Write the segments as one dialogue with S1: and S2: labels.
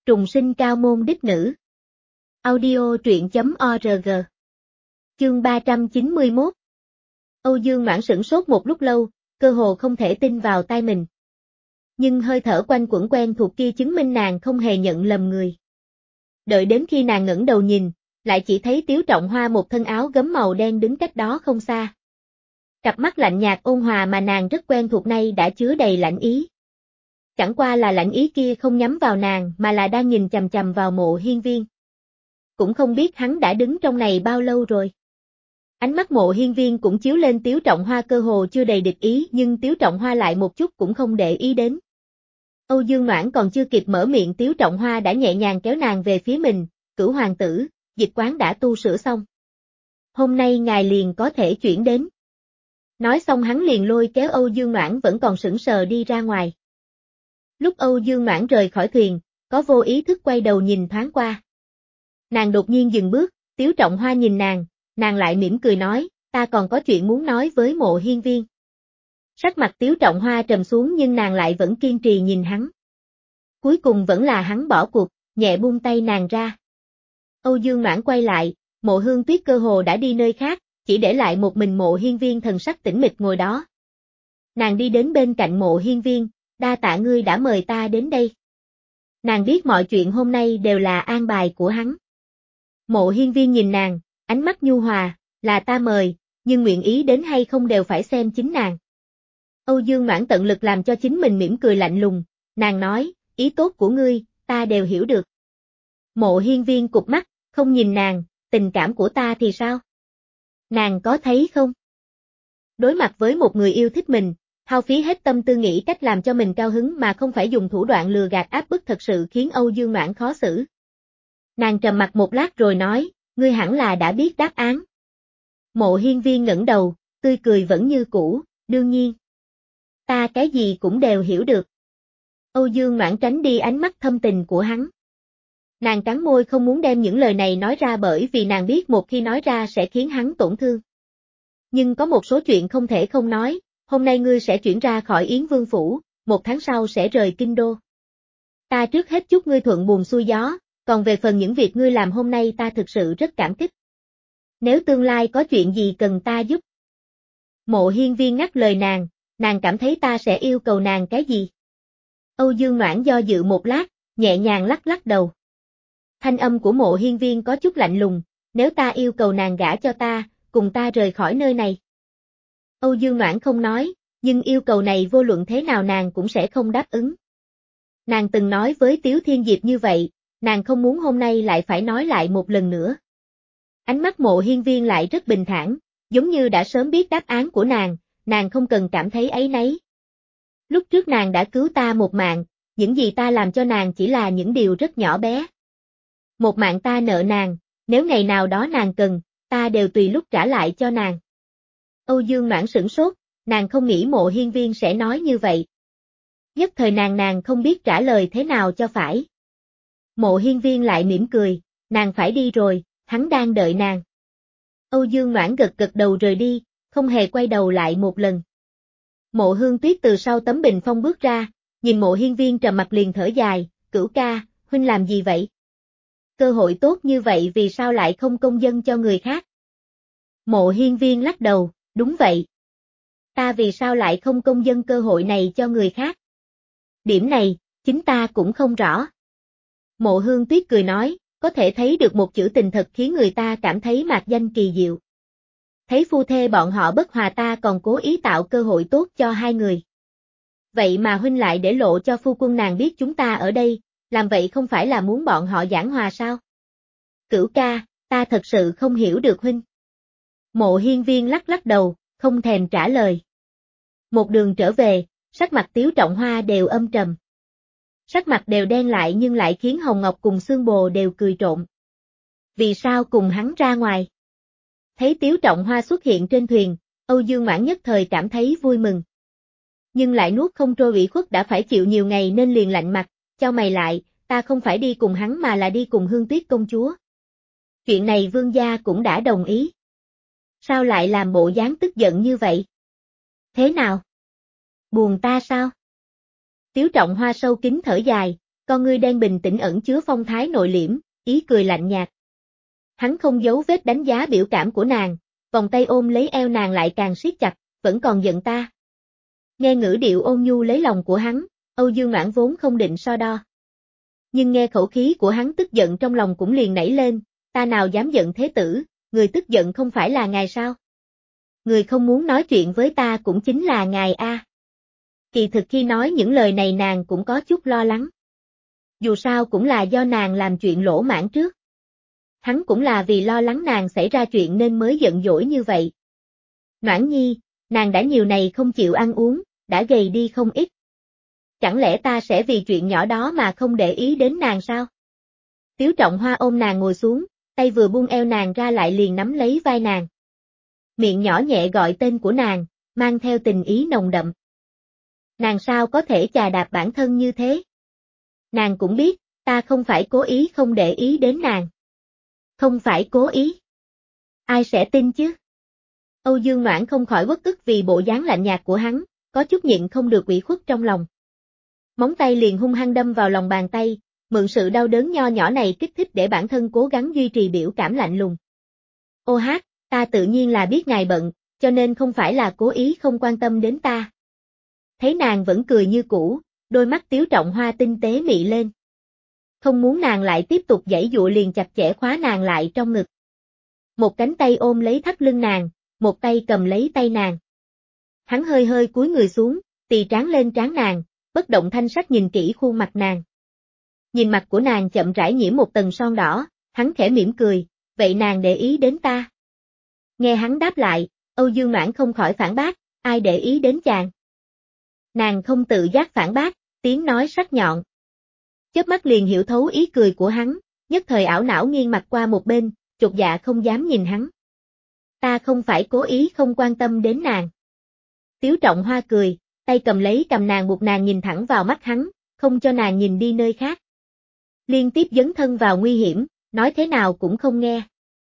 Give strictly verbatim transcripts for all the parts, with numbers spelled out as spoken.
S1: Trùng sinh cao môn đích nữ. Audio truyện chấm org. Chương ba trăm chín mươi mốt. Âu Dương Noãn sửng sốt một lúc lâu, cơ hồ không thể tin vào tai mình. Nhưng hơi thở quanh quẩn quen thuộc kia chứng minh nàng không hề nhận lầm người. Đợi đến khi nàng ngẩng đầu nhìn, lại chỉ thấy Tiếu Trọng Hoa một thân áo gấm màu đen đứng cách đó không xa. Cặp mắt lạnh nhạt ôn hòa mà nàng rất quen thuộc nay đã chứa đầy lãnh ý. Chẳng qua là lãnh ý kia không nhắm vào nàng mà là đang nhìn chằm chằm vào Mộ Hiên Viên. Cũng không biết hắn đã đứng trong này bao lâu rồi. Ánh mắt Mộ Hiên Viên cũng chiếu lên Tiếu Trọng Hoa cơ hồ chưa đầy địch ý, nhưng Tiếu Trọng Hoa lại một chút cũng không để ý đến. Âu Dương Noãn còn chưa kịp mở miệng, Tiếu Trọng Hoa đã nhẹ nhàng kéo nàng về phía mình. Cửu hoàng tử, dịch quán đã tu sửa xong. Hôm nay ngài liền có thể chuyển đến. Nói xong hắn liền lôi kéo Âu Dương Noãn vẫn còn sững sờ đi ra ngoài. Lúc Âu Dương Noãn rời khỏi thuyền, có vô ý thức quay đầu nhìn thoáng qua. Nàng đột nhiên dừng bước, Tiếu Trọng Hoa nhìn nàng, nàng lại mỉm cười nói, ta còn có chuyện muốn nói với Mộ Hiên Viên. Sắc mặt Tiếu Trọng Hoa trầm xuống nhưng nàng lại vẫn kiên trì nhìn hắn. Cuối cùng vẫn là hắn bỏ cuộc, nhẹ buông tay nàng ra. Âu Dương Noãn quay lại, Mộ Hương Tuyết cơ hồ đã đi nơi khác, chỉ để lại một mình Mộ Hiên Viên thần sắc tĩnh mịch ngồi đó. Nàng đi đến bên cạnh Mộ Hiên Viên, đa tạ ngươi đã mời ta đến đây. Nàng biết mọi chuyện hôm nay đều là an bài của hắn. Mộ Hiên Viên nhìn nàng, ánh mắt nhu hòa, là ta mời, nhưng nguyện ý đến hay không đều phải xem chính nàng. Âu Dương Noãn tận lực làm cho chính mình mỉm cười lạnh lùng, nàng nói, ý tốt của ngươi, ta đều hiểu được. Mộ Hiên Viên cụp mắt, không nhìn nàng, tình cảm của ta thì sao? Nàng có thấy không? Đối mặt với một người yêu thích mình, hao phí hết tâm tư nghĩ cách làm cho mình cao hứng mà không phải dùng thủ đoạn lừa gạt áp bức thật sự khiến Âu Dương Noãn khó xử. Nàng trầm mặt một lát rồi nói, ngươi hẳn là đã biết đáp án. Mộ Hiên Viên ngẩng đầu, tươi cười vẫn như cũ, đương nhiên. Ta cái gì cũng đều hiểu được. Âu Dương Noãn tránh đi ánh mắt thâm tình của hắn. Nàng cắn môi không muốn đem những lời này nói ra bởi vì nàng biết một khi nói ra sẽ khiến hắn tổn thương. Nhưng có một số chuyện không thể không nói, hôm nay ngươi sẽ chuyển ra khỏi Yến Vương Phủ, một tháng sau sẽ rời Kinh Đô. Ta trước hết chúc ngươi thuận buồm xuôi gió, còn về phần những việc ngươi làm hôm nay ta thực sự rất cảm kích. Nếu tương lai có chuyện gì cần ta giúp. Mộ Hiên Viên ngắt lời nàng, nàng cảm thấy ta sẽ yêu cầu nàng cái gì? Âu Dương Noãn do dự một lát, nhẹ nhàng lắc lắc đầu. Thanh âm của Mộ Hiên Viên có chút lạnh lùng, nếu ta yêu cầu nàng gả cho ta, cùng ta rời khỏi nơi này. Âu Dương Noãn không nói, nhưng yêu cầu này vô luận thế nào nàng cũng sẽ không đáp ứng. Nàng từng nói với Tiếu Thiên Diệp như vậy, nàng không muốn hôm nay lại phải nói lại một lần nữa. Ánh mắt Mộ Hiên Viên lại rất bình thản, giống như đã sớm biết đáp án của nàng, nàng không cần cảm thấy áy náy. Lúc trước nàng đã cứu ta một mạng, những gì ta làm cho nàng chỉ là những điều rất nhỏ bé. Một mạng ta nợ nàng, nếu ngày nào đó nàng cần, ta đều tùy lúc trả lại cho nàng. Âu Dương Noãn sửng sốt, nàng không nghĩ Mộ Hiên Viên sẽ nói như vậy. Nhất thời nàng nàng không biết trả lời thế nào cho phải. Mộ Hiên Viên lại mỉm cười, nàng phải đi rồi, hắn đang đợi nàng. Âu Dương Noãn gật gật đầu rời đi, không hề quay đầu lại một lần. Mộ Hương Tuyết từ sau tấm bình phong bước ra, nhìn Mộ Hiên Viên trầm mặt liền thở dài, cửu ca, huynh làm gì vậy? Cơ hội tốt như vậy vì sao lại không công dâng cho người khác? Mộ Hiên Viên lắc đầu, đúng vậy. Ta vì sao lại không công dâng cơ hội này cho người khác? Điểm này, chính ta cũng không rõ. Mộ Hương Tuyết cười nói, có thể thấy được một chữ tình thật khiến người ta cảm thấy mạc danh kỳ diệu. Thấy phu thê bọn họ bất hòa ta còn cố ý tạo cơ hội tốt cho hai người. Vậy mà huynh lại để lộ cho phu quân nàng biết chúng ta ở đây, làm vậy không phải là muốn bọn họ giảng hòa sao? Cửu ca, ta thật sự không hiểu được huynh. Mộ Hiên Viên lắc lắc đầu, không thèm trả lời. Một đường trở về, sắc mặt Tiếu Trọng Hoa đều âm trầm. Sắc mặt đều đen lại nhưng lại khiến Hồng Ngọc cùng Xương Bồ đều cười trộm. Vì sao cùng hắn ra ngoài? Thấy Tiếu Trọng Hoa xuất hiện trên thuyền, Âu Dương Noãn nhất thời cảm thấy vui mừng. Nhưng lại nuốt không trôi ủy khuất đã phải chịu nhiều ngày nên liền lạnh mặt, chau mày lại, ta không phải đi cùng hắn mà là đi cùng Hương Tuyết công chúa. Chuyện này vương gia cũng đã đồng ý. Sao lại làm bộ dáng tức giận như vậy? Thế nào? Buồn ta sao? Tiếu Trọng Hoa sâu kín thở dài, con ngươi đen bình tĩnh ẩn chứa phong thái nội liễm, ý cười lạnh nhạt. Hắn không giấu vết đánh giá biểu cảm của nàng, vòng tay ôm lấy eo nàng lại càng siết chặt, vẫn còn giận ta. Nghe ngữ điệu ôn nhu lấy lòng của hắn, Âu Dương Noãn vốn không định so đo. Nhưng nghe khẩu khí của hắn tức giận trong lòng cũng liền nảy lên, ta nào dám giận thế tử, người tức giận không phải là ngài sao? Người không muốn nói chuyện với ta cũng chính là ngài a. Kỳ thực khi nói những lời này nàng cũng có chút lo lắng. Dù sao cũng là do nàng làm chuyện lỗ mãng trước. Hắn cũng là vì lo lắng nàng xảy ra chuyện nên mới giận dỗi như vậy. Noãn nhi, nàng đã nhiều ngày không chịu ăn uống, đã gầy đi không ít. Chẳng lẽ ta sẽ vì chuyện nhỏ đó mà không để ý đến nàng sao? Tiếu Trọng Hoa ôm nàng ngồi xuống, tay vừa buông eo nàng ra lại liền nắm lấy vai nàng. Miệng nhỏ nhẹ gọi tên của nàng, mang theo tình ý nồng đậm. Nàng sao có thể chà đạp bản thân như thế? Nàng cũng biết, ta không phải cố ý không để ý đến nàng. Không phải cố ý. Ai sẽ tin chứ? Âu Dương Noãn không khỏi uất ức vì bộ dáng lạnh nhạt của hắn, có chút nhịn không được ủy khuất trong lòng. Móng tay liền hung hăng đâm vào lòng bàn tay, mượn sự đau đớn nho nhỏ này kích thích để bản thân cố gắng duy trì biểu cảm lạnh lùng. Ô hát, ta tự nhiên là biết ngài bận, cho nên không phải là cố ý không quan tâm đến ta. Thấy nàng vẫn cười như cũ, đôi mắt Tiếu Trọng Hoa tinh tế mị lên. Không muốn nàng lại tiếp tục giãy giụa liền chặt chẽ khóa nàng lại trong ngực. Một cánh tay ôm lấy thắt lưng nàng, một tay cầm lấy tay nàng. Hắn hơi hơi cúi người xuống, tì trán lên trán nàng, bất động thanh sắc nhìn kỹ khuôn mặt nàng. Nhìn mặt của nàng chậm rãi nhiễm một tầng son đỏ, hắn khẽ mỉm cười, vậy nàng để ý đến ta. Nghe hắn đáp lại, Âu Dương Noãn không khỏi phản bác, ai để ý đến chàng. Nàng không tự giác phản bác, tiếng nói sắc nhọn. Chớp mắt liền hiểu thấu ý cười của hắn, nhất thời ảo não nghiêng mặt qua một bên, chột dạ không dám nhìn hắn. Ta không phải cố ý không quan tâm đến nàng. Tiếu Trọng Hoa cười, tay cầm lấy cầm nàng buộc nàng nhìn thẳng vào mắt hắn, không cho nàng nhìn đi nơi khác. Liên tiếp dấn thân vào nguy hiểm, nói thế nào cũng không nghe.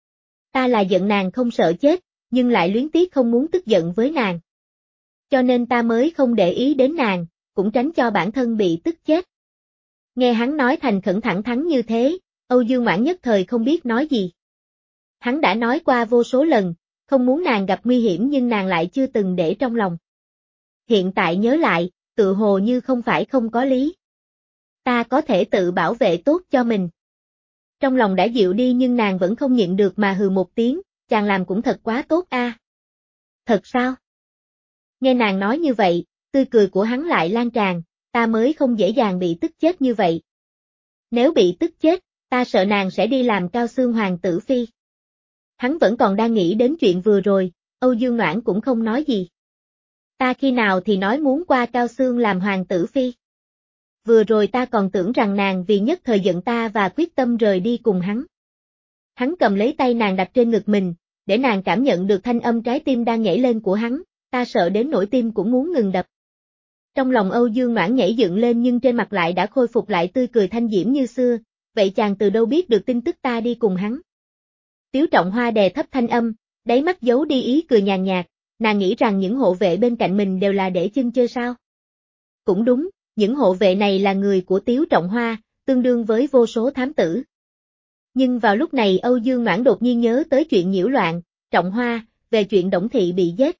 S1: Ta là giận nàng không sợ chết, nhưng lại luyến tiếc không muốn tức giận với nàng. Cho nên ta mới không để ý đến nàng, cũng tránh cho bản thân bị tức chết. Nghe hắn nói thành khẩn thẳng thắn như thế, Âu Dương Noãn nhất thời không biết nói gì. Hắn đã nói qua vô số lần, không muốn nàng gặp nguy hiểm nhưng nàng lại chưa từng để trong lòng. Hiện tại nhớ lại, tự hồ như không phải không có lý. Ta có thể tự bảo vệ tốt cho mình. Trong lòng đã dịu đi nhưng nàng vẫn không nhịn được mà hừ một tiếng, chàng làm cũng thật quá tốt a. À. Thật sao? Nghe nàng nói như vậy, tươi cười của hắn lại lan tràn, ta mới không dễ dàng bị tức chết như vậy. Nếu bị tức chết, ta sợ nàng sẽ đi làm Cao Xương hoàng tử phi. Hắn vẫn còn đang nghĩ đến chuyện vừa rồi, Âu Dương Noãn cũng không nói gì. Ta khi nào thì nói muốn qua Cao Xương làm hoàng tử phi. Vừa rồi ta còn tưởng rằng nàng vì nhất thời giận ta và quyết tâm rời đi cùng hắn. Hắn cầm lấy tay nàng đặt trên ngực mình, để nàng cảm nhận được thanh âm trái tim đang nhảy lên của hắn, ta sợ đến nỗi tim cũng muốn ngừng đập. Trong lòng Âu Dương Noãn nhảy dựng lên nhưng trên mặt lại đã khôi phục lại tươi cười thanh diễm như xưa, vậy chàng từ đâu biết được tin tức ta đi cùng hắn? Tiếu Trọng Hoa đè thấp thanh âm, đáy mắt giấu đi ý cười nhàn nhạt, nàng nghĩ rằng những hộ vệ bên cạnh mình đều là để chưng chơi sao? Cũng đúng, những hộ vệ này là người của Tiếu Trọng Hoa, tương đương với vô số thám tử. Nhưng vào lúc này Âu Dương Noãn đột nhiên nhớ tới chuyện nhiễu loạn, Trọng Hoa, về chuyện Đổng Thị bị giết.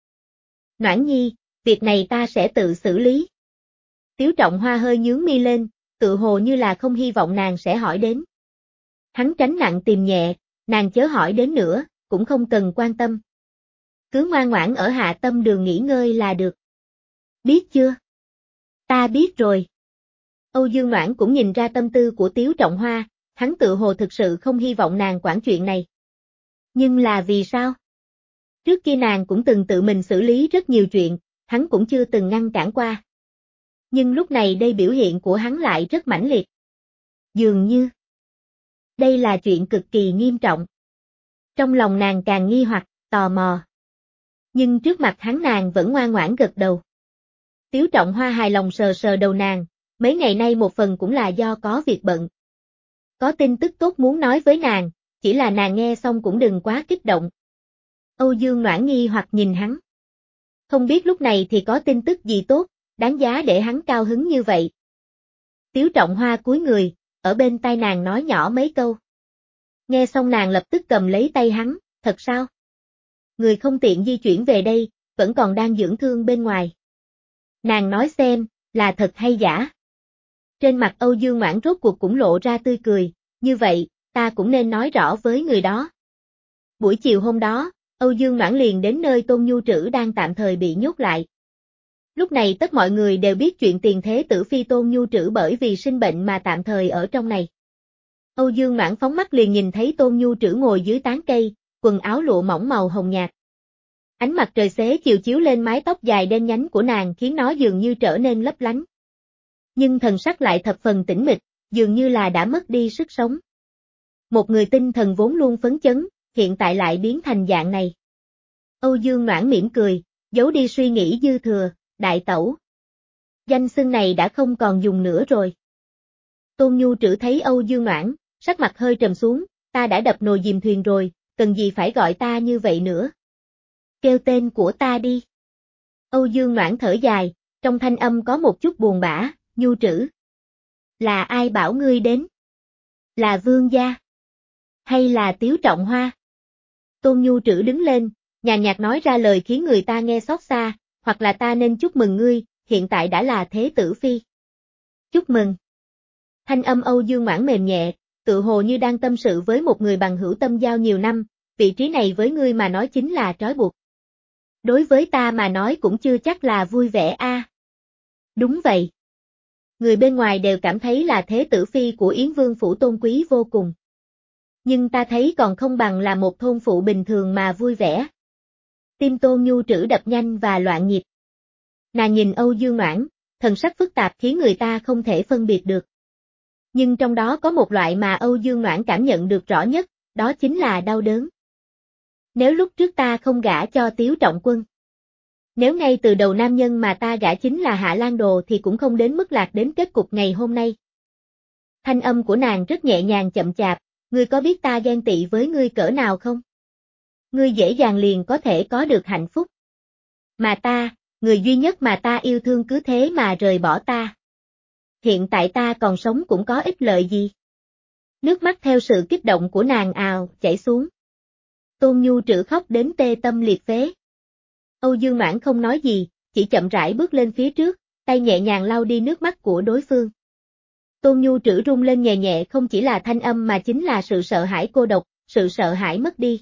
S1: Noãn nhi, việc này ta sẽ tự xử lý. Tiếu Trọng Hoa hơi nhướng mi lên, tự hồ như là không hy vọng nàng sẽ hỏi đến. Hắn tránh nặng tìm nhẹ, nàng chớ hỏi đến nữa, cũng không cần quan tâm. Cứ ngoan ngoãn ở Hạ Tâm Đường nghỉ ngơi là được. Biết chưa? Ta biết rồi. Âu Dương Noãn cũng nhìn ra tâm tư của Tiếu Trọng Hoa, hắn tự hồ thực sự không hy vọng nàng quản chuyện này. Nhưng là vì sao? Trước kia nàng cũng từng tự mình xử lý rất nhiều chuyện, hắn cũng chưa từng ngăn cản qua. Nhưng lúc này đây biểu hiện của hắn lại rất mãnh liệt. Dường như, đây là chuyện cực kỳ nghiêm trọng. Trong lòng nàng càng nghi hoặc, tò mò. Nhưng trước mặt hắn nàng vẫn ngoan ngoãn gật đầu. Tiếu Trọng Hoa hài lòng sờ sờ đầu nàng, mấy ngày nay một phần cũng là do có việc bận. Có tin tức tốt muốn nói với nàng, chỉ là nàng nghe xong cũng đừng quá kích động. Âu Dương Noãn nghi hoặc nhìn hắn. Không biết lúc này thì có tin tức gì tốt, đáng giá để hắn cao hứng như vậy. Tiếu Trọng Hoa cúi người, ở bên tai nàng nói nhỏ mấy câu. Nghe xong nàng lập tức cầm lấy tay hắn, thật sao? Người không tiện di chuyển về đây, vẫn còn đang dưỡng thương bên ngoài. Nàng nói xem, là thật hay giả? Trên mặt Âu Dương Ngoãn rốt cuộc cũng lộ ra tươi cười, như vậy, ta cũng nên nói rõ với người đó. Buổi chiều hôm đó, Âu Dương Ngoãn liền đến nơi Tôn Nhu Trữ đang tạm thời bị nhốt lại. Lúc này tất mọi người đều biết chuyện tiền thế tử phi Tôn Nhu Trữ bởi vì sinh bệnh mà tạm thời ở trong này. Âu Dương Ngoãn phóng mắt liền nhìn thấy Tôn Nhu Trữ ngồi dưới tán cây, quần áo lụa mỏng màu hồng nhạt. Ánh mặt trời xế chiều chiếu lên mái tóc dài đen nhánh của nàng khiến nó dường như trở nên lấp lánh. Nhưng thần sắc lại thập phần tĩnh mịch, dường như là đã mất đi sức sống. Một người tinh thần vốn luôn phấn chấn, hiện tại lại biến thành dạng này. Âu Dương Ngoãn mỉm cười, giấu đi suy nghĩ dư thừa, đại tẩu. Danh xưng này đã không còn dùng nữa rồi. Tôn Nhu Trữ thấy Âu Dương Ngoãn, sắc mặt hơi trầm xuống, ta đã đập nồi dìm thuyền rồi, cần gì phải gọi ta như vậy nữa. Kêu tên của ta đi. Âu Dương Ngoãn thở dài, trong thanh âm có một chút buồn bã, Nhu Trữ. Là ai bảo ngươi đến? Là Vương gia? Hay là Tiếu Trọng Hoa? Tôn Nhu Trữ đứng lên, nhàn nhạt nói ra lời khiến người ta nghe xót xa, hoặc là ta nên chúc mừng ngươi, hiện tại đã là thế tử phi. Chúc mừng. Thanh âm Âu Dương Ngoãn mềm nhẹ, tự hồ như đang tâm sự với một người bằng hữu tâm giao nhiều năm, vị trí này với ngươi mà nói chính là trói buộc. Đối với ta mà nói cũng chưa chắc là vui vẻ a. À. Đúng vậy. Người bên ngoài đều cảm thấy là thế tử phi của Yến Vương phủ tôn quý vô cùng. Nhưng ta thấy còn không bằng là một thôn phụ bình thường mà vui vẻ. Tim Tôn Nhu Trữ đập nhanh và loạn nhịp. Nàng nhìn Âu Dương Ngoãn, thần sắc phức tạp khiến người ta không thể phân biệt được. Nhưng trong đó có một loại mà Âu Dương Ngoãn cảm nhận được rõ nhất, đó chính là đau đớn. Nếu lúc trước ta không gả cho Tiếu Trọng Quân. Nếu ngay từ đầu nam nhân mà ta gả chính là Hạ Lan Đồ thì cũng không đến mức lạc đến kết cục ngày hôm nay. Thanh âm của nàng rất nhẹ nhàng chậm chạp, ngươi có biết ta ghen tị với ngươi cỡ nào không? Ngươi dễ dàng liền có thể có được hạnh phúc. Mà ta, người duy nhất mà ta yêu thương cứ thế mà rời bỏ ta. Hiện tại ta còn sống cũng có ích lợi gì? Nước mắt theo sự kích động của nàng ào, chảy xuống. Tôn Nhu Trữ khóc đến tê tâm liệt phế. Âu Dương Ngoãn không nói gì, chỉ chậm rãi bước lên phía trước, tay nhẹ nhàng lau đi nước mắt của đối phương. Tôn Nhu Trữ rung lên nhẹ nhẹ không chỉ là thanh âm mà chính là sự sợ hãi cô độc, sự sợ hãi mất đi.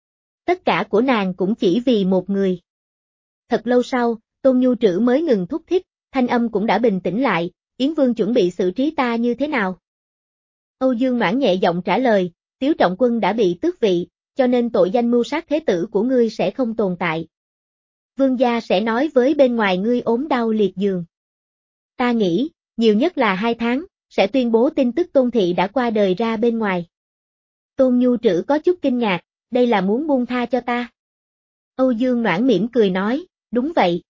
S1: Tất cả của nàng cũng chỉ vì một người. Thật lâu sau, Tôn Nhu Trữ mới ngừng thúc thích, thanh âm cũng đã bình tĩnh lại, Yến Vương chuẩn bị xử trí ta như thế nào? Âu Dương Ngoãn nhẹ giọng trả lời, Tiếu Trọng Quân đã bị tước vị, cho nên tội danh mưu sát thế tử của ngươi sẽ không tồn tại. Vương gia sẽ nói với bên ngoài ngươi ốm đau liệt giường. Ta nghĩ, nhiều nhất là hai tháng, sẽ tuyên bố tin tức Tôn Thị đã qua đời ra bên ngoài. Tôn Nhu Trữ có chút kinh ngạc, đây là muốn buông tha cho ta. Âu Dương Ngoãn mỉm cười nói, đúng vậy.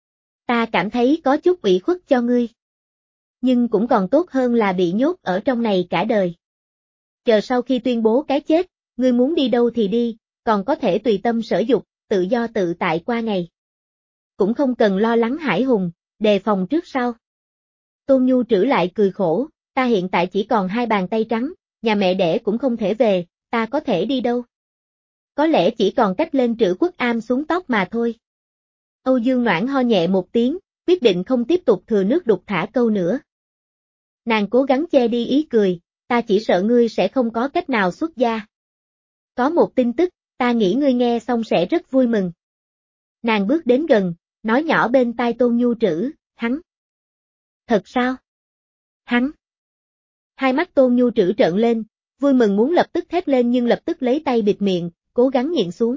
S1: Ta cảm thấy có chút ủy khuất cho ngươi. Nhưng cũng còn tốt hơn là bị nhốt ở trong này cả đời. Chờ sau khi tuyên bố cái chết, ngươi muốn đi đâu thì đi, còn có thể tùy tâm sở dục, tự do tự tại qua ngày. Cũng không cần lo lắng hải hùng, đề phòng trước sau. Tôn Nhu Trữ lại cười khổ, ta hiện tại chỉ còn hai bàn tay trắng, nhà mẹ đẻ cũng không thể về, ta có thể đi đâu. Có lẽ chỉ còn cách lên Trữ Quốc Am xuống tóc mà thôi. Âu Dương Ngoãn ho nhẹ một tiếng, quyết định không tiếp tục thừa nước đục thả câu nữa. Nàng cố gắng che đi ý cười, ta chỉ sợ ngươi sẽ không có cách nào xuất gia. Có một tin tức, ta nghĩ ngươi nghe xong sẽ rất vui mừng. Nàng bước đến gần, nói nhỏ bên tai Tôn Nhu Trữ, hắn. Thật sao? Hắn. Hai mắt Tôn Nhu Trữ trợn lên, vui mừng muốn lập tức thét lên nhưng lập tức lấy tay bịt miệng, cố gắng nhịn xuống.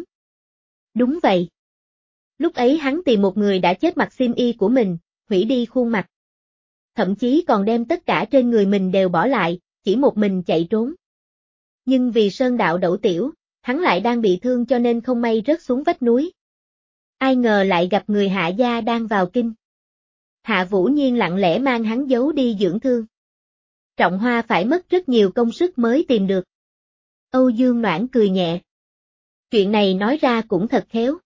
S1: Đúng vậy. Lúc ấy hắn tìm một người đã chết mặc xiêm y của mình, hủy đi khuôn mặt. Thậm chí còn đem tất cả trên người mình đều bỏ lại, chỉ một mình chạy trốn. Nhưng vì sơn đạo đẩu tiểu, hắn lại đang bị thương cho nên không may rớt xuống vách núi. Ai ngờ lại gặp người Hạ gia đang vào kinh. Hạ Vũ Nhiên lặng lẽ mang hắn giấu đi dưỡng thương. Trọng Hoa phải mất rất nhiều công sức mới tìm được. Âu Dương Noãn cười nhẹ. Chuyện này nói ra cũng thật khéo.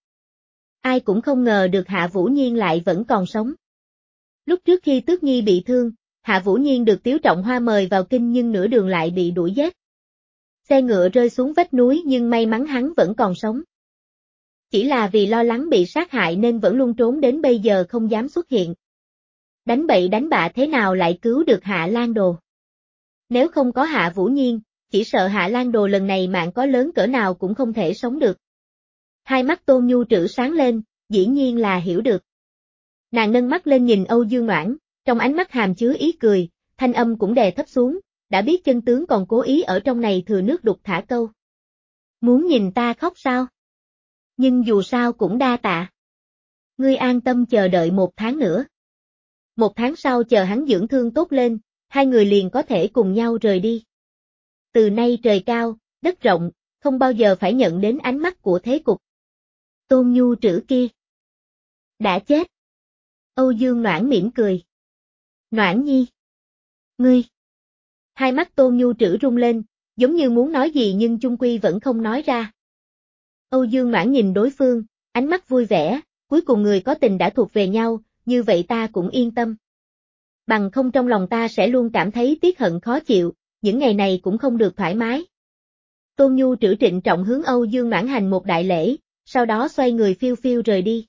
S1: Ai cũng không ngờ được Hạ Vũ Nhiên lại vẫn còn sống. Lúc trước khi Tước Nhi bị thương, Hạ Vũ Nhiên được Tiếu Trọng Hoa mời vào kinh nhưng nửa đường lại bị đuổi giết. Xe ngựa rơi xuống vách núi nhưng may mắn hắn vẫn còn sống. Chỉ là vì lo lắng bị sát hại nên vẫn luôn trốn đến bây giờ không dám xuất hiện. Đánh bậy đánh bạ thế nào lại cứu được Hạ Lan Đồ. Nếu không có Hạ Vũ Nhiên, chỉ sợ Hạ Lan Đồ lần này mạng có lớn cỡ nào cũng không thể sống được. Hai mắt Tôn Nhu Trữ sáng lên, dĩ nhiên là hiểu được. Nàng nâng mắt lên nhìn Âu Dương Noãn, trong ánh mắt hàm chứa ý cười, thanh âm cũng đè thấp xuống, đã biết chân tướng còn cố ý ở trong này thừa nước đục thả câu. Muốn nhìn ta khóc sao? Nhưng dù sao cũng đa tạ. Ngươi an tâm chờ đợi một tháng nữa. Một tháng sau chờ hắn dưỡng thương tốt lên, hai người liền có thể cùng nhau rời đi. Từ nay trời cao, đất rộng, không bao giờ phải nhận đến ánh mắt của thế cục. Tôn Nhu Trữ kia đã chết. Âu Dương Noãn mỉm cười. Noãn nhi. Ngươi. Hai mắt Tôn Nhu Trữ rung lên, giống như muốn nói gì nhưng chung quy vẫn không nói ra. Âu Dương Noãn nhìn đối phương, ánh mắt vui vẻ, cuối cùng người có tình đã thuộc về nhau, như vậy ta cũng yên tâm. Bằng không trong lòng ta sẽ luôn cảm thấy tiếc hận khó chịu, những ngày này cũng không được thoải mái. Tôn Nhu Trữ trịnh trọng hướng Âu Dương Noãn hành một đại lễ, sau đó xoay người phiêu phiêu rời đi.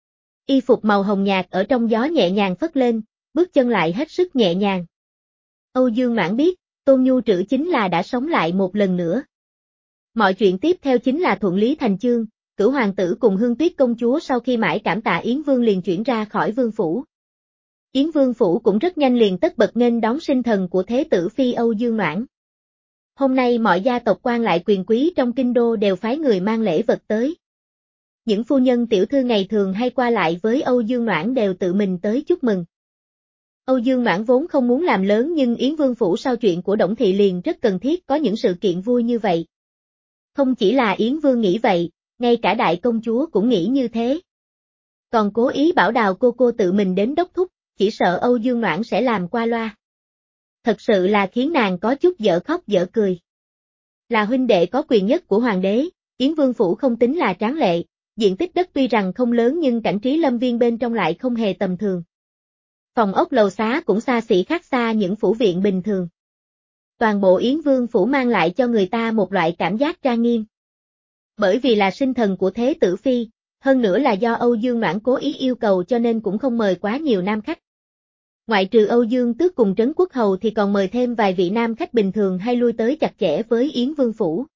S1: Y phục màu hồng nhạt ở trong gió nhẹ nhàng phất lên, bước chân lại hết sức nhẹ nhàng. Âu Dương Noãn biết, Tôn Nhu Trữ chính là đã sống lại một lần nữa. Mọi chuyện tiếp theo chính là thuận lý thành chương, Cửu hoàng tử cùng Hương Tuyết công chúa sau khi mãi cảm tạ Yến Vương liền chuyển ra khỏi vương phủ. Yến Vương phủ cũng rất nhanh liền tất bật nghênh đón sinh thần của thế tử phi Âu Dương Noãn. Hôm nay mọi gia tộc quan lại quyền quý trong kinh đô đều phái người mang lễ vật tới. Những phu nhân tiểu thư ngày thường hay qua lại với Âu Dương Noãn đều tự mình tới chúc mừng. Âu Dương Noãn vốn không muốn làm lớn nhưng Yến Vương phủ sau chuyện của Đổng Thị liền rất cần thiết có những sự kiện vui như vậy. Không chỉ là Yến Vương nghĩ vậy, ngay cả đại công chúa cũng nghĩ như thế. Còn cố ý bảo Đào cô cô tự mình đến đốc thúc, chỉ sợ Âu Dương Noãn sẽ làm qua loa. Thật sự là khiến nàng có chút dở khóc dở cười. Là huynh đệ có quyền nhất của hoàng đế, Yến Vương phủ không tính là tráng lệ, diện tích đất tuy rằng không lớn nhưng cảnh trí lâm viên bên trong lại không hề tầm thường. Phòng ốc lầu xá cũng xa xỉ khác xa những phủ viện bình thường. Toàn bộ Yến Vương phủ mang lại cho người ta một loại cảm giác trang nghiêm. Bởi vì là sinh thần của thế tử phi, hơn nữa là do Âu Dương Noãn cố ý yêu cầu cho nên cũng không mời quá nhiều nam khách. Ngoại trừ Âu Dương Tước cùng Trấn Quốc Hầu thì còn mời thêm vài vị nam khách bình thường hay lui tới chặt chẽ với Yến Vương phủ.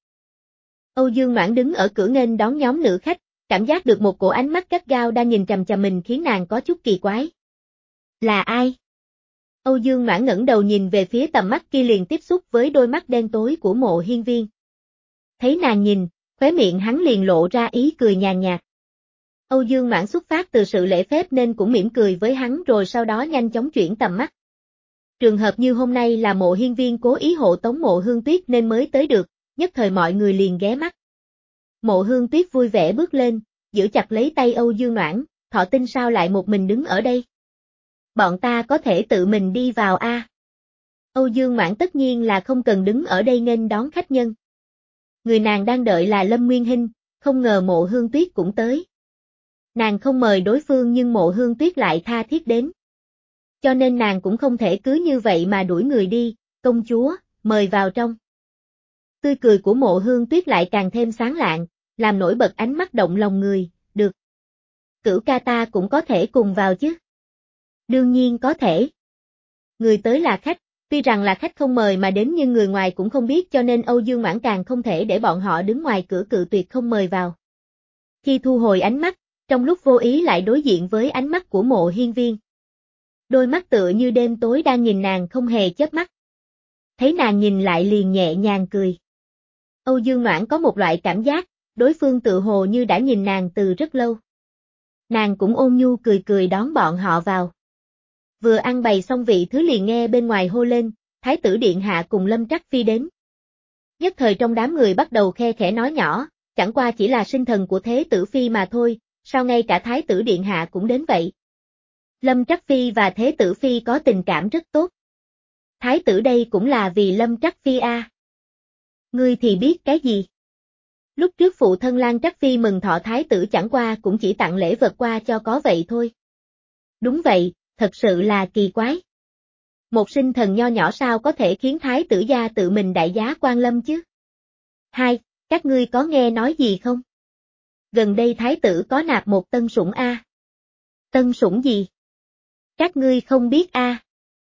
S1: Âu Dương Noãn đứng ở cửa nghênh đón nhóm nữ khách, cảm giác được một cổ ánh mắt gắt gao đang nhìn chằm chằm mình khiến nàng có chút kỳ quái. Là ai? Âu Dương Noãn ngẩng đầu nhìn về phía tầm mắt kia liền tiếp xúc với đôi mắt đen tối của Mộ Hiên Viên. Thấy nàng nhìn, khóe miệng hắn liền lộ ra ý cười nhàn nhạt. Âu Dương Noãn xuất phát từ sự lễ phép nên cũng mỉm cười với hắn rồi sau đó nhanh chóng chuyển tầm mắt. Trường hợp như hôm nay là Mộ Hiên Viên cố ý hộ tống Mộ Hương Tuyết nên mới tới được, nhất thời mọi người liền ghé mắt. Mộ Hương Tuyết vui vẻ bước lên, giữ chặt lấy tay Âu Dương Noãn, Thọ Tinh sao lại một mình đứng ở đây? Bọn ta có thể tự mình đi vào a. À? Âu Dương Noãn tất nhiên là không cần đứng ở đây nghênh đón khách nhân. Người nàng đang đợi là Lâm Nguyên Hinh, không ngờ Mộ Hương Tuyết cũng tới. Nàng không mời đối phương nhưng Mộ Hương Tuyết lại tha thiết đến. Cho nên nàng cũng không thể cứ như vậy mà đuổi người đi, công chúa, mời vào trong. Tươi cười của Mộ Hương Tuyết lại càng thêm sáng lạng, làm nổi bật ánh mắt động lòng người, được. Cửu ca ta cũng có thể cùng vào chứ. Đương nhiên có thể. Người tới là khách, tuy rằng là khách không mời mà đến nhưng người ngoài cũng không biết cho nên Âu Dương Noãn càng không thể để bọn họ đứng ngoài cửa cự tuyệt không mời vào. Khi thu hồi ánh mắt, trong lúc vô ý lại đối diện với ánh mắt của Mộ Hiên Viên. Đôi mắt tựa như đêm tối đang nhìn nàng không hề chớp mắt. Thấy nàng nhìn lại liền nhẹ nhàng cười. Âu Dương Noãn có một loại cảm giác, đối phương tự hồ như đã nhìn nàng từ rất lâu. Nàng cũng ôn nhu cười cười đón bọn họ vào. Vừa ăn bày xong vị thứ liền nghe bên ngoài hô lên, Thái tử Điện Hạ cùng Lâm Trắc Phi đến. Nhất thời trong đám người bắt đầu khe khẽ nói nhỏ, chẳng qua chỉ là sinh thần của thế tử Phi mà thôi, sao ngay cả Thái tử Điện Hạ cũng đến vậy? Lâm Trắc Phi và thế tử Phi có tình cảm rất tốt. Thái tử đây cũng là vì Lâm Trắc Phi a. À. Ngươi thì biết cái gì? Lúc trước phụ thân Lan Trắc Phi mừng thọ thái tử chẳng qua cũng chỉ tặng lễ vật qua cho có vậy thôi. Đúng vậy, thật sự là kỳ quái. Một sinh thần nho nhỏ sao có thể khiến thái tử gia tự mình đại giá quan lâm chứ? Hai, các ngươi có nghe nói gì không? Gần đây thái tử có nạp một tân sủng a. Tân sủng gì? Các ngươi không biết a?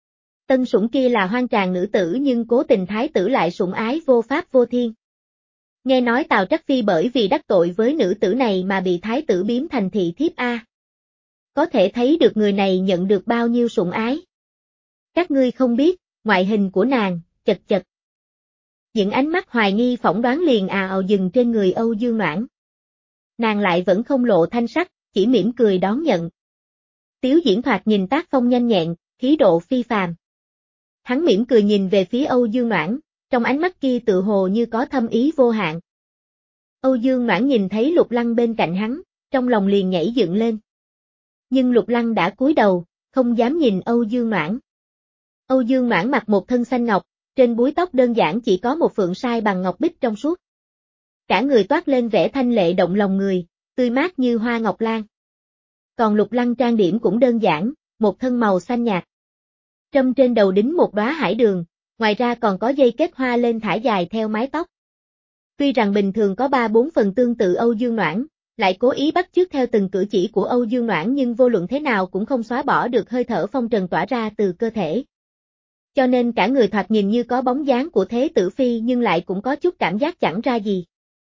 S1: Tân sủng kia là hoang tràng nữ tử nhưng cố tình thái tử lại sủng ái vô pháp vô thiên. Nghe nói Tào Trắc Phi bởi vì đắc tội với nữ tử này mà bị thái tử biếm thành thị thiếp a. Có thể thấy được người này nhận được bao nhiêu sủng ái. Các ngươi không biết, ngoại hình của nàng, chật chật. Những ánh mắt hoài nghi phỏng đoán liền ào ào dừng trên người Âu Dương Noãn. Nàng lại vẫn không lộ thanh sắc, chỉ mỉm cười đón nhận. Tiếu Diễn thoạt nhìn tác phong nhanh nhẹn, khí độ phi phàm. Hắn mỉm cười nhìn về phía Âu Dương Noãn, trong ánh mắt kia tự hồ như có thâm ý vô hạn. Âu Dương Noãn nhìn thấy Lục Lăng bên cạnh hắn, trong lòng liền nhảy dựng lên. Nhưng Lục Lăng đã cúi đầu, không dám nhìn Âu Dương Noãn. Âu Dương Noãn mặc một thân xanh ngọc, trên búi tóc đơn giản chỉ có một phượng sai bằng ngọc bích trong suốt. Cả người toát lên vẻ thanh lệ động lòng người, tươi mát như hoa ngọc lan. Còn Lục Lăng trang điểm cũng đơn giản, một thân màu xanh nhạt. Trâm trên đầu đính một đóa hải đường, ngoài ra còn có dây kết hoa lên thả dài theo mái tóc. Tuy rằng bình thường có ba bốn phần tương tự Âu Dương Noãn, lại cố ý bắt chước theo từng cử chỉ của Âu Dương Noãn nhưng vô luận thế nào cũng không xóa bỏ được hơi thở phong trần tỏa ra từ cơ thể. Cho nên cả người thoạt nhìn như có bóng dáng của Thế Tử Phi nhưng lại cũng có chút cảm giác chẳng ra gì.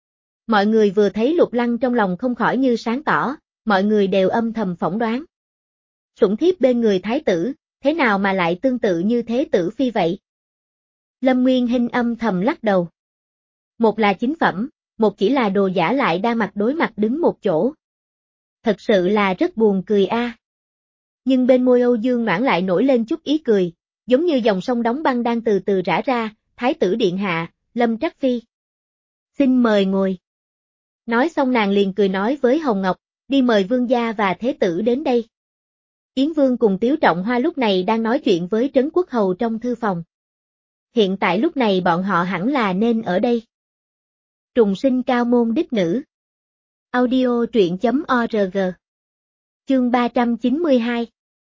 S1: Mọi người vừa thấy Lục Lăng trong lòng không khỏi như sáng tỏ, mọi người đều âm thầm phỏng đoán. Sủng thiếp bên người thái tử, thế nào mà lại tương tự như Thế Tử Phi vậy? Lâm Nguyên Hinh âm thầm lắc đầu. Một là chính phẩm, một chỉ là đồ giả lại đa mặt đối mặt đứng một chỗ. Thật sự là rất buồn cười a. Nhưng bên môi Âu Dương Noãn lại nổi lên chút ý cười, giống như dòng sông đóng băng đang từ từ rã ra, Thái tử điện hạ, Lâm Trắc Phi. Xin mời ngồi. Nói xong nàng liền cười nói với Hồng Ngọc, đi mời vương gia và thế tử đến đây. Yến Vương cùng Tiếu Trọng Hoa lúc này đang nói chuyện với Trấn Quốc Hầu trong thư phòng. Hiện tại lúc này bọn họ hẳn là nên ở đây. Trùng sinh cao môn đích nữ. Audio truyện chấm org. Chương ba trăm chín mươi hai.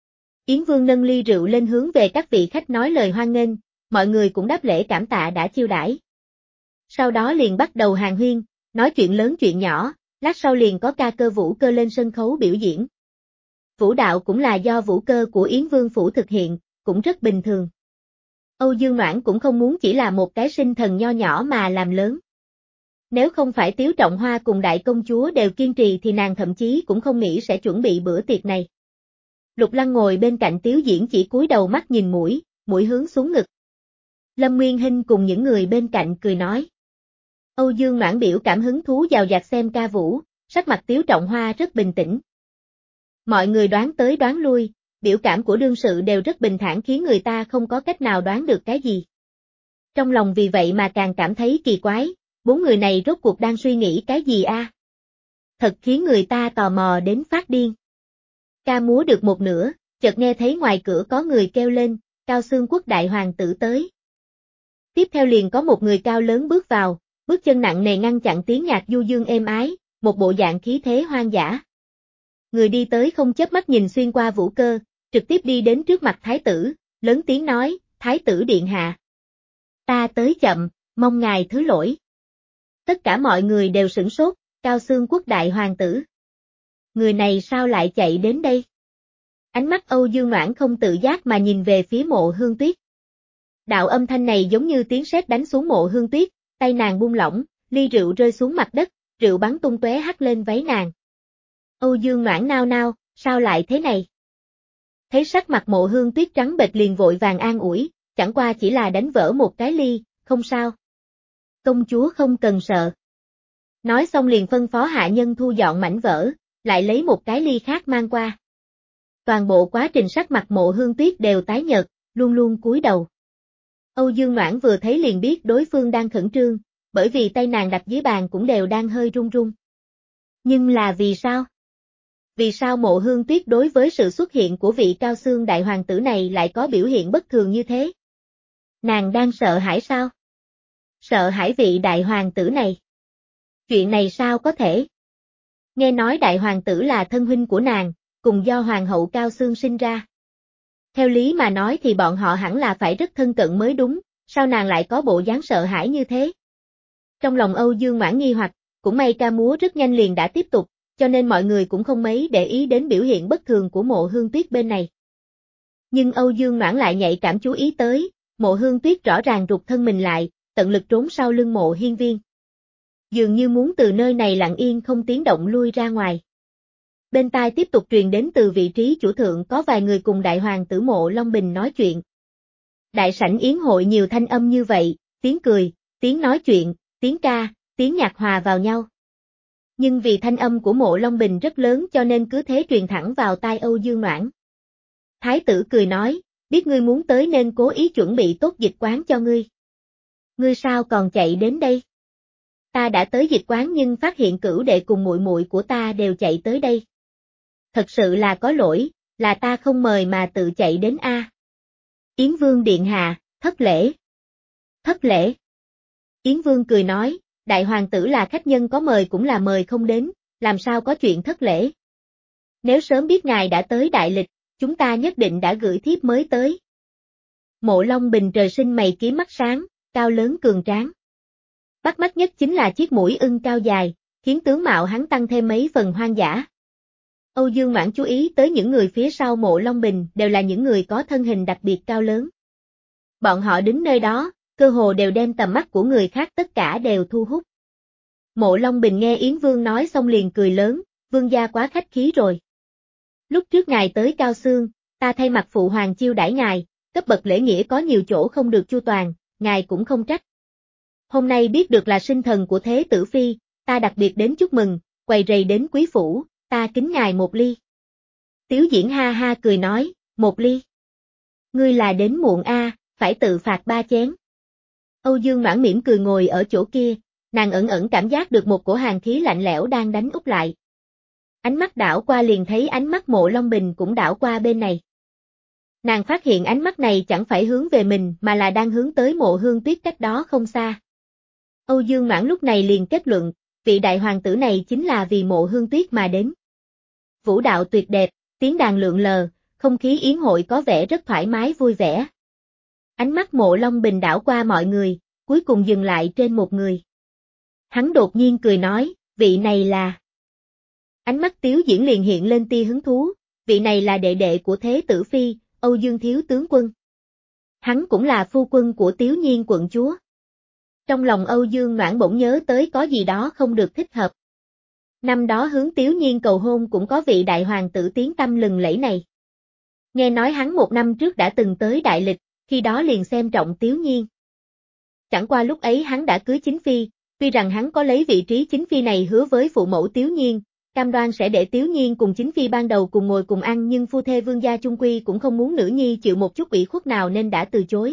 S1: Yến Vương nâng ly rượu lên hướng về các vị khách nói lời hoan nghênh, mọi người cũng đáp lễ cảm tạ đã chiêu đãi. Sau đó liền bắt đầu hàn huyên, nói chuyện lớn chuyện nhỏ, lát sau liền có ca cơ vũ cơ lên sân khấu biểu diễn. Vũ đạo cũng là do vũ cơ của Yến Vương phủ thực hiện, cũng rất bình thường. Âu Dương Noãn cũng không muốn chỉ là một cái sinh thần nho nhỏ mà làm lớn. Nếu không phải Tiếu Trọng Hoa cùng đại công chúa đều kiên trì thì nàng thậm chí cũng không nghĩ sẽ chuẩn bị bữa tiệc này. Lục Lăng ngồi bên cạnh Tiếu Diễn chỉ cúi đầu mắt nhìn mũi, mũi hướng xuống ngực. Lâm Nguyên Hinh cùng những người bên cạnh cười nói. Âu Dương Noãn biểu cảm hứng thú dào dạt xem ca vũ, sắc mặt Tiếu Trọng Hoa rất bình tĩnh. Mọi người đoán tới đoán lui, biểu cảm của đương sự đều rất bình thản khiến người ta không có cách nào đoán được cái gì. Trong lòng vì vậy mà càng cảm thấy kỳ quái, bốn người này rốt cuộc đang suy nghĩ cái gì a? À? Thật khiến người ta tò mò đến phát điên. Ca múa được một nửa, chợt nghe thấy ngoài cửa có người kêu lên, Cao Xương Quốc đại hoàng tử tới. Tiếp theo liền có một người cao lớn bước vào, bước chân nặng nề ngăn chặn tiếng nhạc du dương êm ái, một bộ dạng khí thế hoang dã. Người đi tới không chớp mắt nhìn xuyên qua vũ cơ, trực tiếp đi đến trước mặt thái tử, lớn tiếng nói, thái tử điện hạ. Ta tới chậm, mong ngài thứ lỗi. Tất cả mọi người đều sửng sốt, Cao Xương Quốc đại hoàng tử. Người này sao lại chạy đến đây? Ánh mắt Âu Dương Noãn không tự giác mà nhìn về phía Mộ Hương Tuyết. Đạo âm thanh này giống như tiếng sét đánh xuống Mộ Hương Tuyết, tay nàng buông lỏng, ly rượu rơi xuống mặt đất, rượu bắn tung tóe hắt lên váy nàng. Âu Dương Noãn nao nao, sao lại thế này? Thấy sắc mặt Mộ Hương Tuyết trắng bệch liền vội vàng an ủi, chẳng qua chỉ là đánh vỡ một cái ly, không sao. Công chúa không cần sợ. Nói xong liền phân phó hạ nhân thu dọn mảnh vỡ, lại lấy một cái ly khác mang qua. Toàn bộ quá trình sắc mặt Mộ Hương Tuyết đều tái nhợt, luôn luôn cúi đầu. Âu Dương Noãn vừa thấy liền biết đối phương đang khẩn trương, bởi vì tay nàng đặt dưới bàn cũng đều đang hơi run run. Nhưng là vì sao? Vì sao Mộ Hương Tuyết đối với sự xuất hiện của vị Cao Xương đại hoàng tử này lại có biểu hiện bất thường như thế? Nàng đang sợ hãi sao? Sợ hãi vị đại hoàng tử này? Chuyện này sao có thể? Nghe nói đại hoàng tử là thân huynh của nàng, cùng do hoàng hậu Cao Xương sinh ra. Theo lý mà nói thì bọn họ hẳn là phải rất thân cận mới đúng, sao nàng lại có bộ dáng sợ hãi như thế? Trong lòng Âu Dương Mãn nghi hoặc, cũng may ca múa rất nhanh liền đã tiếp tục, cho nên mọi người cũng không mấy để ý đến biểu hiện bất thường của Mộ Hương Tuyết bên này. Nhưng Âu Dương Mãn lại nhạy cảm chú ý tới, Mộ Hương Tuyết rõ ràng rụt thân mình lại, tận lực trốn sau lưng Mộ Hiên Viên. Dường như muốn từ nơi này lặng yên không tiếng động lui ra ngoài. Bên tai tiếp tục truyền đến từ vị trí chủ thượng có vài người cùng đại hoàng tử Mộ Long Bình nói chuyện. Đại sảnh yến hội nhiều thanh âm như vậy, tiếng cười, tiếng nói chuyện, tiếng ca, tiếng nhạc hòa vào nhau. Nhưng vì thanh âm của Mộ Long Bình rất lớn cho nên cứ thế truyền thẳng vào tai Âu Dương Noãn. Thái tử cười nói, biết ngươi muốn tới nên cố ý chuẩn bị tốt dịch quán cho ngươi. Ngươi sao còn chạy đến đây? Ta đã tới dịch quán nhưng phát hiện cửu đệ cùng muội muội của ta đều chạy tới đây. Thật sự là có lỗi, là ta không mời mà tự chạy đến a. À. Yến Vương điện hạ, thất lễ. Thất lễ. Yến Vương cười nói, đại hoàng tử là khách nhân có mời cũng là mời không đến, làm sao có chuyện thất lễ. Nếu sớm biết ngài đã tới đại lịch, chúng ta nhất định đã gửi thiếp mới tới. Mộ Long Bình trời sinh mày kiếm mắt sáng, cao lớn cường tráng. Bắt mắt nhất chính là chiếc mũi ưng cao dài, khiến tướng mạo hắn tăng thêm mấy phần hoang dã. Âu Dương Mãn chú ý tới những người phía sau Mộ Long Bình đều là những người có thân hình đặc biệt cao lớn. Bọn họ đứng nơi đó, cơ hồ đều đem tầm mắt của người khác tất cả đều thu hút. Mộ Long Bình nghe Yến Vương nói xong liền cười lớn, vương gia quá khách khí rồi. Lúc trước ngài tới Cao Xương, ta thay mặt phụ hoàng chiêu đãi ngài, cấp bậc lễ nghĩa có nhiều chỗ không được chu toàn, ngài cũng không trách. Hôm nay biết được là sinh thần của Thế Tử Phi, ta đặc biệt đến chúc mừng, quầy rầy đến quý phủ, ta kính ngài một ly. Tiếu Diễn ha ha cười nói, một ly. Ngươi là đến muộn a, phải tự phạt ba chén. Âu Dương Noãn mỉm cười ngồi ở chỗ kia, nàng ẩn ẩn cảm giác được một cổ hàn khí lạnh lẽo đang đánh úp lại. Ánh mắt đảo qua liền thấy ánh mắt Mộ Long Bình cũng đảo qua bên này. Nàng phát hiện ánh mắt này chẳng phải hướng về mình mà là đang hướng tới Mộ Hương Tuyết cách đó không xa. Âu Dương Noãn lúc này liền kết luận, vị đại hoàng tử này chính là vì Mộ Hương Tuyết mà đến. Vũ đạo tuyệt đẹp, tiếng đàn lượn lờ, không khí yến hội có vẻ rất thoải mái vui vẻ. Ánh mắt Mộ Long Bình đảo qua mọi người, cuối cùng dừng lại trên một người. Hắn đột nhiên cười nói, vị này là... Ánh mắt Tiếu Diễn liền hiện lên tia hứng thú, vị này là đệ đệ của Thế Tử Phi, Âu Dương Thiếu Tướng Quân. Hắn cũng là phu quân của Tiếu Nhiên quận chúa. Trong lòng Âu Dương Noãn bỗng nhớ tới có gì đó không được thích hợp. Năm đó hướng Tiếu Nhiên cầu hôn cũng có vị đại hoàng tử tiếng tăm lừng lẫy này. Nghe nói hắn một năm trước đã từng tới đại lịch, khi đó liền xem trọng Tiếu Nhiên. Chẳng qua lúc ấy hắn đã cưới chính phi, tuy rằng hắn có lấy vị trí chính phi này hứa với phụ mẫu Tiếu Nhiên, cam đoan sẽ để Tiếu Nhiên cùng chính phi ban đầu cùng ngồi cùng ăn nhưng phu thê vương gia chung quy cũng không muốn nữ nhi chịu một chút ủy khuất nào nên đã từ chối.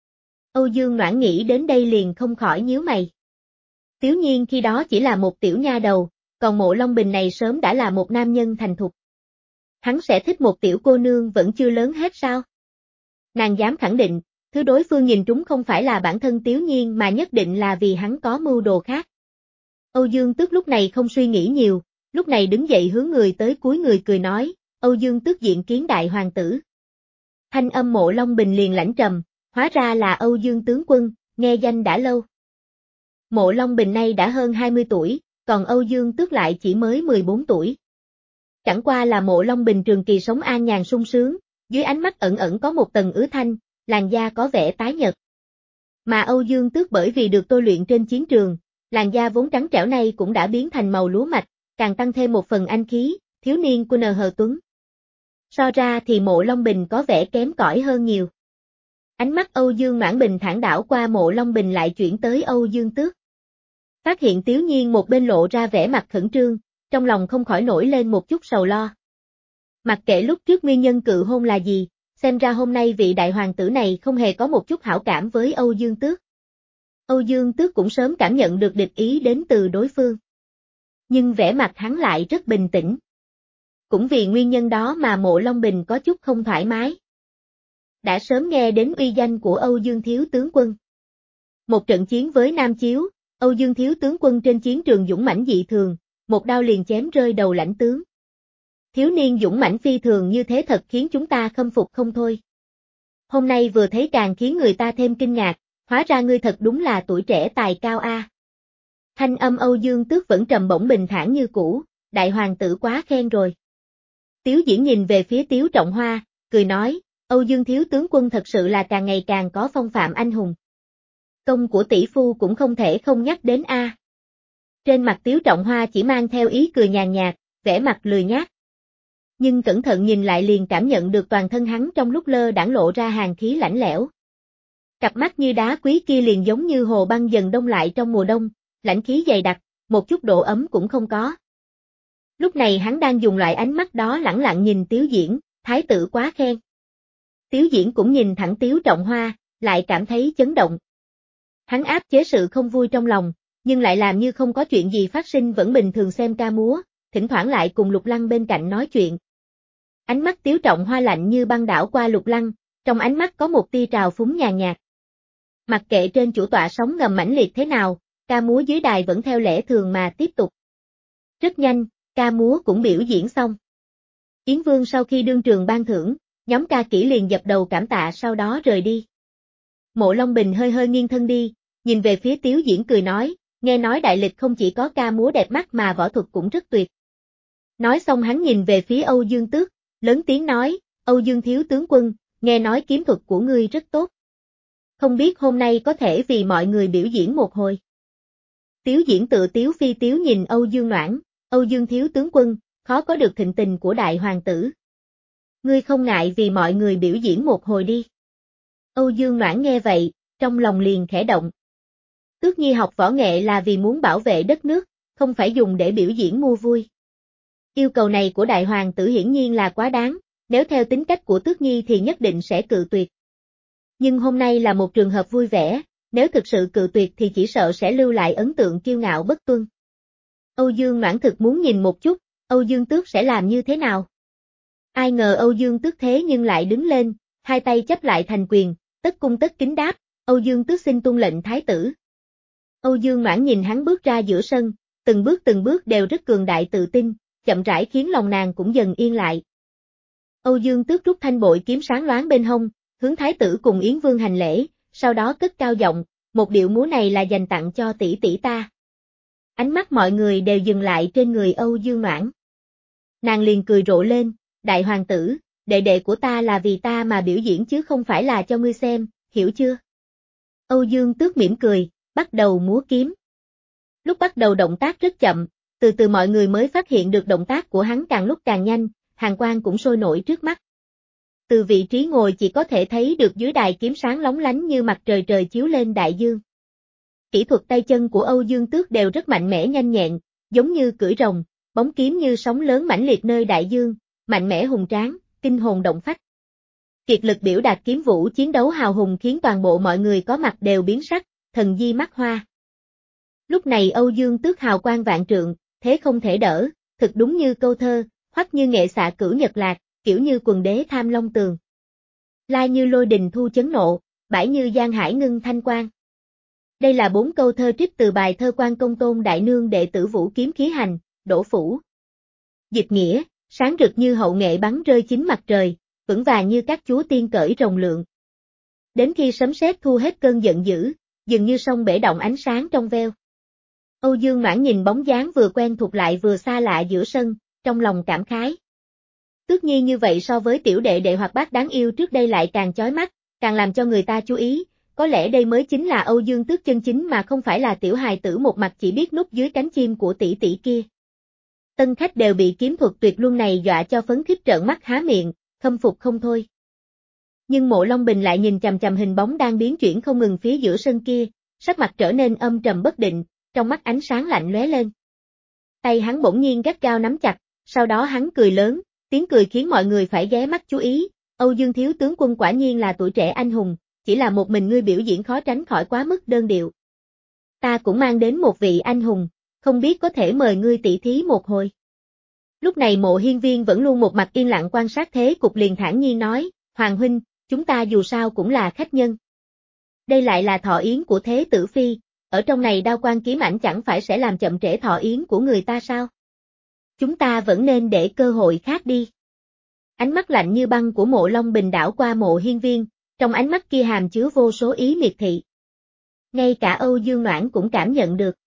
S1: Âu Dương Noãn nghĩ đến đây liền không khỏi nhíu mày. Tiếu Nhiên khi đó chỉ là một tiểu nha đầu, còn Mộ Long Bình này sớm đã là một nam nhân thành thục. Hắn sẽ thích một tiểu cô nương vẫn chưa lớn hết sao? Nàng dám khẳng định, thứ đối phương nhìn trúng không phải là bản thân Tiếu Nhiên mà nhất định là vì hắn có mưu đồ khác. Âu Dương Tước lúc này không suy nghĩ nhiều, lúc này đứng dậy hướng người tới cuối người cười nói, Âu Dương Tước diện kiến đại hoàng tử. Thanh âm Mộ Long Bình liền lãnh trầm, hóa ra là Âu Dương tướng quân, nghe danh đã lâu. Mộ Long Bình nay đã hơn hai mươi tuổi, còn Âu Dương Tước lại chỉ mới mười bốn tuổi. Chẳng qua là Mộ Long Bình trường kỳ sống an nhàn sung sướng, dưới ánh mắt ẩn ẩn có một tầng ứ thanh, làn da có vẻ tái nhợt. Mà Âu Dương Tước bởi vì được tôi luyện trên chiến trường, làn da vốn trắng trẻo này cũng đã biến thành màu lúa mạch, càng tăng thêm một phần anh khí, thiếu niên của N Hờ Tuấn. So ra thì Mộ Long Bình có vẻ kém cỏi hơn nhiều. Ánh mắt Âu Dương Noãn bình thản đảo qua Mộ Long Bình lại chuyển tới Âu Dương Tước. Phát hiện Tiếu Nhiên một bên lộ ra vẻ mặt khẩn trương, trong lòng không khỏi nổi lên một chút sầu lo. Mặc kệ lúc trước nguyên nhân cự hôn là gì, xem ra hôm nay vị đại hoàng tử này không hề có một chút hảo cảm với Âu Dương Tước. Âu Dương Tước cũng sớm cảm nhận được địch ý đến từ đối phương. Nhưng vẻ mặt hắn lại rất bình tĩnh. Cũng vì nguyên nhân đó mà Mộ Long Bình có chút không thoải mái. Đã sớm nghe đến uy danh của Âu Dương Thiếu Tướng Quân. Một trận chiến với Nam Chiếu, Âu Dương Thiếu Tướng Quân trên chiến trường dũng mãnh dị thường, một đao liền chém rơi đầu lãnh tướng. Thiếu niên dũng mãnh phi thường như thế thật khiến chúng ta khâm phục không thôi. Hôm nay vừa thấy càng khiến người ta thêm kinh ngạc, hóa ra ngươi thật đúng là tuổi trẻ tài cao a. Thanh âm Âu Dương Tước vẫn trầm bổng bình thản như cũ, đại hoàng tử quá khen rồi. Tiếu Diễn nhìn về phía Tiếu Trọng Hoa, cười nói, Âu Dương thiếu tướng quân thật sự là càng ngày càng có phong phạm anh hùng. Công của tỷ phu cũng không thể không nhắc đến a. Trên mặt Tiếu Trọng Hoa chỉ mang theo ý cười nhàn nhạt, vẻ mặt lười nhác. Nhưng cẩn thận nhìn lại liền cảm nhận được toàn thân hắn trong lúc lơ đãng lộ ra hàn khí lạnh lẽo. Cặp mắt như đá quý kia liền giống như hồ băng dần đông lại trong mùa đông, lãnh khí dày đặc, một chút độ ấm cũng không có. Lúc này hắn đang dùng loại ánh mắt đó lẳng lặng nhìn Tiếu Diễn, thái tử quá khen. Tiếu Diễn cũng nhìn thẳng Tiếu Trọng Hoa, lại cảm thấy chấn động. Hắn áp chế sự không vui trong lòng, nhưng lại làm như không có chuyện gì phát sinh vẫn bình thường xem ca múa, thỉnh thoảng lại cùng Lục Lăng bên cạnh nói chuyện. Ánh mắt Tiếu Trọng Hoa lạnh như băng đảo qua Lục Lăng, trong ánh mắt có một tia trào phúng nhàn nhạt. Mặc kệ trên chủ tọa sóng ngầm mãnh liệt thế nào, ca múa dưới đài vẫn theo lẽ thường mà tiếp tục. Rất nhanh, ca múa cũng biểu diễn xong. Yến Vương sau khi đương trường ban thưởng, nhóm ca kỹ liền dập đầu cảm tạ sau đó rời đi. Mộ Long Bình hơi hơi nghiêng thân đi, nhìn về phía Tiếu Diễn cười nói, nghe nói đại lịch không chỉ có ca múa đẹp mắt mà võ thuật cũng rất tuyệt. Nói xong hắn nhìn về phía Âu Dương Tước, lớn tiếng nói, Âu Dương thiếu tướng quân, nghe nói kiếm thuật của ngươi rất tốt. Không biết hôm nay có thể vì mọi người biểu diễn một hồi. Tiếu Diễn tự tiếu phi tiếu nhìn Âu Dương Noãn, Âu Dương thiếu tướng quân, khó có được thịnh tình của đại hoàng tử. Ngươi không ngại vì mọi người biểu diễn một hồi đi. Âu Dương Noãn nghe vậy, trong lòng liền khẽ động. Tước Nhi học võ nghệ là vì muốn bảo vệ đất nước, không phải dùng để biểu diễn mua vui. Yêu cầu này của đại hoàng tử hiển nhiên là quá đáng, nếu theo tính cách của Tước Nhi thì nhất định sẽ cự tuyệt. Nhưng hôm nay là một trường hợp vui vẻ, nếu thực sự cự tuyệt thì chỉ sợ sẽ lưu lại ấn tượng kiêu ngạo bất tuân. Âu Dương Noãn thực muốn nhìn một chút, Âu Dương Tước sẽ làm như thế nào. Ai ngờ Âu Dương Tước thế nhưng lại đứng lên, hai tay chấp lại thành quyền, tất cung tất kính đáp, Âu Dương Tước xin tuân lệnh thái tử. Âu Dương Noãn nhìn hắn bước ra giữa sân, từng bước từng bước đều rất cường đại tự tin, chậm rãi khiến lòng nàng cũng dần yên lại. Âu Dương Tước rút thanh bội kiếm sáng loáng bên hông, hướng thái tử cùng Yến Vương hành lễ, sau đó cất cao giọng, một điệu múa này là dành tặng cho tỷ tỷ ta. Ánh mắt mọi người đều dừng lại trên người Âu Dương Noãn. Nàng liền cười rộ lên, đại hoàng tử, đệ đệ của ta là vì ta mà biểu diễn chứ không phải là cho ngươi xem, hiểu chưa? Âu Dương Tước mỉm cười, bắt đầu múa kiếm. Lúc bắt đầu động tác rất chậm, từ từ mọi người mới phát hiện được động tác của hắn càng lúc càng nhanh, hàn quang cũng sôi nổi trước mắt. Từ vị trí ngồi chỉ có thể thấy được dưới đài kiếm sáng lóng lánh như mặt trời trời chiếu lên đại dương. Kỹ thuật tay chân của Âu Dương Tước đều rất mạnh mẽ nhanh nhẹn, giống như cưỡi rồng, bóng kiếm như sóng lớn mãnh liệt nơi đại dương, mạnh mẽ hùng tráng, kinh hồn động phách. Kiệt lực biểu đạt kiếm vũ chiến đấu hào hùng khiến toàn bộ mọi người có mặt đều biến sắc, thần di mắt hoa. Lúc này Âu Dương Tước hào quang vạn trượng, thế không thể đỡ, thực đúng như câu thơ, hoắc như nghệ xạ cửu nhật lạc, kiểu như quần đế tham long tường. Lai như lôi đình thu chấn nộ, bãi như giang hải ngưng thanh quang. Đây là bốn câu thơ trích từ bài thơ Quan Công Tôn Đại Nương đệ tử Vũ Kiếm Khí Hành, Đỗ Phủ. Dịch nghĩa, sáng rực như hậu nghệ bắn rơi chính mặt trời, vững vàng như các chúa tiên cởi rồng lượng. Đến khi sấm sét thu hết cơn giận dữ, dường như sông bể động ánh sáng trong veo. Âu Dương Noãn nhìn bóng dáng vừa quen thuộc lại vừa xa lạ giữa sân, trong lòng cảm khái. Tước Nhi như vậy so với tiểu đệ đệ hoạt bát đáng yêu trước đây lại càng chói mắt, càng làm cho người ta chú ý, có lẽ đây mới chính là Âu Dương Tước chân chính mà không phải là tiểu hài tử một mặt chỉ biết núp dưới cánh chim của tỷ tỷ kia. Tân khách đều bị kiếm thuật tuyệt luân này dọa cho phấn khích trợn mắt há miệng, khâm phục không thôi. Nhưng Mộ Long Bình lại nhìn chằm chằm hình bóng đang biến chuyển không ngừng phía giữa sân kia, sắc mặt trở nên âm trầm bất định, trong mắt ánh sáng lạnh lóe lên. Tay hắn bỗng nhiên gắt gao nắm chặt, sau đó hắn cười lớn, tiếng cười khiến mọi người phải ghé mắt chú ý, Âu Dương thiếu tướng quân quả nhiên là tuổi trẻ anh hùng, chỉ là một mình ngươi biểu diễn khó tránh khỏi quá mức đơn điệu. Ta cũng mang đến một vị anh hùng, không biết có thể mời ngươi tỷ thí một hồi. Lúc này Mộ Hiên Viên vẫn luôn một mặt yên lặng quan sát thế cục liền thản nhiên nói, Hoàng huynh, chúng ta dù sao cũng là khách nhân. Đây lại là thọ yến của Thế Tử Phi, ở trong này đao quan kiếm ảnh chẳng phải sẽ làm chậm trễ thọ yến của người ta sao? Chúng ta vẫn nên để cơ hội khác đi. Ánh mắt lạnh như băng của Mộ Long Bình đảo qua Mộ Hiên Viên, Trong ánh mắt kia hàm chứa vô số ý miệt thị. Ngay cả Âu Dương Noãn cũng cảm nhận được.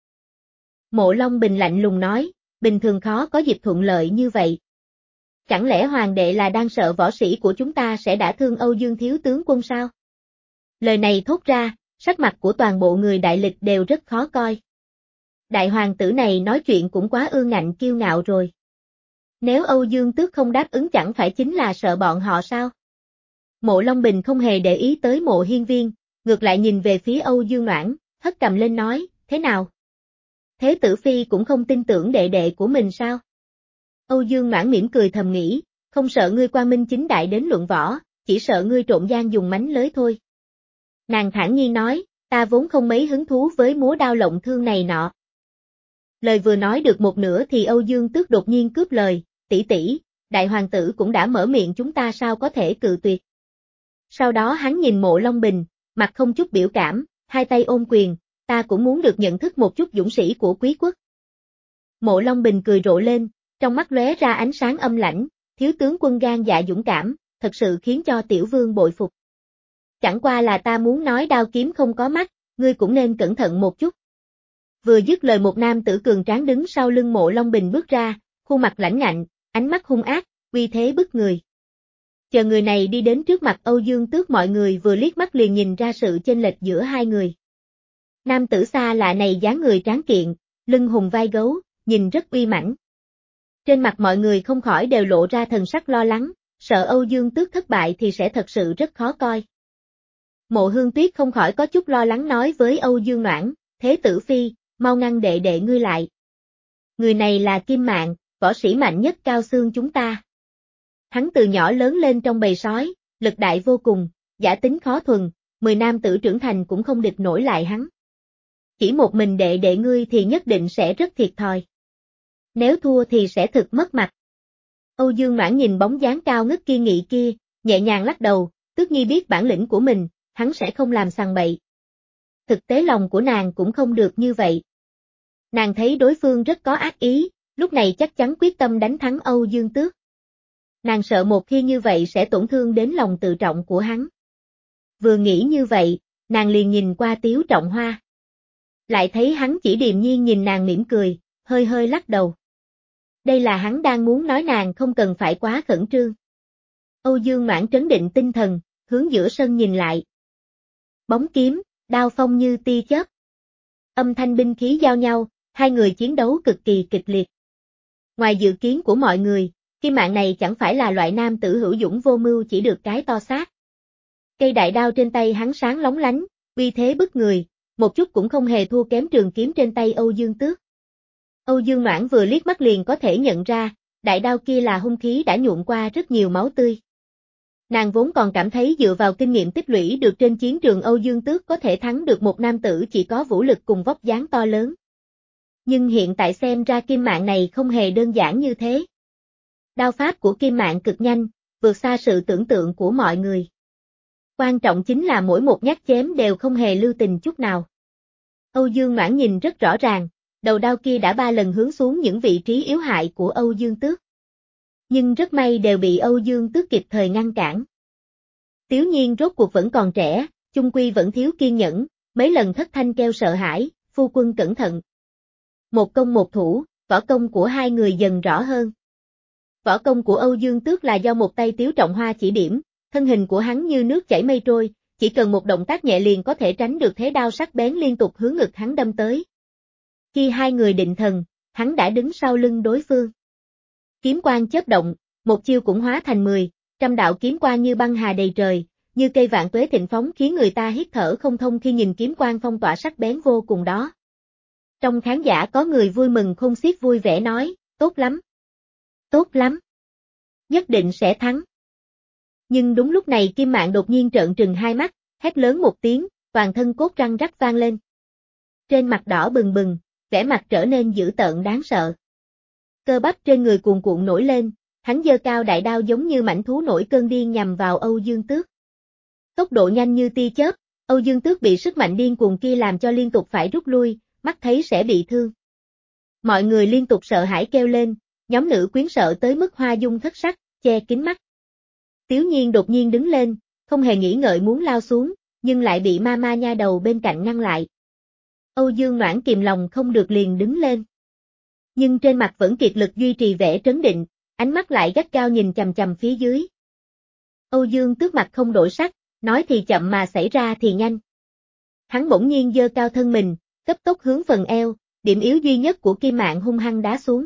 S1: Mộ Long Bình lạnh lùng nói, bình thường khó có dịp thuận lợi như vậy. Chẳng lẽ hoàng đệ là đang sợ võ sĩ của chúng ta sẽ đả thương Âu Dương thiếu tướng quân sao? Lời này thốt ra, sắc mặt của toàn bộ người đại lịch đều rất khó coi. Đại hoàng tử này nói chuyện cũng quá ương ngạnh kiêu ngạo rồi. Nếu Âu Dương Tước không đáp ứng chẳng phải chính là sợ bọn họ sao? Mộ Long Bình không hề để ý tới Mộ Hiên Viên, ngược lại nhìn về phía Âu Dương Noãn, hất cầm lên nói, thế nào? Thế tử phi cũng không tin tưởng đệ đệ của mình sao? Âu Dương Noãn mỉm cười thầm nghĩ, không sợ ngươi quang minh chính đại đến luận võ, chỉ sợ ngươi trộn gian dùng mánh lới thôi. Nàng thản nhiên nói, ta vốn không mấy hứng thú với múa đao lộng thương này nọ. Lời vừa nói được một nửa thì Âu Dương Tước đột nhiên cướp lời, tỷ tỷ, đại hoàng tử cũng đã mở miệng chúng ta sao có thể cự tuyệt. Sau đó hắn nhìn Mộ Long Bình, mặt không chút biểu cảm, hai tay ôm quyền, ta cũng muốn được nhận thức một chút dũng sĩ của quý quốc. Mộ Long Bình cười rộ lên, trong mắt lóe ra ánh sáng âm lãnh, thiếu tướng quân gan dạ dũng cảm, thật sự khiến cho tiểu vương bội phục. Chẳng qua là ta muốn nói đao kiếm không có mắt, ngươi cũng nên cẩn thận một chút. Vừa dứt lời một nam tử cường tráng đứng sau lưng Mộ Long Bình bước ra, khuôn mặt lãnh ngạnh, ánh mắt hung ác, uy thế bức người. Chờ người này đi đến trước mặt Âu Dương Tước mọi người vừa liếc mắt liền nhìn ra sự chênh lệch giữa hai người. Nam tử xa lạ này dáng người tráng kiện, lưng hùng vai gấu, nhìn rất uy mãnh. Trên mặt mọi người không khỏi đều lộ ra thần sắc lo lắng, sợ Âu Dương Tước thất bại thì sẽ thật sự rất khó coi. Mộ Hương Tuyết không khỏi có chút lo lắng nói với Âu Dương Noãn, thế tử phi, mau ngăn đệ đệ ngươi lại. Người này là Kim Mạn, võ sĩ mạnh nhất Cao Xương chúng ta. Hắn từ nhỏ lớn lên trong bầy sói, lực đại vô cùng, giả tính khó thuần, mười nam tử trưởng thành cũng không địch nổi lại hắn. Chỉ một mình đệ đệ ngươi thì nhất định sẽ rất thiệt thòi. Nếu thua thì sẽ thực mất mặt. Âu Dương Noãn nhìn bóng dáng cao ngất kiên nghị kia, nhẹ nhàng lắc đầu, Tước Nhi biết bản lĩnh của mình, hắn sẽ không làm sằng bậy. Thực tế lòng của nàng cũng không được như vậy. Nàng thấy đối phương rất có ác ý, lúc này chắc chắn quyết tâm đánh thắng Âu Dương Tước. Nàng sợ một khi như vậy sẽ tổn thương đến lòng tự trọng của hắn. Vừa nghĩ như vậy, nàng liền nhìn qua Tiếu Trọng Hoa. Lại thấy hắn chỉ điềm nhiên nhìn nàng mỉm cười, hơi hơi lắc đầu. Đây là hắn đang muốn nói nàng không cần phải quá khẩn trương. Âu Dương Noãn trấn định tinh thần, hướng giữa sân nhìn lại. Bóng kiếm, đao phong như tia chớp. Âm thanh binh khí giao nhau, hai người chiến đấu cực kỳ kịch liệt. Ngoài dự kiến của mọi người, Kim Mạn này chẳng phải là loại nam tử hữu dũng vô mưu chỉ được cái to xác. Cây đại đao trên tay hắn sáng lóng lánh, uy thế bức người, một chút cũng không hề thua kém trường kiếm trên tay Âu Dương Tước. Âu Dương Noãn vừa liếc mắt liền có thể nhận ra, đại đao kia là hung khí đã nhuộm qua rất nhiều máu tươi. Nàng vốn còn cảm thấy dựa vào kinh nghiệm tích lũy được trên chiến trường Âu Dương Tước có thể thắng được một nam tử chỉ có vũ lực cùng vóc dáng to lớn. Nhưng hiện tại xem ra Kim Mạn này không hề đơn giản như thế. Đao pháp của Kim Mạn cực nhanh, vượt xa sự tưởng tượng của mọi người. Quan trọng chính là mỗi một nhát chém đều không hề lưu tình chút nào. Âu Dương Noãn nhìn rất rõ ràng, đầu đao kia đã ba lần hướng xuống những vị trí yếu hại của Âu Dương Tước. Nhưng rất may đều bị Âu Dương Tước kịp thời ngăn cản. Tiếu Nhiên rốt cuộc vẫn còn trẻ, chung quy vẫn thiếu kiên nhẫn, mấy lần thất thanh kêu sợ hãi, phu quân cẩn thận. Một công một thủ, võ công của hai người dần rõ hơn. Võ công của Âu Dương Tước là do một tay Tiếu Trọng Hoa chỉ điểm, thân hình của hắn như nước chảy mây trôi, chỉ cần một động tác nhẹ liền có thể tránh được thế đao sắc bén liên tục hướng ngực hắn đâm tới. Khi hai người định thần, hắn đã đứng sau lưng đối phương. Kiếm quang chớp động, một chiêu cũng hóa thành mười, trăm đạo kiếm quang như băng hà đầy trời, như cây vạn tuế thịnh phóng khiến người ta hít thở không thông khi nhìn kiếm quang phong tỏa sắc bén vô cùng đó. Trong khán giả có người vui mừng không xiết vui vẻ nói, tốt lắm. Tốt lắm. Nhất định sẽ thắng. Nhưng đúng lúc này Kim Mạn đột nhiên trợn trừng hai mắt, hét lớn một tiếng, toàn thân cốt răng rắc vang lên. Trên mặt đỏ bừng bừng, vẻ mặt trở nên dữ tợn đáng sợ. Cơ bắp trên người cuồn cuộn nổi lên, hắn giơ cao đại đao giống như mãnh thú nổi cơn điên nhằm vào Âu Dương Tước. Tốc độ nhanh như tia chớp, Âu Dương Tước bị sức mạnh điên cuồng kia làm cho liên tục phải rút lui, mắt thấy sẽ bị thương. Mọi người liên tục sợ hãi kêu lên, nhóm nữ quyến sợ tới mức hoa dung thất sắc, che kín mắt. Tiếu Nhiên đột nhiên đứng lên, không hề nghĩ ngợi muốn lao xuống, nhưng lại bị Mama nha đầu bên cạnh ngăn lại. Âu Dương Noãn kìm lòng không được liền đứng lên. Nhưng trên mặt vẫn kiệt lực duy trì vẻ trấn định, ánh mắt lại gắt gao nhìn chằm chằm phía dưới. Âu Dương Tước mặt không đổi sắc, nói thì chậm mà xảy ra thì nhanh. Hắn bỗng nhiên giơ cao thân mình, cấp tốc hướng phần eo, điểm yếu duy nhất của Kim Mạn hung hăng đá xuống.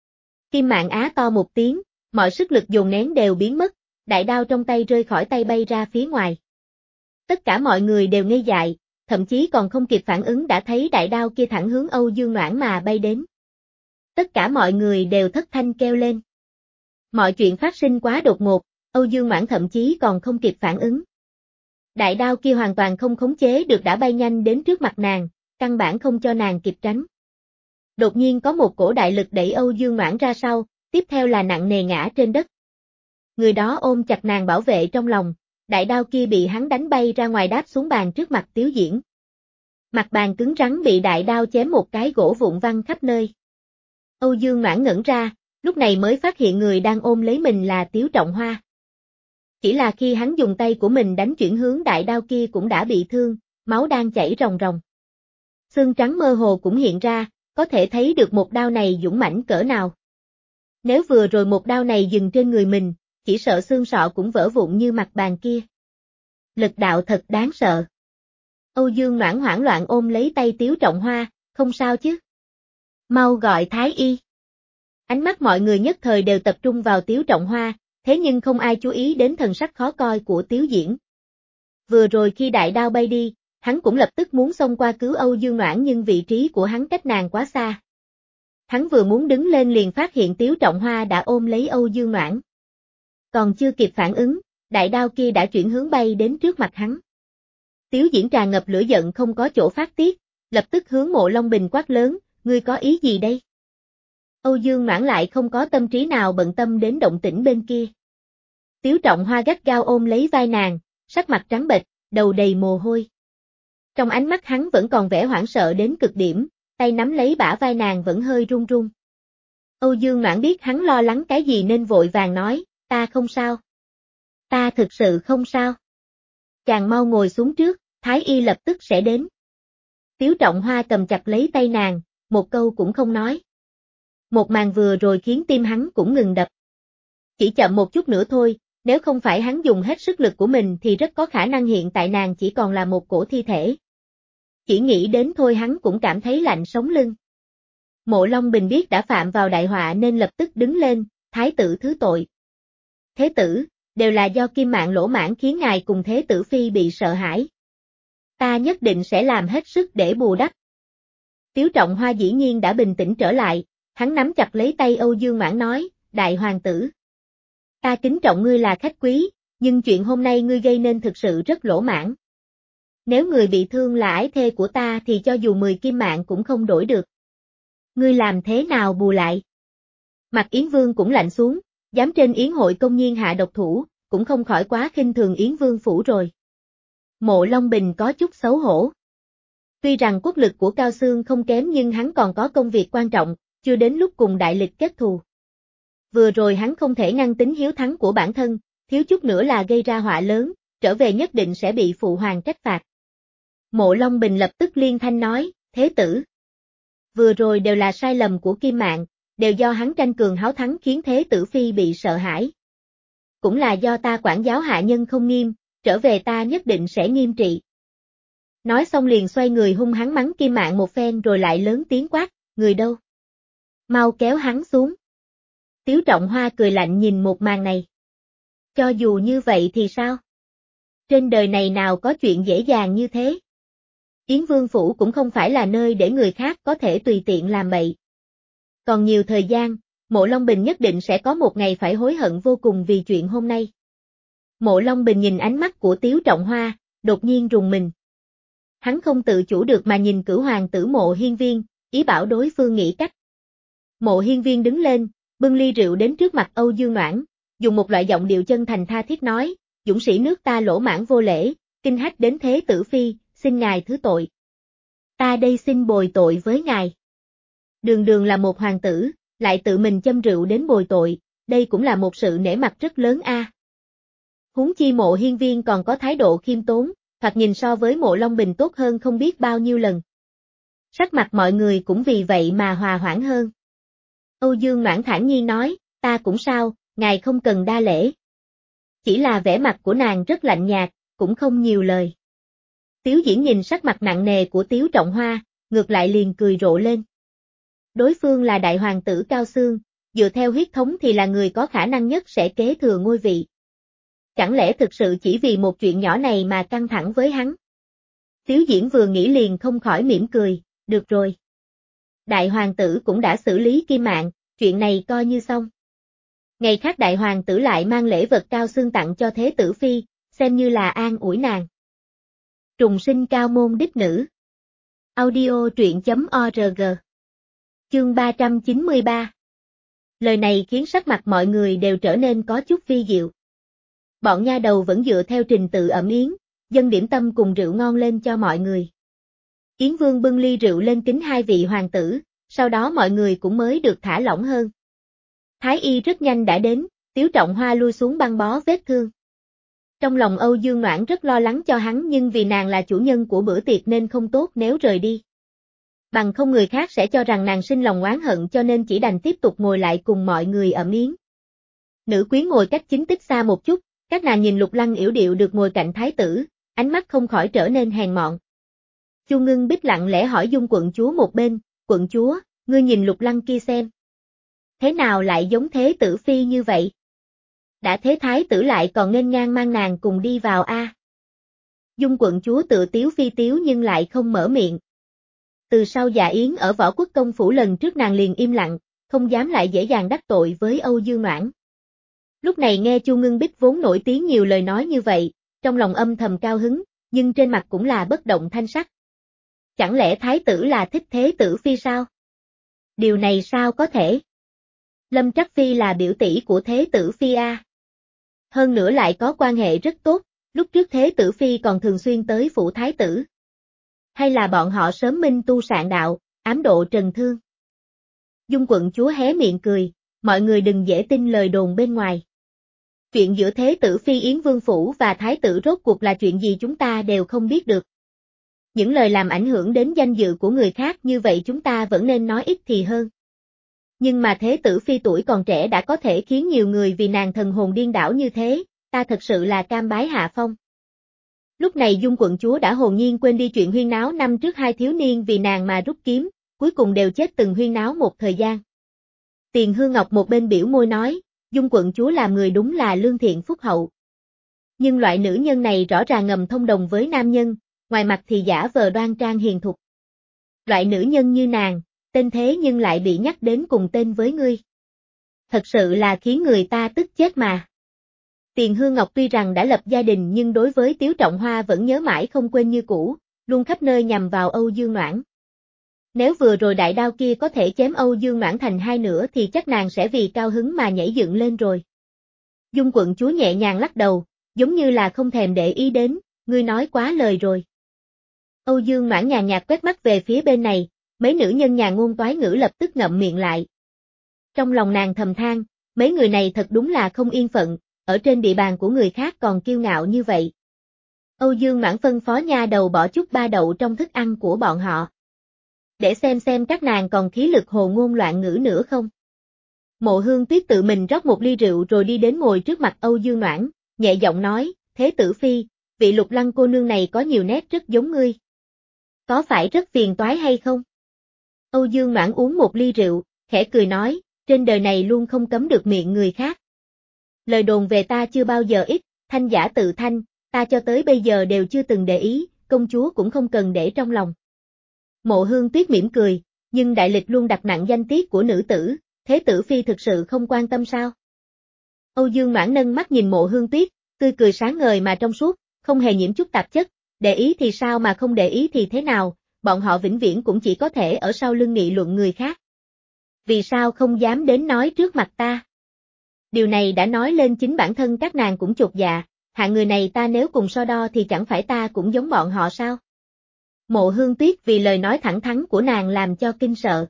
S1: Kim Mạn á to một tiếng, mọi sức lực dồn nén đều biến mất, đại đao trong tay rơi khỏi tay bay ra phía ngoài. Tất cả mọi người đều ngây dại, thậm chí còn không kịp phản ứng đã thấy đại đao kia thẳng hướng Âu Dương Noãn mà bay đến. Tất cả mọi người đều thất thanh kêu lên. Mọi chuyện phát sinh quá đột ngột, Âu Dương Noãn thậm chí còn không kịp phản ứng. Đại đao kia hoàn toàn không khống chế được đã bay nhanh đến trước mặt nàng, căn bản không cho nàng kịp tránh. Đột nhiên có một cổ đại lực đẩy Âu Dương Noãn ra sau, tiếp theo là nặng nề ngã trên đất. Người đó ôm chặt nàng bảo vệ trong lòng, đại đao kia bị hắn đánh bay ra ngoài đáp xuống bàn trước mặt Tiếu Diễn. Mặt bàn cứng rắn bị đại đao chém một cái gỗ vụn văng khắp nơi. Âu Dương Noãn ngẩn ra, lúc này mới phát hiện người đang ôm lấy mình là Tiếu Trọng Hoa. Chỉ là khi hắn dùng tay của mình đánh chuyển hướng đại đao kia cũng đã bị thương, máu đang chảy ròng ròng. Xương trắng mơ hồ cũng hiện ra, có thể thấy được một đao này dũng mãnh cỡ nào. Nếu vừa rồi một đao này dừng trên người mình, chỉ sợ xương sọ cũng vỡ vụn như mặt bàn kia. Lực đạo thật đáng sợ. Âu Dương Noãn hoảng loạn ôm lấy tay Tiếu Trọng Hoa, không sao chứ? Mau gọi Thái Y. Ánh mắt mọi người nhất thời đều tập trung vào Tiếu Trọng Hoa, thế nhưng không ai chú ý đến thần sắc khó coi của Tiếu Diễn. Vừa rồi khi đại đao bay đi, hắn cũng lập tức muốn xông qua cứu Âu Dương Noãn nhưng vị trí của hắn cách nàng quá xa. Hắn vừa muốn đứng lên liền phát hiện Tiếu Trọng Hoa đã ôm lấy Âu Dương Noãn. Còn chưa kịp phản ứng, đại đao kia đã chuyển hướng bay đến trước mặt hắn. Tiếu Diễn tràn ngập lửa giận không có chỗ phát tiết, lập tức hướng Mộ Long Bình quát lớn, ngươi có ý gì đây? Âu Dương Noãn lại không có tâm trí nào bận tâm đến động tĩnh bên kia. Tiếu Trọng Hoa gắt gao ôm lấy vai nàng, sắc mặt trắng bệch, đầu đầy mồ hôi. Trong ánh mắt hắn vẫn còn vẻ hoảng sợ đến cực điểm, tay nắm lấy bả vai nàng vẫn hơi run run. Âu Dương Noãn biết hắn lo lắng cái gì nên vội vàng nói, ta không sao. Ta thực sự không sao. Chàng mau ngồi xuống trước, Thái Y lập tức sẽ đến. Tiếu Trọng Hoa cầm chặt lấy tay nàng, một câu cũng không nói. Một màn vừa rồi khiến tim hắn cũng ngừng đập. Chỉ chậm một chút nữa thôi, nếu không phải hắn dùng hết sức lực của mình thì rất có khả năng hiện tại nàng chỉ còn là một cổ thi thể. Chỉ nghĩ đến thôi hắn cũng cảm thấy lạnh sống lưng. Mộ Long Bình biết đã phạm vào đại họa nên lập tức đứng lên, thái tử thứ tội. Thế tử, đều là do Kim Mạn lỗ mãng khiến ngài cùng thế tử phi bị sợ hãi. Ta nhất định sẽ làm hết sức để bù đắp. Tiếu Trọng Hoa dĩ nhiên đã bình tĩnh trở lại, hắn nắm chặt lấy tay Âu Dương Noãn nói, đại hoàng tử. Ta kính trọng ngươi là khách quý, nhưng chuyện hôm nay ngươi gây nên thực sự rất lỗ mãng. Nếu người bị thương là ái thê của ta thì cho dù mười kim mạng cũng không đổi được. Ngươi làm thế nào bù lại? Mặt Yến Vương cũng lạnh xuống, dám trên yến hội công nhiên hạ độc thủ, cũng không khỏi quá khinh thường Yến Vương phủ rồi. Mộ Long Bình có chút xấu hổ. Tuy rằng quốc lực của Cao Xương không kém nhưng hắn còn có công việc quan trọng, chưa đến lúc cùng đại lịch kết thù. Vừa rồi hắn không thể ngăn tính hiếu thắng của bản thân, thiếu chút nữa là gây ra họa lớn, trở về nhất định sẽ bị phụ hoàng trách phạt. Mộ Long Bình lập tức liên thanh nói, thế tử. Vừa rồi đều là sai lầm của Kim Mạn, đều do hắn tranh cường háo thắng khiến thế tử phi bị sợ hãi. Cũng là do ta quản giáo hạ nhân không nghiêm, trở về ta nhất định sẽ nghiêm trị. Nói xong liền xoay người hung hắn mắng Kim Mạn một phen rồi lại lớn tiếng quát, người đâu? Mau kéo hắn xuống. Tiếu Trọng Hoa cười lạnh nhìn một màn này. Cho dù như vậy thì sao? Trên đời này nào có chuyện dễ dàng như thế? Yến Vương phủ cũng không phải là nơi để người khác có thể tùy tiện làm bậy. Còn nhiều thời gian, Mộ Long Bình nhất định sẽ có một ngày phải hối hận vô cùng vì chuyện hôm nay. Mộ Long Bình nhìn ánh mắt của Tiếu Trọng Hoa, đột nhiên rùng mình. Hắn không tự chủ được mà nhìn cửu hoàng tử Mộ Hiên Viên, ý bảo đối phương nghĩ cách. Mộ Hiên Viên đứng lên, bưng ly rượu đến trước mặt Âu Dương Noãn, dùng một loại giọng điệu chân thành tha thiết nói, dũng sĩ nước ta lỗ mãng vô lễ, kinh hách đến thế tử phi, xin ngài thứ tội. Ta đây xin bồi tội với ngài. Đường đường là một hoàng tử, lại tự mình châm rượu đến bồi tội, đây cũng là một sự nể mặt rất lớn a. Huống chi Mộ Hiên Viên còn có thái độ khiêm tốn, thoạt nhìn so với Mộ Long Bình tốt hơn không biết bao nhiêu lần. Sắc mặt mọi người cũng vì vậy mà hòa hoãn hơn. Âu Dương Noãn thản nhiên nói, ta cũng sao, ngài không cần đa lễ. Chỉ là vẻ mặt của nàng rất lạnh nhạt, cũng không nhiều lời. Tiếu Diễn nhìn sắc mặt nặng nề của Tiếu Trọng Hoa, ngược lại liền cười rộ lên. Đối phương là đại hoàng tử Cao Xương, dựa theo huyết thống thì là người có khả năng nhất sẽ kế thừa ngôi vị. Chẳng lẽ thực sự chỉ vì một chuyện nhỏ này mà căng thẳng với hắn? Tiếu Diễn vừa nghĩ liền không khỏi mỉm cười, được rồi. Đại hoàng tử cũng đã xử lý Kim Mạn, chuyện này coi như xong. Ngày khác đại hoàng tử lại mang lễ vật Cao Xương tặng cho Thế Tử Phi, xem như là an ủi nàng. Trùng sinh cao môn đích nữ. Audio truyện chấm org. Chương ba trăm chín mươi ba. Lời này khiến sắc mặt mọi người đều trở nên có chút vi diệu. Bọn nha đầu vẫn dựa theo trình tự ẩm yến, dâng điểm tâm cùng rượu ngon lên cho mọi người. Yến Vương bưng ly rượu lên kính hai vị hoàng tử, sau đó mọi người cũng mới được thả lỏng hơn. Thái y rất nhanh đã đến, Tiếu Trọng Hoa lui xuống băng bó vết thương. Trong lòng Âu Dương Noãn rất lo lắng cho hắn nhưng vì nàng là chủ nhân của bữa tiệc nên không tốt nếu rời đi. Bằng không người khác sẽ cho rằng nàng sinh lòng oán hận cho nên chỉ đành tiếp tục ngồi lại cùng mọi người ẩm yến. Nữ quyến ngồi cách chính tích xa một chút, các nàng nhìn Lục Lăng yểu điệu được ngồi cạnh thái tử, ánh mắt không khỏi trở nên hèn mọn. Chu Ngưng Bích lặng lẽ hỏi Dung quận chúa một bên, quận chúa, ngươi nhìn Lục Lăng kia xem. Thế nào lại giống Thế Tử Phi như vậy? Đã thế thái tử lại còn nghênh ngang mang nàng cùng đi vào a. À. Dung quận chúa tự tiếu phi tiếu nhưng lại không mở miệng. Từ sau dạ yến ở Võ Quốc công phủ lần trước nàng liền im lặng, không dám lại dễ dàng đắc tội với Âu Dương Noãn. Lúc này nghe Chu Ngưng Bích vốn nổi tiếng nhiều lời nói như vậy, trong lòng âm thầm cao hứng, nhưng trên mặt cũng là bất động thanh sắc. Chẳng lẽ thái tử là thích Thế Tử Phi sao? Điều này sao có thể? Lâm Trắc Phi là biểu tỷ của Thế Tử Phi a. Hơn nữa lại có quan hệ rất tốt, lúc trước Thế Tử Phi còn thường xuyên tới phủ thái tử. Hay là bọn họ sớm minh tu sạn đạo, ám độ Trần Thương? Dung quận chúa hé miệng cười, mọi người đừng dễ tin lời đồn bên ngoài. Chuyện giữa Thế Tử Phi Yến Vương Phủ và Thái tử rốt cuộc là chuyện gì chúng ta đều không biết được. Những lời làm ảnh hưởng đến danh dự của người khác như vậy chúng ta vẫn nên nói ít thì hơn. Nhưng mà Thế Tử Phi tuổi còn trẻ đã có thể khiến nhiều người vì nàng thần hồn điên đảo như thế, ta thật sự là cam bái hạ phong. Lúc này Dung quận chúa đã hồn nhiên quên đi chuyện huyên náo năm trước hai thiếu niên vì nàng mà rút kiếm, cuối cùng đều chết từng huyên náo một thời gian. Tiền Hương Ngọc một bên biểu môi nói, Dung quận chúa làm người đúng là lương thiện phúc hậu. Nhưng loại nữ nhân này rõ ràng ngầm thông đồng với nam nhân, ngoài mặt thì giả vờ đoan trang hiền thục. Loại nữ nhân như nàng, tên thế nhưng lại bị nhắc đến cùng tên với ngươi. Thật sự là khiến người ta tức chết mà. Tiền Hương Ngọc tuy rằng đã lập gia đình nhưng đối với Tiếu Trọng Hoa vẫn nhớ mãi không quên như cũ, luôn khắp nơi nhằm vào Âu Dương Noãn. Nếu vừa rồi đại đao kia có thể chém Âu Dương Noãn thành hai nửa thì chắc nàng sẽ vì cao hứng mà nhảy dựng lên rồi. Dung quận chúa nhẹ nhàng lắc đầu, giống như là không thèm để ý đến, ngươi nói quá lời rồi. Âu Dương Noãn nhàn nhạt quét mắt về phía bên này, mấy nữ nhân nhà ngôn toái ngữ lập tức ngậm miệng lại. Trong lòng nàng thầm than, mấy người này thật đúng là không yên phận, ở trên địa bàn của người khác còn kiêu ngạo như vậy. Âu Dương Noãn phân phó nha đầu bỏ chút ba đậu trong thức ăn của bọn họ. Để xem xem các nàng còn khí lực hồ ngôn loạn ngữ nữa không. Mộ Hương Tuyết tự mình rót một ly rượu rồi đi đến ngồi trước mặt Âu Dương Noãn, nhẹ giọng nói, Thế Tử Phi, vị Lục Lăng cô nương này có nhiều nét rất giống ngươi. Có phải rất phiền toái hay không? Âu Dương Noãn uống một ly rượu, khẽ cười nói, trên đời này luôn không cấm được miệng người khác. Lời đồn về ta chưa bao giờ ít, thanh giả tự thanh, ta cho tới bây giờ đều chưa từng để ý, công chúa cũng không cần để trong lòng. Mộ Hương Tuyết mỉm cười, nhưng đại lịch luôn đặt nặng danh tiết của nữ tử, Thế Tử Phi thực sự không quan tâm sao? Âu Dương Noãn nâng mắt nhìn Mộ Hương Tuyết, tươi cười sáng ngời mà trong suốt, không hề nhiễm chút tạp chất, để ý thì sao mà không để ý thì thế nào, bọn họ vĩnh viễn cũng chỉ có thể ở sau lưng nghị luận người khác. Vì sao không dám đến nói trước mặt ta? Điều này đã nói lên chính bản thân các nàng cũng chột dạ, hạng người này ta nếu cùng so đo thì chẳng phải ta cũng giống bọn họ sao? Mộ Hương Tuyết vì lời nói thẳng thắn của nàng làm cho kinh sợ.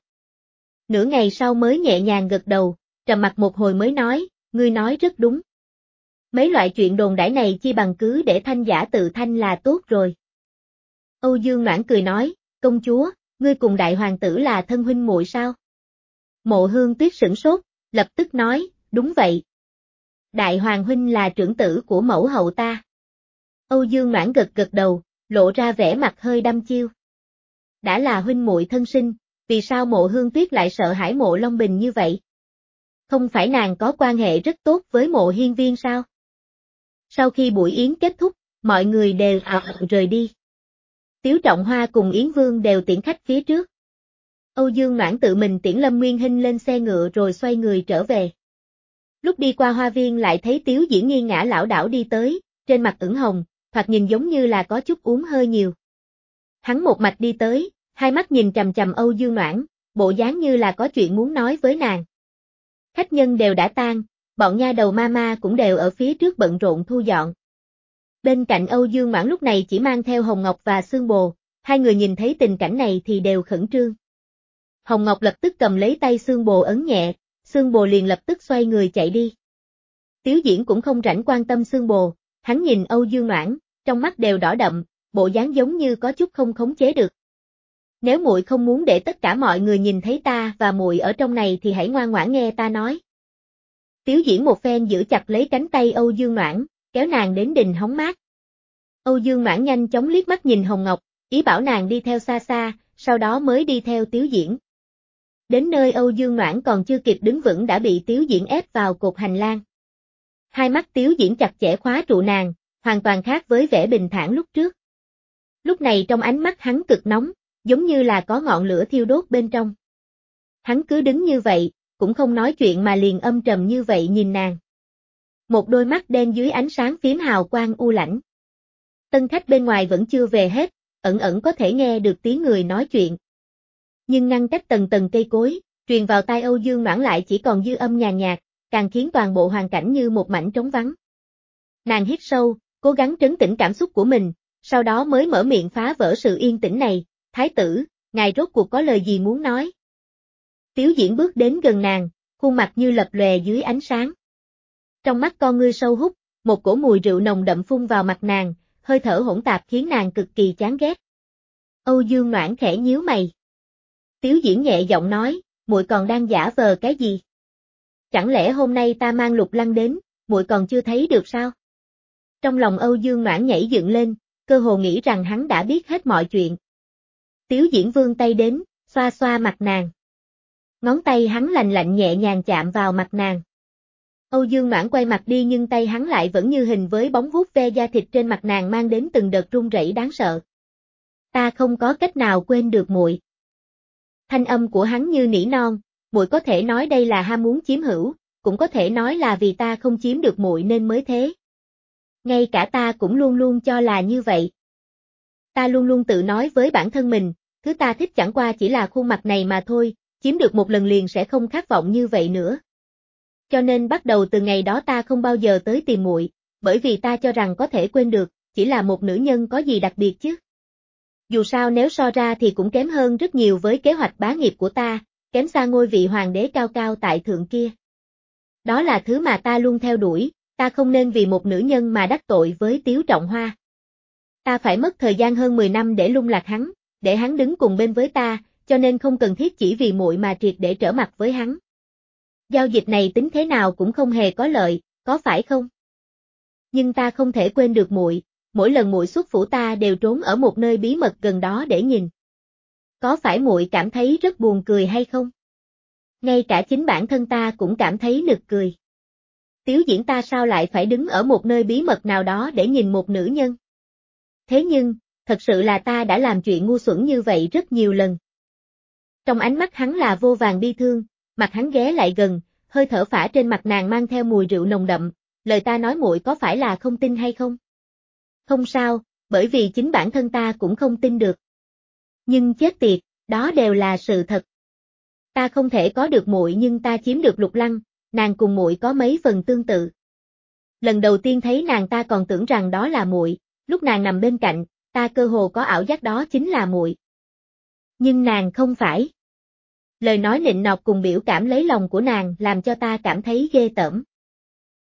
S1: Nửa ngày sau mới nhẹ nhàng gật đầu, trầm mặt một hồi mới nói, ngươi nói rất đúng. Mấy loại chuyện đồn đãi này chi bằng cứ để thanh giả tự thanh là tốt rồi. Âu Dương Noãn cười nói, công chúa, ngươi cùng đại hoàng tử là thân huynh muội sao? Mộ Hương Tuyết sửng sốt, lập tức nói, đúng vậy. Đại hoàng huynh là trưởng tử của mẫu hậu ta. Âu Dương Noãn gật gật đầu, lộ ra vẻ mặt hơi đăm chiêu. Đã là huynh muội thân sinh, vì sao Mộ Hương Tuyết lại sợ hãi Mộ Long Bình như vậy? Không phải nàng có quan hệ rất tốt với Mộ Hiên Viên sao? Sau khi buổi yến kết thúc, mọi người đều ào rời đi. Tiếu Trọng Hoa cùng Yến Vương đều tiễn khách phía trước. Âu Dương Noãn tự mình tiễn Lâm Nguyên Hinh lên xe ngựa rồi xoay người trở về. Lúc đi qua hoa viên lại thấy Tiếu Diễn nghiêng ngã lảo đảo đi tới, trên mặt ửng hồng, thoạt nhìn giống như là có chút uống hơi nhiều. Hắn một mạch đi tới, hai mắt nhìn chằm chằm Âu Dương Noãn, bộ dáng như là có chuyện muốn nói với nàng. Khách nhân đều đã tan, bọn nha đầu mama cũng đều ở phía trước bận rộn thu dọn. Bên cạnh Âu Dương Noãn lúc này chỉ mang theo Hồng Ngọc và Sương Bồ, hai người nhìn thấy tình cảnh này thì đều khẩn trương. Hồng Ngọc lập tức cầm lấy tay Sương Bồ ấn nhẹ, Sương Bồ liền lập tức xoay người chạy đi. Tiếu Diễn cũng không rảnh quan tâm Sương Bồ, hắn nhìn Âu Dương Noãn, trong mắt đều đỏ đậm, bộ dáng giống như có chút không khống chế được. Nếu muội không muốn để tất cả mọi người nhìn thấy ta và muội ở trong này thì hãy ngoan ngoãn nghe ta nói. Tiếu Diễn một phen giữ chặt lấy cánh tay Âu Dương Noãn, kéo nàng đến đình hóng mát. Âu Dương Noãn nhanh chóng liếc mắt nhìn Hồng Ngọc, ý bảo nàng đi theo xa xa, sau đó mới đi theo Tiếu Diễn. Đến nơi Âu Dương Noãn còn chưa kịp đứng vững đã bị Tiếu Diễn ép vào cột hành lang. Hai mắt Tiếu Diễn chặt chẽ khóa trụ nàng, hoàn toàn khác với vẻ bình thản lúc trước. Lúc này trong ánh mắt hắn cực nóng, giống như là có ngọn lửa thiêu đốt bên trong. Hắn cứ đứng như vậy, cũng không nói chuyện mà liền âm trầm như vậy nhìn nàng. Một đôi mắt đen dưới ánh sáng phím hào quang u lãnh. Tân khách bên ngoài vẫn chưa về hết, ẩn ẩn có thể nghe được tiếng người nói chuyện. Nhưng ngăn cách tầng tầng cây cối, truyền vào tai Âu Dương Noãn lại chỉ còn dư âm nhàn nhạt, càng khiến toàn bộ hoàn cảnh như một mảnh trống vắng. Nàng hít sâu, cố gắng trấn tĩnh cảm xúc của mình, sau đó mới mở miệng phá vỡ sự yên tĩnh này, thái tử, ngài rốt cuộc có lời gì muốn nói? Tiếu Diễn bước đến gần nàng, khuôn mặt như lập lòe dưới ánh sáng. Trong mắt con ngươi sâu hút, một cổ mùi rượu nồng đậm phun vào mặt nàng, hơi thở hỗn tạp khiến nàng cực kỳ chán ghét. Âu Dương Noãn khẽ nhíu mày. Tiếu Diễn nhẹ giọng nói, muội còn đang giả vờ cái gì? Chẳng lẽ hôm nay ta mang Lục Lăng đến, muội còn chưa thấy được sao? Trong lòng Âu Dương Noãn nhảy dựng lên, cơ hồ nghĩ rằng hắn đã biết hết mọi chuyện. Tiếu Diễn vươn tay đến, xoa xoa mặt nàng. Ngón tay hắn lành lạnh nhẹ nhàng chạm vào mặt nàng. Âu Dương Noãn quay mặt đi nhưng tay hắn lại vẫn như hình với bóng vuốt ve da thịt trên mặt nàng mang đến từng đợt run rẩy đáng sợ. Ta không có cách nào quên được muội. Thanh âm của hắn như nỉ non, muội có thể nói đây là ham muốn chiếm hữu, cũng có thể nói là vì ta không chiếm được muội nên mới thế. Ngay cả ta cũng luôn luôn cho là như vậy. Ta luôn luôn tự nói với bản thân mình, thứ ta thích chẳng qua chỉ là khuôn mặt này mà thôi, chiếm được một lần liền sẽ không khát vọng như vậy nữa. Cho nên bắt đầu từ ngày đó ta không bao giờ tới tìm muội, bởi vì ta cho rằng có thể quên được, chỉ là một nữ nhân có gì đặc biệt chứ. Dù sao nếu so ra thì cũng kém hơn rất nhiều với kế hoạch bá nghiệp của ta, kém xa ngôi vị hoàng đế cao cao tại thượng kia. Đó là thứ mà ta luôn theo đuổi, ta không nên vì một nữ nhân mà đắc tội với Tiếu Trọng Hoa. Ta phải mất thời gian hơn mười năm để lung lạc hắn, để hắn đứng cùng bên với ta, cho nên không cần thiết chỉ vì muội mà triệt để trở mặt với hắn. Giao dịch này tính thế nào cũng không hề có lợi, có phải không? Nhưng ta không thể quên được muội, mỗi lần muội xuất phủ ta đều trốn ở một nơi bí mật gần đó để nhìn. Có phải muội cảm thấy rất buồn cười hay không? Ngay cả chính bản thân ta cũng cảm thấy nực cười. Tiếu Diễn ta sao lại phải đứng ở một nơi bí mật nào đó để nhìn một nữ nhân? Thế nhưng, thật sự là ta đã làm chuyện ngu xuẩn như vậy rất nhiều lần. Trong ánh mắt hắn là vô vàn bi thương, mặt hắn ghé lại gần, hơi thở phả trên mặt nàng mang theo mùi rượu nồng đậm, lời ta nói muội có phải là không tin hay không? Không sao, bởi vì chính bản thân ta cũng không tin được. Nhưng chết tiệt, đó đều là sự thật. Ta không thể có được muội nhưng ta chiếm được Lục Lăng, nàng cùng muội có mấy phần tương tự. Lần đầu tiên thấy nàng ta còn tưởng rằng đó là muội, lúc nàng nằm bên cạnh, ta cơ hồ có ảo giác đó chính là muội. Nhưng nàng không phải. Lời nói nịnh nọt cùng biểu cảm lấy lòng của nàng làm cho ta cảm thấy ghê tởm.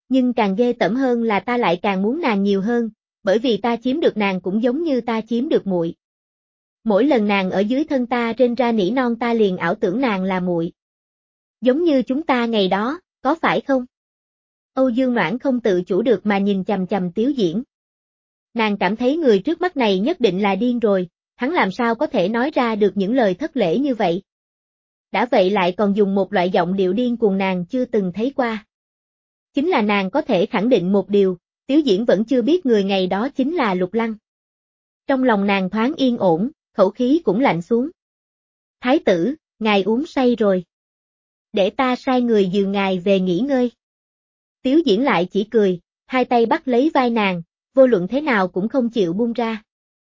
S1: Nhưng càng ghê tởm hơn là ta lại càng muốn nàng nhiều hơn, bởi vì ta chiếm được nàng cũng giống như ta chiếm được muội. Mỗi lần nàng ở dưới thân ta trên ra nỉ non ta liền ảo tưởng nàng là muội. Giống như chúng ta ngày đó, có phải không? Âu Dương Noãn không tự chủ được mà nhìn chằm chằm Tiếu Diễn. Nàng cảm thấy người trước mắt này nhất định là điên rồi, hắn làm sao có thể nói ra được những lời thất lễ như vậy. Đã vậy lại còn dùng một loại giọng điệu điên cuồng nàng chưa từng thấy qua. Chính là nàng có thể khẳng định một điều, Tiếu Diễn vẫn chưa biết người ngày đó chính là Lục Lăng. Trong lòng nàng thoáng yên ổn, khẩu khí cũng lạnh xuống. Thái tử, ngài uống say rồi. Để ta sai người dìu ngài về nghỉ ngơi. Tiếu Diễn lại chỉ cười, hai tay bắt lấy vai nàng, vô luận thế nào cũng không chịu buông ra.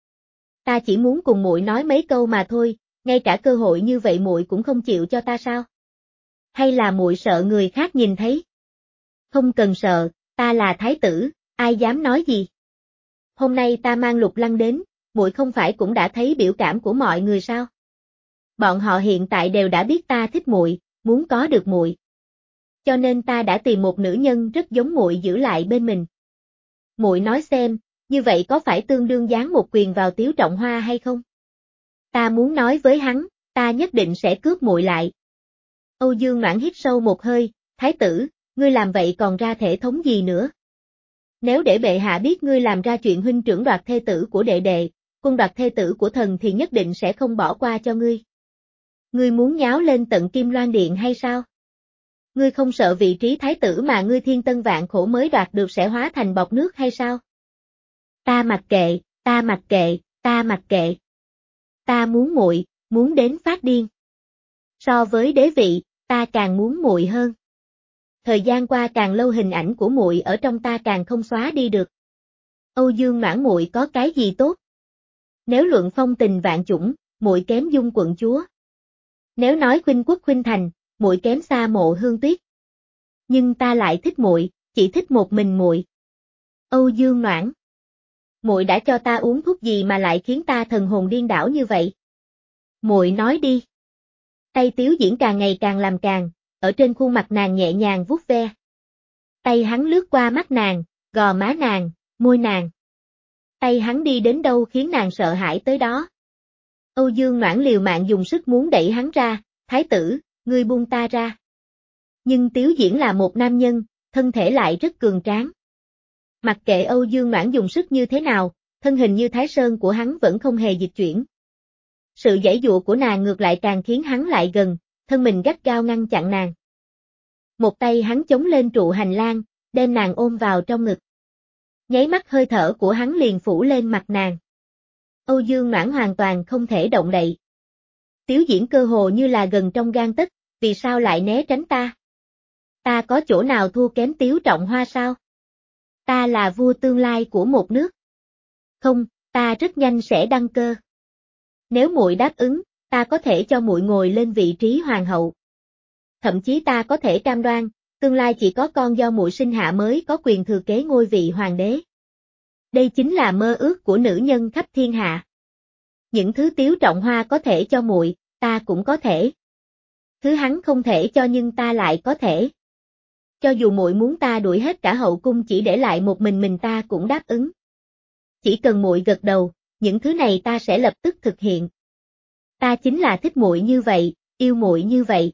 S1: Ta chỉ muốn cùng muội nói mấy câu mà thôi, ngay cả cơ hội như vậy muội cũng không chịu cho ta sao? Hay là muội sợ người khác nhìn thấy? Không cần sợ, ta là thái tử, ai dám nói gì? Hôm nay ta mang Lục Lăng đến, muội không phải cũng đã thấy biểu cảm của mọi người sao? Bọn họ hiện tại đều đã biết ta thích muội, muốn có được muội. Cho nên ta đã tìm một nữ nhân rất giống muội giữ lại bên mình. Muội nói xem, như vậy có phải tương đương giáng một quyền vào Tiếu Trọng Hoa hay không? Ta muốn nói với hắn, ta nhất định sẽ cướp muội lại. Âu Dương Noãn hít sâu một hơi, thái tử, ngươi làm vậy còn ra thể thống gì nữa? Nếu để bệ hạ biết ngươi làm ra chuyện huynh trưởng đoạt thê tử của đệ đệ, quân đoạt thê tử của thần thì nhất định sẽ không bỏ qua cho ngươi. Ngươi muốn nháo lên tận Kim Loan Điện hay sao? Ngươi không sợ vị trí thái tử mà ngươi thiên tân vạn khổ mới đoạt được sẽ hóa thành bọt nước hay sao? Ta mặc kệ, ta mặc kệ, ta mặc kệ. Ta muốn muội, muốn đến phát điên. So với đế vị, ta càng muốn muội hơn. Thời gian qua càng lâu hình ảnh của muội ở trong ta càng không xóa đi được. Âu Dương Noãn muội có cái gì tốt? Nếu luận phong tình vạn chủng, muội kém Dung quận chúa. Nếu nói khuynh quốc khuynh thành, muội kém xa Mộ Hương Tuyết. Nhưng ta lại thích muội, chỉ thích một mình muội. Âu Dương Noãn, muội đã cho ta uống thuốc gì mà lại khiến ta thần hồn điên đảo như vậy? Muội nói đi. Tay Tiếu Diễn càng ngày càng làm càng, ở trên khuôn mặt nàng nhẹ nhàng vuốt ve. Tay hắn lướt qua mắt nàng, gò má nàng, môi nàng. Tay hắn đi đến đâu khiến nàng sợ hãi tới đó. Âu Dương Noãn liều mạng dùng sức muốn đẩy hắn ra, thái tử, ngươi buông ta ra. Nhưng Tiếu Diễn là một nam nhân, thân thể lại rất cường tráng. Mặc kệ Âu Dương Noãn dùng sức như thế nào, thân hình như Thái Sơn của hắn vẫn không hề dịch chuyển. Sự giãy giụa của nàng ngược lại càng khiến hắn lại gần, thân mình gắt gao ngăn chặn nàng. Một tay hắn chống lên trụ hành lang, đem nàng ôm vào trong ngực. Nháy mắt hơi thở của hắn liền phủ lên mặt nàng. Âu Dương Noãn hoàn toàn không thể động đậy. Tiếu Diễn cơ hồ như là gần trong gang tấc, vì sao lại né tránh ta? Ta có chỗ nào thua kém Tiếu Trọng Hoa sao? Ta là vua tương lai của một nước. Không, ta rất nhanh sẽ đăng cơ. Nếu muội đáp ứng, ta có thể cho muội ngồi lên vị trí hoàng hậu. Thậm chí ta có thể cam đoan, tương lai chỉ có con do muội sinh hạ mới có quyền thừa kế ngôi vị hoàng đế. Đây chính là mơ ước của nữ nhân khắp thiên hạ. Những thứ Tiếu Trọng Hoa có thể cho muội, ta cũng có thể. Thứ hắn không thể cho nhưng ta lại có thể. Cho dù muội muốn ta đuổi hết cả hậu cung chỉ để lại một mình mình ta cũng đáp ứng. Chỉ cần muội gật đầu, những thứ này ta sẽ lập tức thực hiện. Ta chính là thích muội như vậy, yêu muội như vậy.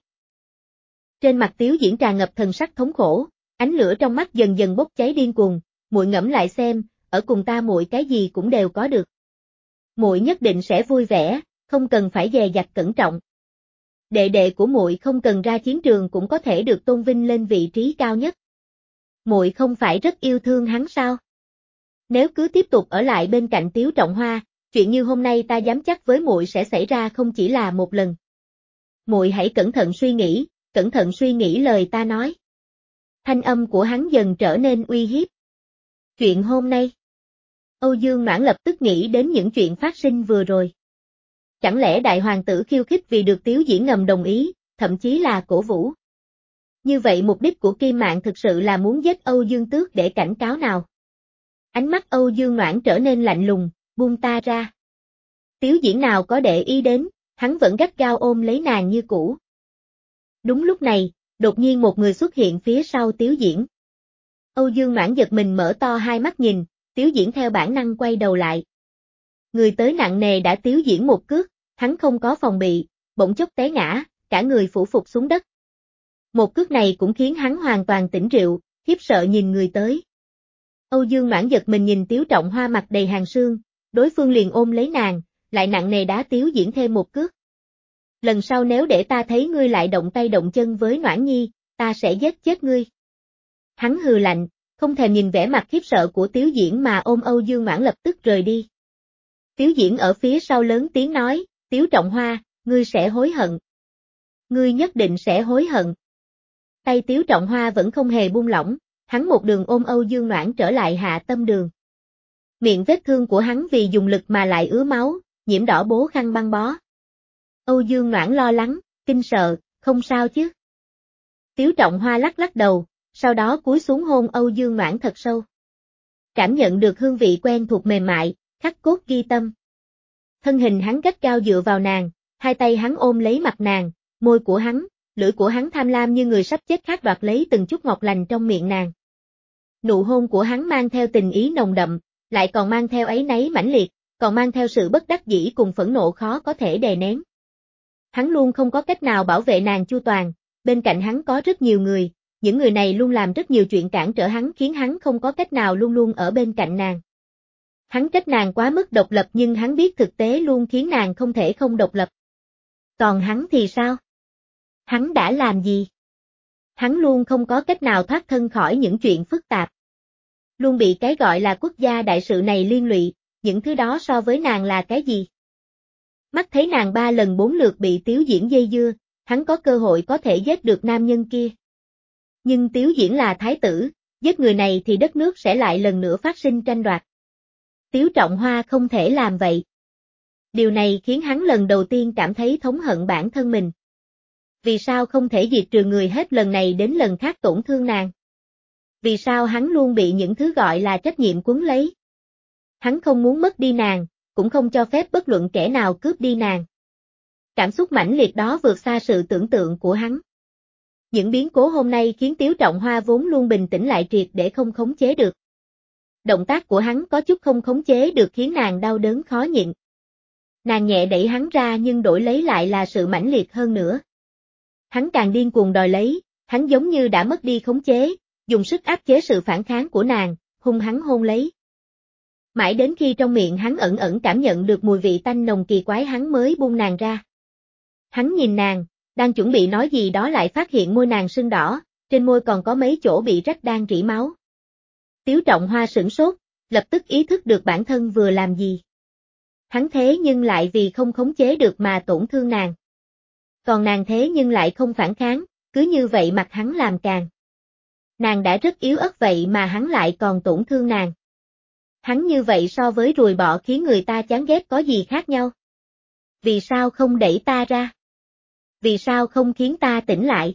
S1: Trên mặt Tiếu Diễn tràn ngập thần sắc thống khổ, ánh lửa trong mắt dần dần bốc cháy điên cuồng, muội ngẫm lại xem, ở cùng ta muội cái gì cũng đều có được. Muội nhất định sẽ vui vẻ, không cần phải dè dặt cẩn trọng. Đệ đệ của muội không cần ra chiến trường cũng có thể được tôn vinh lên vị trí cao nhất. Muội không phải rất yêu thương hắn sao? Nếu cứ tiếp tục ở lại bên cạnh Tiếu Trọng Hoa, chuyện như hôm nay ta dám chắc với muội sẽ xảy ra không chỉ là một lần. Muội hãy cẩn thận suy nghĩ, cẩn thận suy nghĩ lời ta nói. Thanh âm của hắn dần trở nên uy hiếp. Chuyện hôm nay. Âu Dương Noãn lập tức nghĩ đến những chuyện phát sinh vừa rồi. Chẳng lẽ đại hoàng tử khiêu khích vì được Tiếu Diễn ngầm đồng ý, thậm chí là cổ vũ. Như vậy mục đích của Kim Mạn thực sự là muốn giết Âu Dương Tước để cảnh cáo nào? Ánh mắt Âu Dương Noãn trở nên lạnh lùng, buông ta ra. Tiếu Diễn nào có để ý đến, hắn vẫn gắt gao ôm lấy nàng như cũ. Đúng lúc này, đột nhiên một người xuất hiện phía sau Tiếu Diễn. Âu Dương Noãn giật mình mở to hai mắt nhìn, Tiếu Diễn theo bản năng quay đầu lại. Người tới nặng nề đã Tiếu Diễn một cước, hắn không có phòng bị, bỗng chốc té ngã, cả người phủ phục xuống đất. Một cước này cũng khiến hắn hoàn toàn tỉnh rượu, khiếp sợ nhìn người tới. Âu Dương Noãn giật mình nhìn Tiếu Trọng Hoa mặt đầy hàn sương, đối phương liền ôm lấy nàng, lại nặng nề đá Tiếu Diễn thêm một cước. Lần sau nếu để ta thấy ngươi lại động tay động chân với Noãn Nhi, ta sẽ giết chết ngươi. Hắn hừ lạnh, không thèm nhìn vẻ mặt khiếp sợ của Tiếu Diễn mà ôm Âu Dương Noãn lập tức rời đi. Tiếu Diễn ở phía sau lớn tiếng nói, Tiếu Trọng Hoa, ngươi sẽ hối hận. Ngươi nhất định sẽ hối hận. Tay Tiếu Trọng Hoa vẫn không hề buông lỏng, hắn một đường ôm Âu Dương Noãn trở lại Hạ Tâm Đường. Miệng vết thương của hắn vì dùng lực mà lại ứa máu, nhiễm đỏ bố khăn băng bó. Âu Dương Noãn lo lắng, kinh sợ, không sao chứ. Tiếu Trọng Hoa lắc lắc đầu, sau đó cúi xuống hôn Âu Dương Noãn thật sâu. Cảm nhận được hương vị quen thuộc mềm mại, khắc cốt ghi tâm. Thân hình hắn gắt gao dựa vào nàng, hai tay hắn ôm lấy mặt nàng, môi của hắn, lưỡi của hắn tham lam như người sắp chết khát đoạt lấy từng chút ngọt lành trong miệng nàng. Nụ hôn của hắn mang theo tình ý nồng đậm, lại còn mang theo áy náy mãnh liệt, còn mang theo sự bất đắc dĩ cùng phẫn nộ khó có thể đè nén. Hắn luôn không có cách nào bảo vệ nàng chu toàn, bên cạnh hắn có rất nhiều người, những người này luôn làm rất nhiều chuyện cản trở hắn khiến hắn không có cách nào luôn luôn ở bên cạnh nàng. Hắn trách nàng quá mức độc lập nhưng hắn biết thực tế luôn khiến nàng không thể không độc lập. Còn hắn thì sao? Hắn đã làm gì? Hắn luôn không có cách nào thoát thân khỏi những chuyện phức tạp. Luôn bị cái gọi là quốc gia đại sự này liên lụy, những thứ đó so với nàng là cái gì? Mắt thấy nàng ba lần bốn lượt bị Tiếu Diễn dây dưa, hắn có cơ hội có thể giết được nam nhân kia. Nhưng Tiếu Diễn là thái tử, giết người này thì đất nước sẽ lại lần nữa phát sinh tranh đoạt. Tiếu Trọng Hoa không thể làm vậy. Điều này khiến hắn lần đầu tiên cảm thấy thống hận bản thân mình. Vì sao không thể diệt trừ người hết lần này đến lần khác tổn thương nàng? Vì sao hắn luôn bị những thứ gọi là trách nhiệm cuốn lấy? Hắn không muốn mất đi nàng, cũng không cho phép bất luận kẻ nào cướp đi nàng. Cảm xúc mãnh liệt đó vượt xa sự tưởng tượng của hắn. Những biến cố hôm nay khiến Tiếu Trọng Hoa vốn luôn bình tĩnh lại triệt để không khống chế được. Động tác của hắn có chút không khống chế được khiến nàng đau đớn khó nhịn. Nàng nhẹ đẩy hắn ra nhưng đổi lấy lại là sự mãnh liệt hơn nữa. Hắn càng điên cuồng đòi lấy, hắn giống như đã mất đi khống chế, dùng sức áp chế sự phản kháng của nàng, hung hắn hôn lấy. Mãi đến khi trong miệng hắn ẩn ẩn cảm nhận được mùi vị tanh nồng kỳ quái hắn mới buông nàng ra. Hắn nhìn nàng, đang chuẩn bị nói gì đó lại phát hiện môi nàng sưng đỏ, trên môi còn có mấy chỗ bị rách đang rỉ máu. Tiếu Trọng Hoa sửng sốt, lập tức ý thức được bản thân vừa làm gì. Hắn thế nhưng lại vì không khống chế được mà tổn thương nàng. Còn nàng thế nhưng lại không phản kháng, cứ như vậy mặt hắn làm càng. Nàng đã rất yếu ớt vậy mà hắn lại còn tổn thương nàng. Hắn như vậy so với ruồi bọ khiến người ta chán ghét có gì khác nhau? Vì sao không đẩy ta ra? Vì sao không khiến ta tỉnh lại?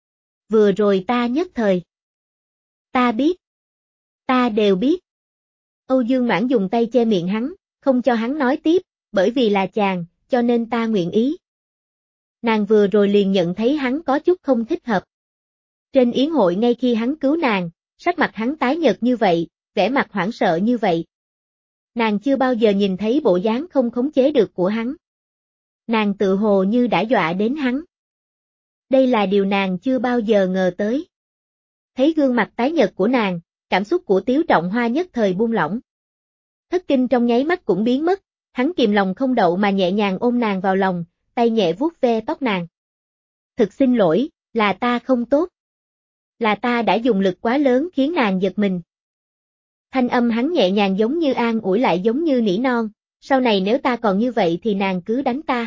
S1: Vừa rồi ta nhất thời. Ta biết. Ta đều biết. Âu Dương Noãn dùng tay che miệng hắn, không cho hắn nói tiếp, bởi vì là chàng, cho nên ta nguyện ý. Nàng vừa rồi liền nhận thấy hắn có chút không thích hợp. Trên yến hội ngay khi hắn cứu nàng, sắc mặt hắn tái nhợt như vậy, vẻ mặt hoảng sợ như vậy. Nàng chưa bao giờ nhìn thấy bộ dáng không khống chế được của hắn. Nàng tự hồ như đã dọa đến hắn. Đây là điều nàng chưa bao giờ ngờ tới. Thấy gương mặt tái nhợt của nàng, cảm xúc của Tiếu Trọng Hoa nhất thời buông lỏng. Thất kinh trong nháy mắt cũng biến mất, hắn kìm lòng không đậu mà nhẹ nhàng ôm nàng vào lòng, tay nhẹ vuốt ve tóc nàng. Thực xin lỗi, là ta không tốt. Là ta đã dùng lực quá lớn khiến nàng giật mình. Thanh âm hắn nhẹ nhàng giống như an ủi lại giống như nỉ non, sau này nếu ta còn như vậy thì nàng cứ đánh ta.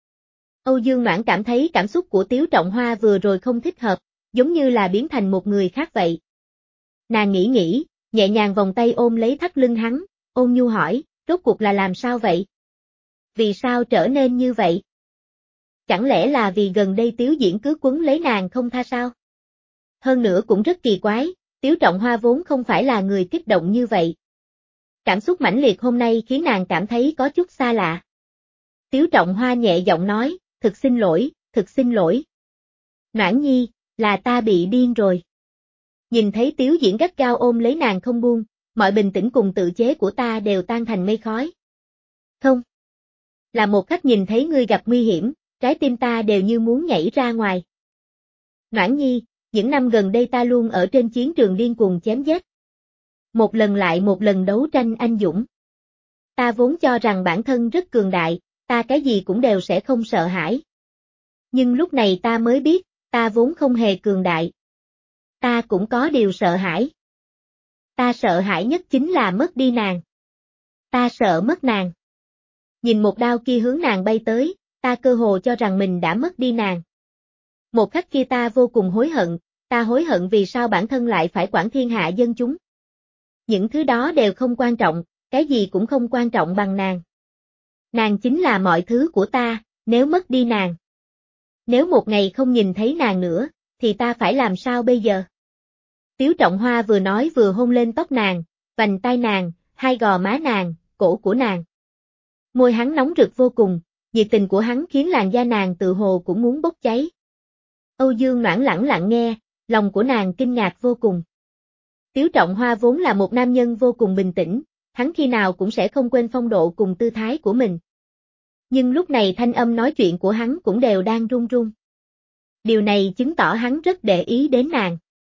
S1: Âu Dương Noãn cảm thấy cảm xúc của Tiếu Trọng Hoa vừa rồi không thích hợp, giống như là biến thành một người khác vậy. Nàng nghĩ nghĩ, nhẹ nhàng vòng tay ôm lấy thắt lưng hắn, ôn nhu hỏi, rốt cuộc là làm sao vậy? Vì sao trở nên như vậy? Chẳng lẽ là vì gần đây Tiếu Diễn cứ quấn lấy nàng không tha sao? Hơn nữa cũng rất kỳ quái, Tiếu Trọng Hoa vốn không phải là người kích động như vậy. Cảm xúc mãnh liệt hôm nay khiến nàng cảm thấy có chút xa lạ. Tiếu Trọng Hoa nhẹ giọng nói, thực xin lỗi, thực xin lỗi. Noãn Nhi, là ta bị điên rồi. Nhìn thấy Tiếu Diễn gắt gao ôm lấy nàng không buông, mọi bình tĩnh cùng tự chế của ta đều tan thành mây khói. Không. Là một khắc nhìn thấy ngươi gặp nguy hiểm, trái tim ta đều như muốn nhảy ra ngoài. Noãn Nhi, những năm gần đây ta luôn ở trên chiến trường điên cuồng chém giết. Một lần lại một lần đấu tranh anh dũng. Ta vốn cho rằng bản thân rất cường đại, ta cái gì cũng đều sẽ không sợ hãi. Nhưng lúc này ta mới biết, ta vốn không hề cường đại. Ta cũng có điều sợ hãi. Ta sợ hãi nhất chính là mất đi nàng. Ta sợ mất nàng. Nhìn một đao kia hướng nàng bay tới, ta cơ hồ cho rằng mình đã mất đi nàng. Một khắc kia ta vô cùng hối hận, ta hối hận vì sao bản thân lại phải quản thiên hạ dân chúng. Những thứ đó đều không quan trọng, cái gì cũng không quan trọng bằng nàng. Nàng chính là mọi thứ của ta, nếu mất đi nàng. Nếu một ngày không nhìn thấy nàng nữa, thì ta phải làm sao bây giờ? Tiếu Trọng Hoa vừa nói vừa hôn lên tóc nàng, vành tai nàng, hai gò má nàng, cổ của nàng. Môi hắn nóng rực vô cùng, nhiệt tình của hắn khiến làn da nàng tự hồ cũng muốn bốc cháy. Âu Dương Noãn lẳng lặng nghe, lòng của nàng kinh ngạc vô cùng. Tiếu Trọng Hoa vốn là một nam nhân vô cùng bình tĩnh, hắn khi nào cũng sẽ không quên phong độ cùng tư thái của mình. Nhưng lúc này thanh âm nói chuyện của hắn cũng đều đang run run. Điều này chứng tỏ hắn rất để ý đến nàng.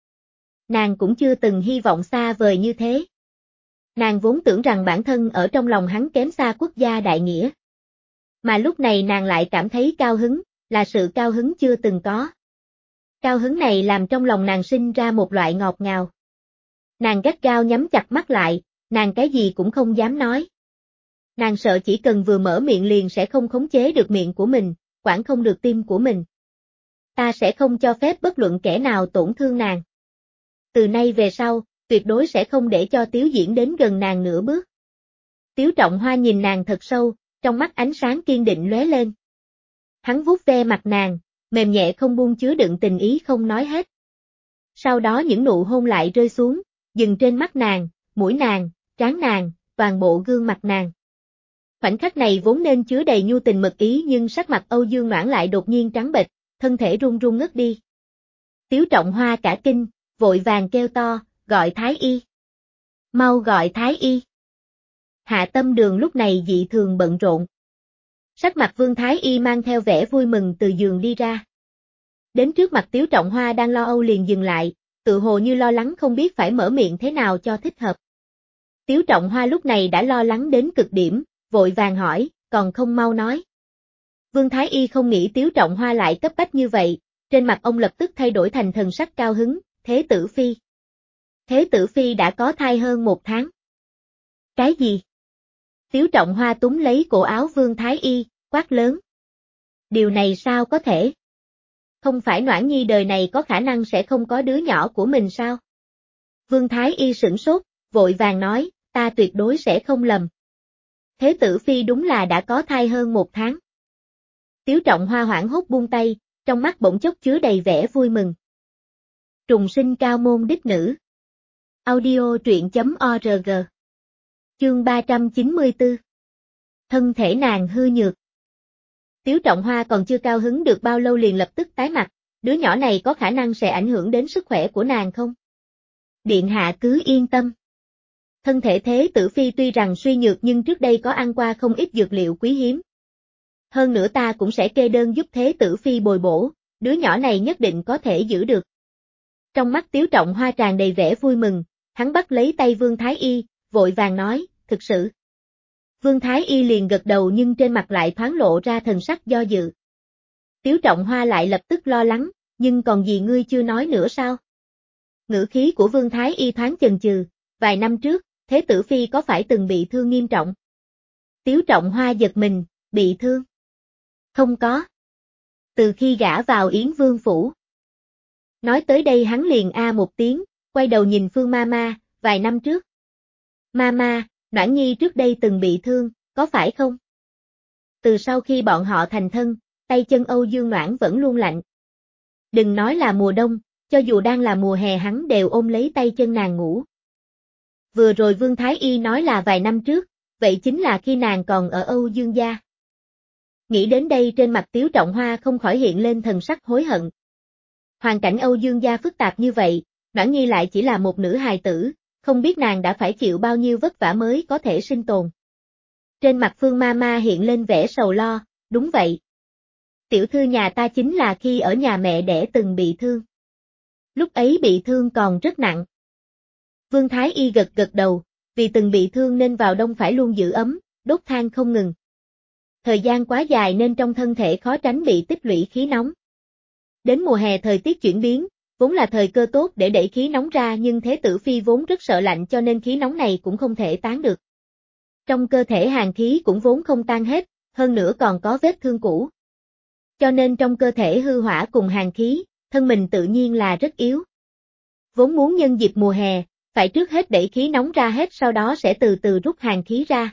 S1: Nàng cũng chưa từng hy vọng xa vời như thế. Nàng vốn tưởng rằng bản thân ở trong lòng hắn kém xa quốc gia đại nghĩa. Mà lúc này nàng lại cảm thấy cao hứng, là sự cao hứng chưa từng có. Cao hứng này làm trong lòng nàng sinh ra một loại ngọt ngào. Nàng gắt gao nhắm chặt mắt lại, nàng cái gì cũng không dám nói. Nàng sợ chỉ cần vừa mở miệng liền sẽ không khống chế được miệng của mình, quản không được tim của mình. Ta sẽ không cho phép bất luận kẻ nào tổn thương nàng. Từ nay về sau, tuyệt đối sẽ không để cho Tiếu Diễn đến gần nàng nửa bước. Tiếu Trọng Hoa nhìn nàng thật sâu, trong mắt ánh sáng kiên định lóe lên. Hắn vuốt ve mặt nàng, mềm nhẹ không buông chứa đựng tình ý không nói hết. Sau đó những nụ hôn lại rơi xuống, dừng trên mắt nàng, mũi nàng, trán nàng, toàn bộ gương mặt nàng. Khoảnh khắc này vốn nên chứa đầy nhu tình mật ý nhưng sắc mặt Âu Dương Noãn lại đột nhiên trắng bệch, thân thể run run ngất đi. Tiếu Trọng Hoa cả kinh, vội vàng kêu to, gọi Thái Y. Mau gọi Thái Y. Hạ Tâm Đường lúc này dị thường bận rộn. Sắc mặt Vương Thái Y mang theo vẻ vui mừng từ giường đi ra. Đến trước mặt Tiếu Trọng Hoa đang lo âu liền dừng lại, tự hồ như lo lắng không biết phải mở miệng thế nào cho thích hợp. Tiếu Trọng Hoa lúc này đã lo lắng đến cực điểm, vội vàng hỏi, còn không mau nói. Vương Thái Y không nghĩ Tiếu Trọng Hoa lại cấp bách như vậy, trên mặt ông lập tức thay đổi thành thần sắc cao hứng, Thế tử phi. Thế tử phi đã có thai hơn một tháng. Cái gì? Tiếu Trọng Hoa túm lấy cổ áo Vương Thái Y, quát lớn. Điều này sao có thể? Không phải Noãn Nhi đời này có khả năng sẽ không có đứa nhỏ của mình sao? Vương Thái Y sửng sốt, vội vàng nói, ta tuyệt đối sẽ không lầm. Thế tử phi đúng là đã có thai hơn một tháng. Tiếu Trọng Hoa hoảng hốt buông tay, trong mắt bỗng chốc chứa đầy vẻ vui mừng. Trùng sinh cao môn đích nữ. Audio truyện chấm org. Chương ba trăm chín mươi tư. Thân thể nàng hư nhược. Tiếu Trọng Hoa còn chưa cao hứng được bao lâu liền lập tức tái mặt, đứa nhỏ này có khả năng sẽ ảnh hưởng đến sức khỏe của nàng không? Điện hạ cứ yên tâm. Thân thể Thế tử phi tuy rằng suy nhược nhưng trước đây có ăn qua không ít dược liệu quý hiếm. Hơn nữa ta cũng sẽ kê đơn giúp Thế tử phi bồi bổ, đứa nhỏ này nhất định có thể giữ được. Trong mắt Tiếu Trọng Hoa tràn đầy vẻ vui mừng, hắn bắt lấy tay Vương Thái Y, vội vàng nói, thực sự. Vương Thái Y liền gật đầu nhưng trên mặt lại thoáng lộ ra thần sắc do dự. Tiếu Trọng Hoa lại lập tức lo lắng, nhưng còn gì ngươi chưa nói nữa sao? Ngữ khí của Vương Thái Y thoáng chần chừ, vài năm trước, Thế tử phi có phải từng bị thương nghiêm trọng? Tiếu Trọng Hoa giật mình, bị thương? Không có. Từ khi gả vào Yến Vương phủ. Nói tới đây hắn liền a một tiếng, quay đầu nhìn Phương Mama, vài năm trước. Mama, Noãn Nhi trước đây từng bị thương, có phải không? Từ sau khi bọn họ thành thân, tay chân Âu Dương Noãn vẫn luôn lạnh. Đừng nói là mùa đông, cho dù đang là mùa hè hắn đều ôm lấy tay chân nàng ngủ. Vừa rồi Vương Thái Y nói là vài năm trước, vậy chính là khi nàng còn ở Âu Dương gia. Nghĩ đến đây trên mặt Tiếu Trọng Hoa không khỏi hiện lên thần sắc hối hận. Hoàn cảnh Âu Dương gia phức tạp như vậy, Noãn Nhi lại chỉ là một nữ hài tử, không biết nàng đã phải chịu bao nhiêu vất vả mới có thể sinh tồn. Trên mặt Phương Mama hiện lên vẻ sầu lo, đúng vậy. Tiểu thư nhà ta chính là khi ở nhà mẹ đẻ từng bị thương. Lúc ấy bị thương còn rất nặng. Vương Thái Y gật gật đầu, vì từng bị thương nên vào đông phải luôn giữ ấm, đốt than không ngừng. Thời gian quá dài nên trong thân thể khó tránh bị tích lũy khí nóng. Đến mùa hè thời tiết chuyển biến, vốn là thời cơ tốt để đẩy khí nóng ra nhưng Thế Tử Phi vốn rất sợ lạnh cho nên khí nóng này cũng không thể tán được. Trong cơ thể hàn khí cũng vốn không tan hết, hơn nữa còn có vết thương cũ. Cho nên trong cơ thể hư hỏa cùng hàn khí, thân mình tự nhiên là rất yếu. Vốn muốn nhân dịp mùa hè, phải trước hết đẩy khí nóng ra hết sau đó sẽ từ từ rút hàn khí ra.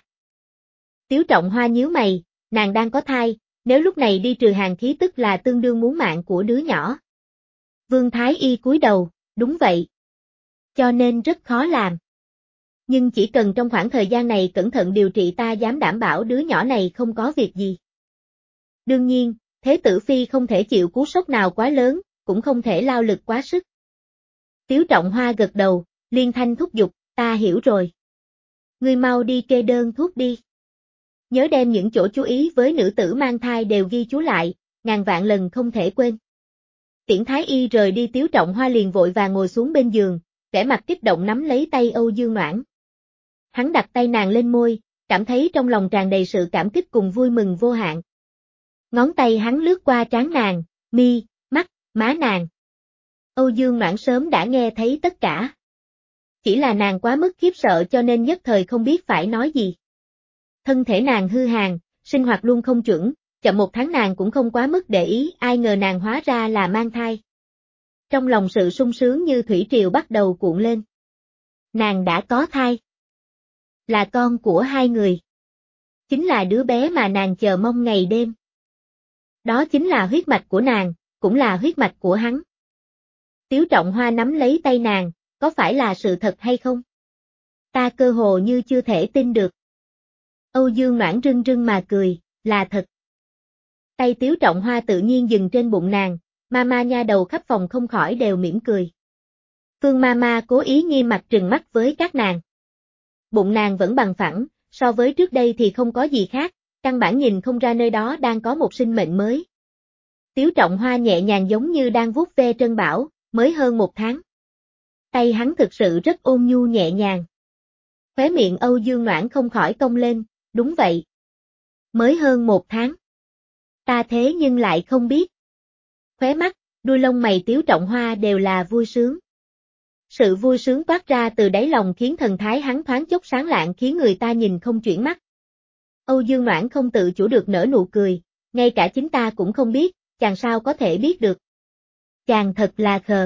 S1: Tiếu Trọng Hoa nhíu mày, nàng đang có thai, nếu lúc này đi trừ hàn khí tức là tương đương muốn mạng của đứa nhỏ. Vương Thái Y cúi đầu, đúng vậy. Cho nên rất khó làm. Nhưng chỉ cần trong khoảng thời gian này cẩn thận điều trị ta dám đảm bảo đứa nhỏ này không có việc gì. Đương nhiên, Thế Tử Phi không thể chịu cú sốc nào quá lớn, cũng không thể lao lực quá sức. Tiếu Trọng Hoa gật đầu, liên thanh thúc giục, ta hiểu rồi. Ngươi mau đi kê đơn thuốc đi. Nhớ đem những chỗ chú ý với nữ tử mang thai đều ghi chú lại, ngàn vạn lần không thể quên. Tiễn Thái Y rời đi Tiếu Trọng Hoa liền vội vàng ngồi xuống bên giường, vẻ mặt kích động nắm lấy tay Âu Dương Noãn. Hắn đặt tay nàng lên môi, cảm thấy trong lòng tràn đầy sự cảm kích cùng vui mừng vô hạn. Ngón tay hắn lướt qua trán nàng, mi, mắt, má nàng. Âu Dương Noãn sớm đã nghe thấy tất cả. Chỉ là nàng quá mức khiếp sợ cho nên nhất thời không biết phải nói gì. Thân thể nàng hư hàn, sinh hoạt luôn không chuẩn, chậm một tháng nàng cũng không quá mức để ý, ai ngờ nàng hóa ra là mang thai. Trong lòng sự sung sướng như thủy triều bắt đầu cuộn lên. Nàng đã có thai. Là con của hai người. Chính là đứa bé mà nàng chờ mong ngày đêm. Đó chính là huyết mạch của nàng, cũng là huyết mạch của hắn. Tiếu Trọng Hoa nắm lấy tay nàng, có phải là sự thật hay không? Ta cơ hồ như chưa thể tin được. Âu Dương Noãn rưng rưng mà cười, là thật. Tay Tiếu Trọng Hoa tự nhiên dừng trên bụng nàng, Mama nha đầu khắp phòng không khỏi đều mỉm cười. Phương Mama cố ý nghiêm mặt trừng mắt với các nàng. Bụng nàng vẫn bằng phẳng, so với trước đây thì không có gì khác, căn bản nhìn không ra nơi đó đang có một sinh mệnh mới. Tiếu Trọng Hoa nhẹ nhàng giống như đang vuốt ve Trân Bảo, mới hơn một tháng. Tay hắn thực sự rất ôn nhu nhẹ nhàng. Khóe miệng Âu Dương Noãn không khỏi cong lên, đúng vậy. Mới hơn một tháng. Ta thế nhưng lại không biết. Khóe mắt, đuôi lông mày Tiếu Trọng Hoa đều là vui sướng. Sự vui sướng toát ra từ đáy lòng khiến thần thái hắn thoáng chốc sáng lạng khiến người ta nhìn không chuyển mắt. Âu Dương Noãn không tự chủ được nở nụ cười, ngay cả chính ta cũng không biết, chàng sao có thể biết được. Chàng thật là khờ.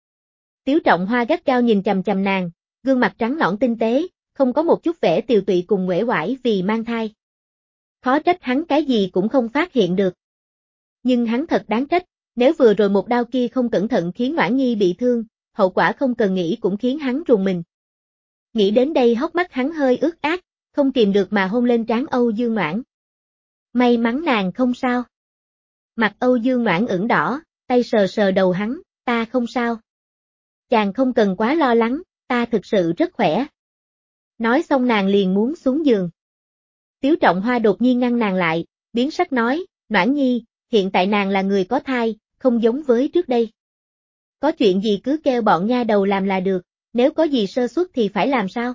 S1: Tiếu Trọng Hoa gắt gao nhìn chằm chằm nàng, gương mặt trắng nõn tinh tế, không có một chút vẻ tiều tụy cùng uể oải vì mang thai. Khó trách hắn cái gì cũng không phát hiện được. Nhưng hắn thật đáng trách, nếu vừa rồi một đao kia không cẩn thận khiến Noãn Nhi bị thương, hậu quả không cần nghĩ cũng khiến hắn rùng mình. Nghĩ đến đây hốc mắt hắn hơi ướt át, không kìm được mà hôn lên trán Âu Dương Noãn. May mắn nàng không sao. Mặt Âu Dương Noãn ửng đỏ, tay sờ sờ đầu hắn, ta không sao. Chàng không cần quá lo lắng, ta thực sự rất khỏe. Nói xong nàng liền muốn xuống giường. Tiếu Trọng Hoa đột nhiên ngăn nàng lại, biến sắc nói, Noãn Nhi, hiện tại nàng là người có thai, không giống với trước đây. Có chuyện gì cứ kêu bọn nha đầu làm là được, nếu có gì sơ suất thì phải làm sao?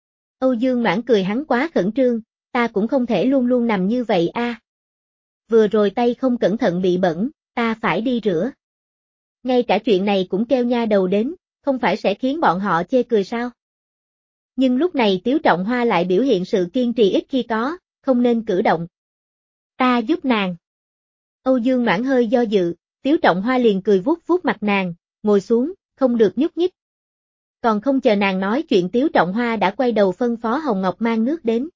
S1: Âu Dương Noãn cười hắn quá khẩn trương, ta cũng không thể luôn luôn nằm như vậy a. À. Vừa rồi tay không cẩn thận bị bẩn, ta phải đi rửa. Ngay cả chuyện này cũng kêu nha đầu đến, không phải sẽ khiến bọn họ chê cười sao? Nhưng lúc này Tiếu Trọng Hoa lại biểu hiện sự kiên trì ít khi có, không nên cử động. Ta giúp nàng. Âu Dương Noãn hơi do dự, Tiếu Trọng Hoa liền cười vuốt vuốt mặt nàng, ngồi xuống, không được nhúc nhích. Còn không chờ nàng nói chuyện Tiếu Trọng Hoa đã quay đầu phân phó Hồng Ngọc mang nước đến.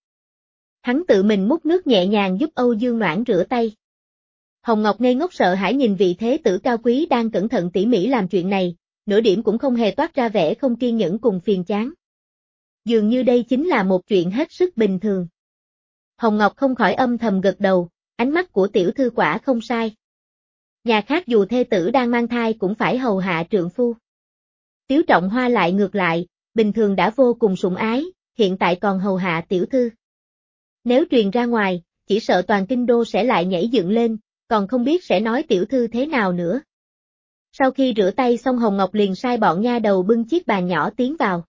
S1: Hắn tự mình múc nước nhẹ nhàng giúp Âu Dương Noãn rửa tay. Hồng Ngọc ngây ngốc sợ hãi nhìn vị thế tử cao quý đang cẩn thận tỉ mỉ làm chuyện này, nửa điểm cũng không hề toát ra vẻ không kiên nhẫn cùng phiền chán. Dường như đây chính là một chuyện hết sức bình thường. Hồng Ngọc không khỏi âm thầm gật đầu, ánh mắt của tiểu thư quả không sai. Nhà khác dù thê tử đang mang thai cũng phải hầu hạ trượng phu. Tiếu Trọng Hoa lại ngược lại, bình thường đã vô cùng sủng ái, hiện tại còn hầu hạ tiểu thư. Nếu truyền ra ngoài, chỉ sợ toàn kinh đô sẽ lại nhảy dựng lên, còn không biết sẽ nói tiểu thư thế nào nữa. Sau khi rửa tay xong Hồng Ngọc liền sai bọn nha đầu bưng chiếc bàn nhỏ tiến vào.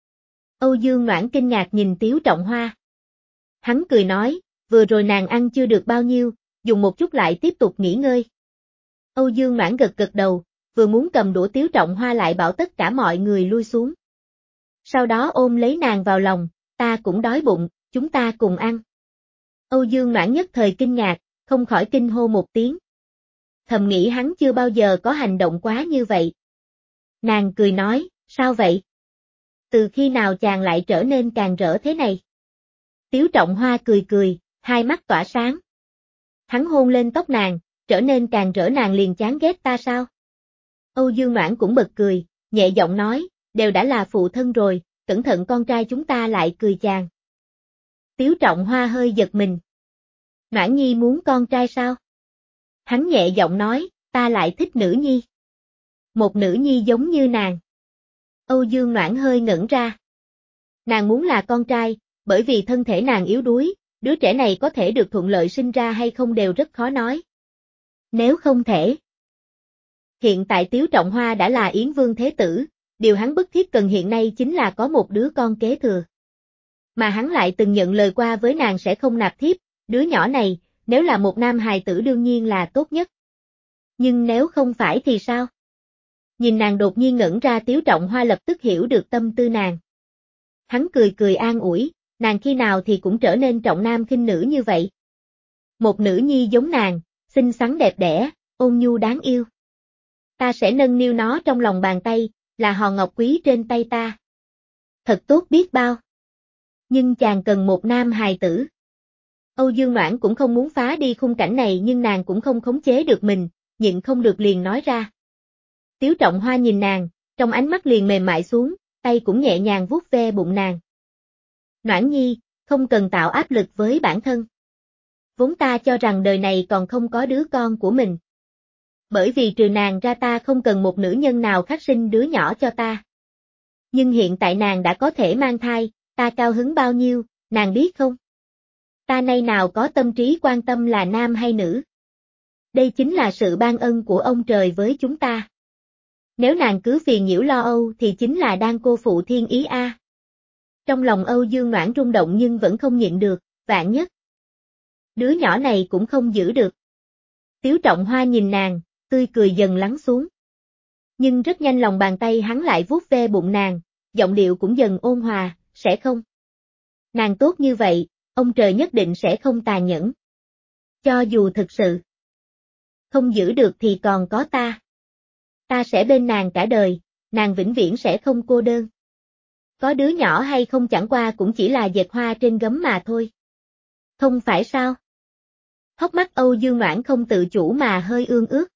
S1: Âu Dương Noãn kinh ngạc nhìn Tiếu Trọng Hoa. Hắn cười nói, vừa rồi nàng ăn chưa được bao nhiêu, dùng một chút lại tiếp tục nghỉ ngơi. Âu Dương Noãn gật gật đầu, vừa muốn cầm đũa Tiếu Trọng Hoa lại bảo tất cả mọi người lui xuống. Sau đó ôm lấy nàng vào lòng, ta cũng đói bụng, chúng ta cùng ăn. Âu Dương Noãn nhất thời kinh ngạc, không khỏi kinh hô một tiếng. Thầm nghĩ hắn chưa bao giờ có hành động quá như vậy. Nàng cười nói, sao vậy? Từ khi nào chàng lại trở nên càng rỡ thế này? Tiếu Trọng Hoa cười cười, hai mắt tỏa sáng. Hắn hôn lên tóc nàng, trở nên càng rỡ nàng liền chán ghét ta sao? Âu Dương Noãn cũng bật cười, nhẹ giọng nói, đều đã là phụ thân rồi, cẩn thận con trai chúng ta lại cười chàng. Tiếu Trọng Hoa hơi giật mình. Noãn Nhi muốn con trai sao? Hắn nhẹ giọng nói, ta lại thích nữ nhi. Một nữ nhi giống như nàng. Âu Dương Noãn hơi ngẩn ra. Nàng muốn là con trai, bởi vì thân thể nàng yếu đuối, đứa trẻ này có thể được thuận lợi sinh ra hay không đều rất khó nói. Nếu không thể. Hiện tại Tiếu Trọng Hoa đã là Yến Vương Thế Tử, điều hắn bức thiết cần hiện nay chính là có một đứa con kế thừa. Mà hắn lại từng nhận lời qua với nàng sẽ không nạp thiếp, đứa nhỏ này, nếu là một nam hài tử đương nhiên là tốt nhất. Nhưng nếu không phải thì sao? Nhìn nàng đột nhiên ngẩn ra Tiếu Trọng Hoa lập tức hiểu được tâm tư nàng. Hắn cười cười an ủi, nàng khi nào thì cũng trở nên trọng nam khinh nữ như vậy. Một nữ nhi giống nàng, xinh xắn đẹp đẽ, ôn nhu đáng yêu. Ta sẽ nâng niu nó trong lòng bàn tay, là hòn ngọc quý trên tay ta. Thật tốt biết bao. Nhưng chàng cần một nam hài tử. Âu Dương Noãn cũng không muốn phá đi khung cảnh này nhưng nàng cũng không khống chế được mình, nhịn không được liền nói ra. Tiếu Trọng Hoa nhìn nàng, trong ánh mắt liền mềm mại xuống, tay cũng nhẹ nhàng vuốt ve bụng nàng. Noãn Nhi, không cần tạo áp lực với bản thân. Vốn ta cho rằng đời này còn không có đứa con của mình. Bởi vì trừ nàng ra ta không cần một nữ nhân nào khác sinh đứa nhỏ cho ta. Nhưng hiện tại nàng đã có thể mang thai, ta cao hứng bao nhiêu, nàng biết không? Ta nay nào có tâm trí quan tâm là nam hay nữ. Đây chính là sự ban ân của ông trời với chúng ta. Nếu nàng cứ phiền nhiễu lo âu thì chính là đang cô phụ thiên ý a. Trong lòng Âu Dương Noãn rung động nhưng vẫn không nhịn được, vạn nhất. Đứa nhỏ này cũng không giữ được. Tiếu Trọng Hoa nhìn nàng, tươi cười dần lắng xuống. Nhưng rất nhanh lòng bàn tay hắn lại vuốt ve bụng nàng, giọng điệu cũng dần ôn hòa, sẽ không. Nàng tốt như vậy, ông trời nhất định sẽ không tàn nhẫn. Cho dù thực sự không giữ được thì còn có ta. Ta sẽ bên nàng cả đời, nàng vĩnh viễn sẽ không cô đơn. Có đứa nhỏ hay không chẳng qua cũng chỉ là dệt hoa trên gấm mà thôi. Không phải sao? Hốc mắt Âu Dương Noãn không tự chủ mà hơi ương ướt.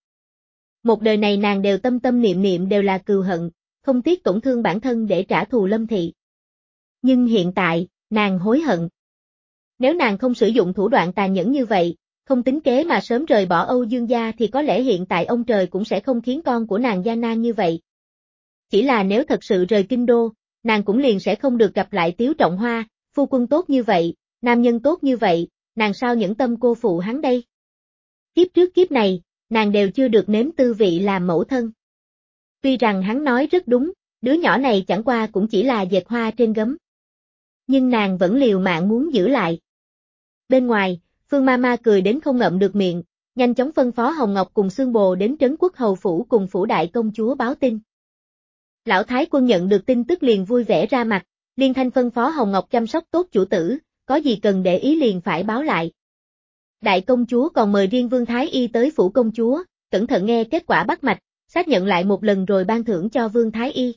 S1: Một đời này nàng đều tâm tâm niệm niệm đều là cừu hận, không tiếc tổn thương bản thân để trả thù Lâm Thị. Nhưng hiện tại, nàng hối hận. Nếu nàng không sử dụng thủ đoạn tàn nhẫn như vậy, không tính kế mà sớm rời bỏ Âu Dương gia thì có lẽ hiện tại ông trời cũng sẽ không khiến con của nàng gian nan như vậy. Chỉ là nếu thật sự rời kinh đô, nàng cũng liền sẽ không được gặp lại Tiếu Trọng Hoa, phu quân tốt như vậy, nam nhân tốt như vậy, nàng sao nhẫn tâm cô phụ hắn đây? Kiếp trước kiếp này, nàng đều chưa được nếm tư vị làm mẫu thân. Tuy rằng hắn nói rất đúng, đứa nhỏ này chẳng qua cũng chỉ là dệt hoa trên gấm. Nhưng nàng vẫn liều mạng muốn giữ lại. Bên ngoài, Phương Mama cười đến không ngậm được miệng, nhanh chóng phân phó Hồng Ngọc cùng Xương Bồ đến Trấn Quốc Hầu Phủ cùng Phủ Đại Công Chúa báo tin. Lão Thái Quân nhận được tin tức liền vui vẻ ra mặt, liên thanh phân phó Hồng Ngọc chăm sóc tốt chủ tử, có gì cần để ý liền phải báo lại. Đại công chúa còn mời riêng Vương Thái Y tới phủ công chúa, cẩn thận nghe kết quả bắt mạch, xác nhận lại một lần rồi ban thưởng cho Vương Thái Y.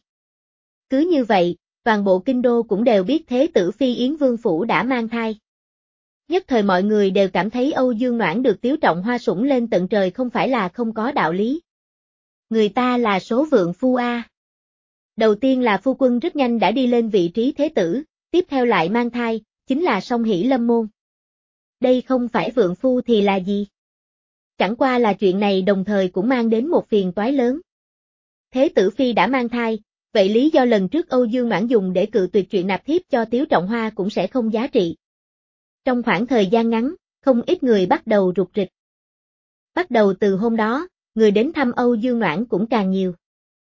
S1: Cứ như vậy, toàn bộ kinh đô cũng đều biết thế tử phi Yến Vương phủ đã mang thai. Nhất thời mọi người đều cảm thấy Âu Dương Noãn được Tiếu Trọng Hoa sủng lên tận trời không phải là không có đạo lý. Người ta là số vượng phu a. Đầu tiên là phu quân rất nhanh đã đi lên vị trí thế tử, tiếp theo lại mang thai, chính là song hỷ lâm môn. Đây không phải vượng phu thì là gì? Chẳng qua là chuyện này đồng thời cũng mang đến một phiền toái lớn. Thế tử phi đã mang thai, vậy lý do lần trước Âu Dương Noãn dùng để cự tuyệt chuyện nạp thiếp cho Tiếu Trọng Hoa cũng sẽ không giá trị. Trong khoảng thời gian ngắn, không ít người bắt đầu rục rịch. Bắt đầu từ hôm đó, người đến thăm Âu Dương Noãn cũng càng nhiều.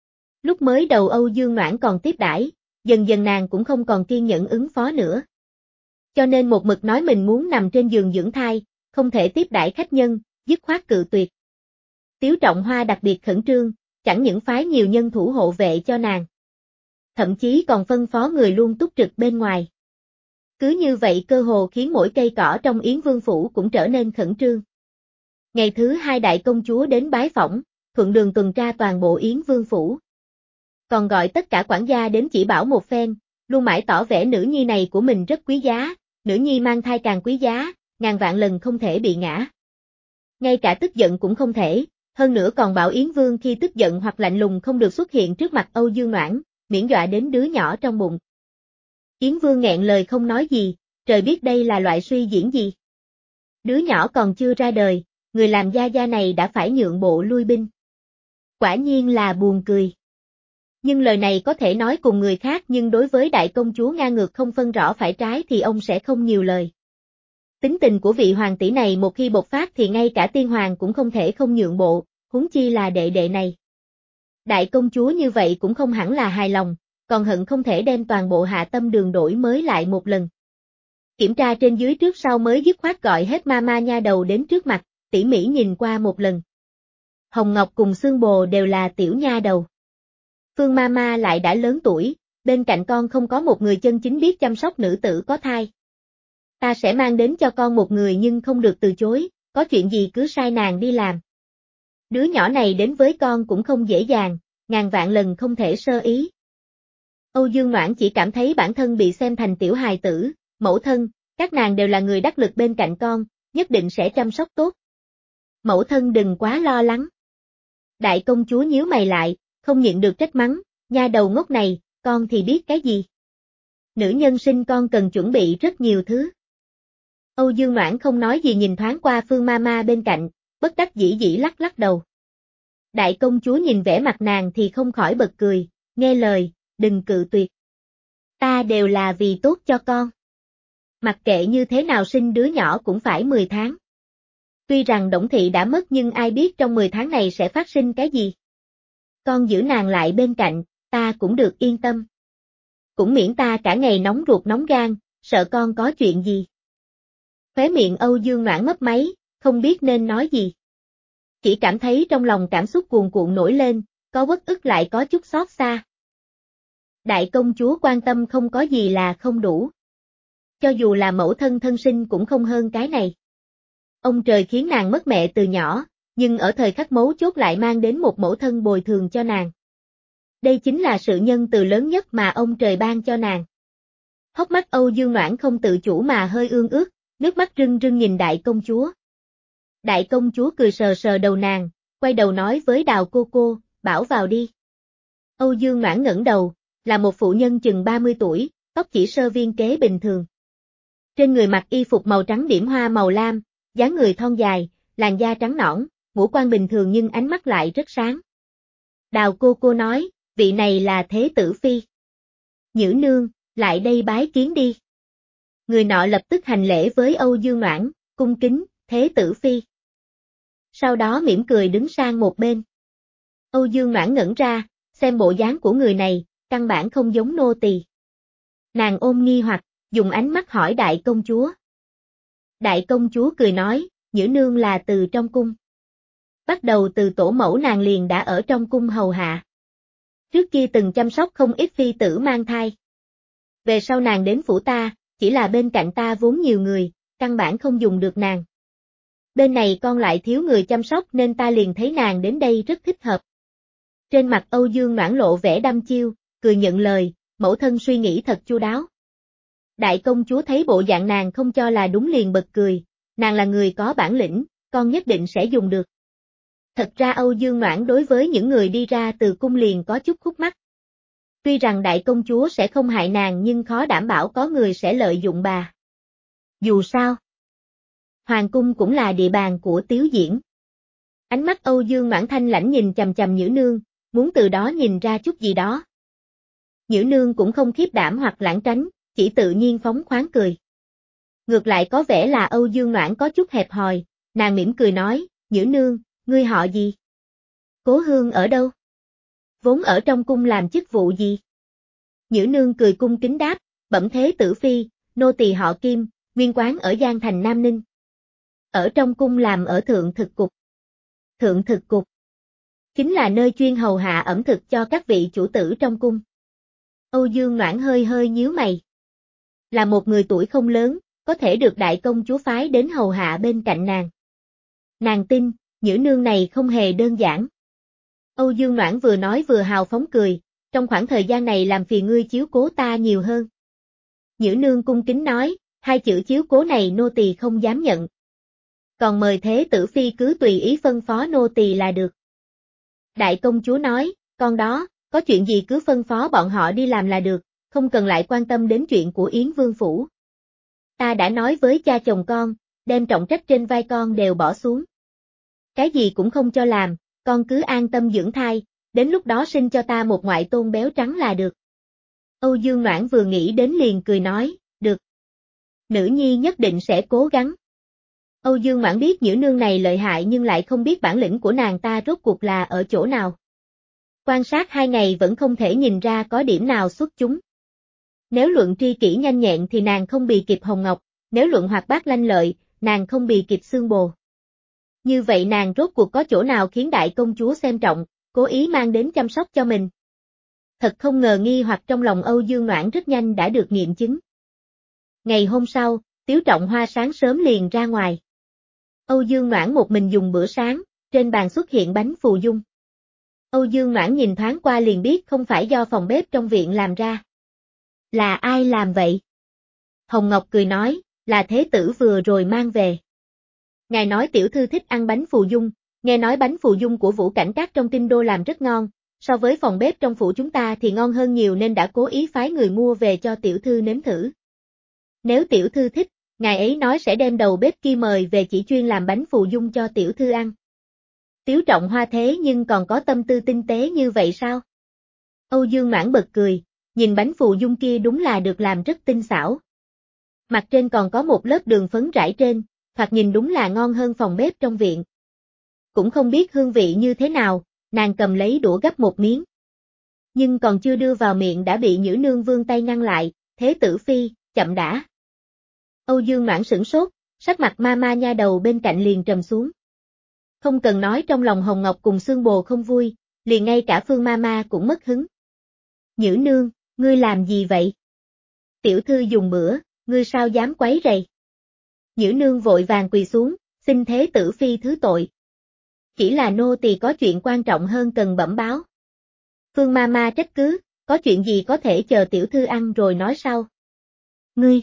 S1: Lúc mới đầu Âu Dương Noãn còn tiếp đãi, dần dần nàng cũng không còn kiên nhẫn ứng phó nữa. Cho nên một mực nói mình muốn nằm trên giường dưỡng thai, không thể tiếp đãi khách nhân, dứt khoát cự tuyệt. Tiếu Trọng Hoa đặc biệt khẩn trương, chẳng những phái nhiều nhân thủ hộ vệ cho nàng. Thậm chí còn phân phó người luôn túc trực bên ngoài. Cứ như vậy cơ hồ khiến mỗi cây cỏ trong Yến Vương Phủ cũng trở nên khẩn trương. Ngày thứ hai đại công chúa đến bái phỏng, thuận đường tuần tra toàn bộ Yến Vương Phủ. Còn gọi tất cả quản gia đến chỉ bảo một phen, luôn mãi tỏ vẻ nữ nhi này của mình rất quý giá, nữ nhi mang thai càng quý giá, ngàn vạn lần không thể bị ngã. Ngay cả tức giận cũng không thể, hơn nữa còn bảo Yến Vương khi tức giận hoặc lạnh lùng không được xuất hiện trước mặt Âu Dương Noãn, miễn dọa đến đứa nhỏ trong bụng. Yến Vương nghẹn lời không nói gì, trời biết đây là loại suy diễn gì. Đứa nhỏ còn chưa ra đời, người làm gia gia này đã phải nhượng bộ lui binh. Quả nhiên là buồn cười. Nhưng lời này có thể nói cùng người khác nhưng đối với đại công chúa ngang ngược không phân rõ phải trái thì ông sẽ không nhiều lời. Tính tình của vị hoàng tỷ này một khi bộc phát thì ngay cả tiên hoàng cũng không thể không nhượng bộ, huống chi là đệ đệ này. Đại công chúa như vậy cũng không hẳn là hài lòng, còn hận không thể đem toàn bộ Hạ Tâm Đường đổi mới lại một lần. Kiểm tra trên dưới trước sau mới dứt khoát gọi hết mama nha đầu đến trước mặt, tỉ mỉ nhìn qua một lần. Hồng Ngọc cùng Xương Bồ đều là tiểu nha đầu. Phương mama lại đã lớn tuổi, bên cạnh con không có một người chân chính biết chăm sóc nữ tử có thai. Ta sẽ mang đến cho con một người nhưng không được từ chối, có chuyện gì cứ sai nàng đi làm. Đứa nhỏ này đến với con cũng không dễ dàng, ngàn vạn lần không thể sơ ý. Âu Dương Noãn chỉ cảm thấy bản thân bị xem thành tiểu hài tử, mẫu thân, các nàng đều là người đắc lực bên cạnh con, nhất định sẽ chăm sóc tốt. Mẫu thân đừng quá lo lắng. Đại công chúa nhíu mày lại, không nhịn được trách mắng, nha đầu ngốc này, con thì biết cái gì. Nữ nhân sinh con cần chuẩn bị rất nhiều thứ. Âu Dương Noãn không nói gì nhìn thoáng qua Phương Mama bên cạnh, bất đắc dĩ dĩ lắc lắc đầu. Đại công chúa nhìn vẻ mặt nàng thì không khỏi bật cười, nghe lời, đừng cự tuyệt. Ta đều là vì tốt cho con. Mặc kệ như thế nào sinh đứa nhỏ cũng phải mười tháng. Tuy rằng Đổng Thị đã mất nhưng ai biết trong mười tháng này sẽ phát sinh cái gì. Con giữ nàng lại bên cạnh, ta cũng được yên tâm. Cũng miễn ta cả ngày nóng ruột nóng gan, sợ con có chuyện gì. Khóe miệng Âu Dương Noãn mấp máy, không biết nên nói gì. Chỉ cảm thấy trong lòng cảm xúc cuồn cuộn nổi lên, có uất ức lại có chút xót xa. Đại công chúa quan tâm không có gì là không đủ. Cho dù là mẫu thân thân sinh cũng không hơn cái này. Ông trời khiến nàng mất mẹ từ nhỏ, nhưng ở thời khắc mấu chốt lại mang đến một mẫu thân bồi thường cho nàng. Đây chính là sự nhân từ lớn nhất mà ông trời ban cho nàng. Hốc mắt Âu Dương Noãn không tự chủ mà hơi ương ướt, nước mắt rưng rưng nhìn đại công chúa. Đại công chúa cười sờ sờ đầu nàng, quay đầu nói với Đào cô cô, bảo vào đi. Âu Dương Noãn ngẩng đầu, là một phụ nhân chừng ba mươi tuổi, tóc chỉ sơ viên kế bình thường. Trên người mặc y phục màu trắng điểm hoa màu lam, dáng người thon dài, làn da trắng nõn, ngũ quan bình thường nhưng ánh mắt lại rất sáng. Đào cô cô nói, vị này là Thế Tử Phi. Nhữ nương, lại đây bái kiến đi. Người nọ lập tức hành lễ với Âu Dương Noãn, cung kính, Thế Tử Phi. Sau đó mỉm cười đứng sang một bên. Âu Dương Noãn ngẩn ra, xem bộ dáng của người này, căn bản không giống nô tỳ. Nàng ôm nghi hoặc, dùng ánh mắt hỏi đại công chúa. Đại công chúa cười nói, Nhữ nương là từ trong cung. Bắt đầu từ tổ mẫu nàng liền đã ở trong cung hầu hạ. Trước kia từng chăm sóc không ít phi tử mang thai. Về sau nàng đến phủ ta, chỉ là bên cạnh ta vốn nhiều người, căn bản không dùng được nàng. Bên này con lại thiếu người chăm sóc nên ta liền thấy nàng đến đây rất thích hợp. Trên mặt Âu Dương Noãn lộ vẻ đăm chiêu, cười nhận lời, mẫu thân suy nghĩ thật chu đáo. Đại công chúa thấy bộ dạng nàng không cho là đúng liền bật cười, nàng là người có bản lĩnh, con nhất định sẽ dùng được. Thật ra Âu Dương Noãn đối với những người đi ra từ cung liền có chút khúc mắc. Tuy rằng đại công chúa sẽ không hại nàng nhưng khó đảm bảo có người sẽ lợi dụng bà. Dù sao, hoàng cung cũng là địa bàn của Tiếu Diễn. Ánh mắt Âu Dương Noãn thanh lãnh nhìn chằm chằm Nhữ nương, muốn từ đó nhìn ra chút gì đó. Nhữ nương cũng không khiếp đảm hoặc lãng tránh, chỉ tự nhiên phóng khoáng cười. Ngược lại có vẻ là Âu Dương Noãn có chút hẹp hòi, nàng mỉm cười nói, Nhữ nương, ngươi họ gì? Cố Hương ở đâu? Vốn ở trong cung làm chức vụ gì? Nhữ nương cười cung kính đáp, bẩm thế tử phi, nô tỳ họ Kim, nguyên quán ở Giang Thành Nam Ninh. Ở trong cung làm ở thượng thực cục. Thượng thực cục chính là nơi chuyên hầu hạ ẩm thực cho các vị chủ tử trong cung. Âu Dương Noãn hơi hơi nhíu mày. Là một người tuổi không lớn, có thể được đại công chúa phái đến hầu hạ bên cạnh nàng. Nàng tin, Nhữ nương này không hề đơn giản. Âu Dương Noãn vừa nói vừa hào phóng cười, trong khoảng thời gian này làm phiền ngươi chiếu cố ta nhiều hơn. Nhữ nương cung kính nói, hai chữ chiếu cố này nô tỳ không dám nhận. Còn mời thế tử phi cứ tùy ý phân phó nô tỳ là được. Đại công chúa nói, con đó, có chuyện gì cứ phân phó bọn họ đi làm là được, không cần lại quan tâm đến chuyện của Yến Vương Phủ. Ta đã nói với cha chồng con, đem trọng trách trên vai con đều bỏ xuống. Cái gì cũng không cho làm, con cứ an tâm dưỡng thai, đến lúc đó sinh cho ta một ngoại tôn béo trắng là được. Âu Dương Noãn vừa nghĩ đến liền cười nói, được. Nữ nhi nhất định sẽ cố gắng. Âu Dương Noãn biết Nhữ nương này lợi hại nhưng lại không biết bản lĩnh của nàng ta rốt cuộc là ở chỗ nào. Quan sát hai ngày vẫn không thể nhìn ra có điểm nào xuất chúng. Nếu luận tri kỷ nhanh nhẹn thì nàng không bì kịp Hồng Ngọc, nếu luận hoạt bát lanh lợi, nàng không bì kịp Xương Bồ. Như vậy nàng rốt cuộc có chỗ nào khiến đại công chúa xem trọng, cố ý mang đến chăm sóc cho mình. Thật không ngờ nghi hoặc trong lòng Âu Dương Noãn rất nhanh đã được nghiệm chứng. Ngày hôm sau, Tiếu Trọng Hoa sáng sớm liền ra ngoài. Âu Dương Noãn một mình dùng bữa sáng, trên bàn xuất hiện bánh phù dung. Âu Dương Noãn nhìn thoáng qua liền biết không phải do phòng bếp trong viện làm ra. Là ai làm vậy? Hồng Ngọc cười nói, là thế tử vừa rồi mang về. Ngài nói tiểu thư thích ăn bánh phù dung, nghe nói bánh phù dung của Vũ Cảnh Các trong kinh đô làm rất ngon, so với phòng bếp trong phủ chúng ta thì ngon hơn nhiều nên đã cố ý phái người mua về cho tiểu thư nếm thử. Nếu tiểu thư thích, ngài ấy nói sẽ đem đầu bếp kia mời về chỉ chuyên làm bánh phù dung cho tiểu thư ăn. Tiếu Trọng Hoa thế nhưng còn có tâm tư tinh tế như vậy sao? Âu Dương Noãn bật cười, nhìn bánh phù dung kia đúng là được làm rất tinh xảo. Mặt trên còn có một lớp đường phấn rải trên, thoạt nhìn đúng là ngon hơn phòng bếp trong viện. Cũng không biết hương vị như thế nào, nàng cầm lấy đũa gắp một miếng. Nhưng còn chưa đưa vào miệng đã bị Nhữ nương vươn tay ngăn lại, thế tử phi, chậm đã. Âu Dương Noãn sửng sốt, sắc mặt ma ma nha đầu bên cạnh liền trầm xuống. Không cần nói trong lòng Hồng Ngọc cùng Xương Bồ không vui, liền ngay cả Phương ma ma cũng mất hứng. Nhữ nương, ngươi làm gì vậy? Tiểu thư dùng bữa, ngươi sao dám quấy rầy? Nhữ nương vội vàng quỳ xuống, xin thế tử phi thứ tội. Chỉ là nô tỳ có chuyện quan trọng hơn cần bẩm báo. Phương ma ma trách cứ, có chuyện gì có thể chờ tiểu thư ăn rồi nói sau. Ngươi.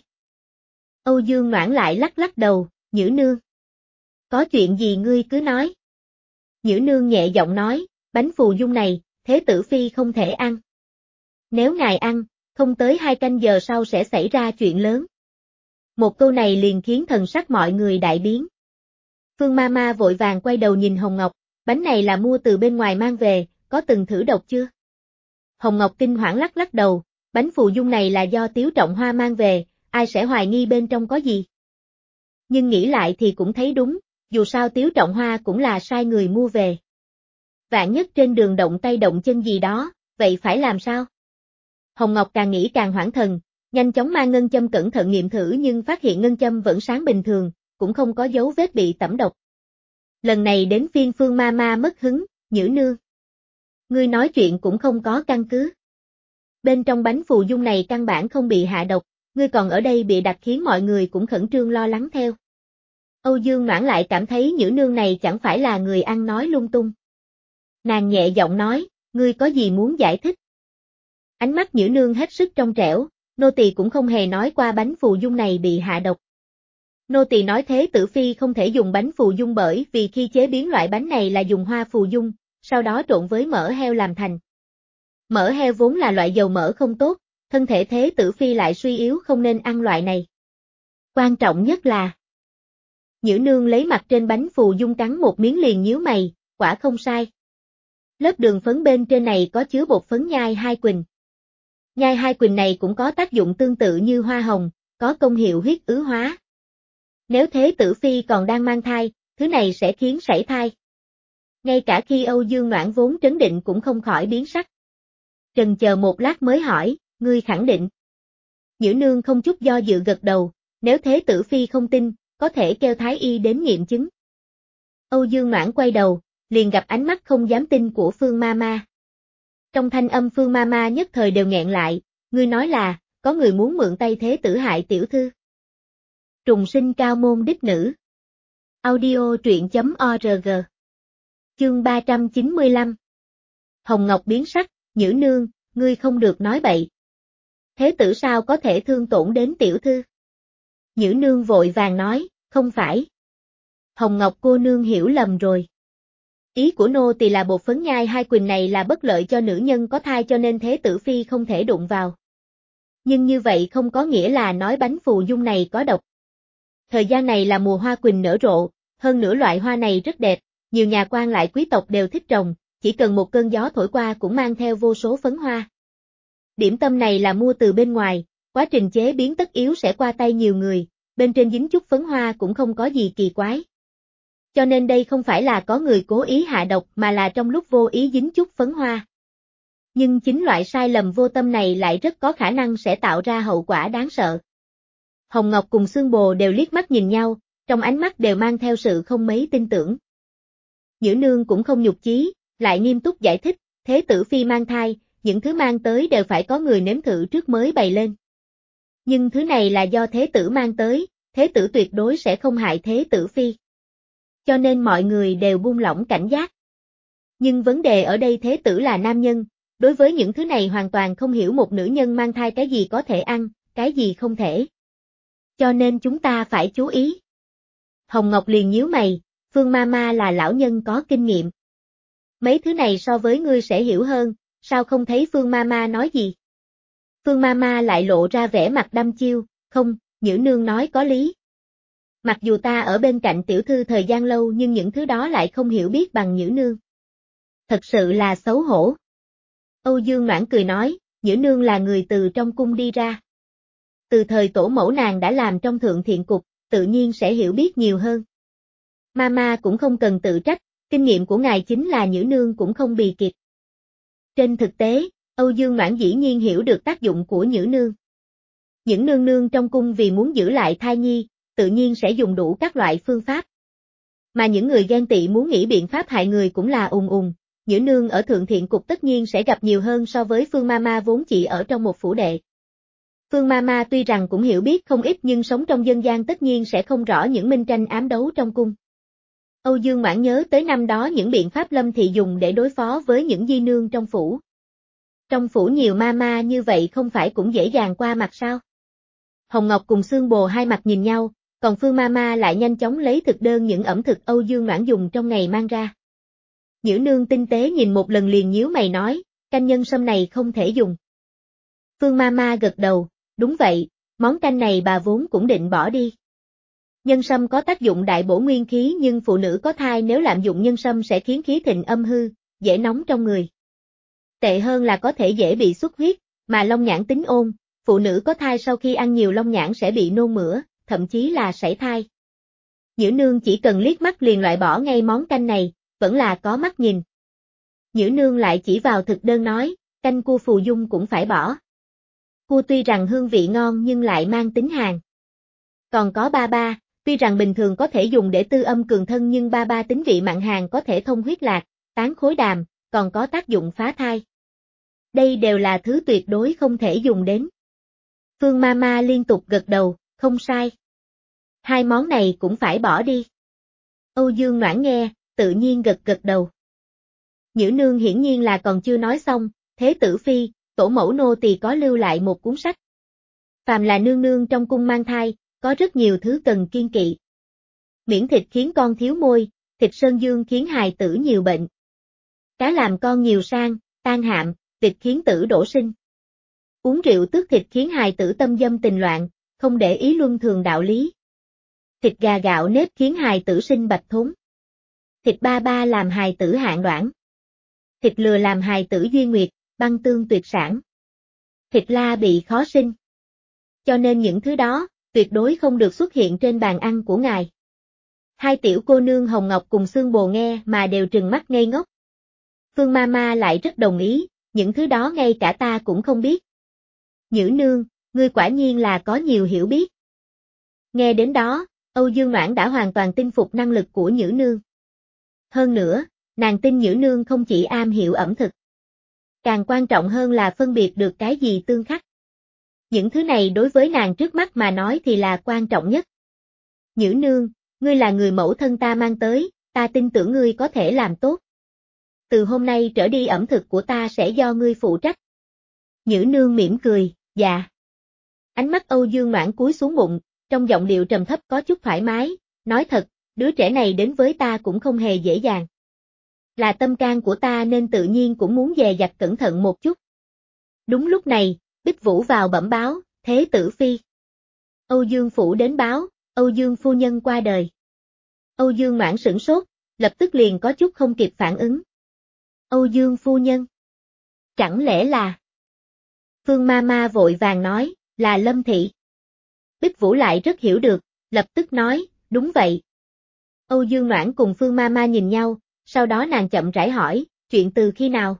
S1: Âu Dương Noãn lại lắc lắc đầu, Nhữ nương. Có chuyện gì ngươi cứ nói. Nhữ nương nhẹ giọng nói, bánh phù dung này, thế tử phi không thể ăn. Nếu ngài ăn, không tới hai canh giờ sau sẽ xảy ra chuyện lớn. Một câu này liền khiến thần sắc mọi người đại biến. Phương ma ma vội vàng quay đầu nhìn Hồng Ngọc, bánh này là mua từ bên ngoài mang về, có từng thử độc chưa? Hồng Ngọc kinh hoảng lắc lắc đầu, bánh phù dung này là do Tiếu Trọng Hoa mang về, ai sẽ hoài nghi bên trong có gì? Nhưng nghĩ lại thì cũng thấy đúng, dù sao Tiếu Trọng Hoa cũng là sai người mua về. Vạn nhất trên đường động tay động chân gì đó, vậy phải làm sao? Hồng Ngọc càng nghĩ càng hoảng thần, nhanh chóng mang ngân châm cẩn thận nghiệm thử nhưng phát hiện ngân châm vẫn sáng bình thường, cũng không có dấu vết bị tẩm độc. Lần này đến phiên Phương ma ma mất hứng, Nhữ nương. Ngươi nói chuyện cũng không có căn cứ. Bên trong bánh phù dung này căn bản không bị hạ độc, ngươi còn ở đây bị đặt khiến mọi người cũng khẩn trương lo lắng theo. Âu Dương Noãn lại cảm thấy Nhữ nương này chẳng phải là người ăn nói lung tung. Nàng nhẹ giọng nói, ngươi có gì muốn giải thích? Ánh mắt Nhữ nương hết sức trong trẻo, nô tỳ cũng không hề nói qua bánh phù dung này bị hạ độc. Nô tỳ nói thế tử phi không thể dùng bánh phù dung bởi vì khi chế biến loại bánh này là dùng hoa phù dung, sau đó trộn với mỡ heo làm thành. Mỡ heo vốn là loại dầu mỡ không tốt, thân thể thế tử phi lại suy yếu không nên ăn loại này. Quan trọng nhất là Nhữ nương lấy mặt trên bánh phù dung cắn một miếng liền nhíu mày, quả không sai. Lớp đường phấn bên trên này có chứa bột phấn nhai hai quỳnh. Nhai hai quỳnh này cũng có tác dụng tương tự như hoa hồng, có công hiệu huyết ứ hóa. Nếu Thế Tử Phi còn đang mang thai, thứ này sẽ khiến sảy thai. Ngay cả khi Âu Dương Noãn vốn trấn định cũng không khỏi biến sắc. Trần chờ một lát mới hỏi, ngươi khẳng định. Nhữ nương không chút do dự gật đầu, nếu Thế Tử Phi không tin, có thể kêu Thái Y đến nghiệm chứng. Âu Dương Noãn quay đầu, liền gặp ánh mắt không dám tin của Phương Mama. Trong thanh âm Phương Mama nhất thời đều nghẹn lại, ngươi nói là, có người muốn mượn tay Thế Tử hại tiểu thư. Trùng sinh cao môn đích nữ. Audio truyện chấm org. Chương ba trăm chín mươi lăm. Hồng Ngọc biến sắc, Nhữ nương, ngươi không được nói bậy. Thế tử sao có thể thương tổn đến tiểu thư? Nhữ nương vội vàng nói, không phải. Hồng Ngọc cô nương hiểu lầm rồi. Ý của nô tỳ là bột phấn nhai hai quỳnh này là bất lợi cho nữ nhân có thai cho nên Thế Tử Phi không thể đụng vào. Nhưng như vậy không có nghĩa là nói bánh phù dung này có độc. Thời gian này là mùa hoa quỳnh nở rộ, hơn nữa loại hoa này rất đẹp, nhiều nhà quan lại quý tộc đều thích trồng, chỉ cần một cơn gió thổi qua cũng mang theo vô số phấn hoa. Điểm tâm này là mua từ bên ngoài, quá trình chế biến tất yếu sẽ qua tay nhiều người, bên trên dính chút phấn hoa cũng không có gì kỳ quái. Cho nên đây không phải là có người cố ý hạ độc mà là trong lúc vô ý dính chút phấn hoa. Nhưng chính loại sai lầm vô tâm này lại rất có khả năng sẽ tạo ra hậu quả đáng sợ. Hồng Ngọc cùng Xương Bồ đều liếc mắt nhìn nhau, trong ánh mắt đều mang theo sự không mấy tin tưởng. Nhữ nương cũng không nhục chí, lại nghiêm túc giải thích, Thế Tử Phi mang thai, những thứ mang tới đều phải có người nếm thử trước mới bày lên. Nhưng thứ này là do Thế Tử mang tới, Thế Tử tuyệt đối sẽ không hại Thế Tử Phi. Cho nên mọi người đều buông lỏng cảnh giác. Nhưng vấn đề ở đây Thế Tử là nam nhân, đối với những thứ này hoàn toàn không hiểu một nữ nhân mang thai cái gì có thể ăn, cái gì không thể. Cho nên chúng ta phải chú ý. Hồng Ngọc liền nhíu mày, Phương Mama là lão nhân có kinh nghiệm. Mấy thứ này so với ngươi sẽ hiểu hơn, sao không thấy Phương Mama nói gì? Phương Mama lại lộ ra vẻ mặt đăm chiêu, không, Nhữ nương nói có lý. Mặc dù ta ở bên cạnh tiểu thư thời gian lâu nhưng những thứ đó lại không hiểu biết bằng Nhữ nương. Thật sự là xấu hổ. Âu Dương Noãn cười nói, Nhữ nương là người từ trong cung đi ra. Từ thời tổ mẫu nàng đã làm trong thượng thiện cục, tự nhiên sẽ hiểu biết nhiều hơn. Mama cũng không cần tự trách, kinh nghiệm của ngài chính là Nhữ nương cũng không bì kịp. Trên thực tế, Âu Dương Noãn dĩ nhiên hiểu được tác dụng của Nhữ nương. Những nương nương trong cung vì muốn giữ lại thai nhi, tự nhiên sẽ dùng đủ các loại phương pháp. Mà những người ghen tị muốn nghĩ biện pháp hại người cũng là ùng ùng, Nhữ nương ở thượng thiện cục tất nhiên sẽ gặp nhiều hơn so với Phương Mama vốn chỉ ở trong một phủ đệ. Phương Mama tuy rằng cũng hiểu biết không ít nhưng sống trong dân gian tất nhiên sẽ không rõ những minh tranh ám đấu trong cung. Âu Dương Mãn nhớ tới năm đó những biện pháp Lâm Thị dùng để đối phó với những di nương trong phủ. Trong phủ nhiều Mama như vậy không phải cũng dễ dàng qua mặt sao? Hồng Ngọc cùng Xương Bồ hai mặt nhìn nhau, còn Phương Mama lại nhanh chóng lấy thực đơn những ẩm thực Âu Dương Mãn dùng trong ngày mang ra. Nhữ nương tinh tế nhìn một lần liền nhíu mày nói, canh nhân sâm này không thể dùng. Phương Mama gật đầu, đúng vậy, món canh này bà vốn cũng định bỏ đi. Nhân sâm có tác dụng đại bổ nguyên khí nhưng phụ nữ có thai nếu lạm dụng nhân sâm sẽ khiến khí thịnh âm hư, dễ nóng trong người. Tệ hơn là có thể dễ bị xuất huyết, mà long nhãn tính ôn, phụ nữ có thai sau khi ăn nhiều long nhãn sẽ bị nôn mửa, thậm chí là sảy thai. Nhữ nương chỉ cần liếc mắt liền loại bỏ ngay món canh này, vẫn là có mắt nhìn. Nhữ nương lại chỉ vào thực đơn nói, canh cua phù dung cũng phải bỏ. Cua tuy rằng hương vị ngon nhưng lại mang tính hàn. Còn có ba ba, tuy rằng bình thường có thể dùng để tư âm cường thân nhưng ba ba tính vị mặn hàn có thể thông huyết lạc, tán khối đàm, còn có tác dụng phá thai. Đây đều là thứ tuyệt đối không thể dùng đến. Phương Mama liên tục gật đầu, không sai. Hai món này cũng phải bỏ đi. Âu Dương Noãn nghe, tự nhiên gật gật đầu. Nhữ nương hiển nhiên là còn chưa nói xong, Thế Tử Phi, tổ mẫu nô tỳ có lưu lại một cuốn sách. Phàm là nương nương trong cung mang thai, có rất nhiều thứ cần kiêng kỵ. Miễn thịt khiến con thiếu môi, thịt sơn dương khiến hài tử nhiều bệnh. Cá làm con nhiều sang, tan hạm, vịt khiến tử đổ sinh. Uống rượu tước thịt khiến hài tử tâm dâm tình loạn, không để ý luân thường đạo lý. Thịt gà gạo nếp khiến hài tử sinh bạch thốn. Thịt ba ba làm hài tử hạn đoản. Thịt lừa làm hài tử duy nguyệt, băng tương tuyệt sản. thịt la bị khó sinh. Cho nên những thứ đó, tuyệt đối không được xuất hiện trên bàn ăn của ngài. Hai tiểu cô nương Hồng Ngọc cùng Xương Bồ nghe mà đều trừng mắt ngây ngốc. Phương Mama lại rất đồng ý, những thứ đó ngay cả ta cũng không biết. Nhữ nương, ngươi quả nhiên là có nhiều hiểu biết. Nghe đến đó, Âu Dương Noãn đã hoàn toàn tin phục năng lực của Nhữ nương. Hơn nữa, nàng tin Nhữ nương không chỉ am hiểu ẩm thực. Càng quan trọng hơn là phân biệt được cái gì tương khắc. Những thứ này đối với nàng trước mắt mà nói thì là quan trọng nhất. Nhữ nương, ngươi là người mẫu thân ta mang tới, ta tin tưởng ngươi có thể làm tốt. Từ hôm nay trở đi ẩm thực của ta sẽ do ngươi phụ trách. Nhữ nương mỉm cười, dạ. Ánh mắt Âu Dương Noãn cúi xuống bụng, trong giọng điệu trầm thấp có chút thoải mái, nói thật, đứa trẻ này đến với ta cũng không hề dễ dàng. Là tâm can của ta nên tự nhiên cũng muốn dè dặt cẩn thận một chút. Đúng lúc này, Bích Vũ vào bẩm báo, thế tử phi. Âu Dương phủ đến báo, Âu Dương phu nhân qua đời. Âu Dương Noãn sửng sốt, lập tức liền có chút không kịp phản ứng. Âu Dương phu nhân. Chẳng lẽ là... Phương Mama vội vàng nói, là Lâm Thị. Bích Vũ lại rất hiểu được, lập tức nói, đúng vậy. Âu Dương Noãn cùng Phương Mama nhìn nhau, sau đó nàng chậm rãi hỏi, chuyện từ khi nào?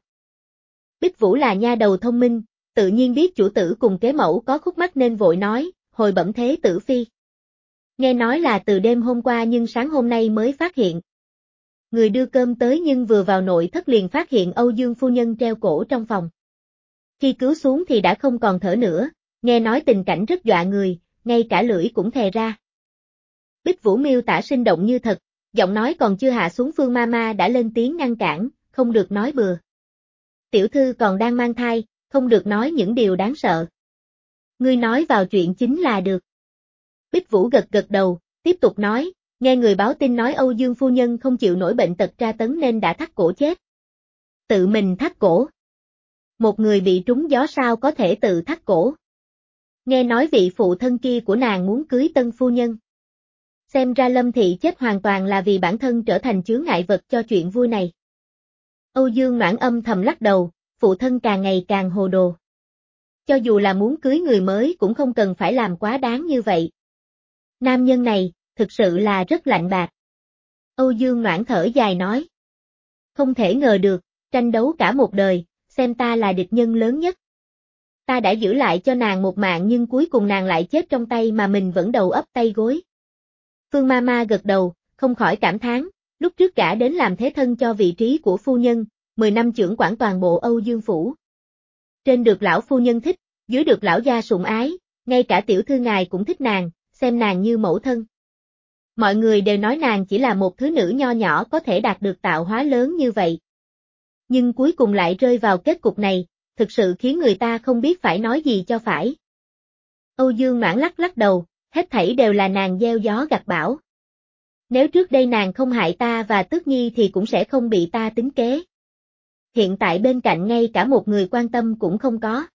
S1: Bích Vũ là nha đầu thông minh, tự nhiên biết chủ tử cùng kế mẫu có khúc mắc nên vội nói, hồi bẩm thế tử phi. Nghe nói là từ đêm hôm qua nhưng sáng hôm nay mới phát hiện. Người đưa cơm tới nhưng vừa vào nội thất liền phát hiện Âu Dương phu nhân treo cổ trong phòng. Khi cứu xuống thì đã không còn thở nữa, nghe nói tình cảnh rất dọa người, ngay cả lưỡi cũng thè ra. Bích Vũ miêu tả sinh động như thật, giọng nói còn chưa hạ xuống Phương Mama đã lên tiếng ngăn cản, không được nói bừa. Tiểu thư còn đang mang thai, không được nói những điều đáng sợ. Ngươi nói vào chuyện chính là được. Bích Vũ gật gật đầu, tiếp tục nói, nghe người báo tin nói Âu Dương phu nhân không chịu nổi bệnh tật tra tấn nên đã thắt cổ chết. Tự mình thắt cổ. Một người bị trúng gió sao có thể tự thắt cổ. Nghe nói vị phụ thân kia của nàng muốn cưới tân phu nhân. Xem ra Lâm Thị chết hoàn toàn là vì bản thân trở thành chướng ngại vật cho chuyện vui này. Âu Dương Noãn âm thầm lắc đầu, phụ thân càng ngày càng hồ đồ. Cho dù là muốn cưới người mới cũng không cần phải làm quá đáng như vậy. Nam nhân này, thực sự là rất lạnh bạc. Âu Dương Noãn thở dài nói. Không thể ngờ được, tranh đấu cả một đời, xem ta là địch nhân lớn nhất. Ta đã giữ lại cho nàng một mạng nhưng cuối cùng nàng lại chết trong tay mà mình vẫn đầu ấp tay gối. Phương Mama gật đầu, không khỏi cảm thán, lúc trước gả đến làm thế thân cho vị trí của phu nhân, mười năm trưởng quản toàn bộ Âu Dương phủ. Trên được lão phu nhân thích, dưới được lão gia sủng ái, ngay cả tiểu thư ngài cũng thích nàng, xem nàng như mẫu thân. Mọi người đều nói nàng chỉ là một thứ nữ nho nhỏ có thể đạt được tạo hóa lớn như vậy. Nhưng cuối cùng lại rơi vào kết cục này, thực sự khiến người ta không biết phải nói gì cho phải. Âu Dương Noãn lắc lắc đầu, hết thảy đều là nàng gieo gió gặt bão. Nếu trước đây nàng không hại ta và Tước Nhi thì cũng sẽ không bị ta tính kế. Hiện tại bên cạnh ngay cả một người quan tâm cũng không có.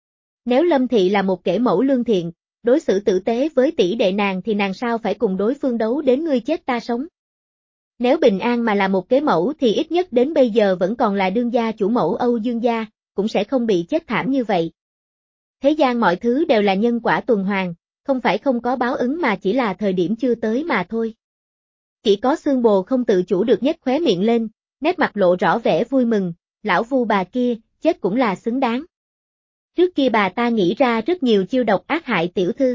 S1: Nếu Lâm Thị là một kẻ mẫu lương thiện, đối xử tử tế với tỷ đệ nàng thì nàng sao phải cùng đối phương đấu đến ngươi chết ta sống. Nếu Bình An mà là một kế mẫu thì ít nhất đến bây giờ vẫn còn là đương gia chủ mẫu Âu Dương gia, cũng sẽ không bị chết thảm như vậy. Thế gian mọi thứ đều là nhân quả tuần hoàn, không phải không có báo ứng mà chỉ là thời điểm chưa tới mà thôi. Chỉ có Xương Bồ không tự chủ được nhếch khóe miệng lên, nét mặt lộ rõ vẻ vui mừng, lão Vu bà kia, chết cũng là xứng đáng. Trước kia bà ta nghĩ ra rất nhiều chiêu độc ác hại tiểu thư.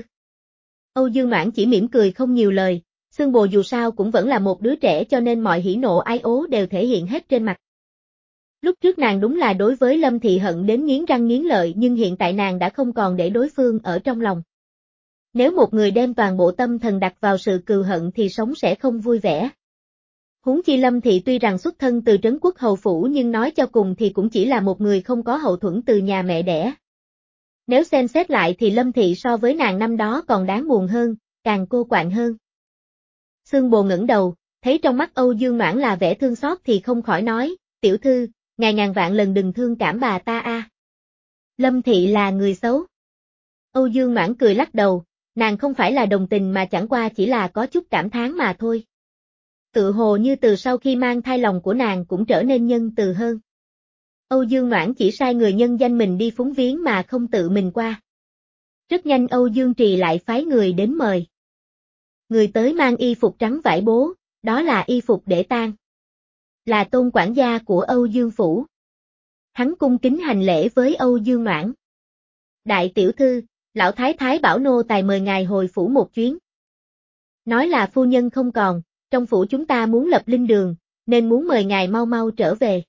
S1: Âu Dương Noãn chỉ mỉm cười không nhiều lời, Xương Bồ dù sao cũng vẫn là một đứa trẻ cho nên mọi hỉ nộ ái ố đều thể hiện hết trên mặt. Lúc trước nàng đúng là đối với Lâm Thị hận đến nghiến răng nghiến lợi nhưng hiện tại nàng đã không còn để đối phương ở trong lòng. Nếu một người đem toàn bộ tâm thần đặt vào sự cừu hận thì sống sẽ không vui vẻ. Huống chi Lâm Thị tuy rằng xuất thân từ trấn quốc hầu phủ nhưng nói cho cùng thì cũng chỉ là một người không có hậu thuẫn từ nhà mẹ đẻ. Nếu xem xét lại thì Lâm Thị so với nàng năm đó còn đáng buồn hơn, càng cô quạnh hơn. Xương Bồ ngẩng đầu, thấy trong mắt Âu Dương Noãn là vẻ thương xót thì không khỏi nói, tiểu thư, ngài ngàn vạn lần đừng thương cảm bà ta a. Lâm Thị là người xấu. Âu Dương Noãn cười lắc đầu, nàng không phải là đồng tình mà chẳng qua chỉ là có chút cảm thán mà thôi. Tự hồ như từ sau khi mang thai lòng của nàng cũng trở nên nhân từ hơn. Âu Dương Noãn chỉ sai người nhân danh mình đi phúng viếng mà không tự mình qua. Rất nhanh Âu Dương Trì lại phái người đến mời. Người tới mang y phục trắng vải bố, đó là y phục để tang. Là Tôn quản gia của Âu Dương Phủ. Hắn cung kính hành lễ với Âu Dương Noãn. Đại tiểu thư, lão thái thái bảo nô tài mời ngài hồi phủ một chuyến. Nói là phu nhân không còn, trong phủ chúng ta muốn lập linh đường, nên muốn mời ngài mau mau trở về.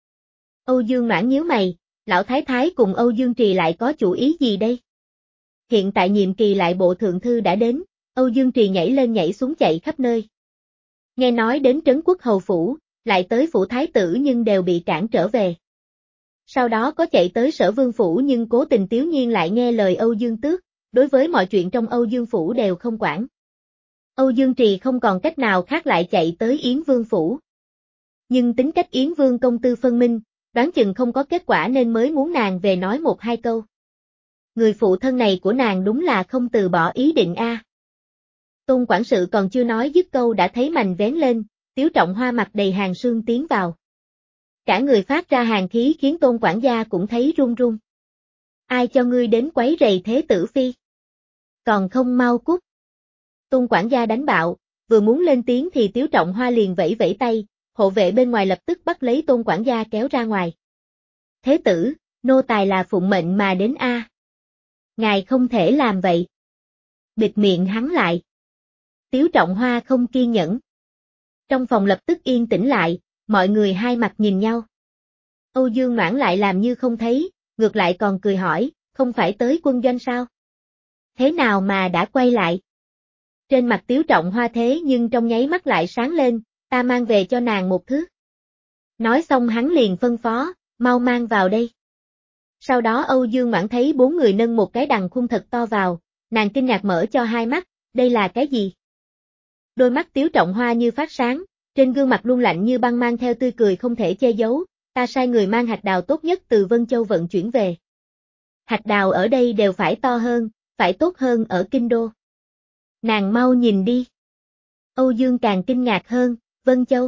S1: Âu Dương Noãn nhíu mày, lão thái thái cùng Âu Dương Trì lại có chủ ý gì đây? Hiện tại nhiệm kỳ lại bộ thượng thư đã đến, Âu Dương Trì nhảy lên nhảy xuống chạy khắp nơi. Nghe nói đến trấn quốc hầu phủ, lại tới phủ thái tử nhưng đều bị cản trở về. Sau đó có chạy tới Sở Vương phủ nhưng cố tình Tiếu Nhiên lại nghe lời Âu Dương Tước, đối với mọi chuyện trong Âu Dương phủ đều không quản. Âu Dương Trì không còn cách nào khác lại chạy tới Yến Vương phủ. Nhưng tính cách Yến Vương công tư phân minh, đoán chừng không có kết quả nên mới muốn nàng về nói một hai câu. Người phụ thân này của nàng đúng là không từ bỏ ý định a. À. Tôn quản sự còn chưa nói dứt câu đã thấy mành vén lên, Tiếu Trọng Hoa mặt đầy hàng sương tiến vào. Cả người phát ra hàn khí khiến Tôn quản gia cũng thấy run run. Ai cho ngươi đến quấy rầy thế tử phi? Còn không mau cút. Tôn quản gia đánh bạo, vừa muốn lên tiếng thì Tiếu Trọng Hoa liền vẫy vẫy tay, hộ vệ bên ngoài lập tức bắt lấy Tôn quản gia kéo ra ngoài. Thế tử, nô tài là phụng mệnh mà đến a. À. Ngài không thể làm vậy. Bịt miệng hắn lại. Tiếu Trọng Hoa không kiên nhẫn. Trong phòng lập tức yên tĩnh lại, mọi người hai mặt nhìn nhau. Âu Dương Noãn lại làm như không thấy, ngược lại còn cười hỏi, không phải tới quân doanh sao? Thế nào mà đã quay lại? Trên mặt Tiếu Trọng Hoa thế nhưng trong nháy mắt lại sáng lên, ta mang về cho nàng một thứ. Nói xong hắn liền phân phó, mau mang vào đây. Sau đó Âu Dương Noãn thấy bốn người nâng một cái đằng khung thật to vào, nàng kinh ngạc mở cho hai mắt, đây là cái gì? Đôi mắt Tiếu Trọng Hoa như phát sáng, trên gương mặt luôn lạnh như băng mang theo tươi cười không thể che giấu, ta sai người mang hạch đào tốt nhất từ Vân Châu vận chuyển về. Hạch đào ở đây đều phải to hơn, phải tốt hơn ở Kinh Đô. Nàng mau nhìn đi. Âu Dương càng kinh ngạc hơn, Vân Châu.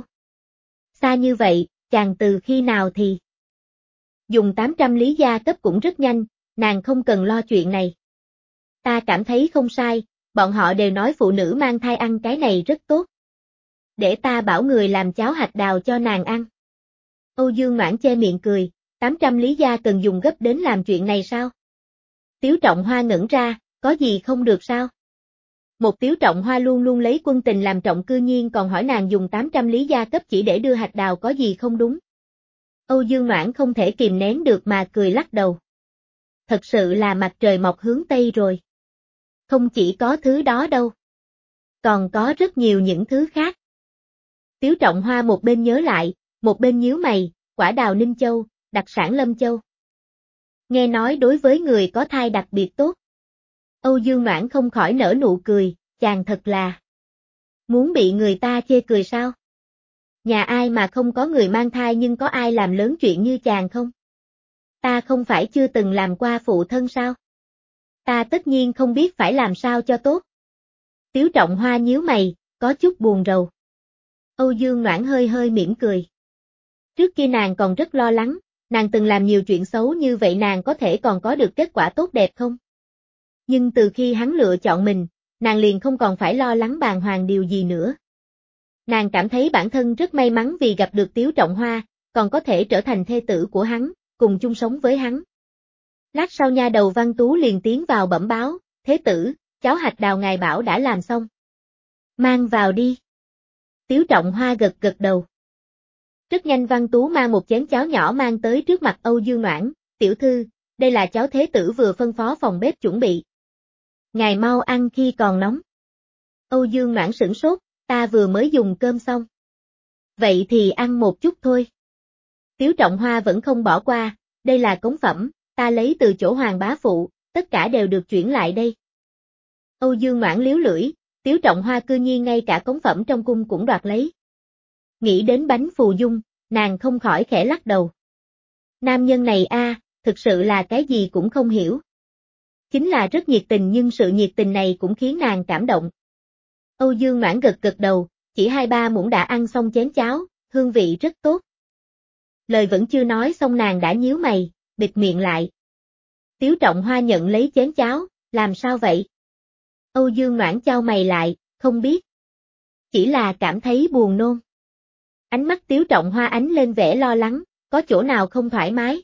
S1: Xa như vậy, chàng từ khi nào thì? Dùng tám trăm lý gia cấp cũng rất nhanh, nàng không cần lo chuyện này. Ta cảm thấy không sai, bọn họ đều nói phụ nữ mang thai ăn cái này rất tốt. Để ta bảo người làm cháo hạch đào cho nàng ăn. Âu Dương Noãn che miệng cười, tám trăm lý gia cần dùng gấp đến làm chuyện này sao? Tiếu Trọng Hoa ngẩn ra, có gì không được sao? Một Tiếu Trọng Hoa luôn luôn lấy quân tình làm trọng cư nhiên còn hỏi nàng dùng tám trăm lý gia cấp chỉ để đưa hạch đào có gì không đúng. Âu Dương Noãn không thể kìm nén được mà cười lắc đầu. Thật sự là mặt trời mọc hướng Tây rồi. Không chỉ có thứ đó đâu. Còn có rất nhiều những thứ khác. Tiếu Trọng Hoa một bên nhớ lại, một bên nhíu mày, quả đào Ninh Châu, đặc sản Lâm Châu. Nghe nói đối với người có thai đặc biệt tốt. Âu Dương Noãn không khỏi nở nụ cười, chàng thật là muốn bị người ta chê cười sao? Nhà ai mà không có người mang thai nhưng có ai làm lớn chuyện như chàng không? Ta không phải chưa từng làm qua phụ thân sao? Ta tất nhiên không biết phải làm sao cho tốt. Tiếu Trọng Hoa nhíu mày, có chút buồn rầu. Âu Dương Noãn hơi hơi mỉm cười. Trước kia nàng còn rất lo lắng, nàng từng làm nhiều chuyện xấu như vậy nàng có thể còn có được kết quả tốt đẹp không? Nhưng từ khi hắn lựa chọn mình, nàng liền không còn phải lo lắng bàng hoàng điều gì nữa. Nàng cảm thấy bản thân rất may mắn vì gặp được Tiếu Trọng Hoa, còn có thể trở thành thê tử của hắn, cùng chung sống với hắn. Lát sau nha đầu Văn Tú liền tiến vào bẩm báo, thế tử, cháo hạch đào ngài bảo đã làm xong. Mang vào đi. Tiếu Trọng Hoa gật gật đầu. Rất nhanh Văn Tú mang một chén cháo nhỏ mang tới trước mặt Âu Dương Noãn, tiểu thư, đây là cháo thế tử vừa phân phó phòng bếp chuẩn bị. Ngài mau ăn khi còn nóng. Âu Dương Noãn sửng sốt, ta vừa mới dùng cơm xong. Vậy thì ăn một chút thôi. Tiếu Trọng Hoa vẫn không bỏ qua, đây là cống phẩm, ta lấy từ chỗ Hoàng bá phụ, tất cả đều được chuyển lại đây. Âu Dương Noãn liếu lưỡi, Tiếu Trọng Hoa cư nhiên ngay cả cống phẩm trong cung cũng đoạt lấy. Nghĩ đến bánh phù dung, nàng không khỏi khẽ lắc đầu. Nam nhân này a, à, thực sự là cái gì cũng không hiểu. Chính là rất nhiệt tình nhưng sự nhiệt tình này cũng khiến nàng cảm động. Âu Dương Noãn gật gật đầu, chỉ hai ba muỗng đã ăn xong chén cháo, hương vị rất tốt. lời vẫn chưa nói xong nàng đã nhíu mày, bịt miệng lại. Tiếu Trọng Hoa nhận lấy chén cháo, làm sao vậy? Âu Dương Noãn chau mày lại, không biết. Chỉ là cảm thấy buồn nôn. Ánh mắt Tiếu Trọng Hoa ánh lên vẻ lo lắng, có chỗ nào không thoải mái?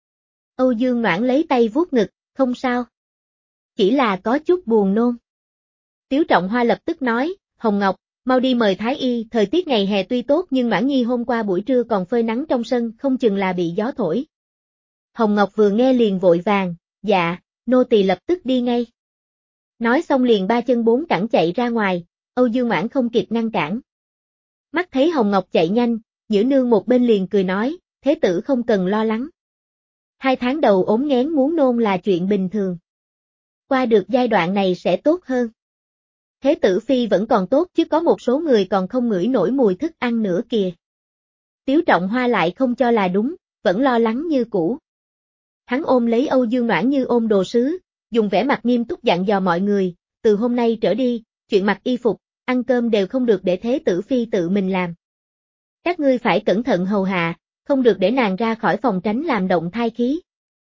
S1: Âu Dương Noãn lấy tay vuốt ngực, không sao. Chỉ là có chút buồn nôn. Tiếu Trọng Hoa lập tức nói, Hồng Ngọc, mau đi mời Thái Y, thời tiết ngày hè tuy tốt nhưng Noãn Nhi hôm qua buổi trưa còn phơi nắng trong sân, không chừng là bị gió thổi. Hồng Ngọc vừa nghe liền vội vàng, dạ, nô tỳ lập tức đi ngay. Nói xong liền ba chân bốn cẳng chạy ra ngoài, Âu Dương Noãn không kịp ngăn cản. Mắt thấy Hồng Ngọc chạy nhanh, Nhữ Nương một bên liền cười nói, thế tử không cần lo lắng. Hai tháng đầu ốm nghén muốn nôn là chuyện bình thường. Qua được giai đoạn này sẽ tốt hơn. Thế tử phi vẫn còn tốt chứ có một số người còn không ngửi nổi mùi thức ăn nữa kìa. Tiếu Trọng Hoa lại không cho là đúng, vẫn lo lắng như cũ. Hắn ôm lấy Âu Dương Noãn như ôm đồ sứ, dùng vẻ mặt nghiêm túc dặn dò mọi người, từ hôm nay trở đi, chuyện mặc y phục, ăn cơm đều không được để thế tử phi tự mình làm. Các ngươi phải cẩn thận hầu hạ, không được để nàng ra khỏi phòng tránh làm động thai khí.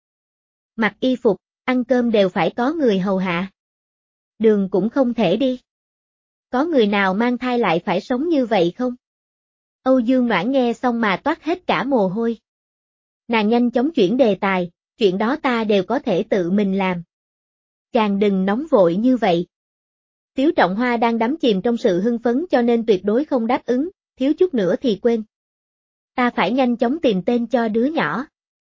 S1: Mặc y phục, ăn cơm đều phải có người hầu hạ. Đường cũng không thể đi. Có người nào mang thai lại phải sống như vậy không? Âu Dương Noãn nghe xong mà toát hết cả mồ hôi. Nàng nhanh chóng chuyển đề tài, chuyện đó ta đều có thể tự mình làm. Chàng đừng nóng vội như vậy. Tiếu Trọng Hoa đang đắm chìm trong sự hưng phấn cho nên tuyệt đối không đáp ứng, thiếu chút nữa thì quên. Ta phải nhanh chóng tìm tên cho đứa nhỏ.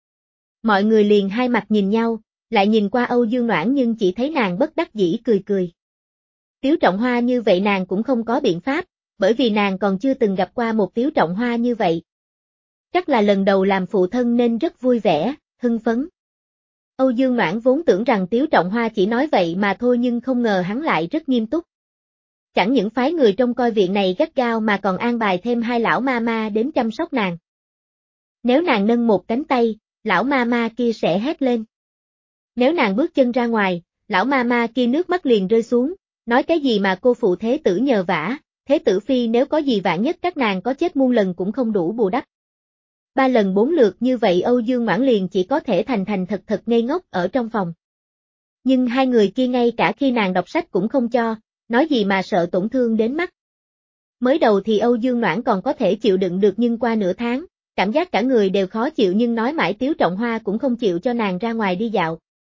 S1: Mọi người liền hai mặt nhìn nhau, lại nhìn qua Âu Dương Noãn nhưng chỉ thấy nàng bất đắc dĩ cười cười. Tiếu Trọng Hoa như vậy nàng cũng không có biện pháp, bởi vì nàng còn chưa từng gặp qua một Tiếu Trọng Hoa như vậy. Chắc là lần đầu làm phụ thân nên rất vui vẻ, hưng phấn. Âu Dương Noãn vốn tưởng rằng Tiếu Trọng Hoa chỉ nói vậy mà thôi nhưng không ngờ hắn lại rất nghiêm túc. Chẳng những phái người trông coi viện này gắt gao mà còn an bài thêm hai lão ma ma đến chăm sóc nàng. Nếu nàng nâng một cánh tay, lão ma ma kia sẽ hét lên. Nếu nàng bước chân ra ngoài, lão ma ma kia nước mắt liền rơi xuống, nói cái gì mà cô phụ thế tử nhờ vả, thế tử phi nếu có gì vạn nhất các nàng có chết muôn lần cũng không đủ bù đắp. Ba lần bốn lượt như vậy Âu Dương Noãn liền chỉ có thể thành thành thật thật ngây ngốc ở trong phòng. Nhưng hai người kia ngay cả khi nàng đọc sách cũng không cho, nói gì mà sợ tổn thương đến mắt. Mới đầu thì Âu Dương Noãn còn có thể chịu đựng được nhưng qua nửa tháng, cảm giác cả người đều khó chịu nhưng nói mãi Tiếu Trọng Hoa cũng không chịu cho nàng ra ngoài đi dạo.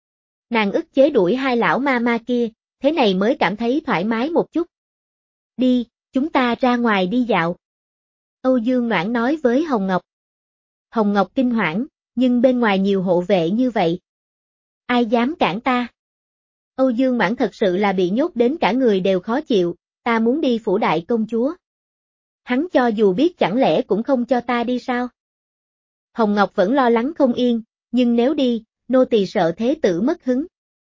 S1: Nàng ức chế đuổi hai lão ma ma kia, thế này mới cảm thấy thoải mái một chút. Đi, chúng ta ra ngoài đi dạo. Âu Dương Noãn nói với Hồng Ngọc. Hồng Ngọc kinh hoảng, nhưng bên ngoài nhiều hộ vệ như vậy. Ai dám cản ta? Âu Dương Noãn thật sự là bị nhốt đến cả người đều khó chịu, ta muốn đi phủ đại công chúa. Hắn cho dù biết chẳng lẽ cũng không cho ta đi sao? Hồng Ngọc vẫn lo lắng không yên, nhưng nếu đi, nô tỳ sợ thế tử mất hứng.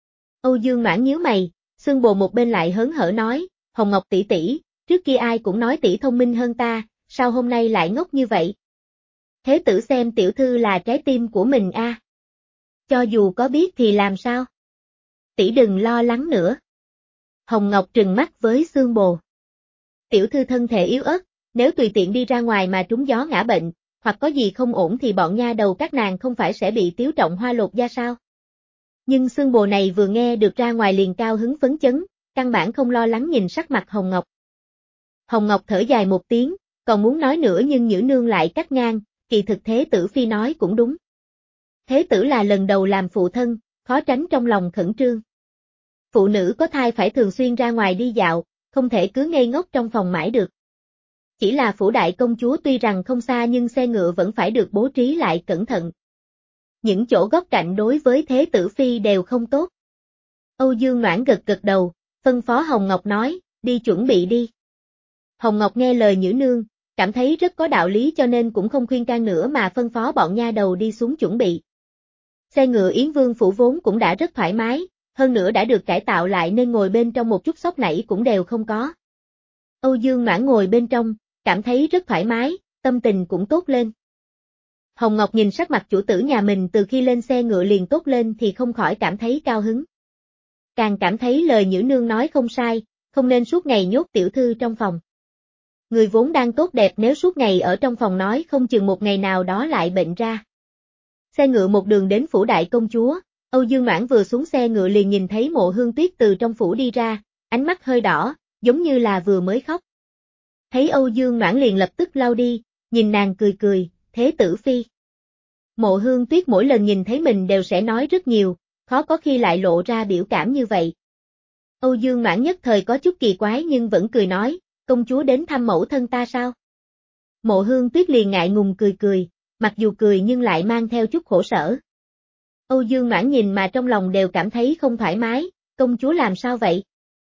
S1: Âu Dương Noãn nhíu mày, Xương Bồ một bên lại hớn hở nói, Hồng Ngọc tỷ tỷ, trước kia ai cũng nói tỷ thông minh hơn ta, sao hôm nay lại ngốc như vậy? Thế tử xem tiểu thư là trái tim của mình a. À? Cho dù có biết thì làm sao? Tỷ đừng lo lắng nữa. Hồng Ngọc trừng mắt với Xương Bồ. Tiểu thư thân thể yếu ớt, nếu tùy tiện đi ra ngoài mà trúng gió ngã bệnh, hoặc có gì không ổn thì bọn nha đầu các nàng không phải sẽ bị Tiếu Trọng Hoa lột da sao? Nhưng Xương Bồ này vừa nghe được ra ngoài liền cao hứng phấn chấn, căn bản không lo lắng nhìn sắc mặt Hồng Ngọc. Hồng Ngọc thở dài một tiếng, còn muốn nói nữa nhưng Nhữ Nương lại cắt ngang, kỳ thực thế tử phi nói cũng đúng. Thế tử là lần đầu làm phụ thân, khó tránh trong lòng khẩn trương. Phụ nữ có thai phải thường xuyên ra ngoài đi dạo, không thể cứ ngây ngốc trong phòng mãi được. Chỉ là phủ đại công chúa tuy rằng không xa nhưng xe ngựa vẫn phải được bố trí lại cẩn thận. Những chỗ góc cạnh đối với thế tử phi đều không tốt. Âu Dương Noãn gật gật đầu, phân phó Hồng Ngọc nói, đi chuẩn bị đi. Hồng Ngọc nghe lời Nhữ Nương, cảm thấy rất có đạo lý cho nên cũng không khuyên can nữa mà phân phó bọn nha đầu đi xuống chuẩn bị. Xe ngựa Yến Vương phủ vốn cũng đã rất thoải mái, hơn nữa đã được cải tạo lại nên ngồi bên trong một chút sóc nảy cũng đều không có. Âu Dương Noãn ngồi bên trong, cảm thấy rất thoải mái, tâm tình cũng tốt lên. Hồng Ngọc nhìn sắc mặt chủ tử nhà mình từ khi lên xe ngựa liền tốt lên thì không khỏi cảm thấy cao hứng. Càng cảm thấy lời Nhữ Nương nói không sai, không nên suốt ngày nhốt tiểu thư trong phòng. Người vốn đang tốt đẹp nếu suốt ngày ở trong phòng nói không chừng một ngày nào đó lại bệnh ra. Xe ngựa một đường đến phủ đại công chúa, Âu Dương Noãn vừa xuống xe ngựa liền nhìn thấy Mộ Hương Tuyết từ trong phủ đi ra, ánh mắt hơi đỏ, giống như là vừa mới khóc. Thấy Âu Dương Noãn liền lập tức lau đi, nhìn nàng cười cười, thế tử phi. Mộ Hương Tuyết mỗi lần nhìn thấy mình đều sẽ nói rất nhiều, khó có khi lại lộ ra biểu cảm như vậy. Âu Dương Noãn nhất thời có chút kỳ quái nhưng vẫn cười nói, công chúa đến thăm mẫu thân ta sao? Mộ Hương Tuyết liền ngại ngùng cười cười, mặc dù cười nhưng lại mang theo chút khổ sở. Âu Dương Noãn nhìn mà trong lòng đều cảm thấy không thoải mái, công chúa làm sao vậy?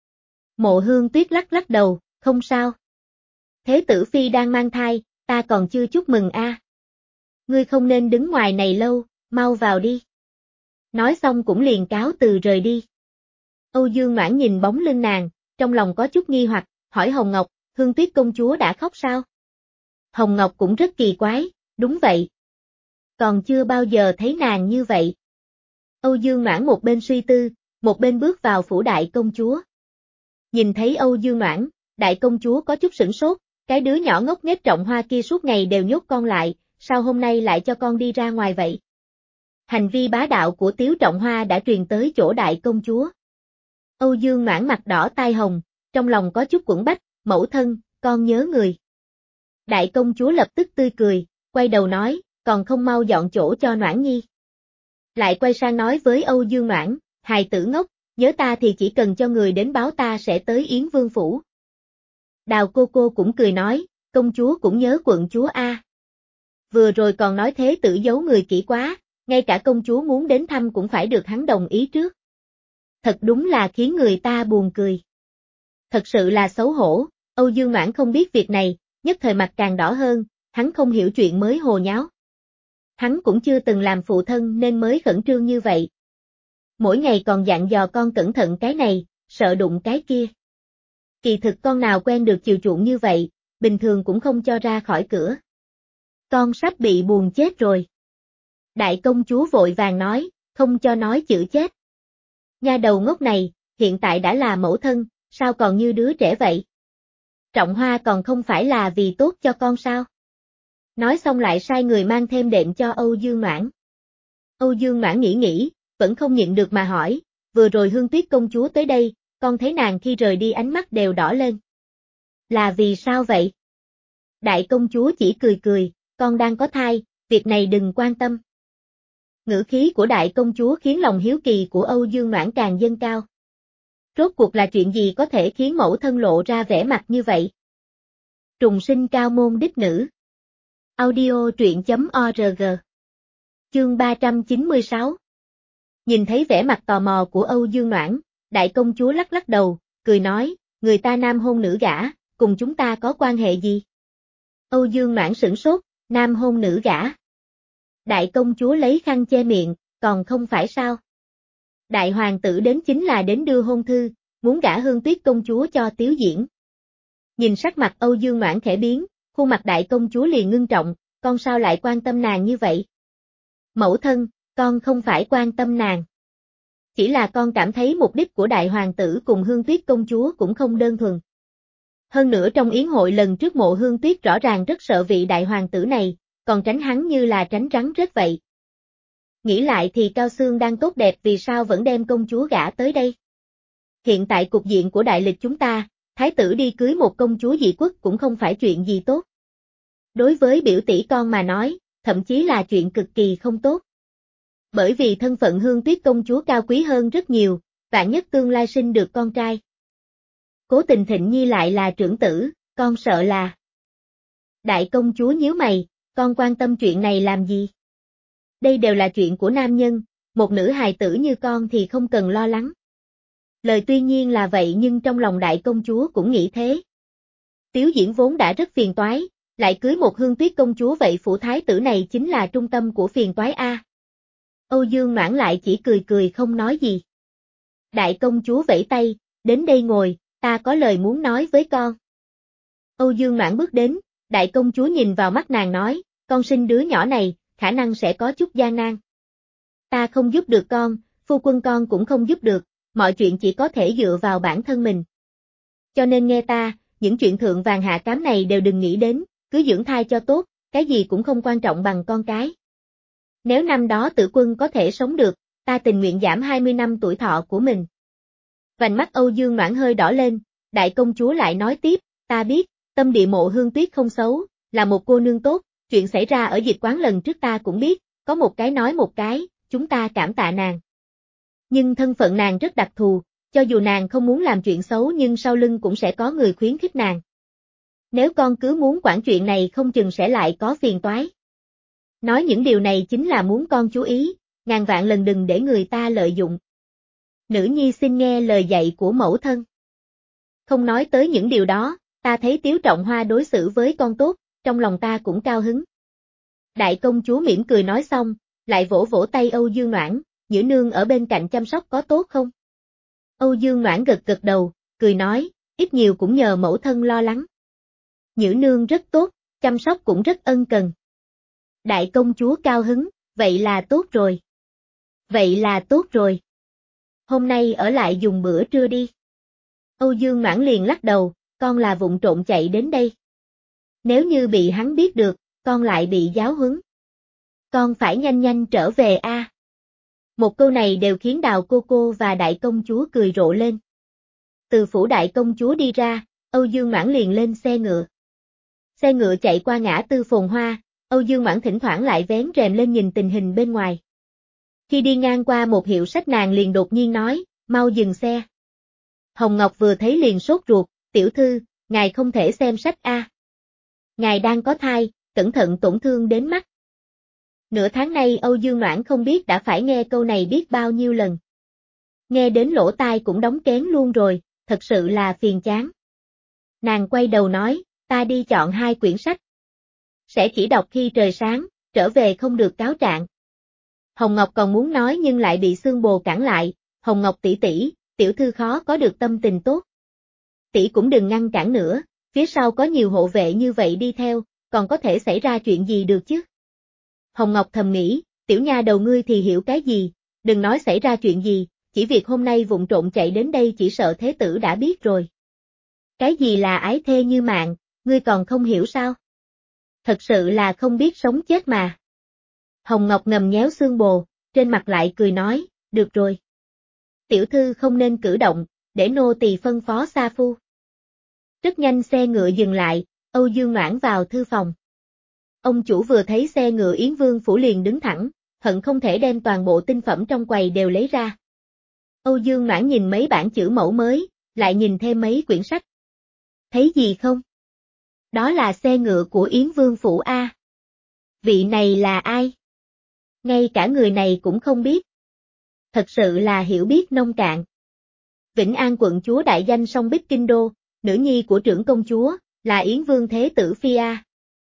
S1: Mộ Hương Tuyết lắc lắc đầu, không sao. Thế tử phi đang mang thai, ta còn chưa chúc mừng a. À. Ngươi không nên đứng ngoài này lâu, mau vào đi. Nói xong cũng liền cáo từ rời đi. Âu Dương Noãn nhìn bóng lưng nàng, trong lòng có chút nghi hoặc, hỏi Hồng Ngọc, Hương Tuyết công chúa đã khóc sao? Hồng Ngọc cũng rất kỳ quái, đúng vậy. Còn chưa bao giờ thấy nàng như vậy. Âu Dương Noãn một bên suy tư, một bên bước vào phủ đại công chúa. Nhìn thấy Âu Dương Noãn, đại công chúa có chút sửng sốt, cái đứa nhỏ ngốc nghếch Trọng Hoa kia suốt ngày đều nhốt con lại, sao hôm nay lại cho con đi ra ngoài vậy? Hành vi bá đạo của Tiếu Trọng Hoa đã truyền tới chỗ đại công chúa. Âu Dương Noãn mặt đỏ tai hồng, trong lòng có chút quẫn bách, mẫu thân, con nhớ người. Đại công chúa lập tức tươi cười, quay đầu nói, còn không mau dọn chỗ cho Noãn Nhi. Lại quay sang nói với Âu Dương Noãn, hài tử ngốc, nhớ ta thì chỉ cần cho người đến báo ta sẽ tới Yến Vương Phủ. Đào cô cô cũng cười nói, công chúa cũng nhớ quận chúa a. Vừa rồi còn nói thế tử giấu người kỹ quá, ngay cả công chúa muốn đến thăm cũng phải được hắn đồng ý trước. Thật đúng là khiến người ta buồn cười. Thật sự là xấu hổ, Âu Dương Noãn không biết việc này, nhất thời mặt càng đỏ hơn, hắn không hiểu chuyện mới hồ nháo. Hắn cũng chưa từng làm phụ thân nên mới khẩn trương như vậy. Mỗi ngày còn dặn dò con cẩn thận cái này, sợ đụng cái kia. Kỳ thực con nào quen được chiều chuộng như vậy, bình thường cũng không cho ra khỏi cửa. Con sắp bị buồn chết rồi. Đại công chúa vội vàng nói, không cho nói chữ chết. Nha đầu ngốc này, hiện tại đã là mẫu thân, sao còn như đứa trẻ vậy? Trọng Hoa còn không phải là vì tốt cho con sao? Nói xong lại sai người mang thêm đệm cho Âu Dương Noãn. Âu Dương Noãn nghĩ nghĩ, vẫn không nhịn được mà hỏi, vừa rồi Hương Tuyết công chúa tới đây, con thấy nàng khi rời đi ánh mắt đều đỏ lên. Là vì sao vậy? Đại công chúa chỉ cười cười, con đang có thai, việc này đừng quan tâm. Ngữ khí của đại công chúa khiến lòng hiếu kỳ của Âu Dương Noãn càng dâng cao. Rốt cuộc là chuyện gì có thể khiến mẫu thân lộ ra vẻ mặt như vậy? Trùng sinh cao môn đích nữ. Audio truyện chấm org. Chương ba trăm chín mươi sáu. Nhìn thấy vẻ mặt tò mò của Âu Dương Noãn, đại công chúa lắc lắc đầu, cười nói, người ta nam hôn nữ gả, cùng chúng ta có quan hệ gì? Âu Dương Noãn sửng sốt, nam hôn nữ gả. Đại công chúa lấy khăn che miệng, còn không phải sao? Đại hoàng tử đến chính là đến đưa hôn thư, muốn gả Hương Tuyết công chúa cho Tiếu Diễn. Nhìn sắc mặt Âu Dương Noãn khẽ biến, khuôn mặt đại công chúa liền ngưng trọng, con sao lại quan tâm nàng như vậy? Mẫu thân, con không phải quan tâm nàng. Chỉ là con cảm thấy mục đích của đại hoàng tử cùng Hương Tuyết công chúa cũng không đơn thuần. Hơn nữa trong yến hội lần trước Mộ Hương Tuyết rõ ràng rất sợ vị đại hoàng tử này, còn tránh hắn như là tránh rắn rết vậy. Nghĩ lại thì Cao Xương đang tốt đẹp vì sao vẫn đem công chúa gả tới đây. Hiện tại cục diện của đại lịch chúng ta, thái tử đi cưới một công chúa dị quốc cũng không phải chuyện gì tốt. Đối với biểu tỷ con mà nói, thậm chí là chuyện cực kỳ không tốt. Bởi vì thân phận Hương Tuyết công chúa cao quý hơn rất nhiều, vạn nhất tương lai sinh được con trai. Cố Tình Thịnh Nhi lại là trưởng tử, con sợ là. Đại công chúa nhíu mày, con quan tâm chuyện này làm gì? Đây đều là chuyện của nam nhân, một nữ hài tử như con thì không cần lo lắng. Lời tuy nhiên là vậy nhưng trong lòng đại công chúa cũng nghĩ thế. Tiếu Diễn vốn đã rất phiền toái, lại cưới một Hương Tuyết công chúa vậy phủ thái tử này chính là trung tâm của phiền toái A. Âu Dương Noãn lại chỉ cười cười không nói gì. Đại công chúa vẫy tay, đến đây ngồi, ta có lời muốn nói với con. Âu Dương Noãn bước đến, đại công chúa nhìn vào mắt nàng nói, con sinh đứa nhỏ này, khả năng sẽ có chút gian nan. Ta không giúp được con, phu quân con cũng không giúp được, mọi chuyện chỉ có thể dựa vào bản thân mình. Cho nên nghe ta, những chuyện thượng vàng hạ cám này đều đừng nghĩ đến, cứ dưỡng thai cho tốt, cái gì cũng không quan trọng bằng con cái. Nếu năm đó Tử Quân có thể sống được, ta tình nguyện giảm hai mươi năm tuổi thọ của mình. Vành mắt Âu Dương Noãn hơi đỏ lên, đại công chúa lại nói tiếp, ta biết, tâm địa Mộ Hương Tuyết không xấu, là một cô nương tốt, chuyện xảy ra ở dịch quán lần trước ta cũng biết, có một cái nói một cái, chúng ta cảm tạ nàng. Nhưng thân phận nàng rất đặc thù, cho dù nàng không muốn làm chuyện xấu nhưng sau lưng cũng sẽ có người khuyến khích nàng. Nếu con cứ muốn quản chuyện này không chừng sẽ lại có phiền toái. Nói những điều này chính là muốn con chú ý, ngàn vạn lần đừng để người ta lợi dụng. Nữ nhi xin nghe lời dạy của mẫu thân. Không nói tới những điều đó, ta thấy Tiếu Trọng Hoa đối xử với con tốt, trong lòng ta cũng cao hứng. Đại công chúa mỉm cười nói xong, lại vỗ vỗ tay Âu Dương Noãn, Nhữ nương ở bên cạnh chăm sóc có tốt không? Âu Dương Noãn gật gật đầu, cười nói, ít nhiều cũng nhờ mẫu thân lo lắng. Nhữ nương rất tốt, chăm sóc cũng rất ân cần. Đại công chúa cao hứng, vậy là tốt rồi. Vậy là tốt rồi. Hôm nay ở lại dùng bữa trưa đi. Âu Dương Noãn liền lắc đầu, con là vụng trộm chạy đến đây. Nếu như bị hắn biết được, con lại bị giáo huấn. Con phải nhanh nhanh trở về a. À. Một câu này đều khiến Đào cô cô và đại công chúa cười rộ lên. Từ phủ đại công chúa đi ra, Âu Dương Noãn liền lên xe ngựa. Xe ngựa chạy qua ngã tư Phồn Hoa, Âu Dương Noãn thỉnh thoảng lại vén rèm lên nhìn tình hình bên ngoài. Khi đi ngang qua một hiệu sách nàng liền đột nhiên nói, mau dừng xe. Hồng Ngọc vừa thấy liền sốt ruột, tiểu thư, ngài không thể xem sách a. À. Ngài đang có thai, cẩn thận tổn thương đến mắt. Nửa tháng nay Âu Dương Noãn không biết đã phải nghe câu này biết bao nhiêu lần. Nghe đến lỗ tai cũng đóng kén luôn rồi, thật sự là phiền chán. Nàng quay đầu nói, ta đi chọn hai quyển sách. Sẽ chỉ đọc khi trời sáng, trở về không được cáo trạng. Hồng Ngọc còn muốn nói nhưng lại bị Xương Bồ cản lại, Hồng Ngọc tỷ tỷ, tiểu thư khó có được tâm tình tốt. Tỷ cũng đừng ngăn cản nữa, phía sau có nhiều hộ vệ như vậy đi theo, còn có thể xảy ra chuyện gì được chứ? Hồng Ngọc thầm nghĩ, tiểu nha đầu ngươi thì hiểu cái gì, đừng nói xảy ra chuyện gì, chỉ việc hôm nay vụng trộn chạy đến đây chỉ sợ thế tử đã biết rồi. Cái gì là ái thê như mạng, ngươi còn không hiểu sao? Thật sự là không biết sống chết mà. Hồng Ngọc ngầm nhéo Xương Bồ, trên mặt lại cười nói, được rồi. Tiểu thư không nên cử động, để nô tỳ phân phó sa phu. Rất nhanh xe ngựa dừng lại, Âu Dương Noãn vào thư phòng. Ông chủ vừa thấy xe ngựa Yến Vương phủ liền đứng thẳng, hận không thể đem toàn bộ tinh phẩm trong quầy đều lấy ra. Âu Dương Noãn nhìn mấy bản chữ mẫu mới, lại nhìn thêm mấy quyển sách. Thấy gì không? Đó là xe ngựa của Yến Vương phủ a. Vị này là ai? Ngay cả người này cũng không biết. Thật sự là hiểu biết nông cạn. Vĩnh An quận chúa đại danh song bích kinh đô, nữ nhi của trưởng công chúa, là Yến Vương thế tử phi a.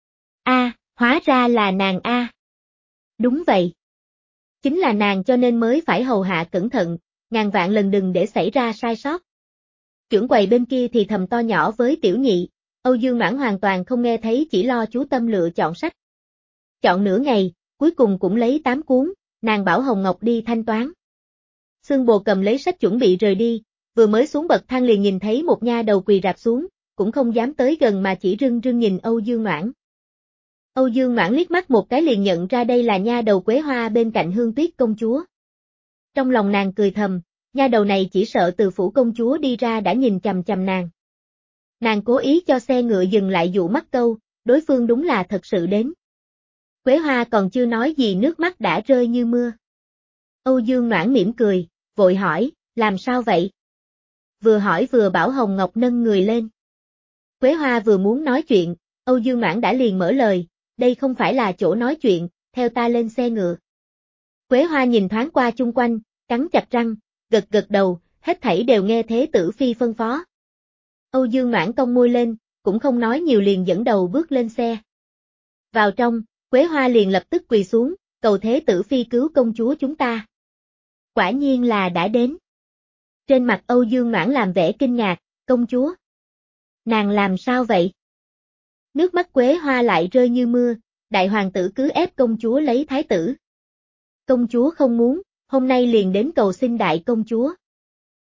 S1: A, hóa ra là nàng a. Đúng vậy. Chính là nàng cho nên mới phải hầu hạ cẩn thận, ngàn vạn lần đừng để xảy ra sai sót. Trưởng quầy bên kia thì thầm to nhỏ với tiểu nhị, Âu Dương Noãn hoàn toàn không nghe thấy, chỉ lo chú tâm lựa chọn sách. Chọn nửa ngày, cuối cùng cũng lấy tám cuốn, nàng bảo Hồng Ngọc đi thanh toán. Xương Bồ cầm lấy sách chuẩn bị rời đi, vừa mới xuống bậc thang liền nhìn thấy một nha đầu quỳ rạp xuống, cũng không dám tới gần mà chỉ rưng rưng nhìn Âu Dương Noãn. Âu Dương Noãn liếc mắt một cái liền nhận ra đây là nha đầu Quế Hoa bên cạnh Hương Tuyết công chúa. Trong lòng nàng cười thầm, nha đầu này chỉ sợ từ phủ công chúa đi ra đã nhìn chằm chằm nàng. Nàng cố ý cho xe ngựa dừng lại dụ mắt câu, đối phương đúng là thật sự đến. Quế Hoa còn chưa nói gì nước mắt đã rơi như mưa. Âu Dương Noãn mỉm cười, vội hỏi, làm sao vậy? Vừa hỏi vừa bảo Hồng Ngọc nâng người lên. Quế Hoa vừa muốn nói chuyện, Âu Dương Noãn đã liền mở lời, đây không phải là chỗ nói chuyện, theo ta lên xe ngựa. Quế Hoa nhìn thoáng qua chung quanh, cắn chặt răng, gật gật đầu, hết thảy đều nghe thế tử phi phân phó. Âu Dương Noãn cong môi lên, cũng không nói nhiều liền dẫn đầu bước lên xe. Vào trong, Quế Hoa liền lập tức quỳ xuống, cầu thế tử phi cứu công chúa chúng ta. Quả nhiên là đã đến. Trên mặt Âu Dương Noãn làm vẻ kinh ngạc, công chúa. Nàng làm sao vậy? Nước mắt Quế Hoa lại rơi như mưa, đại hoàng tử cứ ép công chúa lấy thái tử. Công chúa không muốn, hôm nay liền đến cầu xin đại công chúa.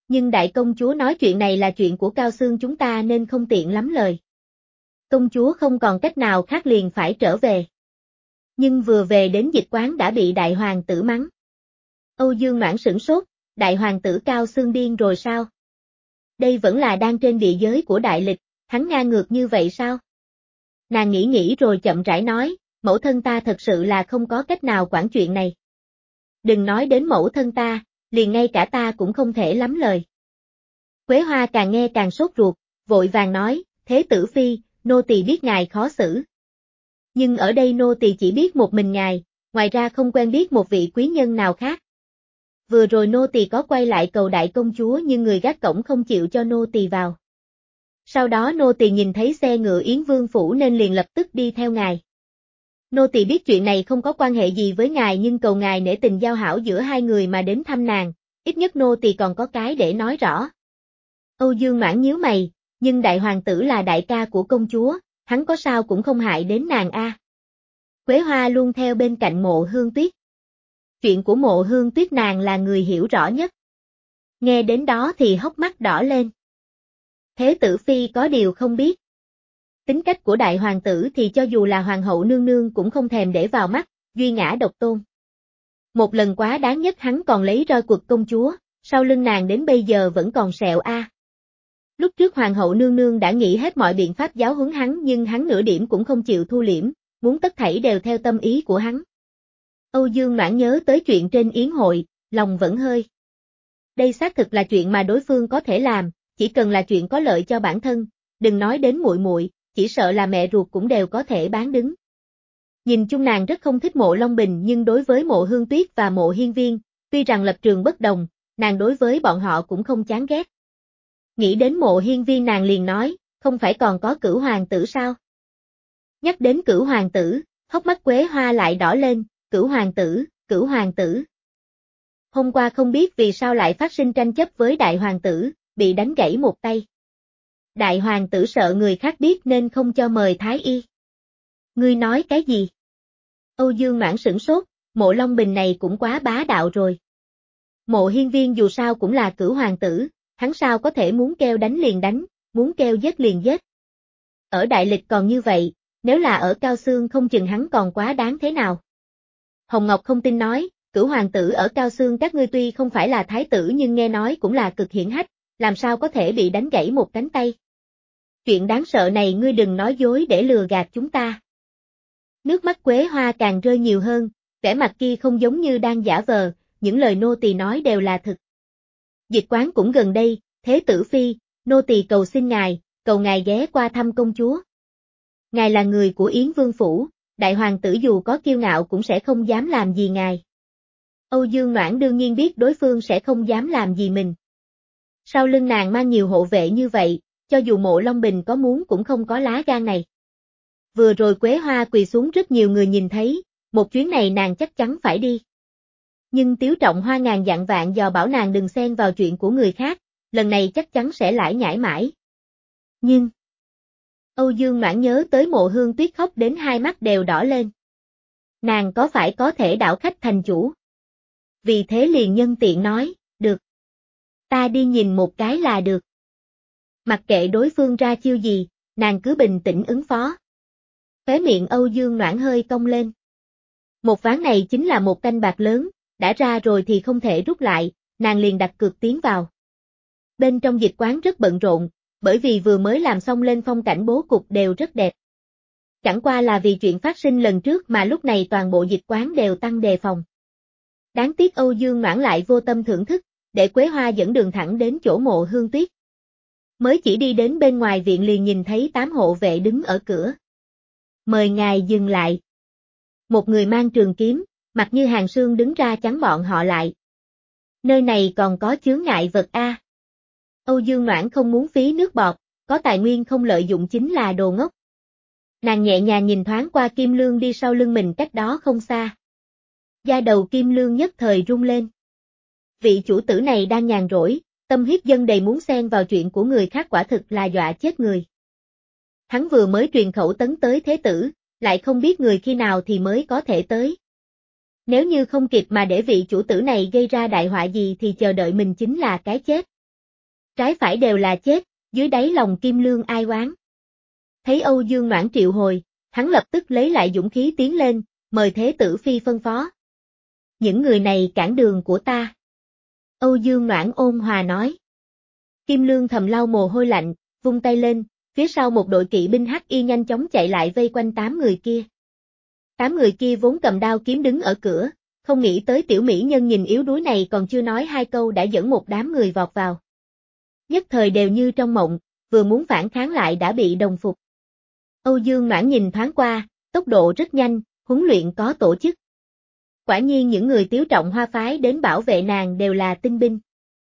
S1: Nhưng đại công chúa nói chuyện này là chuyện của Cao Xương chúng ta nên không tiện lắm lời. Công chúa không còn cách nào khác liền phải trở về. Nhưng vừa về đến dịch quán đã bị đại hoàng tử mắng. Âu Dương Noãn sửng sốt, đại hoàng tử Cao Xương điên rồi sao? Đây vẫn là đang trên địa giới của đại lịch, hắn ngang ngược như vậy sao? Nàng nghĩ nghĩ rồi chậm rãi nói, mẫu thân ta thật sự là không có cách nào quản chuyện này. Đừng nói đến mẫu thân ta, liền ngay cả ta cũng không thể lắm lời. Quế Hoa càng nghe càng sốt ruột, vội vàng nói, thế tử phi, nô tỳ biết ngài khó xử. Nhưng ở đây nô tỳ chỉ biết một mình ngài, ngoài ra không quen biết một vị quý nhân nào khác. Vừa rồi nô tỳ có quay lại cầu đại công chúa nhưng người gác cổng không chịu cho nô tỳ vào. Sau đó nô tỳ nhìn thấy xe ngựa Yến Vương phủ nên liền lập tức đi theo ngài. Nô tỳ biết chuyện này không có quan hệ gì với ngài nhưng cầu ngài nể tình giao hảo giữa hai người mà đến thăm nàng, ít nhất nô tỳ còn có cái để nói rõ. Âu Dương Noãn nhíu mày, nhưng đại hoàng tử là đại ca của công chúa, hắn có sao cũng không hại đến nàng a. À. Quế Hoa luôn theo bên cạnh Mộ Hương Tuyết. Chuyện của Mộ Hương Tuyết nàng là người hiểu rõ nhất. Nghe đến đó thì hốc mắt đỏ lên. Thế tử phi có điều không biết. Tính cách của đại hoàng tử thì cho dù là hoàng hậu nương nương cũng không thèm để vào mắt, duy ngã độc tôn. Một lần quá đáng nhất hắn còn lấy roi quật công chúa, sau lưng nàng đến bây giờ vẫn còn sẹo a. À. Lúc trước hoàng hậu nương nương đã nghĩ hết mọi biện pháp giáo huấn hắn nhưng hắn nửa điểm cũng không chịu thu liễm, muốn tất thảy đều theo tâm ý của hắn. Âu Dương Noãn nhớ tới chuyện trên yến hội, lòng vẫn hơi. Đây xác thực là chuyện mà đối phương có thể làm, chỉ cần là chuyện có lợi cho bản thân, đừng nói đến muội muội, chỉ sợ là mẹ ruột cũng đều có thể bán đứng. Nhìn chung nàng rất không thích Mộ Long Bình nhưng đối với Mộ Hương Tuyết và Mộ Hiên Viên, tuy rằng lập trường bất đồng, nàng đối với bọn họ cũng không chán ghét. Nghĩ đến Mộ Hiên Viên nàng liền nói, không phải còn có Cửu hoàng tử sao? Nhắc đến Cửu hoàng tử, hốc mắt Quế Hoa lại đỏ lên, Cửu hoàng tử, Cửu hoàng tử. Hôm qua không biết vì sao lại phát sinh tranh chấp với đại hoàng tử, bị đánh gãy một tay. Đại hoàng tử sợ người khác biết nên không cho mời thái y. Ngươi nói cái gì? Âu Dương Noãn sửng sốt, Mộ Long Bình này cũng quá bá đạo rồi. Mộ Hiên Viên dù sao cũng là Cửu hoàng tử, hắn sao có thể muốn kêu đánh liền đánh, muốn kêu giết liền giết. Ở đại lịch còn như vậy, nếu là ở Cao Xương không chừng hắn còn quá đáng thế nào. Hồng Ngọc không tin nói, Cửu hoàng tử ở Cao Xương các ngươi tuy không phải là thái tử nhưng nghe nói cũng là cực hiển hách, làm sao có thể bị đánh gãy một cánh tay. Chuyện đáng sợ này ngươi đừng nói dối để lừa gạt chúng ta. Nước mắt Quế Hoa càng rơi nhiều hơn, vẻ mặt kia không giống như đang giả vờ, những lời nô tỳ nói đều là thực. Dịch quán cũng gần đây, thế tử phi, nô tỳ cầu xin ngài, cầu ngài ghé qua thăm công chúa. Ngài là người của Yến Vương phủ, đại hoàng tử dù có kiêu ngạo cũng sẽ không dám làm gì ngài. Âu Dương Noãn đương nhiên biết đối phương sẽ không dám làm gì mình. Sau lưng nàng mang nhiều hộ vệ như vậy, cho dù Mộ Long Bình có muốn cũng không có lá gan này. Vừa rồi Quế Hoa quỳ xuống rất nhiều người nhìn thấy, một chuyến này nàng chắc chắn phải đi. Nhưng Tiếu Trọng Hoa ngàn dặn vạn dò bảo nàng đừng xen vào chuyện của người khác, lần này chắc chắn sẽ lải nhải mãi. Nhưng... Âu Dương Noãn nhớ tới Mộ Hương Tuyết khóc đến hai mắt đều đỏ lên. Nàng có phải có thể đảo khách thành chủ? Vì thế liền nhân tiện nói, được. Ta đi nhìn một cái là được. Mặc kệ đối phương ra chiêu gì, nàng cứ bình tĩnh ứng phó. Khóe miệng Âu Dương Noãn hơi cong lên. Một ván này chính là một canh bạc lớn, đã ra rồi thì không thể rút lại, nàng liền đặt cược tiến vào. Bên trong dịch quán rất bận rộn, bởi vì vừa mới làm xong lên phong cảnh bố cục đều rất đẹp. Chẳng qua là vì chuyện phát sinh lần trước mà lúc này toàn bộ dịch quán đều tăng đề phòng. Đáng tiếc Âu Dương Noãn lại vô tâm thưởng thức, để Quế Hoa dẫn đường thẳng đến chỗ Mộ Hương Tuyết. Mới chỉ đi đến bên ngoài viện liền nhìn thấy tám hộ vệ đứng ở cửa. Mời ngài dừng lại. Một người mang trường kiếm, mặt như hàng sương đứng ra chắn bọn họ lại. Nơi này còn có chướng ngại vật a. À. Âu Dương Noãn không muốn phí nước bọt, có tài nguyên không lợi dụng chính là đồ ngốc. Nàng nhẹ nhàng nhìn thoáng qua Kim Lương đi sau lưng mình cách đó không xa. Da đầu Kim Lương nhất thời rung lên. Vị chủ tử này đang nhàn rỗi, tâm huyết dân đầy muốn xen vào chuyện của người khác quả thực là dọa chết người. Hắn vừa mới truyền khẩu tấn tới thế tử, lại không biết người khi nào thì mới có thể tới. Nếu như không kịp mà để vị chủ tử này gây ra đại họa gì thì chờ đợi mình chính là cái chết. trái phải đều là chết, dưới đáy lòng Kim Lương ai oán. Thấy Âu Dương Noãn triệu hồi, hắn lập tức lấy lại dũng khí tiến lên, mời Thế Tử Phi phân phó. Những người này cản đường của ta. Âu Dương Noãn ôn hòa nói. Kim Lương thầm lau mồ hôi lạnh, vung tay lên, phía sau một đội kỵ binh hắc y nhanh chóng chạy lại vây quanh tám người kia. Tám người kia vốn cầm đao kiếm đứng ở cửa, không nghĩ tới tiểu mỹ nhân nhìn yếu đuối này còn chưa nói hai câu đã dẫn một đám người vọt vào. Nhất thời đều như trong mộng, vừa muốn phản kháng lại đã bị đồng phục. Âu Dương Noãn nhìn thoáng qua, tốc độ rất nhanh, huấn luyện có tổ chức. Quả nhiên những người Tiếu Trọng Hoa phái đến bảo vệ nàng đều là tinh binh.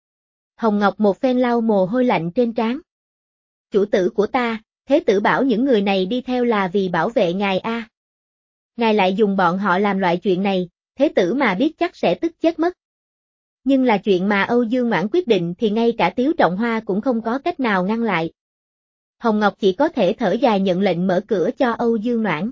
S1: Hồng Ngọc một phen lau mồ hôi lạnh trên trán. Chủ tử của ta, Thế tử bảo những người này đi theo là vì bảo vệ ngài a. Ngài lại dùng bọn họ làm loại chuyện này, Thế tử mà biết chắc sẽ tức chết mất. Nhưng là chuyện mà Âu Dương Noãn quyết định thì ngay cả Tiếu Trọng Hoa cũng không có cách nào ngăn lại. Hồng Ngọc chỉ có thể thở dài nhận lệnh mở cửa cho Âu Dương Noãn.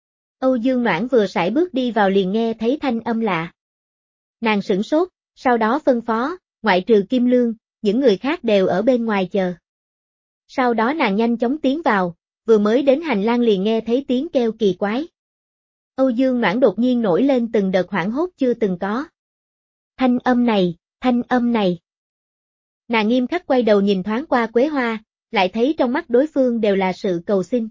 S1: Âu Dương Noãn vừa sải bước đi vào liền nghe thấy thanh âm lạ. Nàng sửng sốt, sau đó phân phó, ngoại trừ Kim Lương, những người khác đều ở bên ngoài chờ. Sau đó nàng nhanh chóng tiến vào, vừa mới đến hành lang liền nghe thấy tiếng kêu kỳ quái. Âu Dương Noãn đột nhiên nổi lên từng đợt hoảng hốt chưa từng có. Thanh âm này, thanh âm này. Nàng nghiêm khắc quay đầu nhìn thoáng qua Quế Hoa, lại thấy trong mắt đối phương đều là sự cầu xin.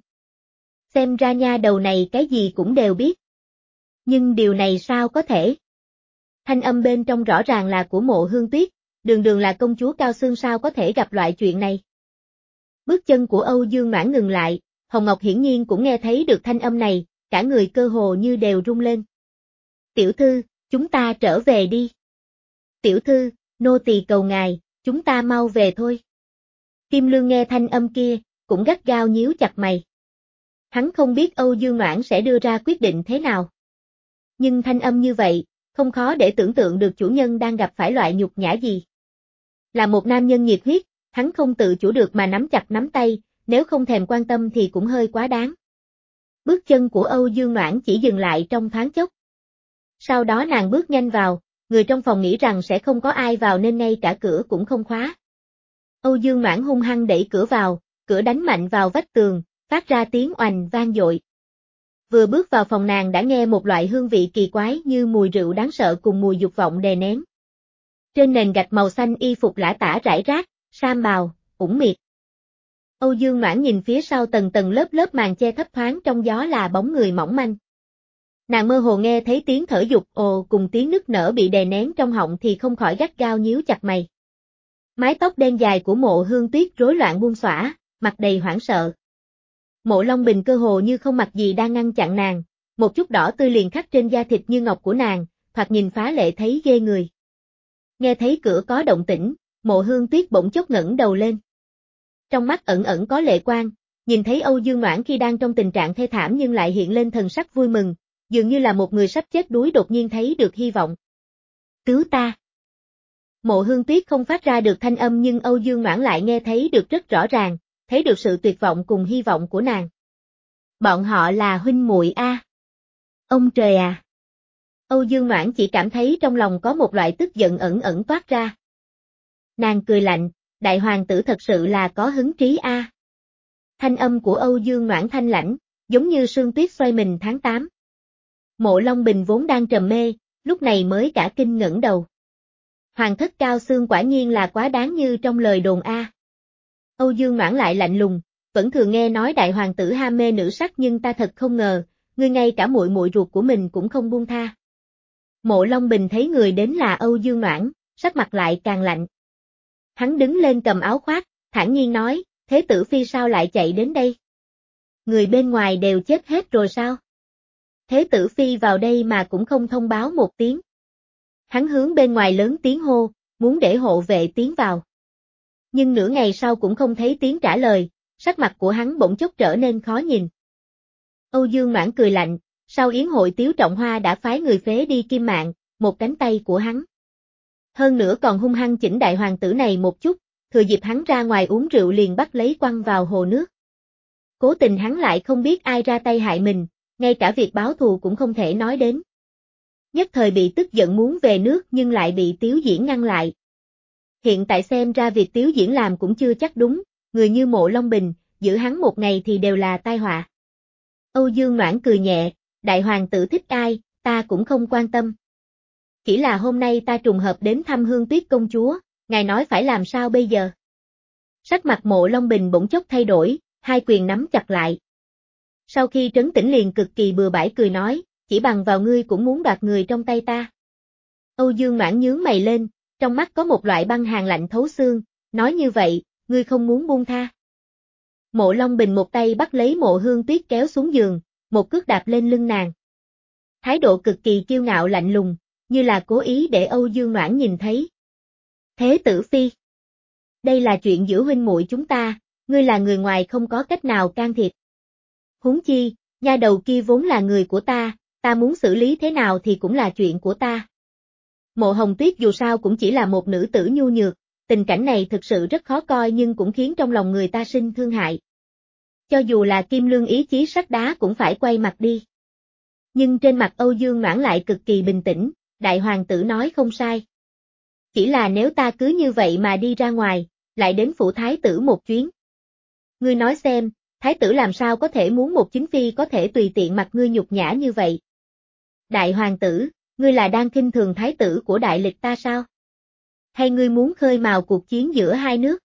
S1: Xem ra nha đầu này cái gì cũng đều biết. Nhưng điều này sao có thể? Thanh âm bên trong rõ ràng là của Mộ Hương Tuyết, đường đường là công chúa Cao Xương sao có thể gặp loại chuyện này. Bước chân của Âu Dương Noãn ngừng lại, Hồng Ngọc hiển nhiên cũng nghe thấy được thanh âm này, cả người cơ hồ như đều rung lên. Tiểu thư, chúng ta trở về đi. Tiểu thư, nô tỳ cầu ngài, chúng ta mau về thôi. Kim Lương nghe thanh âm kia, cũng gắt gao nhíu chặt mày. Hắn không biết Âu Dương Noãn sẽ đưa ra quyết định thế nào. Nhưng thanh âm như vậy, không khó để tưởng tượng được chủ nhân đang gặp phải loại nhục nhã gì. Là một nam nhân nhiệt huyết, hắn không tự chủ được mà nắm chặt nắm tay, nếu không thèm quan tâm thì cũng hơi quá đáng. Bước chân của Âu Dương Noãn chỉ dừng lại trong thoáng chốc. Sau đó nàng bước nhanh vào, người trong phòng nghĩ rằng sẽ không có ai vào nên ngay cả cửa cũng không khóa. Âu Dương Noãn hung hăng đẩy cửa vào, cửa đánh mạnh vào vách tường, phát ra tiếng oành vang dội. Vừa bước vào phòng nàng đã nghe một loại hương vị kỳ quái như mùi rượu đáng sợ cùng mùi dục vọng đè nén. Trên nền gạch màu xanh y phục lả tả rải rác, sam bào, ủng miệt. Âu Dương Noãn nhìn phía sau tầng tầng lớp lớp màn che thấp thoáng trong gió là bóng người mỏng manh. Nàng mơ hồ nghe thấy tiếng thở dục ồ cùng tiếng nức nở bị đè nén trong họng thì không khỏi gắt gao nhíu chặt mày. Mái tóc đen dài của Mộ Hương Tuyết rối loạn buông xõa, mặt đầy hoảng sợ. Mộ Long Bình cơ hồ như không mặc gì đang ngăn chặn nàng, một chút đỏ tươi liền khắc trên da thịt như ngọc của nàng, thoạt nhìn phá lệ thấy ghê người. Nghe thấy cửa có động tĩnh, Mộ Hương Tuyết bỗng chốc ngẩng đầu lên. Trong mắt ẩn ẩn có lệ quang, nhìn thấy Âu Dương Noãn khi đang trong tình trạng thê thảm nhưng lại hiện lên thần sắc vui mừng, dường như là một người sắp chết đuối đột nhiên thấy được hy vọng. Cứu ta! Mộ Hương Tuyết không phát ra được thanh âm nhưng Âu Dương Noãn lại nghe thấy được rất rõ ràng, thấy được sự tuyệt vọng cùng hy vọng của nàng. Bọn họ là huynh muội a. Ông trời à! Âu Dương Noãn chỉ cảm thấy trong lòng có một loại tức giận ẩn ẩn toát ra. Nàng cười lạnh, đại hoàng tử thật sự là có hứng trí a. Thanh âm của Âu Dương Noãn thanh lãnh, giống như sương tuyết xoay mình tháng tám. Mộ Long Bình vốn đang trầm mê, lúc này mới cả kinh ngẩng đầu. Hoàng thất Cao Xương quả nhiên là quá đáng như trong lời đồn a. Âu Dương Noãn lại lạnh lùng, vẫn thường nghe nói đại hoàng tử ham mê nữ sắc nhưng ta thật không ngờ, ngươi ngay cả muội muội ruột của mình cũng không buông tha. Mộ Long Bình thấy người đến là Âu Dương Noãn, sắc mặt lại càng lạnh. Hắn đứng lên cầm áo khoác, thản nhiên nói, Thế tử phi sao lại chạy đến đây? Người bên ngoài đều chết hết rồi sao? Thế tử phi vào đây mà cũng không thông báo một tiếng. Hắn hướng bên ngoài lớn tiếng hô, muốn để hộ vệ tiến vào. Nhưng nửa ngày sau cũng không thấy tiếng trả lời, sắc mặt của hắn bỗng chốc trở nên khó nhìn. Âu Dương Noãn cười lạnh, sau yến hội Tiếu Trọng Hoa đã phái người phế đi Kim Mạn, một cánh tay của hắn. Hơn nữa còn hung hăng chỉnh đại hoàng tử này một chút, thừa dịp hắn ra ngoài uống rượu liền bắt lấy quăng vào hồ nước. Cố tình hắn lại không biết ai ra tay hại mình, ngay cả việc báo thù cũng không thể nói đến. Nhất thời bị tức giận muốn về nước nhưng lại bị Tiếu Diễn ngăn lại. Hiện tại xem ra việc Tiếu Diễn làm cũng chưa chắc đúng, người như Mộ Long Bình, giữ hắn một ngày thì đều là tai họa. Âu Dương Noãn cười nhẹ, đại hoàng tử thích ai, ta cũng không quan tâm. Chỉ là hôm nay ta trùng hợp đến thăm Hương Tuyết công chúa, ngài nói phải làm sao bây giờ? Sắc mặt Mộ Long Bình bỗng chốc thay đổi, hai quyền nắm chặt lại. Sau khi trấn tĩnh liền cực kỳ bừa bãi cười nói, chỉ bằng vào ngươi cũng muốn đoạt người trong tay ta. Âu Dương Noãn nhướng mày lên, trong mắt có một loại băng hàn lạnh thấu xương, nói như vậy, ngươi không muốn buông tha. Mộ Long Bình một tay bắt lấy Mộ Hương Tuyết kéo xuống giường, một cước đạp lên lưng nàng. Thái độ cực kỳ kiêu ngạo lạnh lùng, như là cố ý để Âu Dương Noãn nhìn thấy. Thế tử phi, đây là chuyện giữa huynh muội chúng ta, ngươi là người ngoài không có cách nào can thiệp. Huống chi, nha đầu kia vốn là người của ta, ta muốn xử lý thế nào thì cũng là chuyện của ta. Mộ Hồng Tuyết dù sao cũng chỉ là một nữ tử nhu nhược, tình cảnh này thực sự rất khó coi nhưng cũng khiến trong lòng người ta sinh thương hại. Cho dù là Kim Lương ý chí sắt đá cũng phải quay mặt đi. Nhưng trên mặt Âu Dương Noãn lại cực kỳ bình tĩnh, đại hoàng tử nói không sai. Chỉ là nếu ta cứ như vậy mà đi ra ngoài, lại đến phủ thái tử một chuyến. Ngươi nói xem, thái tử làm sao có thể muốn một chính phi có thể tùy tiện mặt ngươi nhục nhã như vậy? Đại hoàng tử, ngươi là đang khinh thường thái tử của đại lịch ta sao? Hay ngươi muốn khơi mào cuộc chiến giữa hai nước?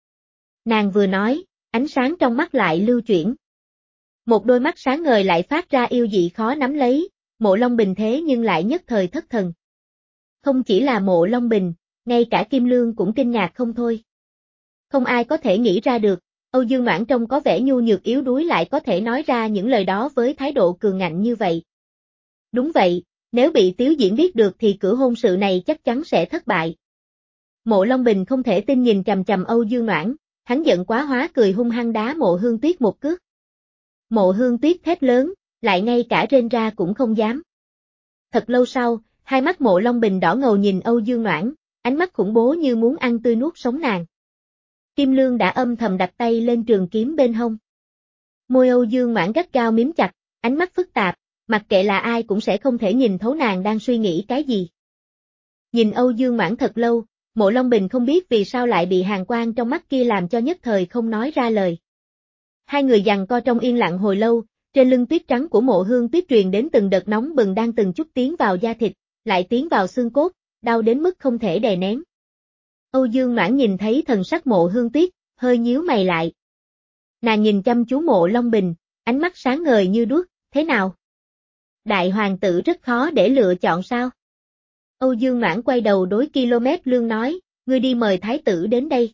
S1: Nàng vừa nói, ánh sáng trong mắt lại lưu chuyển. Một đôi mắt sáng ngời lại phát ra yêu dị khó nắm lấy, Mộ Long Bình thế nhưng lại nhất thời thất thần. Không chỉ là Mộ Long Bình, ngay cả Kim Lương cũng kinh ngạc không thôi. Không ai có thể nghĩ ra được, Âu Dương Noãn trông có vẻ nhu nhược yếu đuối lại có thể nói ra những lời đó với thái độ cường ngạnh như vậy. Đúng vậy, nếu bị Tiếu Diễn biết được thì cử hôn sự này chắc chắn sẽ thất bại. Mộ Long Bình không thể tin nhìn chằm chằm Âu Dương Noãn, hắn giận quá hóa cười hung hăng đá Mộ Hương Tuyết một cước. Mộ Hương Tuyết thét lớn, lại ngay cả rên ra cũng không dám. Thật lâu sau, hai mắt Mộ Long Bình đỏ ngầu nhìn Âu Dương Noãn, ánh mắt khủng bố như muốn ăn tươi nuốt sống nàng. Kim Lương đã âm thầm đặt tay lên trường kiếm bên hông. Môi Âu Dương Noãn gắt gao miếm chặt, ánh mắt phức tạp, mặc kệ là ai cũng sẽ không thể nhìn thấu nàng đang suy nghĩ cái gì. Nhìn Âu Dương Noãn thật lâu, Mộ Long Bình không biết vì sao lại bị hàn quang trong mắt kia làm cho nhất thời không nói ra lời. Hai người giằng co trong yên lặng hồi lâu, trên lưng tuyết trắng của Mộ Hương Tuyết truyền đến từng đợt nóng bừng đang từng chút tiến vào da thịt, lại tiến vào xương cốt, đau đến mức không thể đè nén. Âu Dương Noãn nhìn thấy thần sắc Mộ Hương Tuyết, hơi nhíu mày lại. Nàng nhìn chăm chú Mộ Long Bình, ánh mắt sáng ngời như đuốc, thế nào? Đại hoàng tử rất khó để lựa chọn sao? Âu Dương Noãn quay đầu đối Km Lương nói, ngươi đi mời thái tử đến đây.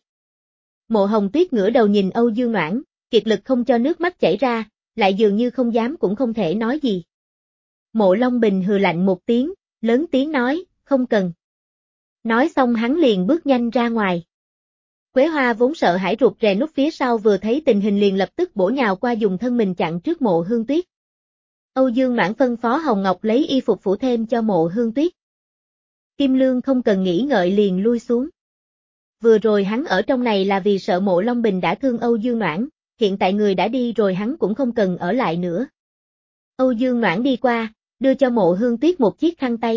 S1: Mộ Hồng Tuyết ngửa đầu nhìn Âu Dương Noãn, kiệt lực không cho nước mắt chảy ra, lại dường như không dám cũng không thể nói gì. Mộ Long Bình hừ lạnh một tiếng, lớn tiếng nói, không cần. Nói xong hắn liền bước nhanh ra ngoài. Quế Hoa vốn sợ hãi rụt rè núp phía sau vừa thấy tình hình liền lập tức bổ nhào qua dùng thân mình chặn trước Mộ Hương Tuyết. Âu Dương Noãn phân phó Hồng Ngọc lấy y phục phủ thêm cho Mộ Hương Tuyết. Kim Lương không cần nghĩ ngợi liền lui xuống. Vừa rồi hắn ở trong này là vì sợ Mộ Long Bình đã thương Âu Dương Noãn, hiện tại người đã đi rồi hắn cũng không cần ở lại nữa. Âu Dương Noãn đi qua, đưa cho Mộ Hương Tuyết một chiếc khăn tay.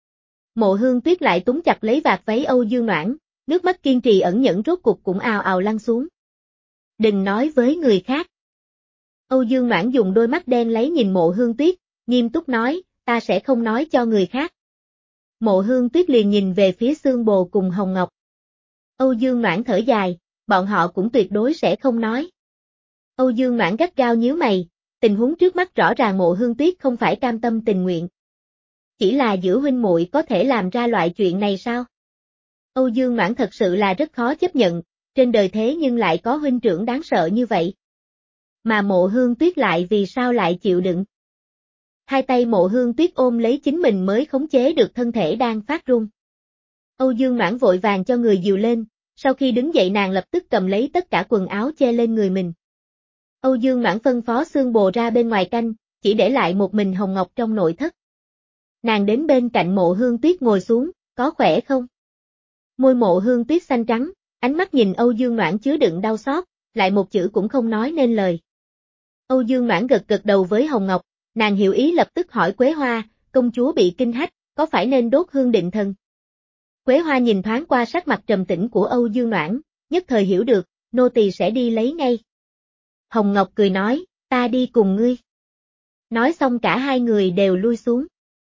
S1: Mộ Hương Tuyết lại túm chặt lấy vạt váy Âu Dương Noãn, nước mắt kiên trì ẩn nhẫn rốt cục cũng ào ào lăn xuống. Đừng nói với người khác. Âu Dương Noãn dùng đôi mắt đen lấy nhìn Mộ Hương Tuyết, nghiêm túc nói, ta sẽ không nói cho người khác. Mộ Hương Tuyết liền nhìn về phía Xương Bồ cùng Hồng Ngọc. Âu Dương Noãn thở dài, bọn họ cũng tuyệt đối sẽ không nói. Âu Dương Noãn gắt gao nhíu mày, tình huống trước mắt rõ ràng Mộ Hương Tuyết không phải cam tâm tình nguyện. Chỉ là giữa huynh muội có thể làm ra loại chuyện này sao? Âu Dương Noãn thật sự là rất khó chấp nhận, trên đời thế nhưng lại có huynh trưởng đáng sợ như vậy. Mà Mộ Hương Tuyết lại vì sao lại chịu đựng? Hai tay Mộ Hương Tuyết ôm lấy chính mình mới khống chế được thân thể đang phát run. Âu Dương Noãn vội vàng cho người dìu lên, sau khi đứng dậy nàng lập tức cầm lấy tất cả quần áo che lên người mình. Âu Dương Noãn phân phó Xương Bồ ra bên ngoài canh, chỉ để lại một mình Hồng Ngọc trong nội thất. Nàng đến bên cạnh Mộ Hương Tuyết ngồi xuống, có khỏe không? Môi Mộ Hương Tuyết xanh trắng, ánh mắt nhìn Âu Dương Noãn chứa đựng đau xót, lại một chữ cũng không nói nên lời. Âu Dương Noãn gật gật đầu với Hồng Ngọc, nàng hiểu ý lập tức hỏi Quế Hoa, công chúa bị kinh hách, có phải nên đốt hương định thần? Quế Hoa nhìn thoáng qua sắc mặt trầm tĩnh của Âu Dương Noãn, nhất thời hiểu được, nô tỳ sẽ đi lấy ngay. Hồng Ngọc cười nói, ta đi cùng ngươi. Nói xong cả hai người đều lui xuống.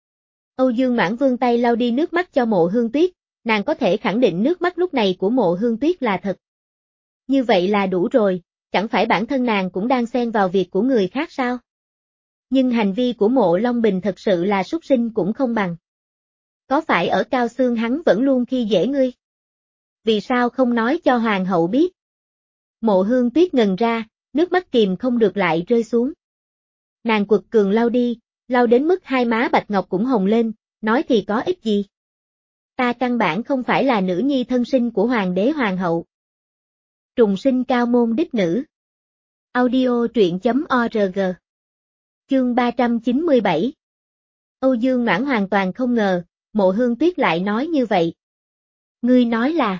S1: Âu Dương Noãn vươn tay lau đi nước mắt cho Mộ Hương Tuyết, nàng có thể khẳng định nước mắt lúc này của Mộ Hương Tuyết là thật. Như vậy là đủ rồi, chẳng phải bản thân nàng cũng đang xen vào việc của người khác sao? Nhưng hành vi của Mộ Long Bình thật sự là súc sinh cũng không bằng. Có phải ở Cao Xương hắn vẫn luôn khi dễ ngươi? Vì sao không nói cho Hoàng hậu biết? Mộ Hương Tuyết ngần ra, nước mắt kìm không được lại rơi xuống. Nàng quật cường lau đi, lau đến mức hai má bạch ngọc cũng hồng lên, nói thì có ích gì? Ta căn bản không phải là nữ nhi thân sinh của Hoàng đế Hoàng hậu. Trùng sinh cao môn đích nữ. Audio truyện.org. Chương ba trăm chín mươi bảy. Âu Dương Noãn hoàn toàn không ngờ, Mộ Hương Tuyết lại nói như vậy. Ngươi nói là,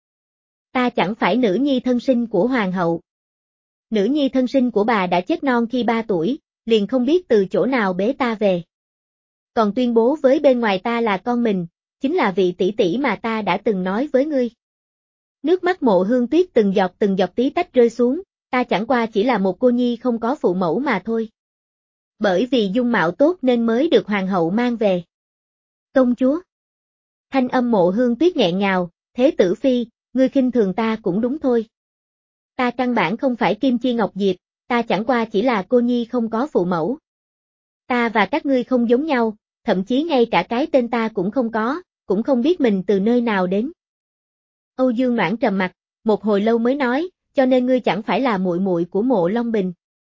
S1: ta chẳng phải nữ nhi thân sinh của Hoàng hậu. Nữ nhi thân sinh của bà đã chết non khi ba tuổi, liền không biết từ chỗ nào bế ta về. Còn tuyên bố với bên ngoài ta là con mình, chính là vị tỷ tỷ mà ta đã từng nói với ngươi. Nước mắt Mộ Hương Tuyết từng giọt từng giọt tí tách rơi xuống, ta chẳng qua chỉ là một cô nhi không có phụ mẫu mà thôi. Bởi vì dung mạo tốt nên mới được Hoàng hậu mang về. Công chúa. Thanh âm Mộ Hương Tuyết nghẹn ngào, thế tử phi, ngươi khinh thường ta cũng đúng thôi. Ta căn bản không phải Kim Chi Ngọc Diệp, ta chẳng qua chỉ là cô nhi không có phụ mẫu. Ta và các ngươi không giống nhau, thậm chí ngay cả cái tên ta cũng không có, cũng không biết mình từ nơi nào đến. Âu Dương Noãn trầm mặt, một hồi lâu mới nói, cho nên ngươi chẳng phải là muội muội của Mộ Long Bình.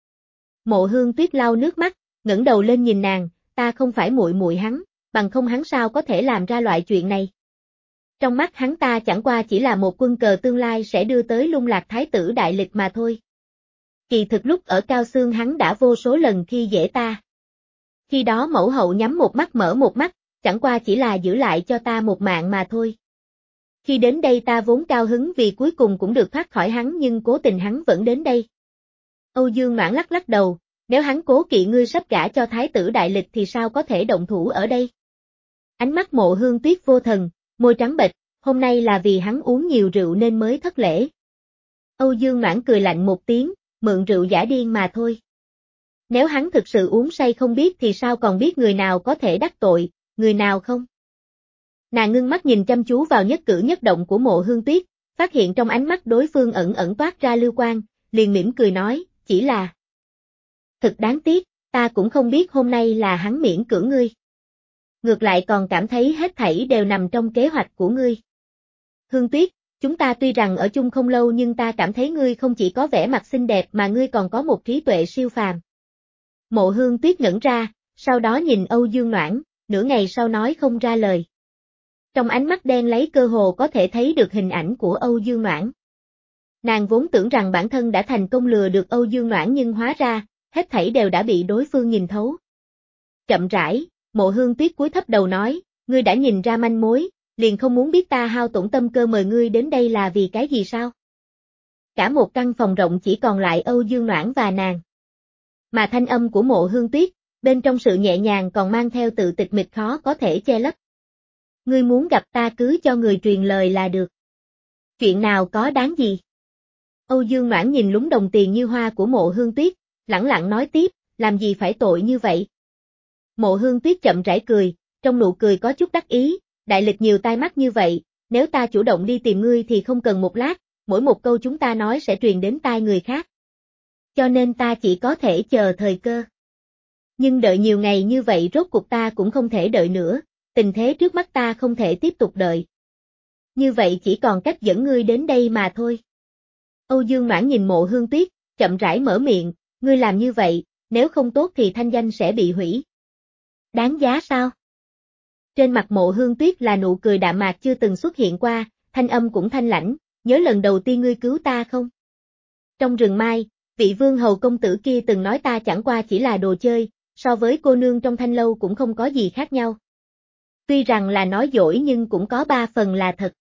S1: Mộ Hương Tuyết lau nước mắt, ngẩng đầu lên nhìn nàng, ta không phải muội muội hắn, bằng không hắn sao có thể làm ra loại chuyện này. Trong mắt hắn ta chẳng qua chỉ là một quân cờ tương lai sẽ đưa tới lung lạc thái tử đại lịch mà thôi. Kỳ thực lúc ở Cao Xương hắn đã vô số lần khi dễ ta. Khi đó mẫu hậu nhắm một mắt mở một mắt, chẳng qua chỉ là giữ lại cho ta một mạng mà thôi. Khi đến đây ta vốn cao hứng vì cuối cùng cũng được thoát khỏi hắn nhưng cố tình hắn vẫn đến đây. Âu Dương Noãn lắc lắc đầu, nếu hắn cố kỵ ngươi sắp gả cho thái tử đại lịch thì sao có thể động thủ ở đây? Ánh mắt Mộ Hương Tuyết vô thần, môi trắng bệch, hôm nay là vì hắn uống nhiều rượu nên mới thất lễ. Âu Dương Noãn cười lạnh một tiếng, mượn rượu giả điên mà thôi. Nếu hắn thực sự uống say không biết thì sao còn biết người nào có thể đắc tội, người nào không? Nàng ngưng mắt nhìn chăm chú vào nhất cử nhất động của Mộ Hương Tuyết, phát hiện trong ánh mắt đối phương ẩn ẩn toát ra lưu quang, liền mỉm cười nói, chỉ là... Thật đáng tiếc, ta cũng không biết hôm nay là hắn miễn cưỡng ngươi. Ngược lại còn cảm thấy hết thảy đều nằm trong kế hoạch của ngươi. Hương Tuyết, chúng ta tuy rằng ở chung không lâu nhưng ta cảm thấy ngươi không chỉ có vẻ mặt xinh đẹp mà ngươi còn có một trí tuệ siêu phàm. Mộ Hương Tuyết ngẩn ra, sau đó nhìn Âu Dương Noãn, nửa ngày sau nói không ra lời. Trong ánh mắt đen lấy cơ hồ có thể thấy được hình ảnh của Âu Dương Noãn. Nàng vốn tưởng rằng bản thân đã thành công lừa được Âu Dương Noãn nhưng hóa ra, hết thảy đều đã bị đối phương nhìn thấu. Chậm rãi, Mộ Hương Tuyết cúi thấp đầu nói, ngươi đã nhìn ra manh mối, liền không muốn biết ta hao tổn tâm cơ mời ngươi đến đây là vì cái gì sao? Cả một căn phòng rộng chỉ còn lại Âu Dương Noãn và nàng. Mà thanh âm của Mộ Hương Tuyết, bên trong sự nhẹ nhàng còn mang theo tự tịch mịch khó có thể che lấp. Ngươi muốn gặp ta cứ cho người truyền lời là được. Chuyện nào có đáng gì? Âu Dương Noãn nhìn lúng đồng tiền như hoa của Mộ Hương Tuyết, lẳng lặng nói tiếp, làm gì phải tội như vậy? Mộ Hương Tuyết chậm rãi cười, trong nụ cười có chút đắc ý, đại lịch nhiều tai mắt như vậy, nếu ta chủ động đi tìm ngươi thì không cần một lát, mỗi một câu chúng ta nói sẽ truyền đến tai người khác. Cho nên ta chỉ có thể chờ thời cơ. Nhưng đợi nhiều ngày như vậy rốt cuộc ta cũng không thể đợi nữa, tình thế trước mắt ta không thể tiếp tục đợi. Như vậy chỉ còn cách dẫn ngươi đến đây mà thôi. Âu Dương Noãn nhìn Mộ Hương Tuyết, chậm rãi mở miệng, ngươi làm như vậy, nếu không tốt thì thanh danh sẽ bị hủy. Đáng giá sao? Trên mặt Mộ Hương Tuyết là nụ cười đạm mạc chưa từng xuất hiện qua, thanh âm cũng thanh lãnh, nhớ lần đầu tiên ngươi cứu ta không? Trong rừng mai, vị vương hầu công tử kia từng nói ta chẳng qua chỉ là đồ chơi, so với cô nương trong thanh lâu cũng không có gì khác nhau. Tuy rằng là nói dỗi nhưng cũng có ba phần là thật.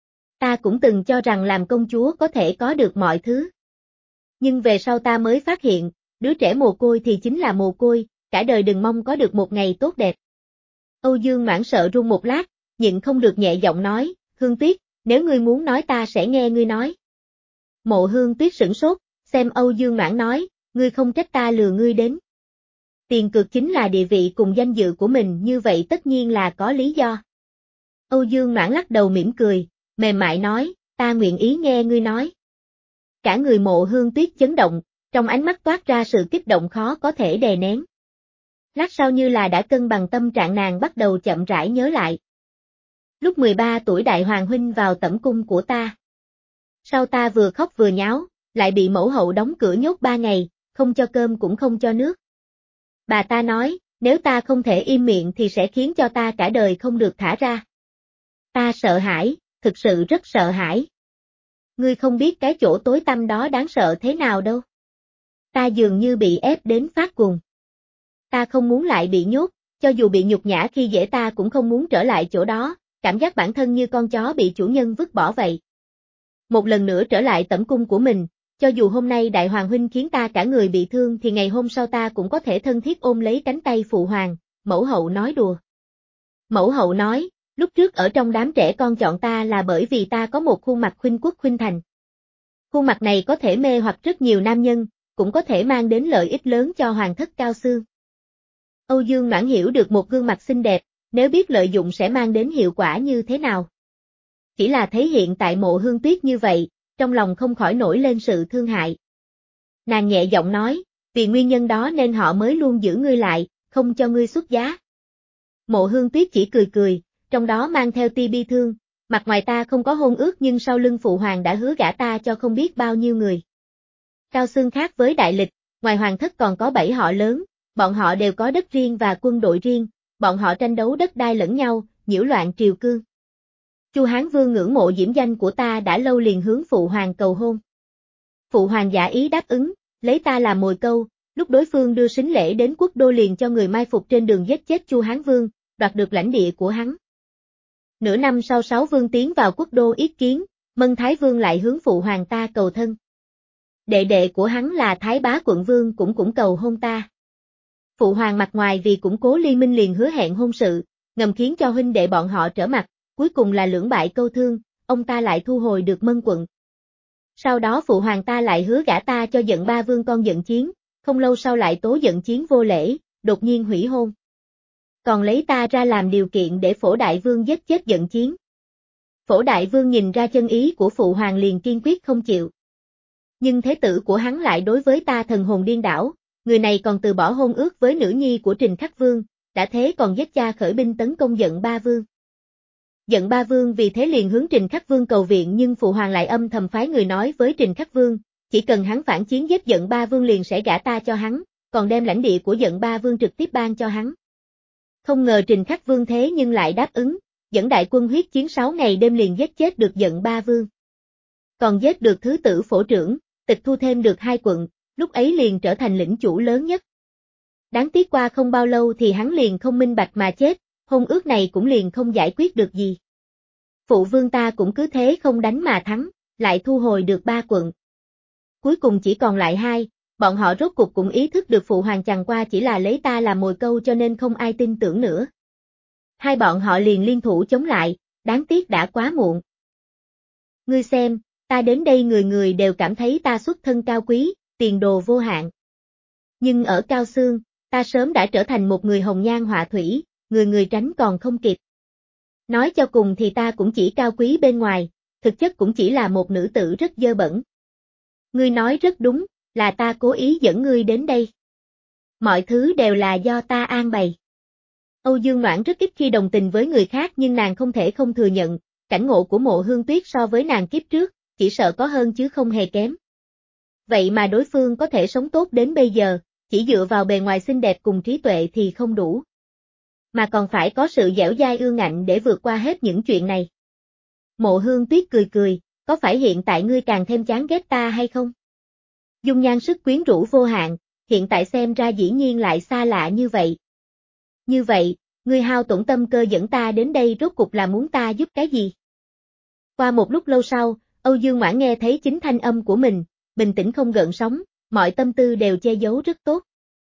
S1: Ta cũng từng cho rằng làm công chúa có thể có được mọi thứ. Nhưng về sau ta mới phát hiện, đứa trẻ mồ côi thì chính là mồ côi, cả đời đừng mong có được một ngày tốt đẹp. Âu Dương Noãn sợ run một lát, nhịn không được nhẹ giọng nói, Hương Tuyết, nếu ngươi muốn nói ta sẽ nghe ngươi nói. Mộ Hương Tuyết sửng sốt, xem Âu Dương Noãn nói, ngươi không trách ta lừa ngươi đến. Tiền cược chính là địa vị cùng danh dự của mình, như vậy tất nhiên là có lý do. Âu Dương Noãn lắc đầu mỉm cười, mềm mại nói, ta nguyện ý nghe ngươi nói. Cả người Mộ Hương Tuyết chấn động, trong ánh mắt toát ra sự kích động khó có thể đè nén. Lát sau như là đã cân bằng tâm trạng, nàng bắt đầu chậm rãi nhớ lại. Lúc mười ba tuổi Đại Hoàng huynh vào tẩm cung của ta. Sau ta vừa khóc vừa nháo, lại bị mẫu hậu đóng cửa nhốt ba ngày, không cho cơm cũng không cho nước. Bà ta nói, nếu ta không thể im miệng thì sẽ khiến cho ta cả đời không được thả ra. Ta sợ hãi, thực sự rất sợ hãi. Ngươi không biết cái chỗ tối tăm đó đáng sợ thế nào đâu. Ta dường như bị ép đến phát cuồng. Ta không muốn lại bị nhốt, cho dù bị nhục nhã khi dễ ta cũng không muốn trở lại chỗ đó, cảm giác bản thân như con chó bị chủ nhân vứt bỏ vậy. Một lần nữa trở lại tẩm cung của mình, cho dù hôm nay Đại Hoàng huynh khiến ta cả người bị thương thì ngày hôm sau ta cũng có thể thân thiết ôm lấy cánh tay phụ hoàng, mẫu hậu nói đùa. Mẫu hậu nói, lúc trước ở trong đám trẻ con chọn ta là bởi vì ta có một khuôn mặt khuynh quốc khuynh thành. Khuôn mặt này có thể mê hoặc rất nhiều nam nhân, cũng có thể mang đến lợi ích lớn cho hoàng thất Cao Xương. Âu Dương Noãn hiểu được một gương mặt xinh đẹp, nếu biết lợi dụng sẽ mang đến hiệu quả như thế nào. Chỉ là thấy hiện tại Mộ Hương Tuyết như vậy, trong lòng không khỏi nổi lên sự thương hại. Nàng nhẹ giọng nói, vì nguyên nhân đó nên họ mới luôn giữ ngươi lại, không cho ngươi xuất giá. Mộ Hương Tuyết chỉ cười cười, trong đó mang theo tia bi thương, mặt ngoài ta không có hôn ước nhưng sau lưng phụ hoàng đã hứa gả ta cho không biết bao nhiêu người. Cao Xương khác với Đại Lịch, ngoài hoàng thất còn có bảy họ lớn, bọn họ đều có đất riêng và quân đội riêng, bọn họ tranh đấu đất đai lẫn nhau, nhiễu loạn triều cương. Chu Hán Vương ngưỡng mộ diễm danh của ta đã lâu liền hướng phụ hoàng cầu hôn. Phụ hoàng giả ý đáp ứng, lấy ta làm mồi câu, lúc đối phương đưa sính lễ đến quốc đô liền cho người mai phục trên đường giết chết Chu Hán Vương, đoạt được lãnh địa của hắn. Nửa năm sau sáu vương tiến vào quốc đô yết kiến, Mân Thái Vương lại hướng phụ hoàng ta cầu thân. Đệ đệ của hắn là Thái Bá Quận Vương cũng cũng cầu hôn ta. Phụ hoàng mặt ngoài vì củng cố liên minh liền hứa hẹn hôn sự, ngầm khiến cho huynh đệ bọn họ trở mặt, cuối cùng là lưỡng bại câu thương, ông ta lại thu hồi được Mân quận. Sau đó phụ hoàng ta lại hứa gả ta cho Dận Ba Vương con Dận Chiến, không lâu sau lại tố Dận Chiến vô lễ, đột nhiên hủy hôn. Còn lấy ta ra làm điều kiện để Phổ Đại Vương giết chết Dận Chiến. Phổ Đại Vương nhìn ra chân ý của phụ hoàng liền kiên quyết không chịu. Nhưng thế tử của hắn lại đối với ta thần hồn điên đảo, người này còn từ bỏ hôn ước với nữ nhi của Trình Khắc Vương, đã thế còn giết cha khởi binh tấn công Dận Ba Vương. Dận Ba Vương vì thế liền hướng Trình Khắc Vương cầu viện nhưng phụ hoàng lại âm thầm phái người nói với Trình Khắc Vương, chỉ cần hắn phản chiến giết Dận Ba Vương liền sẽ gả ta cho hắn, còn đem lãnh địa của Dận Ba Vương trực tiếp ban cho hắn. Không ngờ Trình Khắc Vương thế nhưng lại đáp ứng, dẫn đại quân huyết chiến sáu ngày đêm liền giết chết được Dận Ba Vương. Còn giết được thứ tử Phổ trưởng, tịch thu thêm được hai quận, lúc ấy liền trở thành lĩnh chủ lớn nhất. Đáng tiếc qua không bao lâu thì hắn liền không minh bạch mà chết, hôn ước này cũng liền không giải quyết được gì. Phụ vương ta cũng cứ thế không đánh mà thắng, lại thu hồi được ba quận. Cuối cùng chỉ còn lại hai, bọn họ rốt cuộc cũng ý thức được phụ hoàng chẳng qua chỉ là lấy ta làm mồi câu cho nên không ai tin tưởng nữa. Hai bọn họ liền liên thủ chống lại, đáng tiếc đã quá muộn. Ngươi xem, ta đến đây người người đều cảm thấy ta xuất thân cao quý, tiền đồ vô hạn. Nhưng ở Cao Xương, ta sớm đã trở thành một người hồng nhan họa thủy, người người tránh còn không kịp. Nói cho cùng thì ta cũng chỉ cao quý bên ngoài, thực chất cũng chỉ là một nữ tử rất dơ bẩn. Ngươi nói rất đúng, là ta cố ý dẫn ngươi đến đây. Mọi thứ đều là do ta an bày. Âu Dương Noãn rất ít khi đồng tình với người khác nhưng nàng không thể không thừa nhận, cảnh ngộ của Mộ Hương Tuyết so với nàng kiếp trước, chỉ sợ có hơn chứ không hề kém. Vậy mà đối phương có thể sống tốt đến bây giờ, chỉ dựa vào bề ngoài xinh đẹp cùng trí tuệ thì không đủ. Mà còn phải có sự dẻo dai ương ngạnh để vượt qua hết những chuyện này. Mộ Hương Tuyết cười cười, có phải hiện tại ngươi càng thêm chán ghét ta hay không? Dung nhan sức quyến rũ vô hạn, hiện tại xem ra dĩ nhiên lại xa lạ như vậy. Như vậy, ngươi hao tổn tâm cơ dẫn ta đến đây rốt cục là muốn ta giúp cái gì? Qua một lúc lâu sau, Âu Dương Ngoãn nghe thấy chính thanh âm của mình, bình tĩnh không gợn sóng, mọi tâm tư đều che giấu rất tốt.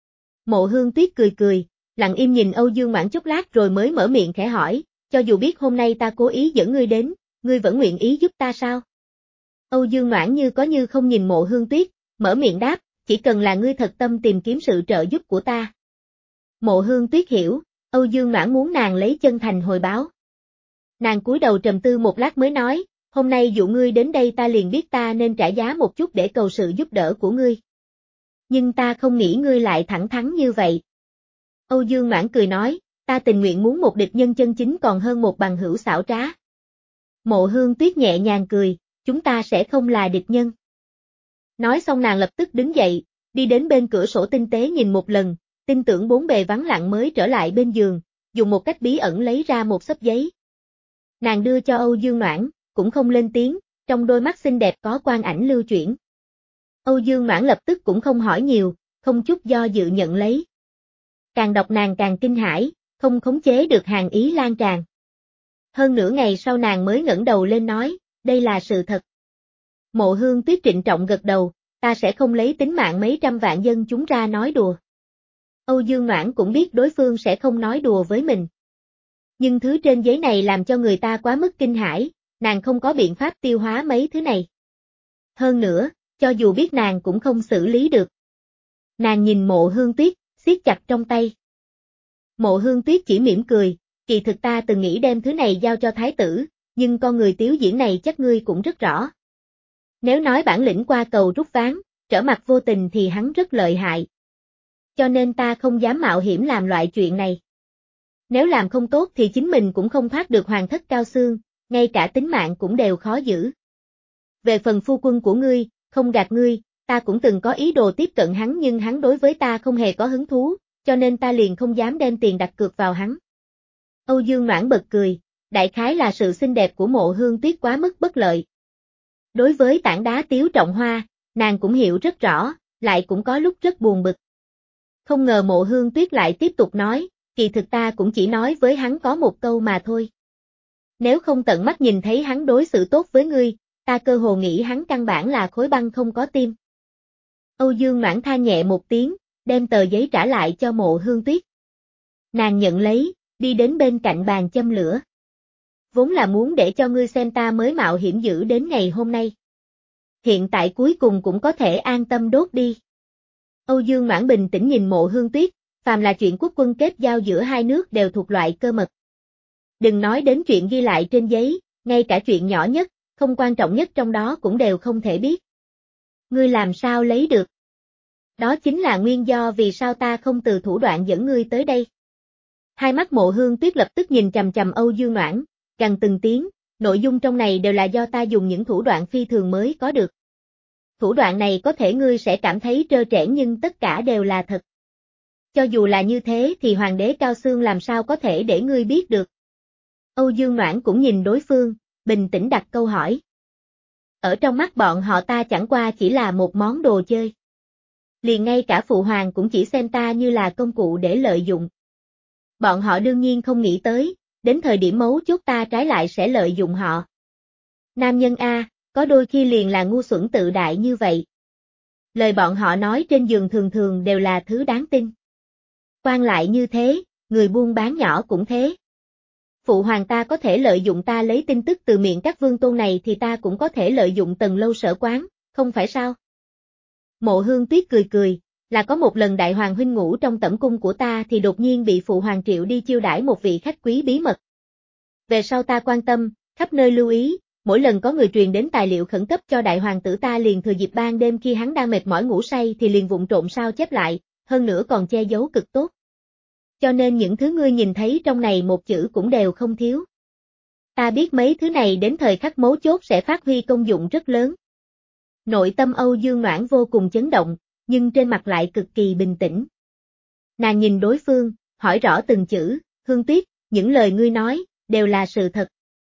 S1: Mộ Hương Tuyết cười cười, lặng im nhìn Âu Dương Ngoãn chốc lát rồi mới mở miệng khẽ hỏi, cho dù biết hôm nay ta cố ý dẫn ngươi đến, ngươi vẫn nguyện ý giúp ta sao? Âu Dương Noãn như có như không nhìn Mộ Hương Tuyết, mở miệng đáp, chỉ cần là ngươi thật tâm tìm kiếm sự trợ giúp của ta. Mộ Hương Tuyết hiểu, Âu Dương Noãn muốn nàng lấy chân thành hồi báo. Nàng cúi đầu trầm tư một lát mới nói, hôm nay dụ ngươi đến đây ta liền biết ta nên trả giá một chút để cầu sự giúp đỡ của ngươi. Nhưng ta không nghĩ ngươi lại thẳng thắn như vậy. Âu Dương Noãn cười nói, ta tình nguyện muốn một địch nhân chân chính còn hơn một bằng hữu xảo trá. Mộ Hương Tuyết nhẹ nhàng cười, chúng ta sẽ không là địch nhân. Nói xong nàng lập tức đứng dậy, đi đến bên cửa sổ tinh tế nhìn một lần, tin tưởng bốn bề vắng lặng mới trở lại bên giường, dùng một cách bí ẩn lấy ra một xấp giấy. Nàng đưa cho Âu Dương Noãn, cũng không lên tiếng, trong đôi mắt xinh đẹp có quang ảnh lưu chuyển. Âu Dương Noãn lập tức cũng không hỏi nhiều, không chút do dự nhận lấy. Càng đọc nàng càng kinh hãi, không khống chế được hàng ý lan tràn. Hơn nửa ngày sau nàng mới ngẩng đầu lên nói, đây là sự thật. Mộ Hương Tuyết trịnh trọng gật đầu, ta sẽ không lấy tính mạng mấy trăm vạn dân chúng ra nói đùa. Âu Dương Noãn cũng biết đối phương sẽ không nói đùa với mình. Nhưng thứ trên giấy này làm cho người ta quá mức kinh hãi, nàng không có biện pháp tiêu hóa mấy thứ này. Hơn nữa, cho dù biết nàng cũng không xử lý được. Nàng nhìn Mộ Hương Tuyết, siết chặt trong tay. Mộ Hương Tuyết chỉ mỉm cười, kỳ thực ta từng nghĩ đem thứ này giao cho thái tử, nhưng con người tiếu diễn này chắc ngươi cũng rất rõ. Nếu nói bản lĩnh qua cầu rút ván, trở mặt vô tình thì hắn rất lợi hại. Cho nên ta không dám mạo hiểm làm loại chuyện này. Nếu làm không tốt thì chính mình cũng không thoát được hoàng thất cao xương, ngay cả tính mạng cũng đều khó giữ. Về phần phu quân của ngươi, không gạt ngươi, ta cũng từng có ý đồ tiếp cận hắn nhưng hắn đối với ta không hề có hứng thú, cho nên ta liền không dám đem tiền đặt cược vào hắn. Âu Dương Noãn bật cười, đại khái là sự xinh đẹp của Mộ Hương Tuyết quá mức bất lợi. Đối với tảng đá Tiếu Trọng Hoa, nàng cũng hiểu rất rõ, lại cũng có lúc rất buồn bực. Không ngờ Mộ Hương Tuyết lại tiếp tục nói, kỳ thực ta cũng chỉ nói với hắn có một câu mà thôi. Nếu không tận mắt nhìn thấy hắn đối xử tốt với ngươi, ta cơ hồ nghĩ hắn căn bản là khối băng không có tim. Âu Dương Noãn than nhẹ một tiếng, đem tờ giấy trả lại cho Mộ Hương Tuyết. Nàng nhận lấy, đi đến bên cạnh bàn châm lửa. Vốn là muốn để cho ngươi xem ta mới mạo hiểm giữ đến ngày hôm nay. Hiện tại cuối cùng cũng có thể an tâm đốt đi. Âu Dương Noãn bình tĩnh nhìn Mộ Hương Tuyết, phàm là chuyện quốc quân kết giao giữa hai nước đều thuộc loại cơ mật. Đừng nói đến chuyện ghi lại trên giấy, ngay cả chuyện nhỏ nhất, không quan trọng nhất trong đó cũng đều không thể biết. Ngươi làm sao lấy được? Đó chính là nguyên do vì sao ta không từ thủ đoạn dẫn ngươi tới đây. Hai mắt Mộ Hương Tuyết lập tức nhìn chằm chằm Âu Dương Noãn, gằn từng tiếng, nội dung trong này đều là do ta dùng những thủ đoạn phi thường mới có được. Thủ đoạn này có thể ngươi sẽ cảm thấy trơ trẽn nhưng tất cả đều là thật. Cho dù là như thế thì hoàng đế Cao Xương làm sao có thể để ngươi biết được. Âu Dương Noãn cũng nhìn đối phương, bình tĩnh đặt câu hỏi. Ở trong mắt bọn họ ta chẳng qua chỉ là một món đồ chơi. Liền ngay cả phụ hoàng cũng chỉ xem ta như là công cụ để lợi dụng. Bọn họ đương nhiên không nghĩ tới, đến thời điểm mấu chốt ta trái lại sẽ lợi dụng họ. Nam nhân A, có đôi khi liền là ngu xuẩn tự đại như vậy. Lời bọn họ nói trên giường thường thường đều là thứ đáng tin. Quan lại như thế, người buôn bán nhỏ cũng thế. Phụ hoàng ta có thể lợi dụng ta lấy tin tức từ miệng các vương tôn này thì ta cũng có thể lợi dụng Tần Lâu Sở quán, không phải sao? Mộ Hương Tuyết cười cười, là có một lần đại hoàng huynh ngủ trong tẩm cung của ta thì đột nhiên bị phụ hoàng triệu đi chiêu đãi một vị khách quý bí mật. Về sau ta quan tâm, khắp nơi lưu ý, mỗi lần có người truyền đến tài liệu khẩn cấp cho đại hoàng tử ta liền thừa dịp ban đêm khi hắn đang mệt mỏi ngủ say thì liền vụng trộm sao chép lại, hơn nữa còn che giấu cực tốt. Cho nên những thứ ngươi nhìn thấy trong này một chữ cũng đều không thiếu. Ta biết mấy thứ này đến thời khắc mấu chốt sẽ phát huy công dụng rất lớn. Nội tâm Âu Dương Noãn vô cùng chấn động, nhưng trên mặt lại cực kỳ bình tĩnh. Nàng nhìn đối phương, hỏi rõ từng chữ, Hương Tuyết, những lời ngươi nói, đều là sự thật.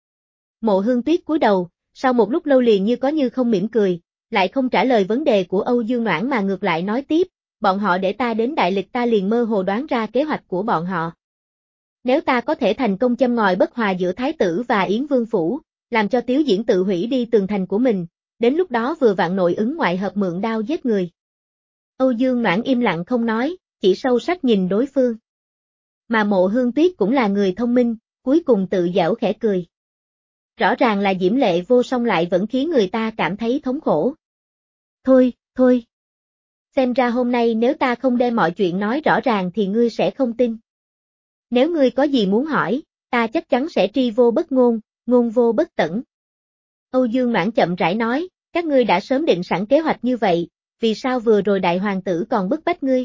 S1: Mộ Hương Tuyết cúi đầu, sau một lúc lâu liền như có như không mỉm cười, lại không trả lời vấn đề của Âu Dương Noãn mà ngược lại nói tiếp, bọn họ để ta đến đại lịch ta liền mơ hồ đoán ra kế hoạch của bọn họ. Nếu ta có thể thành công châm ngòi bất hòa giữa Thái tử và Yến Vương Phủ, làm cho Tiếu Diễn tự hủy đi tường thành của mình, đến lúc đó vừa vặn nội ứng ngoại hợp mượn đao giết người. Âu Dương Noãn im lặng không nói, chỉ sâu sắc nhìn đối phương. Mà Mộ Hương Tuyết cũng là người thông minh, cuối cùng tự giễu khẽ cười. Rõ ràng là diễm lệ vô song lại vẫn khiến người ta cảm thấy thống khổ. Thôi, thôi. Xem ra hôm nay nếu ta không đem mọi chuyện nói rõ ràng thì ngươi sẽ không tin. Nếu ngươi có gì muốn hỏi, ta chắc chắn sẽ tri vô bất ngôn, ngôn vô bất tẩn. Âu Dương Mãn chậm rãi nói, các ngươi đã sớm định sẵn kế hoạch như vậy, vì sao vừa rồi đại hoàng tử còn bức bách ngươi?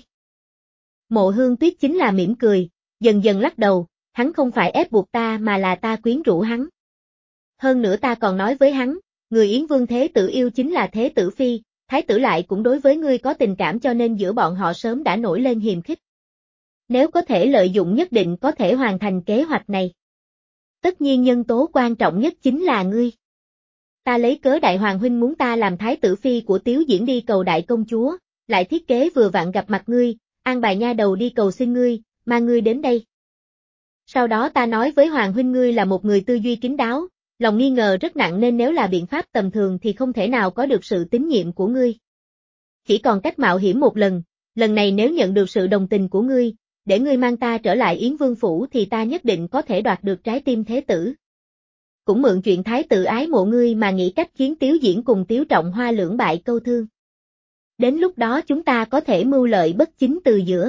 S1: Mộ Hương Tuyết chính là mỉm cười, dần dần lắc đầu, hắn không phải ép buộc ta mà là ta quyến rũ hắn. Hơn nữa ta còn nói với hắn, người Yến Vương Thế Tử yêu chính là Thế Tử Phi, Thái tử lại cũng đối với ngươi có tình cảm cho nên giữa bọn họ sớm đã nổi lên hiềm khích. Nếu có thể lợi dụng nhất định có thể hoàn thành kế hoạch này. Tất nhiên nhân tố quan trọng nhất chính là ngươi. Ta lấy cớ đại hoàng huynh muốn ta làm Thái Tử Phi của Tiếu Diễn đi cầu đại công chúa, lại thiết kế vừa vặn gặp mặt ngươi, an bài nha đầu đi cầu xin ngươi, mà ngươi đến đây. Sau đó ta nói với hoàng huynh ngươi là một người tư duy kín đáo, lòng nghi ngờ rất nặng nên nếu là biện pháp tầm thường thì không thể nào có được sự tín nhiệm của ngươi. Chỉ còn cách mạo hiểm một lần, lần này nếu nhận được sự đồng tình của ngươi, để ngươi mang ta trở lại Yến Vương Phủ thì ta nhất định có thể đoạt được trái tim thế tử. Cũng mượn chuyện thái tử ái mộ ngươi mà nghĩ cách khiến Tiếu Diễn cùng Tiếu Trọng Hoa lưỡng bại câu thương. Đến lúc đó chúng ta có thể mưu lợi bất chính từ giữa.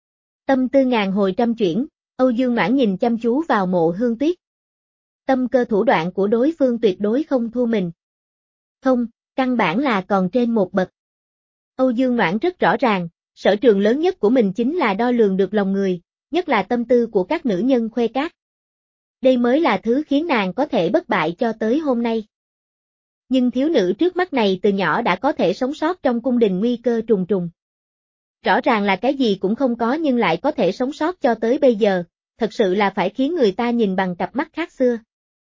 S1: Tâm tư ngàn hồi trăm chuyển, Âu Dương Mãn nhìn chăm chú vào Mộ Hương Tuyết. Tâm cơ thủ đoạn của đối phương tuyệt đối không thua mình. Không, căn bản là còn trên một bậc. Âu Dương Mãn rất rõ ràng, sở trường lớn nhất của mình chính là đo lường được lòng người, nhất là tâm tư của các nữ nhân khuê các. Đây mới là thứ khiến nàng có thể bất bại cho tới hôm nay. Nhưng thiếu nữ trước mắt này từ nhỏ đã có thể sống sót trong cung đình nguy cơ trùng trùng. Rõ ràng là cái gì cũng không có nhưng lại có thể sống sót cho tới bây giờ, thật sự là phải khiến người ta nhìn bằng cặp mắt khác xưa.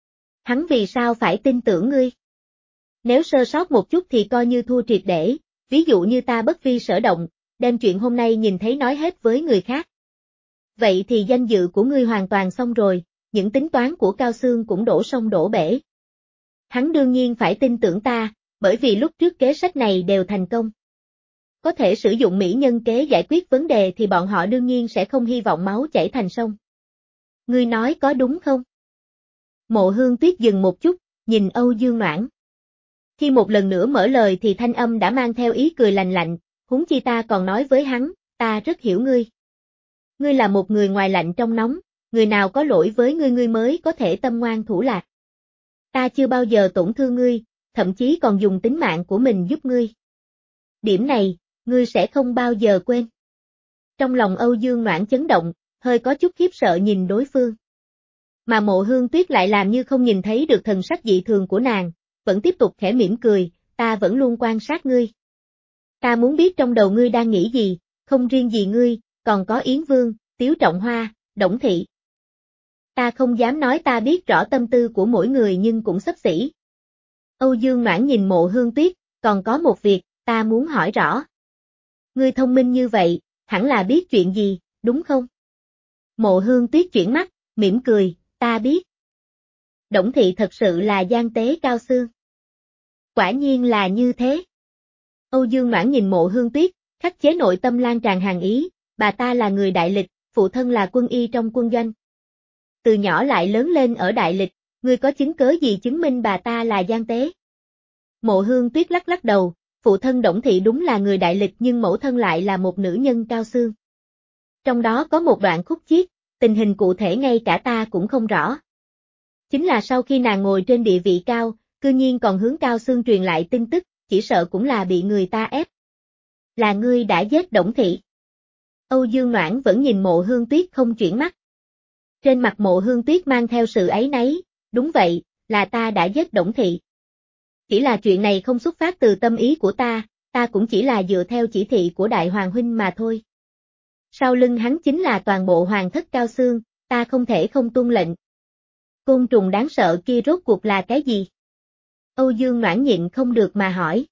S1: Hắn vì sao phải tin tưởng ngươi? Nếu sơ sót một chút thì coi như thua triệt để, ví dụ như ta bất vi sở động, đem chuyện hôm nay nhìn thấy nói hết với người khác. Vậy thì danh dự của ngươi hoàn toàn xong rồi, những tính toán của Cao Xương cũng đổ sông đổ bể. Hắn đương nhiên phải tin tưởng ta, bởi vì lúc trước kế sách này đều thành công. Có thể sử dụng mỹ nhân kế giải quyết vấn đề thì bọn họ đương nhiên sẽ không hy vọng máu chảy thành sông. Ngươi nói có đúng không? Mộ Hương Tuyết dừng một chút, nhìn Âu Dương Mãn. Khi một lần nữa mở lời thì thanh âm đã mang theo ý cười lành lạnh, huống chi ta còn nói với hắn, ta rất hiểu ngươi. Ngươi là một người ngoài lạnh trong nóng, người nào có lỗi với ngươi ngươi mới có thể tâm ngoan thủ lạc. Ta chưa bao giờ tổn thương ngươi, thậm chí còn dùng tính mạng của mình giúp ngươi. Điểm này, ngươi sẽ không bao giờ quên. Trong lòng Âu Dương Mãn chấn động, hơi có chút khiếp sợ nhìn đối phương. Mà Mộ Hương Tuyết lại làm như không nhìn thấy được thần sắc dị thường của nàng, vẫn tiếp tục khẽ mỉm cười, ta vẫn luôn quan sát ngươi. Ta muốn biết trong đầu ngươi đang nghĩ gì, không riêng gì ngươi, còn có Yến Vương, Tiếu Trọng Hoa, Đổng Thị. Ta không dám nói ta biết rõ tâm tư của mỗi người nhưng cũng xấp xỉ. Âu Dương Mãn nhìn Mộ Hương Tuyết, còn có một việc, ta muốn hỏi rõ. Ngươi thông minh như vậy, hẳn là biết chuyện gì, đúng không? Mộ Hương Tuyết chuyển mắt, mỉm cười, ta biết. Đổng Thị thật sự là gian tế Cao Xương. Quả nhiên là như thế. Âu Dương Mãn nhìn Mộ Hương Tuyết, khắc chế nội tâm lan tràn hàn ý, bà ta là người đại lịch, phụ thân là quân y trong quân doanh. Từ nhỏ lại lớn lên ở đại lịch, ngươi có chứng cớ gì chứng minh bà ta là gian tế? Mộ Hương Tuyết lắc lắc đầu, phụ thân Đổng Thị đúng là người đại lịch nhưng mẫu thân lại là một nữ nhân Cao Xương. Trong đó có một đoạn khúc chiết, tình hình cụ thể ngay cả ta cũng không rõ. Chính là sau khi nàng ngồi trên địa vị cao, cư nhiên còn hướng Cao Xương truyền lại tin tức, chỉ sợ cũng là bị người ta ép. Là ngươi đã giết Đổng Thị. Âu Dương Noãn vẫn nhìn Mộ Hương Tuyết không chuyển mắt. Trên mặt Mộ Hương Tuyết mang theo sự áy náy, đúng vậy, là ta đã giết Đổng Thị. Chỉ là chuyện này không xuất phát từ tâm ý của ta, ta cũng chỉ là dựa theo chỉ thị của Đại Hoàng Huynh mà thôi. Sau lưng hắn chính là toàn bộ hoàng thất Cao Xương, ta không thể không tuân lệnh. Côn trùng đáng sợ kia rốt cuộc là cái gì? Âu Dương Noãn nhịn không được mà hỏi.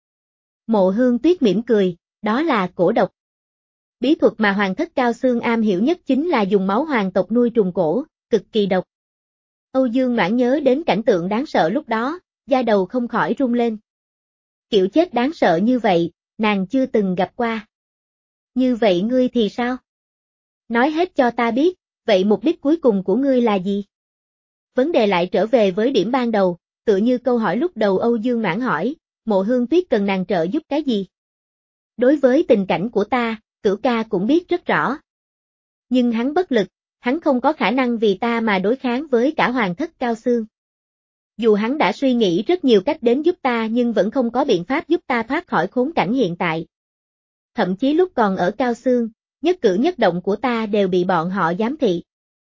S1: Mộ Hương Tuyết mỉm cười, đó là cổ độc. Bí thuật mà hoàng thất Cao Xương am hiểu nhất chính là dùng máu hoàng tộc nuôi trùng cổ, cực kỳ độc. Âu Dương Noãn nhớ đến cảnh tượng đáng sợ lúc đó, da đầu không khỏi rung lên. Kiểu chết đáng sợ như vậy, nàng chưa từng gặp qua. Như vậy ngươi thì sao? Nói hết cho ta biết, vậy mục đích cuối cùng của ngươi là gì? Vấn đề lại trở về với điểm ban đầu, tựa như câu hỏi lúc đầu Âu Dương Noãn hỏi, Mộ Hương Tuyết cần nàng trợ giúp cái gì? Đối với tình cảnh của ta, Cửu ca cũng biết rất rõ. Nhưng hắn bất lực, hắn không có khả năng vì ta mà đối kháng với cả hoàng thất Cao Xương. Dù hắn đã suy nghĩ rất nhiều cách đến giúp ta nhưng vẫn không có biện pháp giúp ta thoát khỏi khốn cảnh hiện tại. Thậm chí lúc còn ở Cao Xương, nhất cử nhất động của ta đều bị bọn họ giám thị.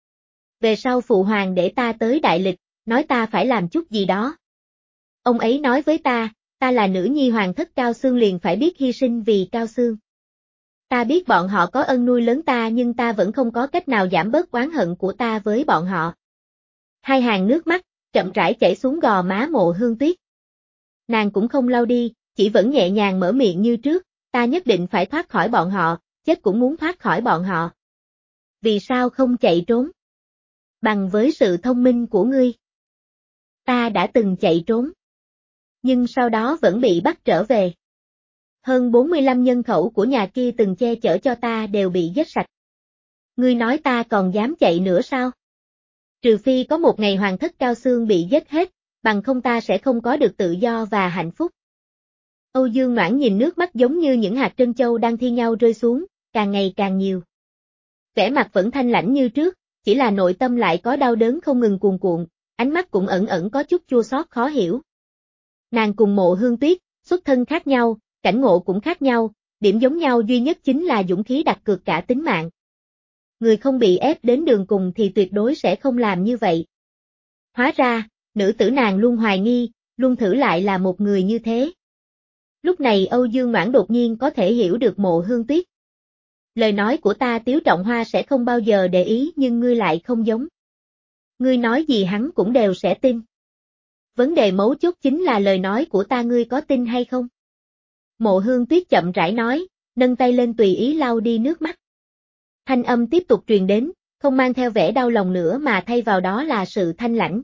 S1: Về sau phụ hoàng để ta tới đại lịch, nói ta phải làm chút gì đó. Ông ấy nói với ta, ta là nữ nhi hoàng thất Cao Xương liền phải biết hy sinh vì Cao Xương. Ta biết bọn họ có ân nuôi lớn ta nhưng ta vẫn không có cách nào giảm bớt oán hận của ta với bọn họ. Hai hàng nước mắt, chậm rãi chảy xuống gò má Mộ Hương Tuyết. Nàng cũng không lau đi, chỉ vẫn nhẹ nhàng mở miệng như trước, ta nhất định phải thoát khỏi bọn họ, chết cũng muốn thoát khỏi bọn họ. Vì sao không chạy trốn? Bằng với sự thông minh của ngươi. Ta đã từng chạy trốn. Nhưng sau đó vẫn bị bắt trở về. Hơn bốn mươi lăm nhân khẩu của nhà kia từng che chở cho ta đều bị giết sạch. Ngươi nói ta còn dám chạy nữa sao? Trừ phi có một ngày hoàng thất Cao Xương bị giết hết, bằng không ta sẽ không có được tự do và hạnh phúc. Âu Dương Noãn nhìn nước mắt giống như những hạt trân châu đang thi nhau rơi xuống, càng ngày càng nhiều. Vẻ mặt vẫn thanh lãnh như trước, chỉ là nội tâm lại có đau đớn không ngừng cuồn cuộn, ánh mắt cũng ẩn ẩn có chút chua xót khó hiểu. Nàng cùng Mộ Hương Tuyết, xuất thân khác nhau, cảnh ngộ cũng khác nhau, điểm giống nhau duy nhất chính là dũng khí đặt cược cả tính mạng. Người không bị ép đến đường cùng thì tuyệt đối sẽ không làm như vậy. Hóa ra, nữ tử nàng luôn hoài nghi, luôn thử lại là một người như thế. Lúc này Âu Dương Noãn đột nhiên có thể hiểu được Mộ Hương Tuyết. Lời nói của ta Tiếu Trọng Hoa sẽ không bao giờ để ý nhưng ngươi lại không giống. Ngươi nói gì hắn cũng đều sẽ tin. Vấn đề mấu chốt chính là lời nói của ta ngươi có tin hay không? Mộ Hương Tuyết chậm rãi nói, nâng tay lên tùy ý lau đi nước mắt. Thanh âm tiếp tục truyền đến, không mang theo vẻ đau lòng nữa mà thay vào đó là sự thanh lãnh.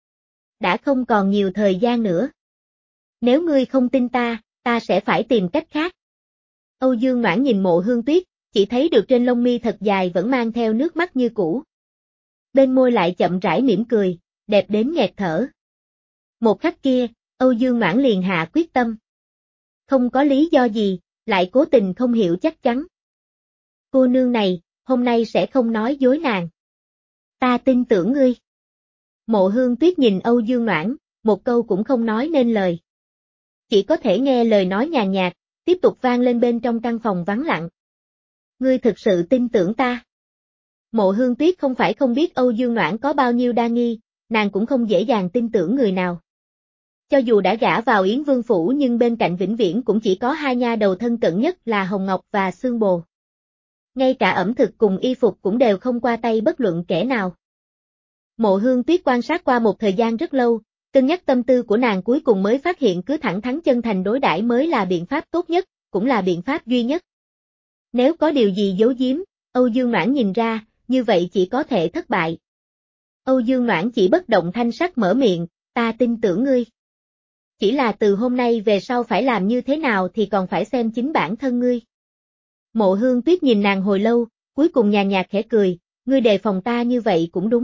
S1: Đã không còn nhiều thời gian nữa. Nếu ngươi không tin ta, ta sẽ phải tìm cách khác. Âu Dương Noãn nhìn Mộ Hương Tuyết, chỉ thấy được trên lông mi thật dài vẫn mang theo nước mắt như cũ. Bên môi lại chậm rãi mỉm cười, đẹp đến nghẹt thở. Một khắc kia, Âu Dương Noãn liền hạ quyết tâm. Không có lý do gì, lại cố tình không hiểu chắc chắn. Cô nương này, hôm nay sẽ không nói dối nàng. Ta tin tưởng ngươi. Mộ Hương Tuyết nhìn Âu Dương Noãn, một câu cũng không nói nên lời. Chỉ có thể nghe lời nói nhàn nhạt, tiếp tục vang lên bên trong căn phòng vắng lặng. Ngươi thực sự tin tưởng ta. Mộ Hương Tuyết không phải không biết Âu Dương Noãn có bao nhiêu đa nghi, nàng cũng không dễ dàng tin tưởng người nào. Cho dù đã gả vào Yến Vương Phủ nhưng bên cạnh vĩnh viễn cũng chỉ có hai nha đầu thân cận nhất là Hồng Ngọc và Xương Bồ. Ngay cả ẩm thực cùng y phục cũng đều không qua tay bất luận kẻ nào. Mộ Hương Tuyết quan sát qua một thời gian rất lâu, cân nhắc tâm tư của nàng cuối cùng mới phát hiện cứ thẳng thắn chân thành đối đãi mới là biện pháp tốt nhất, cũng là biện pháp duy nhất. Nếu có điều gì giấu giếm, Âu Dương Noãn nhìn ra, như vậy chỉ có thể thất bại. Âu Dương Noãn chỉ bất động thanh sắc mở miệng, ta tin tưởng ngươi. Chỉ là từ hôm nay về sau phải làm như thế nào thì còn phải xem chính bản thân ngươi. Mộ Hương Tuyết nhìn nàng hồi lâu, cuối cùng nhàn nhạt khẽ cười, ngươi đề phòng ta như vậy cũng đúng.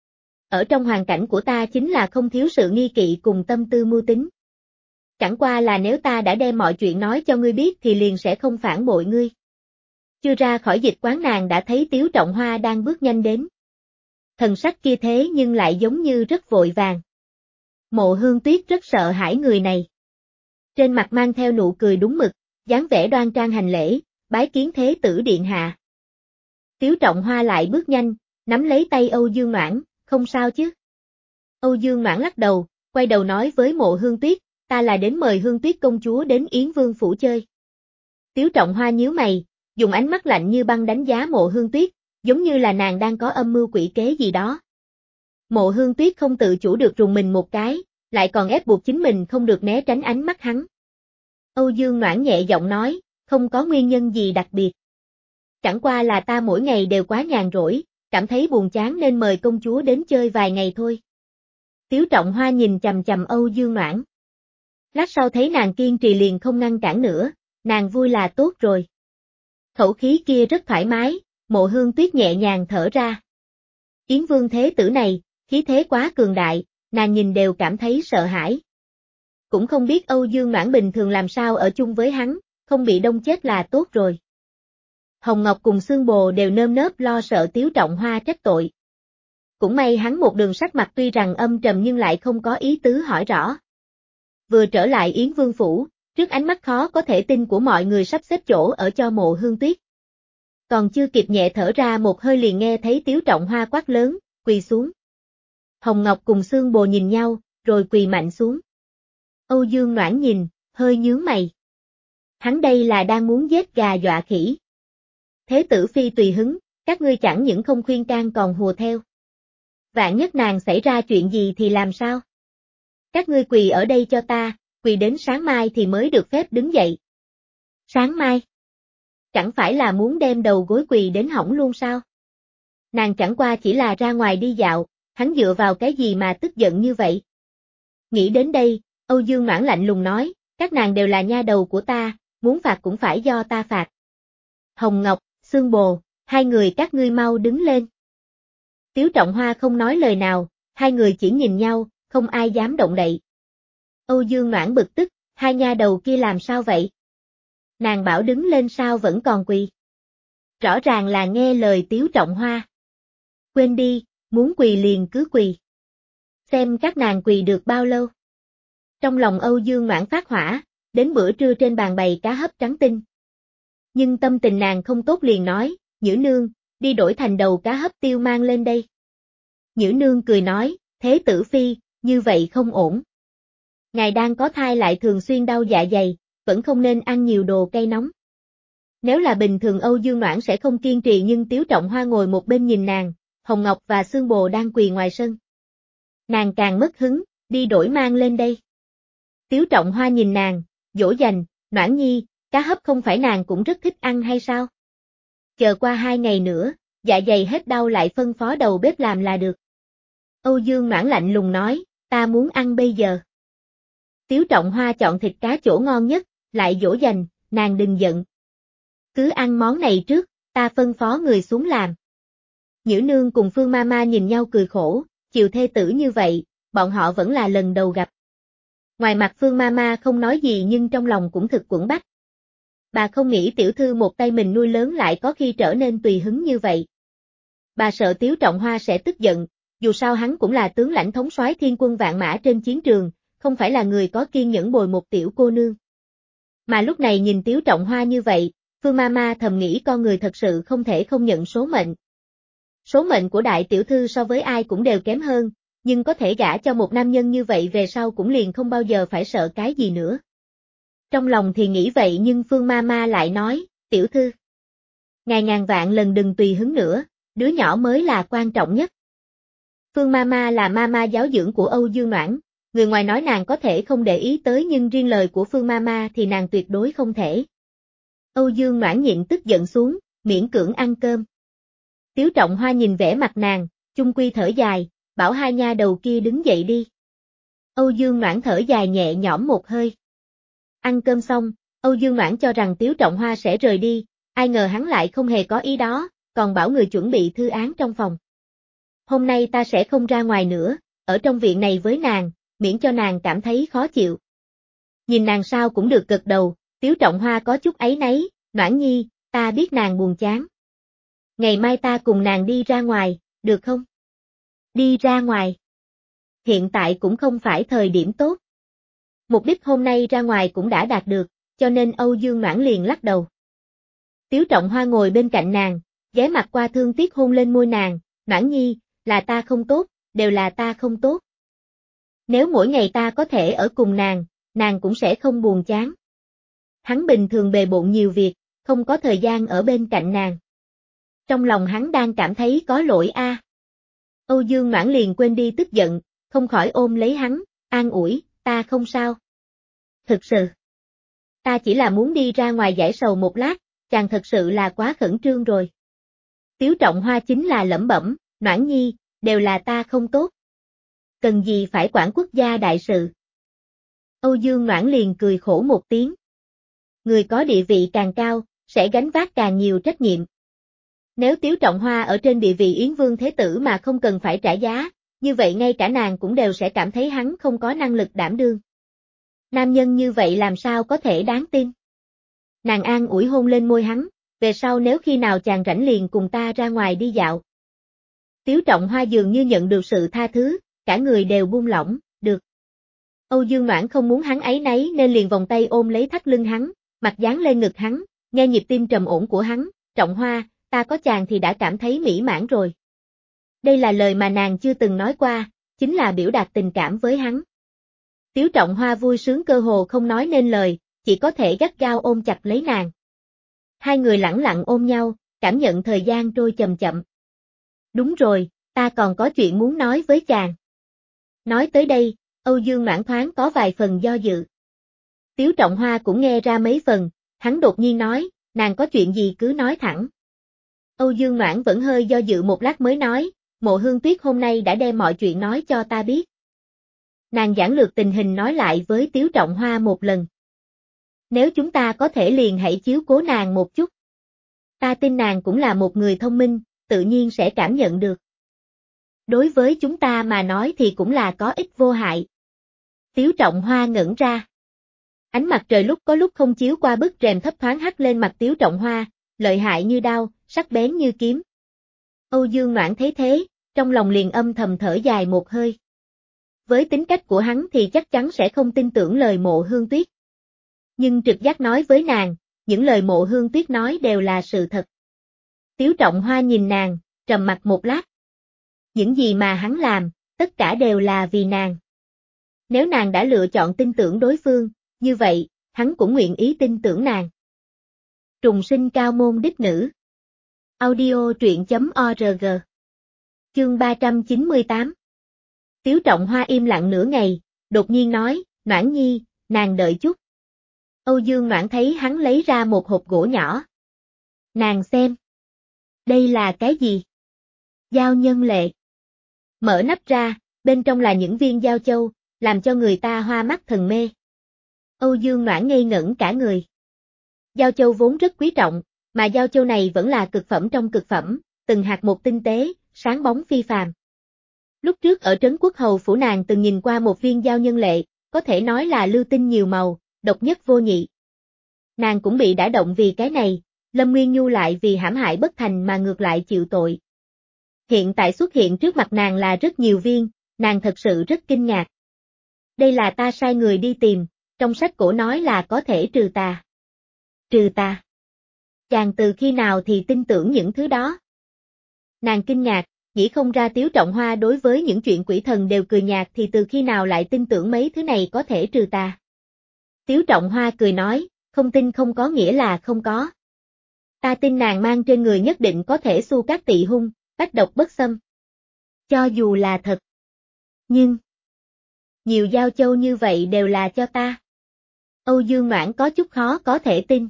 S1: Ở trong hoàn cảnh của ta chính là không thiếu sự nghi kỵ cùng tâm tư mưu tính. Chẳng qua là nếu ta đã đem mọi chuyện nói cho ngươi biết thì liền sẽ không phản bội ngươi. Chưa ra khỏi dịch quán nàng đã thấy Tiếu Trọng Hoa đang bước nhanh đến. Thần sắc kia thế nhưng lại giống như rất vội vàng. Mộ Hương Tuyết rất sợ hãi người này. Trên mặt mang theo nụ cười đúng mực, dáng vẻ đoan trang hành lễ, bái kiến thế tử điện hạ. Tiếu Trọng Hoa lại bước nhanh, nắm lấy tay Âu Dương Noãn, không sao chứ. Âu Dương Noãn lắc đầu, quay đầu nói với Mộ Hương Tuyết, ta là đến mời Hương Tuyết công chúa đến Yến Vương Phủ chơi. Tiếu Trọng Hoa nhíu mày, dùng ánh mắt lạnh như băng đánh giá Mộ Hương Tuyết, giống như là nàng đang có âm mưu quỷ kế gì đó. Mộ Hương Tuyết không tự chủ được rùng mình một cái, lại còn ép buộc chính mình không được né tránh ánh mắt hắn. Âu Dương Noãn nhẹ giọng nói, không có nguyên nhân gì đặc biệt. Chẳng qua là ta mỗi ngày đều quá nhàn rỗi, cảm thấy buồn chán nên mời công chúa đến chơi vài ngày thôi. Tiếu Trọng Hoa nhìn chằm chằm Âu Dương Noãn. Lát sau thấy nàng kiên trì liền không ngăn cản nữa, nàng vui là tốt rồi. Khẩu khí kia rất thoải mái, Mộ Hương Tuyết nhẹ nhàng thở ra. Yến Vương thế tử này, khí thế quá cường đại, nàng nhìn đều cảm thấy sợ hãi. Cũng không biết Âu Dương Noãn bình thường làm sao ở chung với hắn, không bị đông chết là tốt rồi. Hồng Ngọc cùng Xương Bồ đều nơm nớp lo sợ Tiếu Trọng Hoa trách tội. Cũng may hắn một đường sắc mặt tuy rằng âm trầm nhưng lại không có ý tứ hỏi rõ. Vừa trở lại Yến Vương Phủ, trước ánh mắt khó có thể tin của mọi người sắp xếp chỗ ở cho Mộ Hương Tuyết. Còn chưa kịp nhẹ thở ra một hơi liền nghe thấy Tiếu Trọng Hoa quát lớn, quỳ xuống. Hồng Ngọc cùng Xương Bồ nhìn nhau, rồi quỳ mạnh xuống. Âu Dương Noãn nhìn, hơi nhướng mày. Hắn đây là đang muốn giết gà dọa khỉ. Thế tử phi tùy hứng, các ngươi chẳng những không khuyên can còn hùa theo. Vạn nhất nàng xảy ra chuyện gì thì làm sao? Các ngươi quỳ ở đây cho ta, quỳ đến sáng mai thì mới được phép đứng dậy. Sáng mai? Chẳng phải là muốn đem đầu gối quỳ đến hỏng luôn sao? Nàng chẳng qua chỉ là ra ngoài đi dạo, hắn dựa vào cái gì mà tức giận như vậy? Nghĩ đến đây, Âu Dương Noãn lạnh lùng nói, các nàng đều là nha đầu của ta, muốn phạt cũng phải do ta phạt. Hồng Ngọc, Xương Bồ, hai người các ngươi mau đứng lên. Tiếu Trọng Hoa không nói lời nào, hai người chỉ nhìn nhau, không ai dám động đậy. Âu Dương Noãn bực tức, hai nha đầu kia làm sao vậy? Nàng bảo đứng lên sao vẫn còn quỳ? Rõ ràng là nghe lời Tiếu Trọng Hoa. Quên đi, muốn quỳ liền cứ quỳ. Xem các nàng quỳ được bao lâu. Trong lòng Âu Dương Noãn phát hỏa, đến bữa trưa trên bàn bày cá hấp trắng tinh. Nhưng tâm tình nàng không tốt liền nói, Nhữ Nương, đi đổi thành đầu cá hấp tiêu mang lên đây. Nhữ Nương cười nói, thế tử phi, như vậy không ổn. Ngài đang có thai lại thường xuyên đau dạ dày, vẫn không nên ăn nhiều đồ cay nóng. Nếu là bình thường Âu Dương Noãn sẽ không kiên trì nhưng Tiếu Trọng Hoa ngồi một bên nhìn nàng, Hồng Ngọc và Xương Bồ đang quỳ ngoài sân. Nàng càng mất hứng, đi đổi mang lên đây. Tiếu Trọng Hoa nhìn nàng, dỗ dành, Noãn nhi, cá hấp không phải nàng cũng rất thích ăn hay sao? Chờ qua hai ngày nữa, dạ dày hết đau lại phân phó đầu bếp làm là được. Âu Dương Noãn lạnh lùng nói, ta muốn ăn bây giờ. Tiếu Trọng Hoa chọn thịt cá chỗ ngon nhất, lại dỗ dành, nàng đừng giận. Cứ ăn món này trước, ta phân phó người xuống làm. Nhữ Nương cùng Phương Mama nhìn nhau cười khổ, chiều thê tử như vậy, bọn họ vẫn là lần đầu gặp. Ngoài mặt Phương Mama không nói gì nhưng trong lòng cũng thực quẫn bách. Bà không nghĩ tiểu thư một tay mình nuôi lớn lại có khi trở nên tùy hứng như vậy. Bà sợ Tiếu Trọng Hoa sẽ tức giận, dù sao hắn cũng là tướng lãnh thống soái thiên quân vạn mã trên chiến trường, không phải là người có kiên nhẫn bồi một tiểu cô nương. Mà lúc này nhìn Tiếu Trọng Hoa như vậy, Phương Mama thầm nghĩ con người thật sự không thể không nhận số mệnh. Số mệnh của đại tiểu thư so với ai cũng đều kém hơn, nhưng có thể gả cho một nam nhân như vậy về sau cũng liền không bao giờ phải sợ cái gì nữa. Trong lòng thì nghĩ vậy nhưng Phương Mama lại nói, tiểu thư. Ngài ngàn vạn lần đừng tùy hứng nữa, đứa nhỏ mới là quan trọng nhất. Phương Mama là mama giáo dưỡng của Âu Dương Noãn, người ngoài nói nàng có thể không để ý tới nhưng riêng lời của Phương Mama thì nàng tuyệt đối không thể. Âu Dương Noãn nhịn tức giận xuống, miễn cưỡng ăn cơm. Tiếu Trọng Hoa nhìn vẻ mặt nàng, chung quy thở dài, bảo hai nha đầu kia đứng dậy đi. Âu Dương Noãn thở dài nhẹ nhõm một hơi. Ăn cơm xong, Âu Dương Noãn cho rằng Tiếu Trọng Hoa sẽ rời đi, ai ngờ hắn lại không hề có ý đó, còn bảo người chuẩn bị thư án trong phòng. Hôm nay ta sẽ không ra ngoài nữa, ở trong viện này với nàng, miễn cho nàng cảm thấy khó chịu. Nhìn nàng sao cũng được gật đầu, Tiếu Trọng Hoa có chút áy náy, Noãn nhi, ta biết nàng buồn chán. Ngày mai ta cùng nàng đi ra ngoài, được không? Đi ra ngoài. Hiện tại cũng không phải thời điểm tốt. Mục đích hôm nay ra ngoài cũng đã đạt được, cho nên Âu Dương Noãn liền lắc đầu. Tiếu Trọng Hoa ngồi bên cạnh nàng, ghé mặt qua thương tiếc hôn lên môi nàng, Noãn nhi, là ta không tốt, đều là ta không tốt. Nếu mỗi ngày ta có thể ở cùng nàng, nàng cũng sẽ không buồn chán. Hắn bình thường bề bộn nhiều việc, không có thời gian ở bên cạnh nàng. Trong lòng hắn đang cảm thấy có lỗi a. À. Âu Dương Noãn liền quên đi tức giận, không khỏi ôm lấy hắn, an ủi, ta không sao. Thực sự, ta chỉ là muốn đi ra ngoài giải sầu một lát, chàng thật sự là quá khẩn trương rồi. Tiếu Trọng Hoa chính là lẩm bẩm, Noãn nhi, đều là ta không tốt. Cần gì phải quản quốc gia đại sự. Âu Dương Noãn liền cười khổ một tiếng. Người có địa vị càng cao, sẽ gánh vác càng nhiều trách nhiệm. Nếu Tiếu Trọng Hoa ở trên địa vị Yến Vương Thế Tử mà không cần phải trả giá, như vậy ngay cả nàng cũng đều sẽ cảm thấy hắn không có năng lực đảm đương. Nam nhân như vậy làm sao có thể đáng tin? Nàng an ủi hôn lên môi hắn, về sau nếu khi nào chàng rảnh liền cùng ta ra ngoài đi dạo. Tiếu Trọng Hoa dường như nhận được sự tha thứ, cả người đều buông lỏng, được. Âu Dương Noãn không muốn hắn áy náy nên liền vòng tay ôm lấy thắt lưng hắn, mặt dán lên ngực hắn, nghe nhịp tim trầm ổn của hắn, Trọng Hoa, ta có chàng thì đã cảm thấy mỹ mãn rồi. Đây là lời mà nàng chưa từng nói qua, chính là biểu đạt tình cảm với hắn. Tiếu Trọng Hoa vui sướng cơ hồ không nói nên lời, chỉ có thể gắt gao ôm chặt lấy nàng. Hai người lẳng lặng ôm nhau, cảm nhận thời gian trôi chậm chậm. Đúng rồi, ta còn có chuyện muốn nói với chàng. Nói tới đây, Âu Dương Noãn thoáng có vài phần do dự. Tiếu Trọng Hoa cũng nghe ra mấy phần, hắn đột nhiên nói, nàng có chuyện gì cứ nói thẳng. Âu Dương Noãn vẫn hơi do dự một lát mới nói, Mộ Hương Tuyết hôm nay đã đem mọi chuyện nói cho ta biết. Nàng giảng lược tình hình nói lại với Tiếu Trọng Hoa một lần. Nếu chúng ta có thể liền hãy chiếu cố nàng một chút. Ta tin nàng cũng là một người thông minh, tự nhiên sẽ cảm nhận được. Đối với chúng ta mà nói thì cũng là có ích vô hại. Tiếu Trọng Hoa ngẩn ra. Ánh mặt trời lúc có lúc không chiếu qua bức rèm thấp thoáng hắt lên mặt Tiếu Trọng Hoa, lợi hại như đao, sắc bén như kiếm. Âu Dương Noãn thấy thế, trong lòng liền âm thầm thở dài một hơi. Với tính cách của hắn thì chắc chắn sẽ không tin tưởng lời Mộ Hương Tuyết. Nhưng trực giác nói với nàng, những lời Mộ Hương Tuyết nói đều là sự thật. Tiếu Trọng Hoa nhìn nàng, trầm mặc một lát. Những gì mà hắn làm, tất cả đều là vì nàng. Nếu nàng đã lựa chọn tin tưởng đối phương, như vậy, hắn cũng nguyện ý tin tưởng nàng. Trùng sinh cao môn đích nữ. Audio truyện chấm org. Chương ba trăm chín mươi tám. Tiếu Trọng Hoa im lặng nửa ngày, đột nhiên nói, Noãn Nhi, nàng đợi chút. Âu Dương Noãn thấy hắn lấy ra một hộp gỗ nhỏ. Nàng xem. Đây là cái gì? Giao nhân lệ. Mở nắp ra, bên trong là những viên giao châu, làm cho người ta hoa mắt thần mê. Âu Dương Noãn ngây ngẩn cả người. Giao châu vốn rất quý trọng, mà giao châu này vẫn là cực phẩm trong cực phẩm, từng hạt một tinh tế, sáng bóng phi phàm. Lúc trước ở trấn Quốc Hầu phủ nàng từng nhìn qua một viên giao nhân lệ, có thể nói là lưu tinh nhiều màu, độc nhất vô nhị. Nàng cũng bị đả động vì cái này, Lâm Nguyên Nhu lại vì hãm hại bất thành mà ngược lại chịu tội. Hiện tại xuất hiện trước mặt nàng là rất nhiều viên, nàng thật sự rất kinh ngạc. Đây là ta sai người đi tìm, trong sách cổ nói là có thể trừ tà. Trừ tà? Chàng từ khi nào thì tin tưởng những thứ đó? Nàng kinh ngạc, nghĩ không ra Tiếu Trọng Hoa đối với những chuyện quỷ thần đều cười nhạt thì từ khi nào lại tin tưởng mấy thứ này có thể trừ tà. Tiếu Trọng Hoa cười nói, không tin không có nghĩa là không có. Ta tin nàng mang trên người nhất định có thể xu các tỵ hung, bách độc bất xâm. Cho dù là thật. Nhưng, nhiều giao châu như vậy đều là cho ta. Âu Dương Noãn có chút khó có thể tin.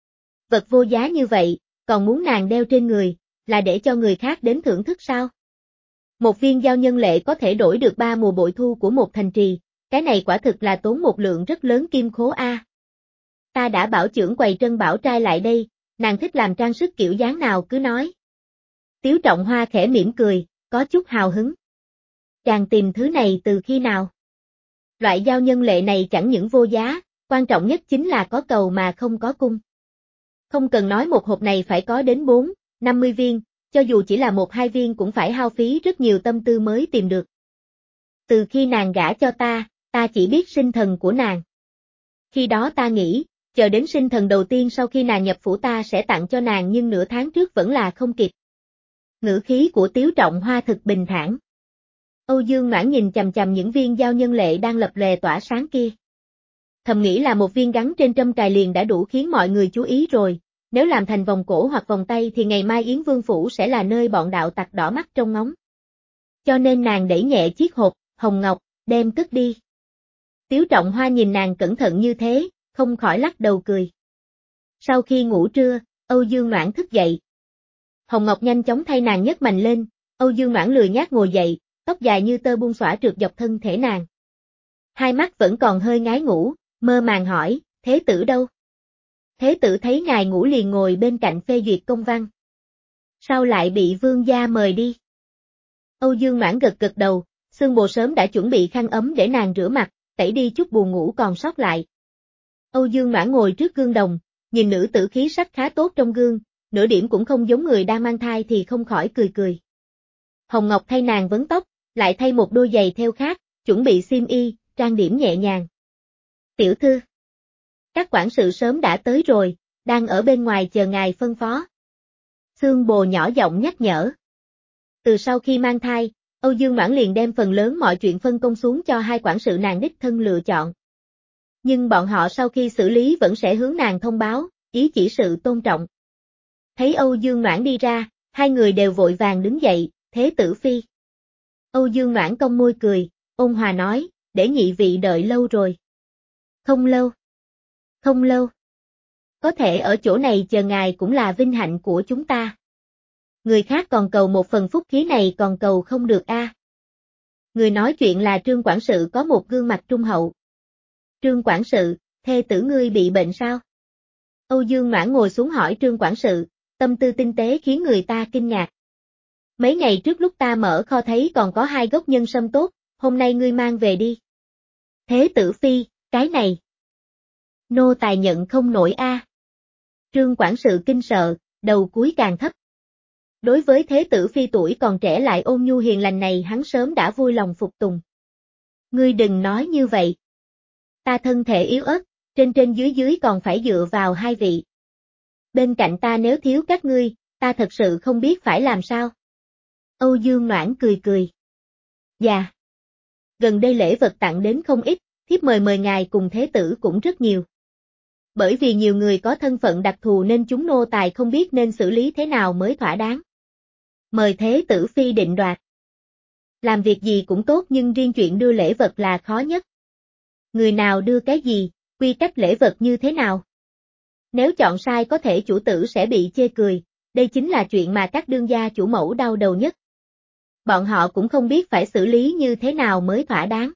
S1: Vật vô giá như vậy, còn muốn nàng đeo trên người, là để cho người khác đến thưởng thức sao? Một viên giao nhân lệ có thể đổi được ba mùa bội thu của một thành trì, cái này quả thực là tốn một lượng rất lớn kim khố a. Ta đã bảo trưởng quầy Trân Bảo trai lại đây, nàng thích làm trang sức kiểu dáng nào cứ nói. Tiếu Trọng Hoa khẽ mỉm cười, có chút hào hứng. Chàng tìm thứ này từ khi nào? Loại giao nhân lệ này chẳng những vô giá, quan trọng nhất chính là có cầu mà không có cung. Không cần nói một hộp này phải có đến bốn, năm mươi viên, cho dù chỉ là một hai viên cũng phải hao phí rất nhiều tâm tư mới tìm được. Từ khi nàng gả cho ta, ta chỉ biết sinh thần của nàng. Khi đó ta nghĩ, chờ đến sinh thần đầu tiên sau khi nàng nhập phủ ta sẽ tặng cho nàng nhưng nửa tháng trước vẫn là không kịp. Ngữ khí của Tiếu Trọng Hoa thực bình thản. Âu Dương Noãn nhìn chằm chằm những viên giao nhân lệ đang lập lòe tỏa sáng kia. Thầm nghĩ là một viên gắn trên trâm cài liền đã đủ khiến mọi người chú ý rồi, nếu làm thành vòng cổ hoặc vòng tay thì ngày mai Yến Vương Phủ sẽ là nơi bọn đạo tặc đỏ mắt trông ngóng. Cho nên nàng đẩy nhẹ chiếc hộp, hồng ngọc, đem cất đi. Tiếu Trọng Hoa nhìn nàng cẩn thận như thế, không khỏi lắc đầu cười. Sau khi ngủ trưa, Âu Dương Noãn thức dậy. Hồng Ngọc nhanh chóng thay nàng nhấc mành lên, Âu Dương Noãn lười nhác ngồi dậy, tóc dài như tơ buông xõa trượt dọc thân thể nàng. Hai mắt vẫn còn hơi ngái ngủ, mơ màng hỏi, thế tử đâu? Thế tử thấy ngài ngủ liền ngồi bên cạnh phê duyệt công văn. Sao lại bị vương gia mời đi? Âu Dương Noãn gật gật đầu, Sương Bồ sớm đã chuẩn bị khăn ấm để nàng rửa mặt, tẩy đi chút buồn ngủ còn sót lại. Âu Dương Noãn ngồi trước gương đồng, nhìn nữ tử khí sắc khá tốt trong gương, nửa điểm cũng không giống người đang mang thai thì không khỏi cười cười. Hồng Ngọc thay nàng vấn tóc, lại thay một đôi giày theo khác, chuẩn bị xiêm y, trang điểm nhẹ nhàng. Tiểu thư, các quản sự sớm đã tới rồi, đang ở bên ngoài chờ ngài phân phó. Sương Bồ nhỏ giọng nhắc nhở. Từ sau khi mang thai, Âu Dương Noãn liền đem phần lớn mọi chuyện phân công xuống cho hai quản sự nàng đích thân lựa chọn. Nhưng bọn họ sau khi xử lý vẫn sẽ hướng nàng thông báo, ý chỉ sự tôn trọng. Thấy Âu Dương Noãn đi ra, hai người đều vội vàng đứng dậy, thế tử phi. Âu Dương Noãn cong môi cười, ôn hòa nói, để nhị vị đợi lâu rồi. Không lâu. Không lâu. Có thể ở chỗ này chờ ngài cũng là vinh hạnh của chúng ta. Người khác còn cầu một phần phúc khí này còn cầu không được a. À. Người nói chuyện là Trương quản sự có một gương mặt trung hậu. Trương quản sự, thê tử ngươi bị bệnh sao? Âu Dương Noãn ngồi xuống hỏi Trương quản sự, tâm tư tinh tế khiến người ta kinh ngạc. Mấy ngày trước lúc ta mở kho thấy còn có hai gốc nhân sâm tốt, hôm nay ngươi mang về đi. Thế tử phi, cái này. Nô tài nhận không nổi a. À. Trương quản sự kinh sợ, đầu cúi càng thấp. Đối với thế tử phi tuổi còn trẻ lại ôn nhu hiền lành này hắn sớm đã vui lòng phục tùng. Ngươi đừng nói như vậy. Ta thân thể yếu ớt, trên trên dưới dưới còn phải dựa vào hai vị. Bên cạnh ta nếu thiếu các ngươi, ta thật sự không biết phải làm sao. Âu Dương Noãn cười cười. Dạ. Gần đây lễ vật tặng đến không ít, thiếp mời mời ngài cùng thế tử cũng rất nhiều. Bởi vì nhiều người có thân phận đặc thù nên chúng nô tài không biết nên xử lý thế nào mới thỏa đáng. Mời thế tử phi định đoạt. Làm việc gì cũng tốt nhưng riêng chuyện đưa lễ vật là khó nhất. Người nào đưa cái gì, quy cách lễ vật như thế nào? Nếu chọn sai có thể chủ tử sẽ bị chê cười, đây chính là chuyện mà các đương gia chủ mẫu đau đầu nhất. Bọn họ cũng không biết phải xử lý như thế nào mới thỏa đáng.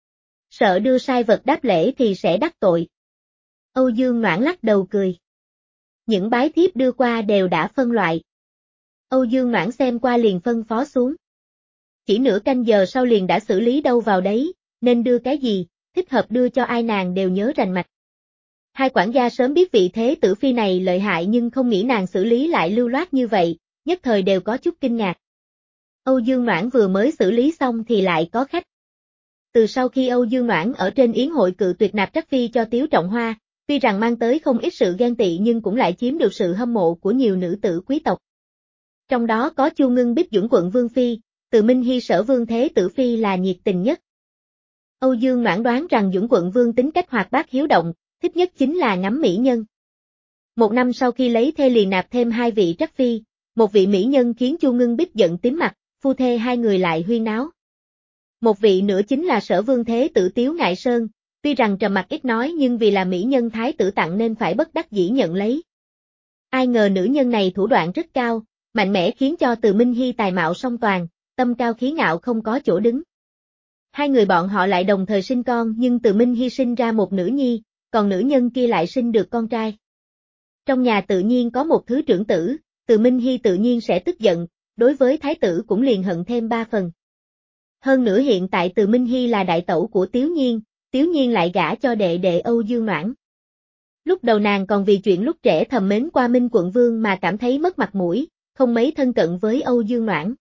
S1: Sợ đưa sai vật đáp lễ thì sẽ đắc tội. Âu Dương Noãn lắc đầu cười. Những bái thiếp đưa qua đều đã phân loại. Âu Dương Noãn xem qua liền phân phó xuống. Chỉ nửa canh giờ sau liền đã xử lý đâu vào đấy, nên đưa cái gì, thích hợp đưa cho ai nàng đều nhớ rành mạch. Hai quản gia sớm biết vị thế tử phi này lợi hại nhưng không nghĩ nàng xử lý lại lưu loát như vậy, nhất thời đều có chút kinh ngạc. Âu Dương Noãn vừa mới xử lý xong thì lại có khách. Từ sau khi Âu Dương Noãn ở trên yến hội cự tuyệt nạp trắc phi cho Tiếu Trọng Hoa, tuy rằng mang tới không ít sự ghen tị nhưng cũng lại chiếm được sự hâm mộ của nhiều nữ tử quý tộc. Trong đó có Chu Ngưng Bích Dũng quận Vương Phi, Từ Minh Hy Sở Vương Thế Tử Phi là nhiệt tình nhất. Âu Dương Noãn đoán rằng Dũng quận Vương tính cách hoạt bát hiếu động, thích nhất chính là ngắm mỹ nhân. Một năm sau khi lấy thê liền nạp thêm hai vị trắc phi, một vị mỹ nhân khiến Chu Ngưng Bích giận tím mặt, phu thê hai người lại huyên náo. Một vị nữa chính là Sở Vương Thế Tử Tiếu Ngại Sơn, tuy rằng trầm mặc ít nói nhưng vì là mỹ nhân thái tử tặng nên phải bất đắc dĩ nhận lấy. Ai ngờ nữ nhân này thủ đoạn rất cao, mạnh mẽ khiến cho Từ Minh Hy tài mạo song toàn, tâm cao khí ngạo không có chỗ đứng. Hai người bọn họ lại đồng thời sinh con nhưng Từ Minh Hy sinh ra một nữ nhi, còn nữ nhân kia lại sinh được con trai. Trong nhà tự nhiên có một thứ trưởng tử, Từ Minh Hy tự nhiên sẽ tức giận, đối với thái tử cũng liền hận thêm ba phần. Hơn nữa hiện tại Từ Minh Hy là đại tẩu của Tiếu Nhiên, Tiếu Nhiên lại gả cho đệ đệ Âu Dương Noãn. Lúc đầu nàng còn vì chuyện lúc trẻ thầm mến qua Minh quận Vương mà cảm thấy mất mặt mũi, không mấy thân cận với Âu Dương Noãn.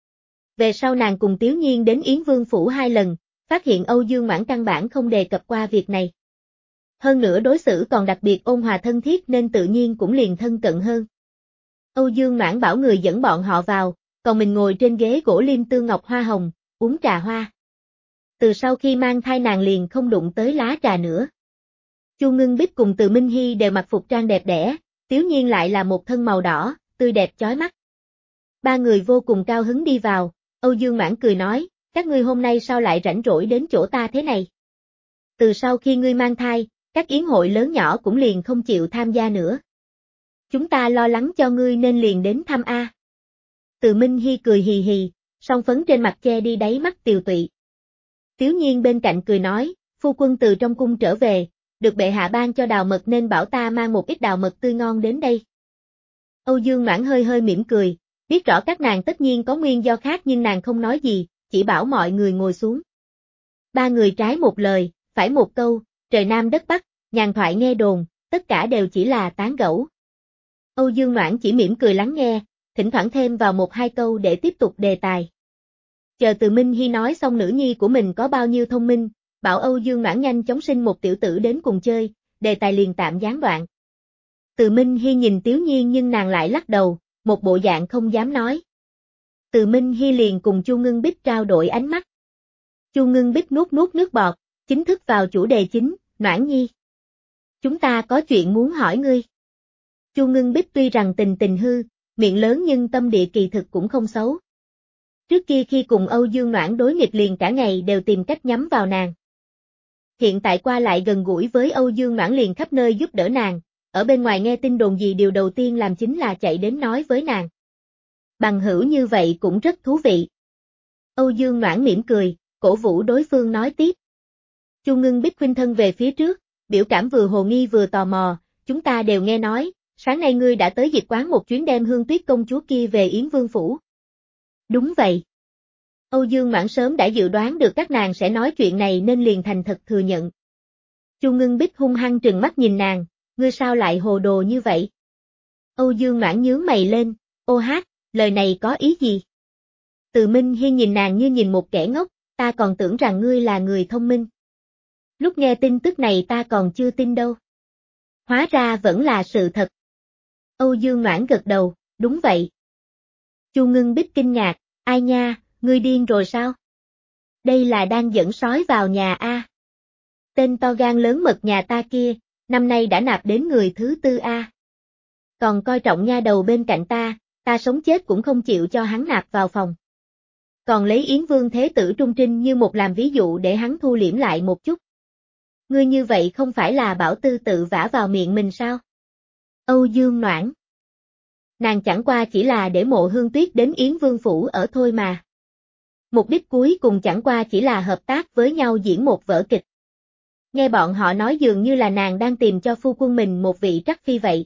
S1: Về sau nàng cùng Tiếu Nhiên đến Yến Vương phủ hai lần, phát hiện Âu Dương Noãn căn bản không đề cập qua việc này. Hơn nữa đối xử còn đặc biệt ôn hòa thân thiết nên tự nhiên cũng liền thân cận hơn. Âu Dương Noãn bảo người dẫn bọn họ vào, còn mình ngồi trên ghế gỗ lim tư ngọc hoa hồng, uống trà hoa. Từ sau khi mang thai nàng liền không đụng tới lá trà nữa. Chu Ngưng Bích cùng Từ Minh Hy đều mặc phục trang đẹp đẽ, Tiếu Nhiên lại là một thân màu đỏ, tươi đẹp chói mắt. Ba người vô cùng cao hứng đi vào, Âu Dương Noãn cười nói, các ngươi hôm nay sao lại rảnh rỗi đến chỗ ta thế này? Từ sau khi ngươi mang thai, các yến hội lớn nhỏ cũng liền không chịu tham gia nữa. Chúng ta lo lắng cho ngươi nên liền đến thăm a. Từ Minh Hy cười hì hì, song phấn trên mặt che đi đáy mắt tiều tụy. Tiếu Nhiên bên cạnh cười nói, phu quân từ trong cung trở về, được bệ hạ ban cho đào mật nên bảo ta mang một ít đào mật tươi ngon đến đây. Âu Dương Noãn hơi hơi mỉm cười, biết rõ các nàng tất nhiên có nguyên do khác nhưng nàng không nói gì, chỉ bảo mọi người ngồi xuống. Ba người trái một lời, phải một câu, trời Nam đất Bắc, nhàn thoại nghe đồn, tất cả đều chỉ là tán gẫu. Âu Dương Noãn chỉ mỉm cười lắng nghe, thỉnh thoảng thêm vào một hai câu để tiếp tục đề tài. Chờ Từ Minh Hy nói xong nữ nhi của mình có bao nhiêu thông minh, bảo Âu Dương Noãn nhanh chóng sinh một tiểu tử đến cùng chơi, đề tài liền tạm gián đoạn. Từ Minh Hy nhìn Tiếu Nhiên nhưng nàng lại lắc đầu, một bộ dạng không dám nói. Từ Minh Hy liền cùng Chu Ngưng Bích trao đổi ánh mắt. Chu Ngưng Bích nuốt nuốt nước bọt, chính thức vào chủ đề chính, Noãn Nhi. Chúng ta có chuyện muốn hỏi ngươi. Chu Ngưng Bích tuy rằng tình tình hư, miệng lớn nhưng tâm địa kỳ thực cũng không xấu. Trước kia khi cùng Âu Dương Noãn đối nghịch liền cả ngày đều tìm cách nhắm vào nàng. Hiện tại qua lại gần gũi với Âu Dương Noãn liền khắp nơi giúp đỡ nàng, ở bên ngoài nghe tin đồn gì điều đầu tiên làm chính là chạy đến nói với nàng. Bằng hữu như vậy cũng rất thú vị. Âu Dương Noãn mỉm cười, cổ vũ đối phương nói tiếp. Chu Ngưng Bích khuynh thân về phía trước, biểu cảm vừa hồ nghi vừa tò mò, chúng ta đều nghe nói, sáng nay ngươi đã tới Dịch Quán một chuyến đem Hương Tuyết công chúa kia về Yến Vương phủ. Đúng vậy. Âu Dương Noãn sớm đã dự đoán được các nàng sẽ nói chuyện này nên liền thành thật thừa nhận. Chu Ngưng Bích hung hăng trừng mắt nhìn nàng, ngươi sao lại hồ đồ như vậy? Âu Dương Noãn nhướng mày lên, ô hát, lời này có ý gì? Từ Minh Hy nhìn nàng như nhìn một kẻ ngốc, ta còn tưởng rằng ngươi là người thông minh. Lúc nghe tin tức này ta còn chưa tin đâu. Hóa ra vẫn là sự thật. Âu Dương Noãn gật đầu, đúng vậy. Chu Ngưng Bích kinh ngạc, ai nha, ngươi điên rồi sao? Đây là đang dẫn sói vào nhà a. Tên to gan lớn mật nhà ta kia, năm nay đã nạp đến người thứ tư a. Còn coi trọng nha đầu bên cạnh ta, ta sống chết cũng không chịu cho hắn nạp vào phòng. Còn lấy Yến Vương Thế Tử Trung Trinh như một làm ví dụ để hắn thu liễm lại một chút. Ngươi như vậy không phải là bảo tư tự vả vào miệng mình sao? Âu Dương Noãn. Nàng chẳng qua chỉ là để Mộ Hương Tuyết đến Yến Vương phủ ở thôi mà. Mục đích cuối cùng chẳng qua chỉ là hợp tác với nhau diễn một vở kịch. Nghe bọn họ nói dường như là nàng đang tìm cho phu quân mình một vị trắc phi vậy.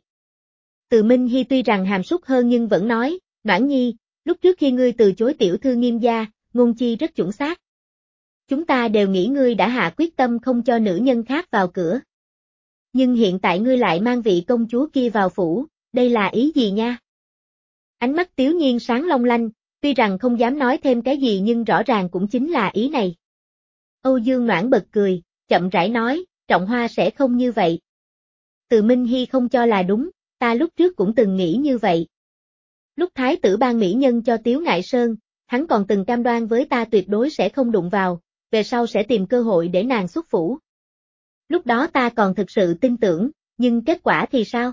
S1: Từ Minh Hy tuy rằng hàm súc hơn nhưng vẫn nói, Noãn Nhi, lúc trước khi ngươi từ chối tiểu thư Nghiêm gia, ngôn chi rất chuẩn xác. Chúng ta đều nghĩ ngươi đã hạ quyết tâm không cho nữ nhân khác vào cửa. Nhưng hiện tại ngươi lại mang vị công chúa kia vào phủ, đây là ý gì nha? Ánh mắt Tiếu Nhiên sáng long lanh, tuy rằng không dám nói thêm cái gì nhưng rõ ràng cũng chính là ý này. Âu Dương Noãn bật cười, chậm rãi nói, Trọng Hoa sẽ không như vậy. Từ Minh Hy không cho là đúng, ta lúc trước cũng từng nghĩ như vậy. Lúc thái tử ban mỹ nhân cho Tiếu Ngại Sơn, hắn còn từng cam đoan với ta tuyệt đối sẽ không đụng vào, về sau sẽ tìm cơ hội để nàng xuất phủ. Lúc đó ta còn thực sự tin tưởng, nhưng kết quả thì sao?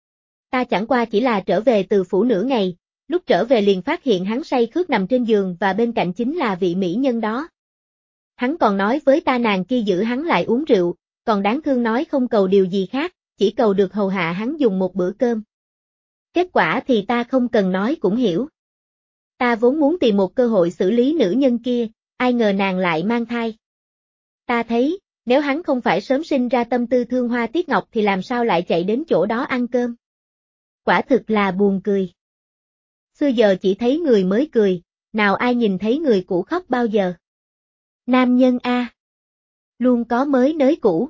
S1: Ta chẳng qua chỉ là trở về từ phủ nửa ngày, lúc trở về liền phát hiện hắn say khướt nằm trên giường và bên cạnh chính là vị mỹ nhân đó. Hắn còn nói với ta nàng kia giữ hắn lại uống rượu, còn đáng thương nói không cầu điều gì khác, chỉ cầu được hầu hạ hắn dùng một bữa cơm. Kết quả thì ta không cần nói cũng hiểu. Ta vốn muốn tìm một cơ hội xử lý nữ nhân kia, ai ngờ nàng lại mang thai. Ta thấy, nếu hắn không phải sớm sinh ra tâm tư thương Hoa Tiết Ngọc thì làm sao lại chạy đến chỗ đó ăn cơm. Quả thực là buồn cười. Xưa giờ chỉ thấy người mới cười, nào ai nhìn thấy người cũ khóc bao giờ. Nam nhân A. Luôn có mới nới cũ.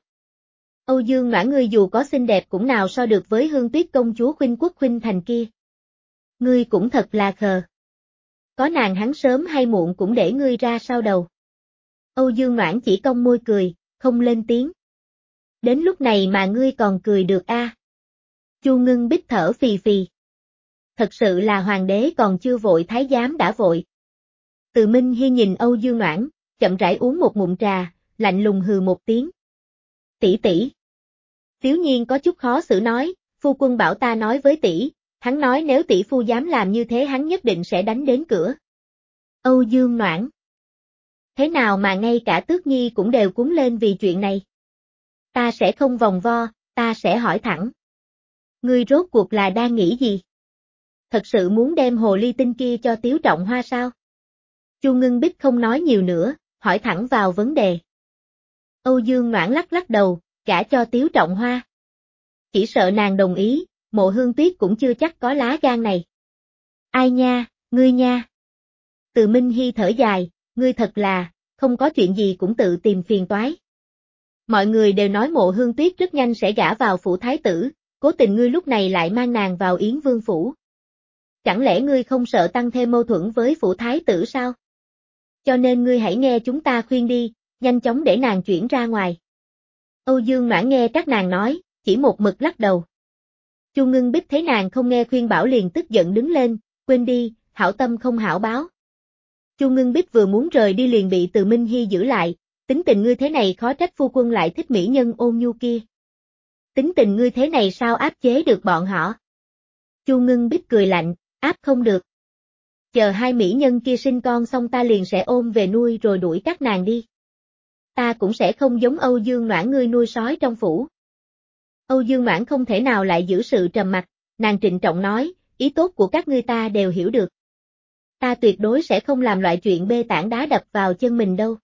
S1: Âu Dương Noãn ngươi dù có xinh đẹp cũng nào so được với Hương Tuyết công chúa khuynh quốc khuynh thành kia. Ngươi cũng thật là khờ. Có nàng hắn sớm hay muộn cũng để ngươi ra sau đầu. Âu Dương Noãn chỉ cong môi cười, không lên tiếng. Đến lúc này mà ngươi còn cười được a? À? Chu Ngưng Bích thở phì phì. Thật sự là hoàng đế còn chưa vội thái giám đã vội. Từ Minh Hy nhìn Âu Dương Noãn, chậm rãi uống một ngụm trà, lạnh lùng hừ một tiếng. Tỷ tỷ. Tiếu Nhiên có chút khó xử nói, phu quân bảo ta nói với tỷ, hắn nói nếu tỷ phu dám làm như thế hắn nhất định sẽ đánh đến cửa. Âu Dương Noãn. Thế nào mà ngay cả Tước Nhi cũng đều cuống lên vì chuyện này? Ta sẽ không vòng vo, ta sẽ hỏi thẳng. Ngươi rốt cuộc là đang nghĩ gì? Thật sự muốn đem hồ ly tinh kia cho Tiếu Trọng Hoa sao? Chu Ngưng Bích không nói nhiều nữa, hỏi thẳng vào vấn đề. Âu Dương Noãn lắc lắc đầu, gả cho Tiếu Trọng Hoa. Chỉ sợ nàng đồng ý, Mộ Hương Tuyết cũng chưa chắc có lá gan này. Ai nha, ngươi nha. Từ Minh Hy thở dài, ngươi thật là, không có chuyện gì cũng tự tìm phiền toái. Mọi người đều nói Mộ Hương Tuyết rất nhanh sẽ gả vào phủ thái tử, cố tình ngươi lúc này lại mang nàng vào Yến Vương phủ. Chẳng lẽ ngươi không sợ tăng thêm mâu thuẫn với phủ thái tử sao? Cho nên ngươi hãy nghe chúng ta khuyên đi, nhanh chóng để nàng chuyển ra ngoài. Âu Dương Noãn nghe các nàng nói, chỉ một mực lắc đầu. Chu Ngưng Bích thấy nàng không nghe khuyên bảo liền tức giận đứng lên, quên đi, hảo tâm không hảo báo. Chu Ngưng Bích vừa muốn rời đi liền bị Từ Minh Hy giữ lại, tính tình ngươi thế này khó trách phu quân lại thích mỹ nhân ôn nhu kia. Tính tình ngươi thế này sao áp chế được bọn họ? Chu Ngưng Bích cười lạnh, áp không được. Chờ hai mỹ nhân kia sinh con xong ta liền sẽ ôm về nuôi rồi đuổi các nàng đi. Ta cũng sẽ không giống Âu Dương Noãn ngươi nuôi sói trong phủ. Âu Dương Noãn không thể nào lại giữ sự trầm mặc, nàng trịnh trọng nói, ý tốt của các ngươi ta đều hiểu được. Ta tuyệt đối sẽ không làm loại chuyện bê tảng đá đập vào chân mình đâu.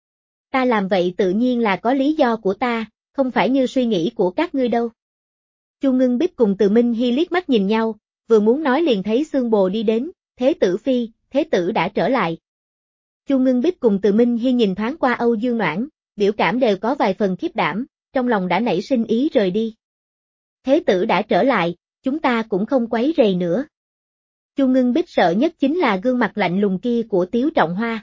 S1: Ta làm vậy tự nhiên là có lý do của ta, không phải như suy nghĩ của các ngươi đâu. Chu Ngưng Bích cùng Từ Minh Hy liếc mắt nhìn nhau, vừa muốn nói liền thấy Xương Bồ đi đến, Thế tử phi, Thế tử đã trở lại. Chu Ngưng Bích cùng Từ Minh Hy nhìn thoáng qua Âu Dương Noãn, biểu cảm đều có vài phần khiếp đảm, trong lòng đã nảy sinh ý rời đi. Thế tử đã trở lại, chúng ta cũng không quấy rầy nữa. Chu Ngưng Bích sợ nhất chính là gương mặt lạnh lùng kia của Tiếu Trọng Hoa.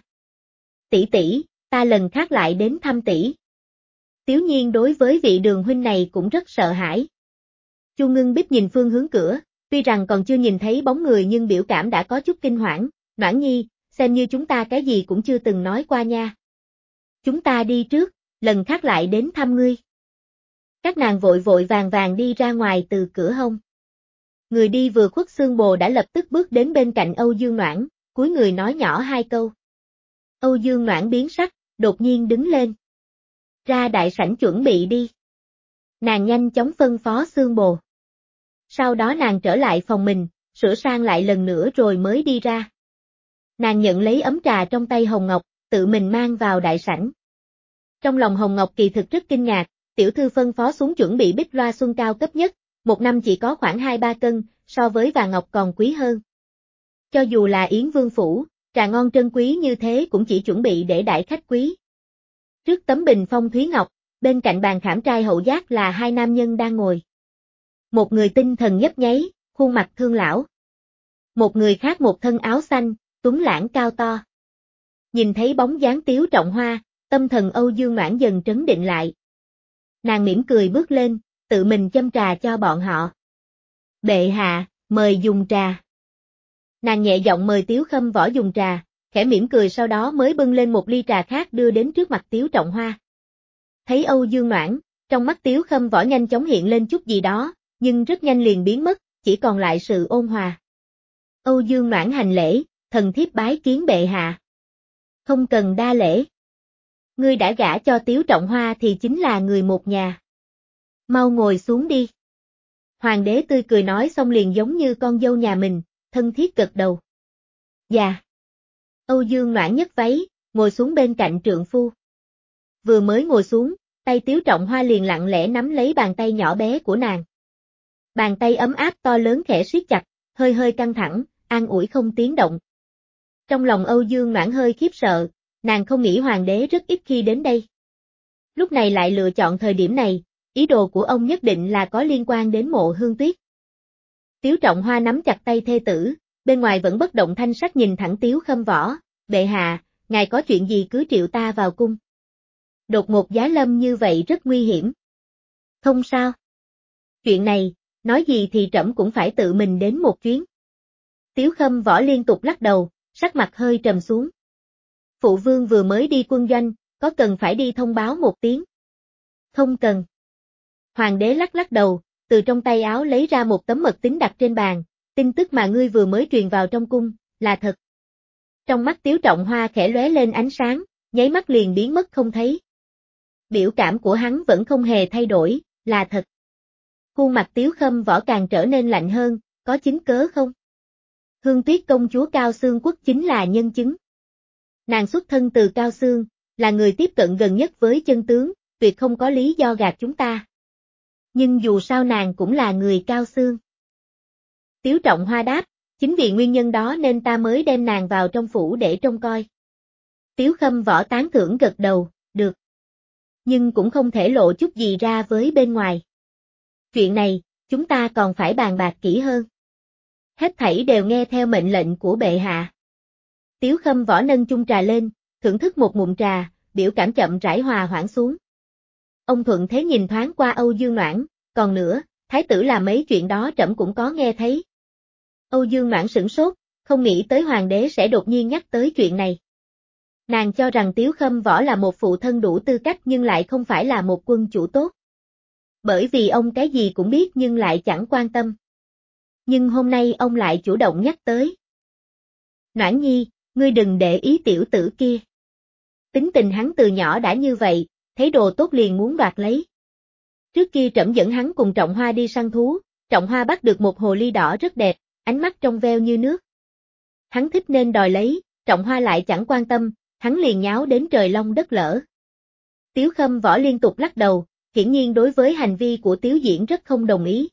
S1: Tỷ tỷ, ta lần khác lại đến thăm tỷ. Tiếu Nhiên đối với vị Đường huynh này cũng rất sợ hãi. Chu Ngưng Bích nhìn phương hướng cửa, tuy rằng còn chưa nhìn thấy bóng người nhưng biểu cảm đã có chút kinh hoảng, Noãn Nhi, xem như chúng ta cái gì cũng chưa từng nói qua nha. Chúng ta đi trước, lần khác lại đến thăm ngươi. Các nàng vội vội vàng vàng đi ra ngoài từ cửa hông. Người đi vừa khuất Xương Bồ đã lập tức bước đến bên cạnh Âu Dương Noãn, cúi người nói nhỏ hai câu. Âu Dương Noãn biến sắc, đột nhiên đứng lên. Ra đại sảnh chuẩn bị đi. Nàng nhanh chóng phân phó Xương Bồ. Sau đó nàng trở lại phòng mình, sửa sang lại lần nữa rồi mới đi ra. Nàng nhận lấy ấm trà trong tay Hồng Ngọc, tự mình mang vào đại sảnh. Trong lòng Hồng Ngọc kỳ thực rất kinh ngạc, tiểu thư phân phó xuống chuẩn bị bích loa xuân cao cấp nhất, một năm chỉ có khoảng hai ba cân, so với vàng ngọc còn quý hơn. Cho dù là Yến Vương phủ, trà ngon trân quý như thế cũng chỉ chuẩn bị để đãi khách quý. Trước tấm bình phong thúy ngọc, bên cạnh bàn khảm trai hậu giác là hai nam nhân đang ngồi. Một người tinh thần nhấp nháy, khuôn mặt thương lão. Một người khác một thân áo xanh, tuấn lãng cao to. Nhìn thấy bóng dáng Tiếu Trọng Hoa, tâm thần Âu Dương Noãn dần trấn định lại. Nàng mỉm cười bước lên, tự mình châm trà cho bọn họ. Bệ hạ, mời dùng trà. Nàng nhẹ giọng mời Tiếu Khâm Võ dùng trà, khẽ mỉm cười sau đó mới bưng lên một ly trà khác đưa đến trước mặt Tiếu Trọng Hoa. Thấy Âu Dương Noãn, trong mắt Tiếu Khâm Võ nhanh chóng hiện lên chút gì đó, nhưng rất nhanh liền biến mất, chỉ còn lại sự ôn hòa. Âu Dương Noãn hành lễ, thần thiếp bái kiến bệ hạ. Không cần đa lễ. Ngươi đã gả cho Tiếu Trọng Hoa thì chính là người một nhà. Mau ngồi xuống đi. Hoàng đế tươi cười nói xong liền giống như con dâu nhà mình, thân thiết gật đầu. Dạ. Âu Dương Noãn nhấc váy, ngồi xuống bên cạnh trượng phu. Vừa mới ngồi xuống, tay Tiếu Trọng Hoa liền lặng lẽ nắm lấy bàn tay nhỏ bé của nàng. Bàn tay ấm áp to lớn khẽ siết chặt, hơi hơi căng thẳng, an ủi không tiếng động. Trong lòng Âu Dương Noãn hơi khiếp sợ, nàng không nghĩ hoàng đế rất ít khi đến đây. Lúc này lại lựa chọn thời điểm này, ý đồ của ông nhất định là có liên quan đến Mộ Hương Tuyết. Tiếu Trọng Hoa nắm chặt tay thê tử, bên ngoài vẫn bất động thanh sắc nhìn thẳng Tiếu Khâm Võ, bệ hạ, ngài có chuyện gì cứ triệu ta vào cung. Đột ngột giá lâm như vậy rất nguy hiểm. Không sao. Chuyện này, nói gì thì trẫm cũng phải tự mình đến một chuyến. Tiếu Khâm Võ liên tục lắc đầu, sắc mặt hơi trầm xuống. Phụ vương vừa mới đi quân doanh, có cần phải đi thông báo một tiếng? Không cần. Hoàng đế lắc lắc đầu, từ trong tay áo lấy ra một tấm mật tín đặt trên bàn, tin tức mà ngươi vừa mới truyền vào trong cung, là thật. Trong mắt Tiếu Trọng Hoa khẽ lóe lên ánh sáng, nháy mắt liền biến mất không thấy. Biểu cảm của hắn vẫn không hề thay đổi, là thật. Khuôn mặt Tiếu Khâm Võ càng trở nên lạnh hơn, có chứng cớ không? Hương Tuyết công chúa Cao Xương Quốc chính là nhân chứng. Nàng xuất thân từ Cao Xương, là người tiếp cận gần nhất với chân tướng, tuyệt không có lý do gạt chúng ta. Nhưng dù sao nàng cũng là người Cao Xương. Tiếu Trọng Hoa đáp, chính vì nguyên nhân đó nên ta mới đem nàng vào trong phủ để trông coi. Tiếu Khâm Võ tán thưởng gật đầu, được. Nhưng cũng không thể lộ chút gì ra với bên ngoài. Chuyện này, chúng ta còn phải bàn bạc kỹ hơn. Hết thảy đều nghe theo mệnh lệnh của bệ hạ. Tiếu Khâm Võ nâng chung trà lên, thưởng thức một ngụm trà, biểu cảm chậm rãi hòa hoãn xuống. Ông thuận thế nhìn thoáng qua Âu Dương Noãn, còn nữa, thái tử làm mấy chuyện đó trẫm cũng có nghe thấy. Âu Dương Noãn sửng sốt, không nghĩ tới hoàng đế sẽ đột nhiên nhắc tới chuyện này. Nàng cho rằng Tiếu Khâm Võ là một phụ thân đủ tư cách nhưng lại không phải là một quân chủ tốt. Bởi vì ông cái gì cũng biết nhưng lại chẳng quan tâm. Nhưng hôm nay ông lại chủ động nhắc tới. Noãn nhi, ngươi đừng để ý tiểu tử kia. Tính tình hắn từ nhỏ đã như vậy, thấy đồ tốt liền muốn đoạt lấy. Trước kia trẫm dẫn hắn cùng Trọng Hoa đi săn thú, Trọng Hoa bắt được một hồ ly đỏ rất đẹp, ánh mắt trong veo như nước. Hắn thích nên đòi lấy, Trọng Hoa lại chẳng quan tâm, hắn liền nháo đến trời long đất lở. Tiếu Khâm Võ liên tục lắc đầu, hiển nhiên đối với hành vi của Tiếu Diễn rất không đồng ý.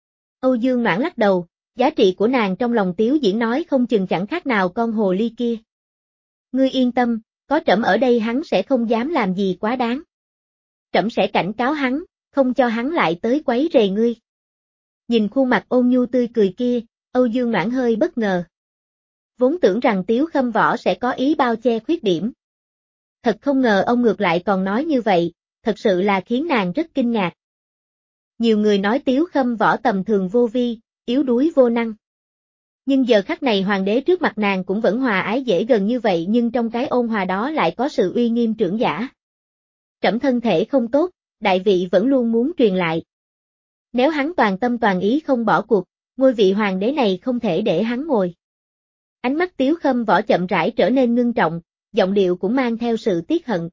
S1: Âu Dương Noãn lắc đầu, giá trị của nàng trong lòng Tiếu Diễn nói không chừng chẳng khác nào con hồ ly kia. Ngươi yên tâm, có trẫm ở đây hắn sẽ không dám làm gì quá đáng. Trẫm sẽ cảnh cáo hắn, không cho hắn lại tới quấy rầy ngươi. Nhìn khuôn mặt ôn nhu tươi cười kia, Âu Dương Noãn hơi bất ngờ. Vốn tưởng rằng Tiếu Khâm Võ sẽ có ý bao che khuyết điểm. Thật không ngờ ông ngược lại còn nói như vậy, thật sự là khiến nàng rất kinh ngạc. Nhiều người nói Tiếu Khâm Võ tầm thường vô vi, yếu đuối vô năng. Nhưng giờ khắc này hoàng đế trước mặt nàng cũng vẫn hòa ái dễ gần như vậy nhưng trong cái ôn hòa đó lại có sự uy nghiêm trưởng giả. Trẫm thân thể không tốt, đại vị vẫn luôn muốn truyền lại. Nếu hắn toàn tâm toàn ý không bỏ cuộc, ngôi vị hoàng đế này không thể để hắn ngồi. Ánh mắt Tiếu Khâm Võ chậm rãi trở nên ngưng trọng, giọng điệu cũng mang theo sự tiếc hận.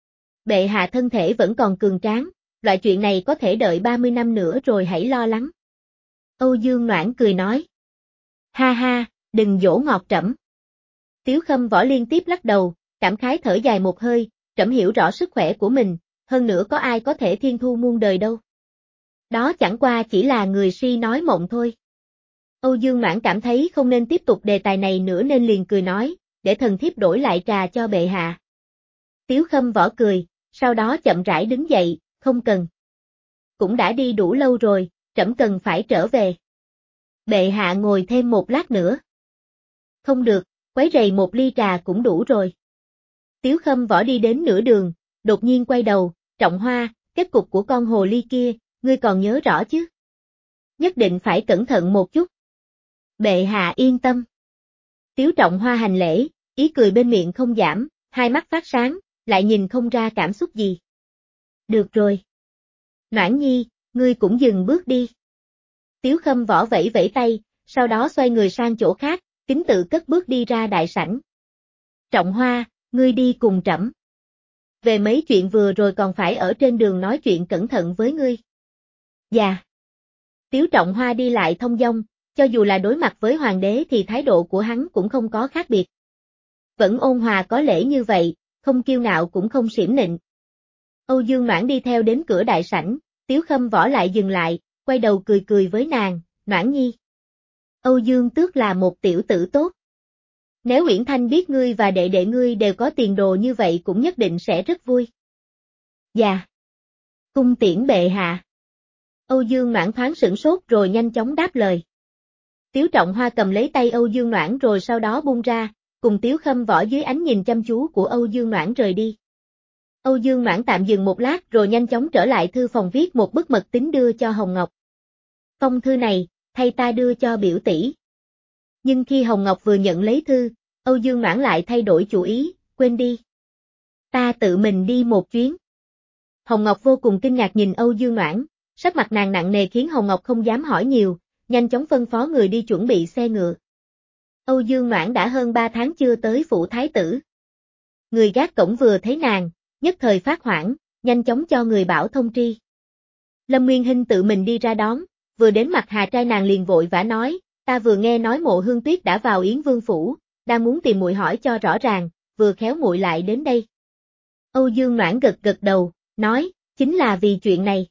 S1: Bệ hạ thân thể vẫn còn cường tráng, loại chuyện này có thể đợi ba mươi năm nữa rồi hãy lo lắng. Âu Dương Noãn cười nói. Ha ha, đừng dỗ ngọt trẫm. Tiếu Khâm Võ liên tiếp lắc đầu, cảm khái thở dài một hơi, trẫm hiểu rõ sức khỏe của mình, hơn nữa có ai có thể thiên thu muôn đời đâu. Đó chẳng qua chỉ là người si nói mộng thôi. Âu Dương Noãn cảm thấy không nên tiếp tục đề tài này nữa nên liền cười nói, để thần thiếp đổi lại trà cho bệ hạ. Tiếu Khâm Võ cười, sau đó chậm rãi đứng dậy, không cần. Cũng đã đi đủ lâu rồi, trẫm cần phải trở về. Bệ hạ ngồi thêm một lát nữa. Không được, quấy rầy một ly trà cũng đủ rồi. Tiếu Khâm Võ đi đến nửa đường, đột nhiên quay đầu, Trọng Hoa, kết cục của con hồ ly kia, ngươi còn nhớ rõ chứ? Nhất định phải cẩn thận một chút. Bệ hạ yên tâm. Tiếu Trọng Hoa hành lễ, ý cười bên miệng không giảm, hai mắt phát sáng, lại nhìn không ra cảm xúc gì. Được rồi. Noãn nhi, ngươi cũng dừng bước đi. Tiếu Khâm Võ vẫy vẫy tay, sau đó xoay người sang chỗ khác, kính tự cất bước đi ra đại sảnh. Trọng Hoa, ngươi đi cùng trẫm. Về mấy chuyện vừa rồi còn phải ở trên đường nói chuyện cẩn thận với ngươi. Dạ. Tiếu Trọng Hoa đi lại thông dong, cho dù là đối mặt với hoàng đế thì thái độ của hắn cũng không có khác biệt. Vẫn ôn hòa có lễ như vậy, không kiêu ngạo cũng không xiểm nịnh. Âu Dương Noãn đi theo đến cửa đại sảnh, Tiếu Khâm Võ lại dừng lại, quay đầu cười cười với nàng, Noãn nhi. Âu Dương Tước là một tiểu tử tốt. Nếu Uyển Thanh biết ngươi và đệ đệ ngươi đều có tiền đồ như vậy cũng nhất định sẽ rất vui. Dạ. Cung tiễn bệ hạ. Âu Dương Noãn thoáng sửng sốt rồi nhanh chóng đáp lời. Tiếu Trọng Hoa cầm lấy tay Âu Dương Noãn rồi sau đó buông ra, cùng Tiếu Khâm Võ dưới ánh nhìn chăm chú của Âu Dương Noãn rời đi. Âu Dương Noãn tạm dừng một lát rồi nhanh chóng trở lại thư phòng viết một bức mật tín đưa cho Hồng Ngọc. Phong thư này, thay ta đưa cho biểu tỷ. Nhưng khi Hồng Ngọc vừa nhận lấy thư, Âu Dương Noãn lại thay đổi chủ ý, quên đi. Ta tự mình đi một chuyến. Hồng Ngọc vô cùng kinh ngạc nhìn Âu Dương Noãn, sắc mặt nàng nặng nề khiến Hồng Ngọc không dám hỏi nhiều, nhanh chóng phân phó người đi chuẩn bị xe ngựa. Âu Dương Noãn đã hơn ba tháng chưa tới phủ thái tử. Người gác cổng vừa thấy nàng, nhất thời phát hoảng, nhanh chóng cho người bảo thông tri. Lâm Nguyên Hinh tự mình đi ra đón, vừa đến mặt Hà trai nàng liền vội vã nói, ta vừa nghe nói Mộ Hương Tuyết đã vào Yến Vương phủ, đang muốn tìm muội hỏi cho rõ ràng, vừa khéo muội lại đến đây. Âu Dương Noãn gật gật đầu, nói, chính là vì chuyện này.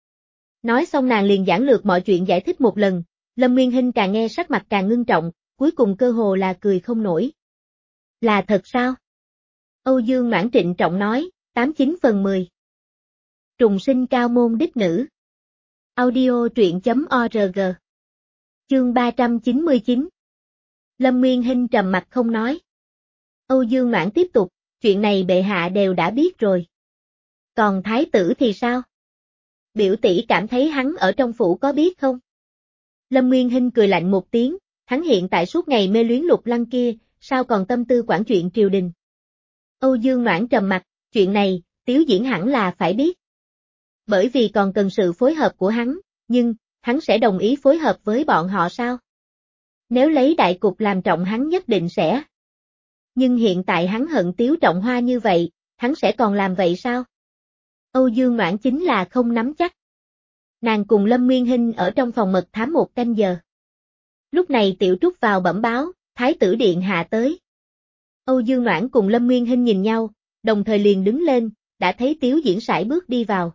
S1: Nói xong nàng liền giảng lược mọi chuyện giải thích một lần, Lâm Nguyên Hinh càng nghe sắc mặt càng ngưng trọng, cuối cùng cơ hồ là cười không nổi. Là thật sao? Âu Dương Noãn trịnh trọng nói, tám chín phần mười. Trùng sinh cao môn đích nữ. Audio truyện chấm org. Chương ba trăm chín mươi chín. Lâm Nguyên Hinh trầm mặt không nói. Âu Dương Noãn tiếp tục, chuyện này bệ hạ đều đã biết rồi. Còn thái tử thì sao? Biểu tỷ cảm thấy hắn ở trong phủ có biết không? Lâm Nguyên Hinh cười lạnh một tiếng, hắn hiện tại suốt ngày mê luyến Lục Lăng kia, sao còn tâm tư quản chuyện triều đình. Âu Dương Noãn trầm mặt, chuyện này, Tiếu Diễn hẳn là phải biết. Bởi vì còn cần sự phối hợp của hắn, nhưng, hắn sẽ đồng ý phối hợp với bọn họ sao? Nếu lấy đại cục làm trọng hắn nhất định sẽ. Nhưng hiện tại hắn hận Tiếu Trọng Hoa như vậy, hắn sẽ còn làm vậy sao? Âu Dương Noãn chính là không nắm chắc. Nàng cùng Lâm Nguyên Hinh ở trong phòng mật thám một canh giờ. Lúc này Tiểu Trúc vào bẩm báo, Thái tử điện hạ tới. Âu Dương Noãn cùng Lâm Nguyên Hinh nhìn nhau, đồng thời liền đứng lên, đã thấy Tiếu Diễn sải bước đi vào.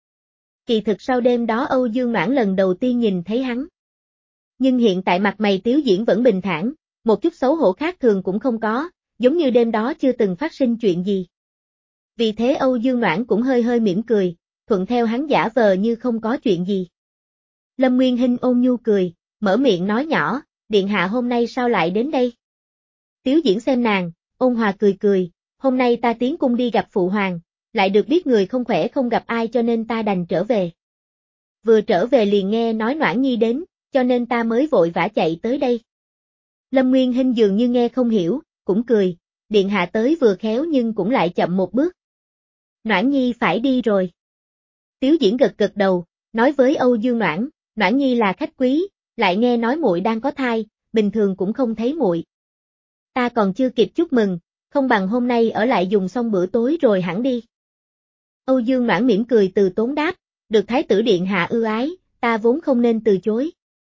S1: Kỳ thực sau đêm đó Âu Dương Noãn lần đầu tiên nhìn thấy hắn. Nhưng hiện tại mặt mày Tiếu Diễn vẫn bình thản, một chút xấu hổ khác thường cũng không có, giống như đêm đó chưa từng phát sinh chuyện gì. Vì thế Âu Dương Noãn cũng hơi hơi mỉm cười, thuận theo hắn giả vờ như không có chuyện gì. Lâm Nguyên Hinh ôn nhu cười, mở miệng nói nhỏ, điện hạ hôm nay sao lại đến đây? Tiếu Diễn xem nàng, ôn hòa cười cười, hôm nay ta tiến cung đi gặp phụ hoàng, lại được biết người không khỏe không gặp ai cho nên ta đành trở về. Vừa trở về liền nghe nói Noãn Nhi đến, cho nên ta mới vội vã chạy tới đây. Lâm Nguyên Hinh dường như nghe không hiểu, cũng cười, điện hạ tới vừa khéo nhưng cũng lại chậm một bước. Noãn Nhi phải đi rồi. Tiếu Diễn gật gật đầu, nói với Âu Dương Noãn, Noãn Nhi là khách quý, lại nghe nói muội đang có thai, bình thường cũng không thấy muội. Ta còn chưa kịp chúc mừng, không bằng hôm nay ở lại dùng xong bữa tối rồi hẳn đi. Âu Dương Noãn mỉm cười từ tốn đáp, được thái tử điện hạ ưu ái, ta vốn không nên từ chối.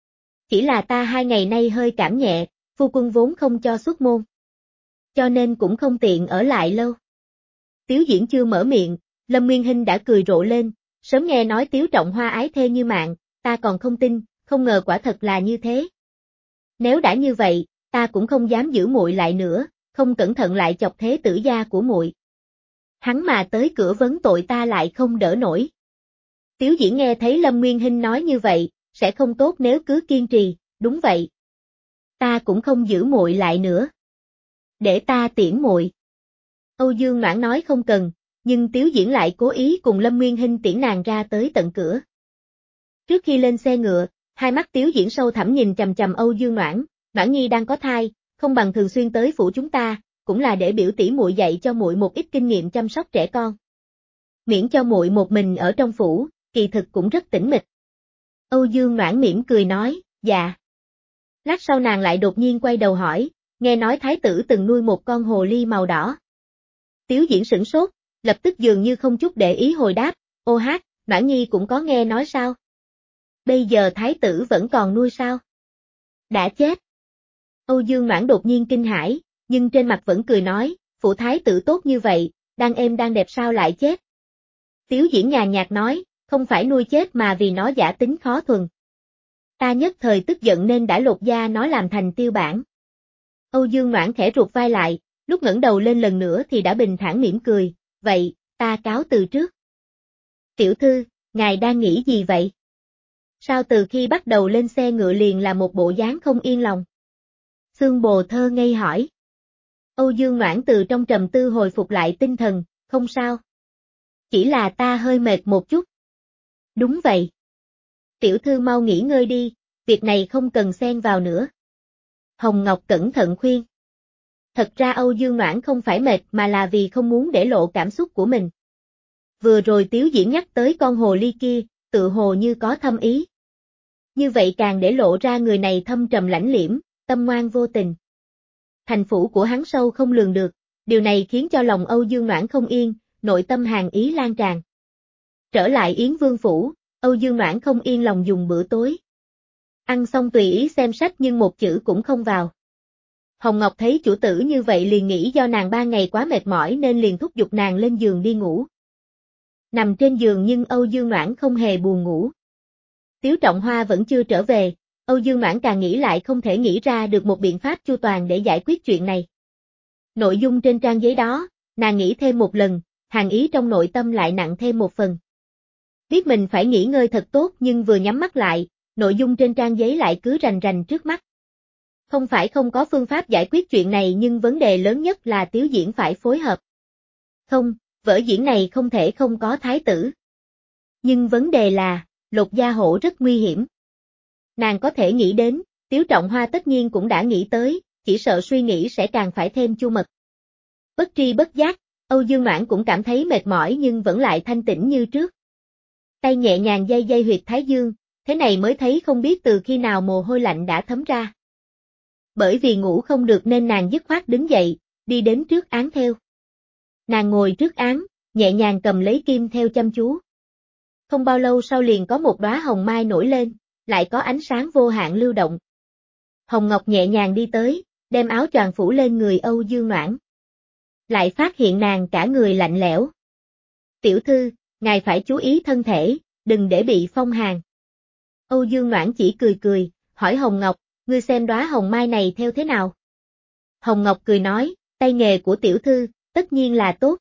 S1: Chỉ là ta hai ngày nay hơi cảm nhẹ, phu quân vốn không cho xuất môn. Cho nên cũng không tiện ở lại lâu. Tiếu Diễn chưa mở miệng, Lâm Nguyên Hinh đã cười rộ lên, sớm nghe nói Tiếu Trọng Hoa ái thê như mạng, ta còn không tin, không ngờ quả thật là như thế. Nếu đã như vậy, ta cũng không dám giữ muội lại nữa, không cẩn thận lại chọc thế tử gia của muội. Hắn mà tới cửa vấn tội ta lại không đỡ nổi. Tiếu Diễn nghe thấy Lâm Nguyên Hinh nói như vậy, sẽ không tốt nếu cứ kiên trì, đúng vậy. Ta cũng không giữ muội lại nữa. Để ta tiễn muội. Âu Dương Noãn nói không cần, nhưng Tiếu Diễn lại cố ý cùng Lâm Nguyên Hinh tiễn nàng ra tới tận cửa. Trước khi lên xe ngựa, hai mắt Tiếu Diễn sâu thẳm nhìn chằm chằm Âu Dương Noãn, Noãn Nhi đang có thai, không bằng thường xuyên tới phủ chúng ta, cũng là để biểu tỷ muội dạy cho muội một ít kinh nghiệm chăm sóc trẻ con. Miễn cho muội một mình ở trong phủ, kỳ thực cũng rất tĩnh mịch. Âu Dương Noãn mỉm cười nói, dạ. Lát sau nàng lại đột nhiên quay đầu hỏi, nghe nói thái tử từng nuôi một con hồ ly màu đỏ. Tiếu Diễn sửng sốt, lập tức dường như không chút để ý hồi đáp, ô hát, Noãn Nhi cũng có nghe nói sao? Bây giờ thái tử vẫn còn nuôi sao? Đã chết. Âu Dương Noãn đột nhiên kinh hãi, nhưng trên mặt vẫn cười nói, phụ thái tử tốt như vậy, đang êm đang đẹp sao lại chết? Tiếu Diễn nhàn nhạt nói, không phải nuôi chết mà vì nó giả tính khó thuần. Ta nhất thời tức giận nên đã lột da nó làm thành tiêu bản. Âu Dương Noãn khẽ rụt vai lại, lúc ngẩng đầu lên lần nữa thì đã bình thản mỉm cười, vậy, ta cáo từ trước. Tiểu thư, ngài đang nghĩ gì vậy? Sao từ khi bắt đầu lên xe ngựa liền là một bộ dáng không yên lòng? Xương Bồ Thơ ngây hỏi. Âu Dương Noãn từ trong trầm tư hồi phục lại tinh thần, không sao. Chỉ là ta hơi mệt một chút. Đúng vậy. Tiểu thư mau nghỉ ngơi đi, việc này không cần xen vào nữa. Hồng Ngọc cẩn thận khuyên. Thật ra Âu Dương Noãn không phải mệt mà là vì không muốn để lộ cảm xúc của mình. Vừa rồi Tiếu Diễn nhắc tới con hồ ly kia, tự hồ như có thâm ý. Như vậy càng để lộ ra người này thâm trầm lãnh liễm, tâm ngoan vô tình. Thành phủ của hắn sâu không lường được, điều này khiến cho lòng Âu Dương Noãn không yên, nội tâm hàn ý lan tràn. Trở lại Yến Vương phủ, Âu Dương Noãn không yên lòng dùng bữa tối. Ăn xong tùy ý xem sách nhưng một chữ cũng không vào. Hồng Ngọc thấy chủ tử như vậy liền nghĩ do nàng ba ngày quá mệt mỏi nên liền thúc giục nàng lên giường đi ngủ. Nằm trên giường nhưng Âu Dương Noãn không hề buồn ngủ. Tiếu Trọng Hoa vẫn chưa trở về, Âu Dương Noãn càng nghĩ lại không thể nghĩ ra được một biện pháp chu toàn để giải quyết chuyện này. Nội dung trên trang giấy đó, Nàng nghĩ thêm một lần, hàn ý trong nội tâm lại nặng thêm một phần. Biết mình phải nghỉ ngơi thật tốt nhưng vừa nhắm mắt lại, nội dung trên trang giấy lại cứ rành rành trước mắt. Không phải không có phương pháp giải quyết chuyện này nhưng vấn đề lớn nhất là Tiếu Diễn phải phối hợp. Không, vở diễn này không thể không có thái tử. Nhưng vấn đề là, Lục Gia Hổ rất nguy hiểm. Nàng có thể nghĩ đến, Tiếu Trọng Hoa tất nhiên cũng đã nghĩ tới, chỉ sợ suy nghĩ sẽ càng phải thêm chu mật. Bất tri bất giác, Âu Dương Noãn cũng cảm thấy mệt mỏi nhưng vẫn lại thanh tĩnh như trước. Tay nhẹ nhàng day day huyệt thái dương, thế này mới thấy không biết từ khi nào mồ hôi lạnh đã thấm ra. Bởi vì ngủ không được nên nàng dứt khoát đứng dậy, đi đến trước án theo. Nàng ngồi trước án, nhẹ nhàng cầm lấy kim theo chăm chú. Không bao lâu sau liền có một đóa hồng mai nổi lên, lại có ánh sáng vô hạn lưu động. Hồng Ngọc nhẹ nhàng đi tới, đem áo choàng phủ lên người Âu Dương Noãn. Lại phát hiện nàng cả người lạnh lẽo. Tiểu thư, ngài phải chú ý thân thể, đừng để bị phong hàn. Âu Dương Noãn chỉ cười cười, hỏi Hồng Ngọc, ngươi xem đóa hồng mai này theo thế nào? Hồng Ngọc cười nói, tay nghề của tiểu thư, tất nhiên là tốt.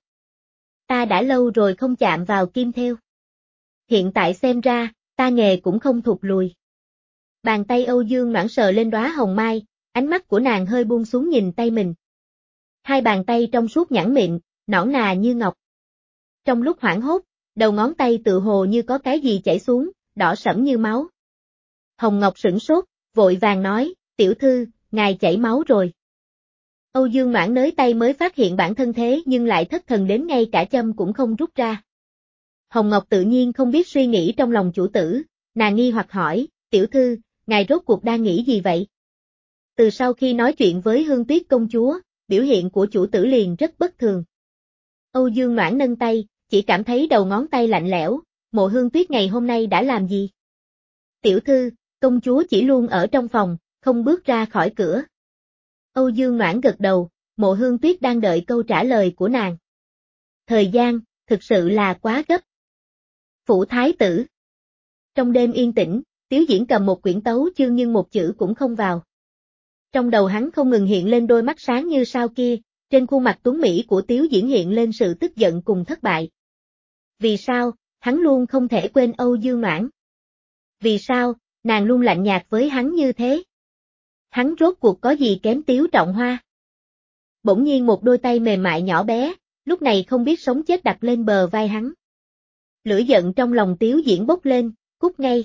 S1: Ta đã lâu rồi không chạm vào kim theo. Hiện tại xem ra, ta nghề cũng không thụt lùi. Bàn tay Âu Dương Noãn sờ lên đóa hồng mai, ánh mắt của nàng hơi buông xuống nhìn tay mình. Hai bàn tay trong suốt nhẵn mịn, nõn nà như ngọc. Trong lúc hoảng hốt, đầu ngón tay tự hồ như có cái gì chảy xuống, đỏ sẫm như máu. Hồng Ngọc sửng sốt, vội vàng nói, tiểu thư, ngài chảy máu rồi. Âu Dương Noãn nới tay mới phát hiện bản thân thế nhưng lại thất thần đến ngay cả châm cũng không rút ra. Hồng Ngọc tự nhiên không biết suy nghĩ trong lòng chủ tử, nàng nghi hoặc hỏi, tiểu thư, ngài rốt cuộc đang nghĩ gì vậy? Từ sau khi nói chuyện với Hương Tuyết công chúa, biểu hiện của chủ tử liền rất bất thường. Âu Dương Noãn nâng tay, chỉ cảm thấy đầu ngón tay lạnh lẽo, Mộ Hương Tuyết ngày hôm nay đã làm gì? Tiểu thư, công chúa chỉ luôn ở trong phòng, không bước ra khỏi cửa. Âu Dương Noãn gật đầu, Mộ Hương Tuyết đang đợi câu trả lời của nàng. Thời gian, thực sự là quá gấp. Phủ thái tử. Trong đêm yên tĩnh, Tiếu Diễn cầm một quyển tấu chương nhưng một chữ cũng không vào. Trong đầu hắn không ngừng hiện lên đôi mắt sáng như sao kia, trên khuôn mặt tuấn mỹ của Tiếu Diễn hiện lên sự tức giận cùng thất bại. Vì sao, hắn luôn không thể quên Âu Dương Noãn? Vì sao, nàng luôn lạnh nhạt với hắn như thế? Hắn rốt cuộc có gì kém Tiếu Trọng Hoa? Bỗng nhiên một đôi tay mềm mại nhỏ bé, lúc này không biết sống chết đặt lên bờ vai hắn. Lửa giận trong lòng Tiếu Diễn bốc lên, cút ngay.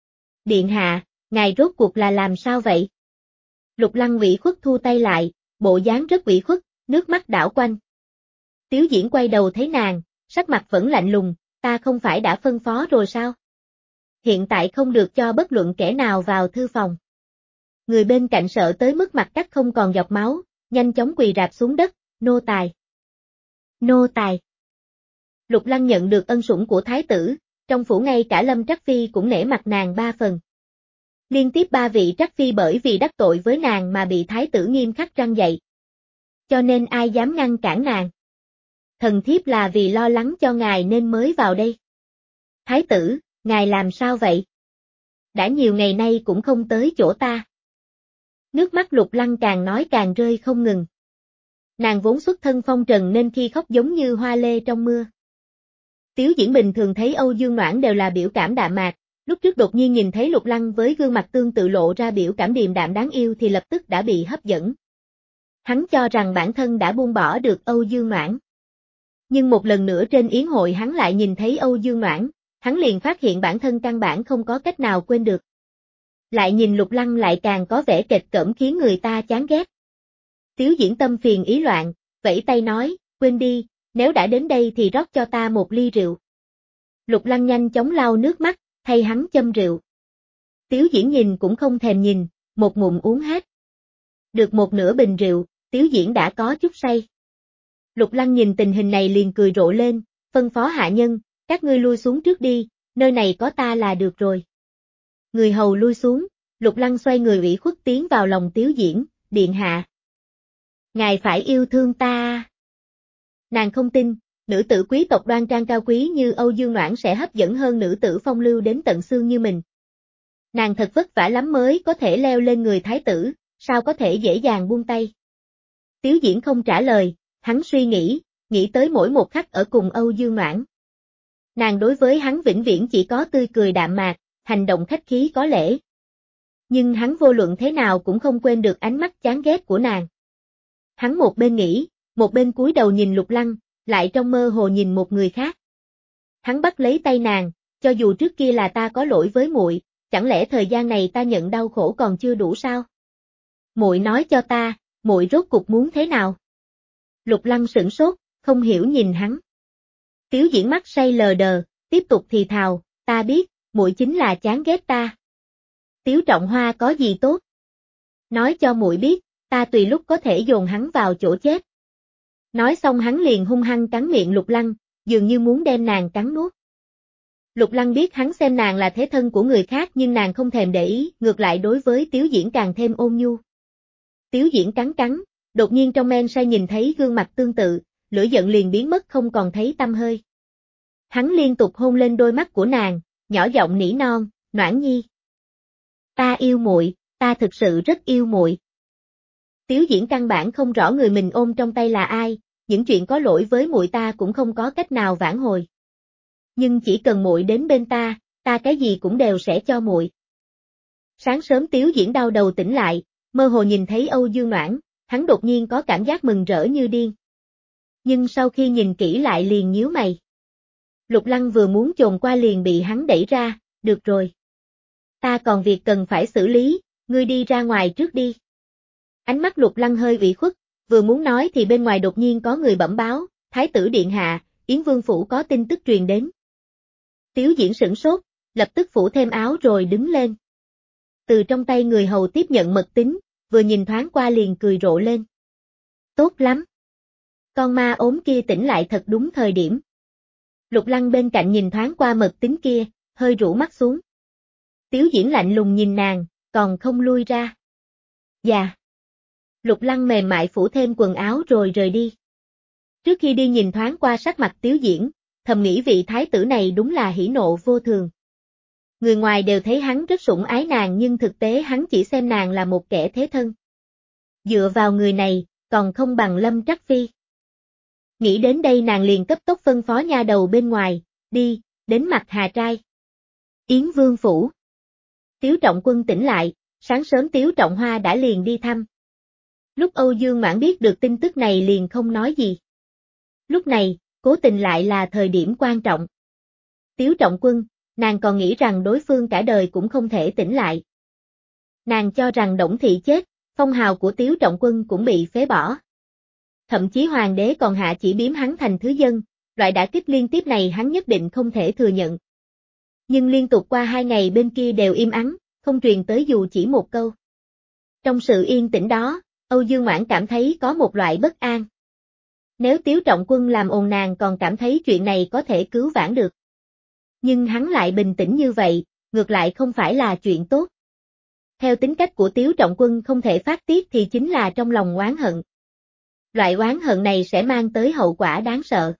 S1: Điện hạ, ngài rốt cuộc là làm sao vậy? Lục Lăng ủy khuất thu tay lại, bộ dáng rất ủy khuất, nước mắt đảo quanh. Tiếu Diễn quay đầu thấy nàng, sắc mặt vẫn lạnh lùng, ta không phải đã phân phó rồi sao? Hiện tại không được cho bất luận kẻ nào vào thư phòng. Người bên cạnh sợ tới mức mặt cắt không còn giọt máu, nhanh chóng quỳ rạp xuống đất, nô tài. Nô tài. Lục Lăng nhận được ân sủng của thái tử, trong phủ ngay cả Lâm Trắc Phi cũng nể mặt nàng ba phần. Liên tiếp ba vị Trắc Phi bởi vì đắc tội với nàng mà bị thái tử nghiêm khắc răn dạy. Cho nên ai dám ngăn cản nàng? Thần thiếp là vì lo lắng cho ngài nên mới vào đây. Thái tử, ngài làm sao vậy? Đã nhiều ngày nay cũng không tới chỗ ta. Nước mắt Lục Lăng càng nói càng rơi không ngừng. Nàng vốn xuất thân phong trần nên khi khóc giống như hoa lê trong mưa. Tiếu Diễn bình thường thấy Âu Dương Noãn đều là biểu cảm đạm mạc, lúc trước đột nhiên nhìn thấy Lục Lăng với gương mặt tương tự lộ ra biểu cảm điềm đạm đáng yêu thì lập tức đã bị hấp dẫn. Hắn cho rằng bản thân đã buông bỏ được Âu Dương Noãn. Nhưng một lần nữa trên yến hội hắn lại nhìn thấy Âu Dương Noãn, hắn liền phát hiện bản thân căn bản không có cách nào quên được. Lại nhìn Lục Lăng lại càng có vẻ kịch cỡm khiến người ta chán ghét. Tiếu Diễn tâm phiền ý loạn, vẫy tay nói, quên đi, nếu đã đến đây thì rót cho ta một ly rượu. Lục Lăng nhanh chóng lau nước mắt, thay hắn châm rượu. Tiếu Diễn nhìn cũng không thèm nhìn, một ngụm uống hết. Được một nửa bình rượu, Tiếu Diễn đã có chút say. Lục Lăng nhìn tình hình này liền cười rộ lên, phân phó hạ nhân, các ngươi lui xuống trước đi, nơi này có ta là được rồi. Người hầu lui xuống, Lục Lăng xoay người ủy khuất tiến vào lòng Tiếu Diễn, điện hạ. Ngài phải yêu thương ta. Nàng không tin, nữ tử quý tộc đoan trang cao quý như Âu Dương Noãn sẽ hấp dẫn hơn nữ tử phong lưu đến tận xương như mình. Nàng thật vất vả lắm mới có thể leo lên người thái tử, sao có thể dễ dàng buông tay. Tiếu Diễn không trả lời, hắn suy nghĩ, nghĩ tới mỗi một khắc ở cùng Âu Dương Noãn. Nàng đối với hắn vĩnh viễn chỉ có tươi cười đạm mạc, hành động khách khí có lễ. Nhưng hắn vô luận thế nào cũng không quên được ánh mắt chán ghét của nàng. Hắn một bên nghĩ, một bên cúi đầu nhìn Lục Lăng, lại trong mơ hồ nhìn một người khác. Hắn bắt lấy tay nàng, cho dù trước kia là ta có lỗi với muội, chẳng lẽ thời gian này ta nhận đau khổ còn chưa đủ sao? Muội nói cho ta, muội rốt cục muốn thế nào? Lục Lăng sửng sốt, không hiểu nhìn hắn. Tiếu Diễn mắt say lờ đờ, tiếp tục thì thào, ta biết, muội chính là chán ghét ta. Tiếu Trọng Hoa có gì tốt? Nói cho muội biết, ta tùy lúc có thể dồn hắn vào chỗ chết. Nói xong hắn liền hung hăng cắn miệng Lục Lăng, dường như muốn đem nàng cắn nuốt. Lục Lăng biết hắn xem nàng là thế thân của người khác nhưng nàng không thèm để ý, ngược lại đối với Tiếu Diễn càng thêm ôn nhu. Tiếu Diễn cắn cắn, đột nhiên trong men say nhìn thấy gương mặt tương tự, lửa giận liền biến mất không còn thấy tăm hơi. Hắn liên tục hôn lên đôi mắt của nàng, nhỏ giọng nỉ non, Noãn Nhi. Ta yêu muội, ta thực sự rất yêu muội. Tiếu Diễn căn bản không rõ người mình ôm trong tay là ai, những chuyện có lỗi với muội ta cũng không có cách nào vãn hồi. Nhưng chỉ cần muội đến bên ta, ta cái gì cũng đều sẽ cho muội. Sáng sớm Tiếu Diễn đau đầu tỉnh lại, mơ hồ nhìn thấy Âu Dương Noãn, hắn đột nhiên có cảm giác mừng rỡ như điên. Nhưng sau khi nhìn kỹ lại liền nhíu mày. Lục Lăng vừa muốn chồm qua liền bị hắn đẩy ra, được rồi. Ta còn việc cần phải xử lý, ngươi đi ra ngoài trước đi. Ánh mắt Lục Lăng hơi ủy khuất, vừa muốn nói thì bên ngoài đột nhiên có người bẩm báo, Thái tử điện hạ, Yến Vương phủ có tin tức truyền đến. Tiếu Diễn sửng sốt, lập tức phủ thêm áo rồi đứng lên. Từ trong tay người hầu tiếp nhận mật tín, vừa nhìn thoáng qua liền cười rộ lên. Tốt lắm. Con ma ốm kia tỉnh lại thật đúng thời điểm. Lục Lăng bên cạnh nhìn thoáng qua mật tín kia, hơi rũ mắt xuống. Tiếu Diễn lạnh lùng nhìn nàng, còn không lui ra. Dạ. Lục Lăng mềm mại phủ thêm quần áo rồi rời đi. Trước khi đi nhìn thoáng qua sắc mặt Tiếu Diễn, thầm nghĩ vị thái tử này đúng là hỉ nộ vô thường. Người ngoài đều thấy hắn rất sủng ái nàng nhưng thực tế hắn chỉ xem nàng là một kẻ thế thân. Dựa vào người này, còn không bằng Lâm Trắc Phi. Nghĩ đến đây nàng liền cấp tốc phân phó nha đầu bên ngoài, đi, đến mặt Hà Trai. Yến Vương phủ. Tiếu Trọng Quân tỉnh lại, sáng sớm Tiếu Trọng Hoa đã liền đi thăm. Lúc Âu Dương Mãn biết được tin tức này liền không nói gì. Lúc này, cố tình lại là thời điểm quan trọng. Tiếu Trọng Quân, nàng còn nghĩ rằng đối phương cả đời cũng không thể tỉnh lại. Nàng cho rằng Đổng Thị chết, phong hào của Tiếu Trọng Quân cũng bị phế bỏ. Thậm chí hoàng đế còn hạ chỉ biếm hắn thành thứ dân, loại đả kích liên tiếp này hắn nhất định không thể thừa nhận. Nhưng liên tục qua hai ngày bên kia đều im ắng, không truyền tới dù chỉ một câu. Trong sự yên tĩnh đó, Âu Dương Mãn cảm thấy có một loại bất an. Nếu Tiếu Trọng Quân làm ồn nàng còn cảm thấy chuyện này có thể cứu vãn được. Nhưng hắn lại bình tĩnh như vậy, ngược lại không phải là chuyện tốt. Theo tính cách của Tiếu Trọng Quân không thể phát tiết thì chính là trong lòng oán hận. Loại oán hận này sẽ mang tới hậu quả đáng sợ.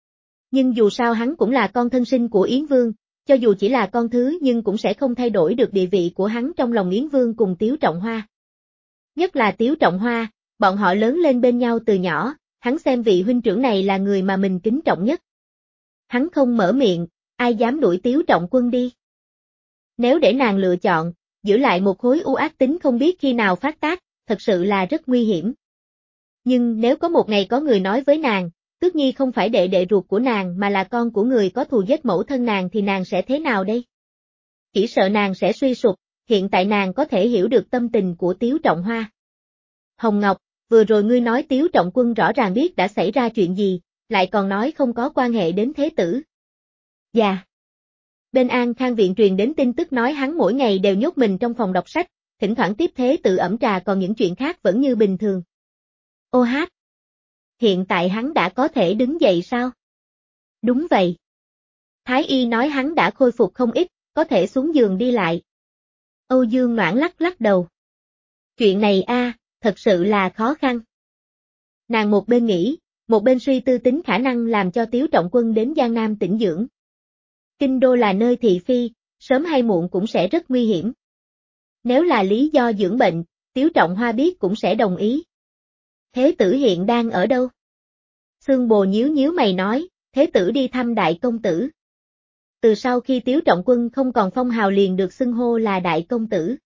S1: Nhưng dù sao hắn cũng là con thân sinh của Yến Vương, cho dù chỉ là con thứ nhưng cũng sẽ không thay đổi được địa vị của hắn trong lòng Yến Vương cùng Tiếu Trọng Hoa. Nhất là Tiếu Trọng Hoa, bọn họ lớn lên bên nhau từ nhỏ, hắn xem vị huynh trưởng này là người mà mình kính trọng nhất. Hắn không mở miệng, ai dám đuổi Tiếu Trọng Quân đi. Nếu để nàng lựa chọn, giữ lại một khối u ác tính không biết khi nào phát tác, thật sự là rất nguy hiểm. Nhưng nếu có một ngày có người nói với nàng, Tước Nhi không phải đệ đệ ruột của nàng mà là con của người có thù giết mẫu thân nàng thì nàng sẽ thế nào đây? Chỉ sợ nàng sẽ suy sụp, hiện tại nàng có thể hiểu được tâm tình của Tiếu Trọng Hoa. Hồng Ngọc, vừa rồi ngươi nói Tiếu Trọng Quân rõ ràng biết đã xảy ra chuyện gì, lại còn nói không có quan hệ đến thế tử. Dạ. Bên An Khang viện truyền đến tin tức nói hắn mỗi ngày đều nhốt mình trong phòng đọc sách, thỉnh thoảng tiếp thế tự ẩm trà còn những chuyện khác vẫn như bình thường. Ô hát. Hiện tại hắn đã có thể đứng dậy sao? Đúng vậy. Thái y nói hắn đã khôi phục không ít, có thể xuống giường đi lại. Âu Dương Noãn lắc lắc đầu. Chuyện này a, thật sự là khó khăn. Nàng một bên nghĩ, một bên suy tư tính khả năng làm cho Tiếu Trọng Quân đến Giang Nam tĩnh dưỡng. Kinh đô là nơi thị phi, sớm hay muộn cũng sẽ rất nguy hiểm. Nếu là lý do dưỡng bệnh, Tiếu Trọng Hoa biết cũng sẽ đồng ý. Thế tử hiện đang ở đâu? Xương Bồ nhíu nhíu mày nói, thế tử đi thăm đại công tử. Từ sau khi Tiếu Trọng Quân không còn phong hào liền được xưng hô là đại công tử.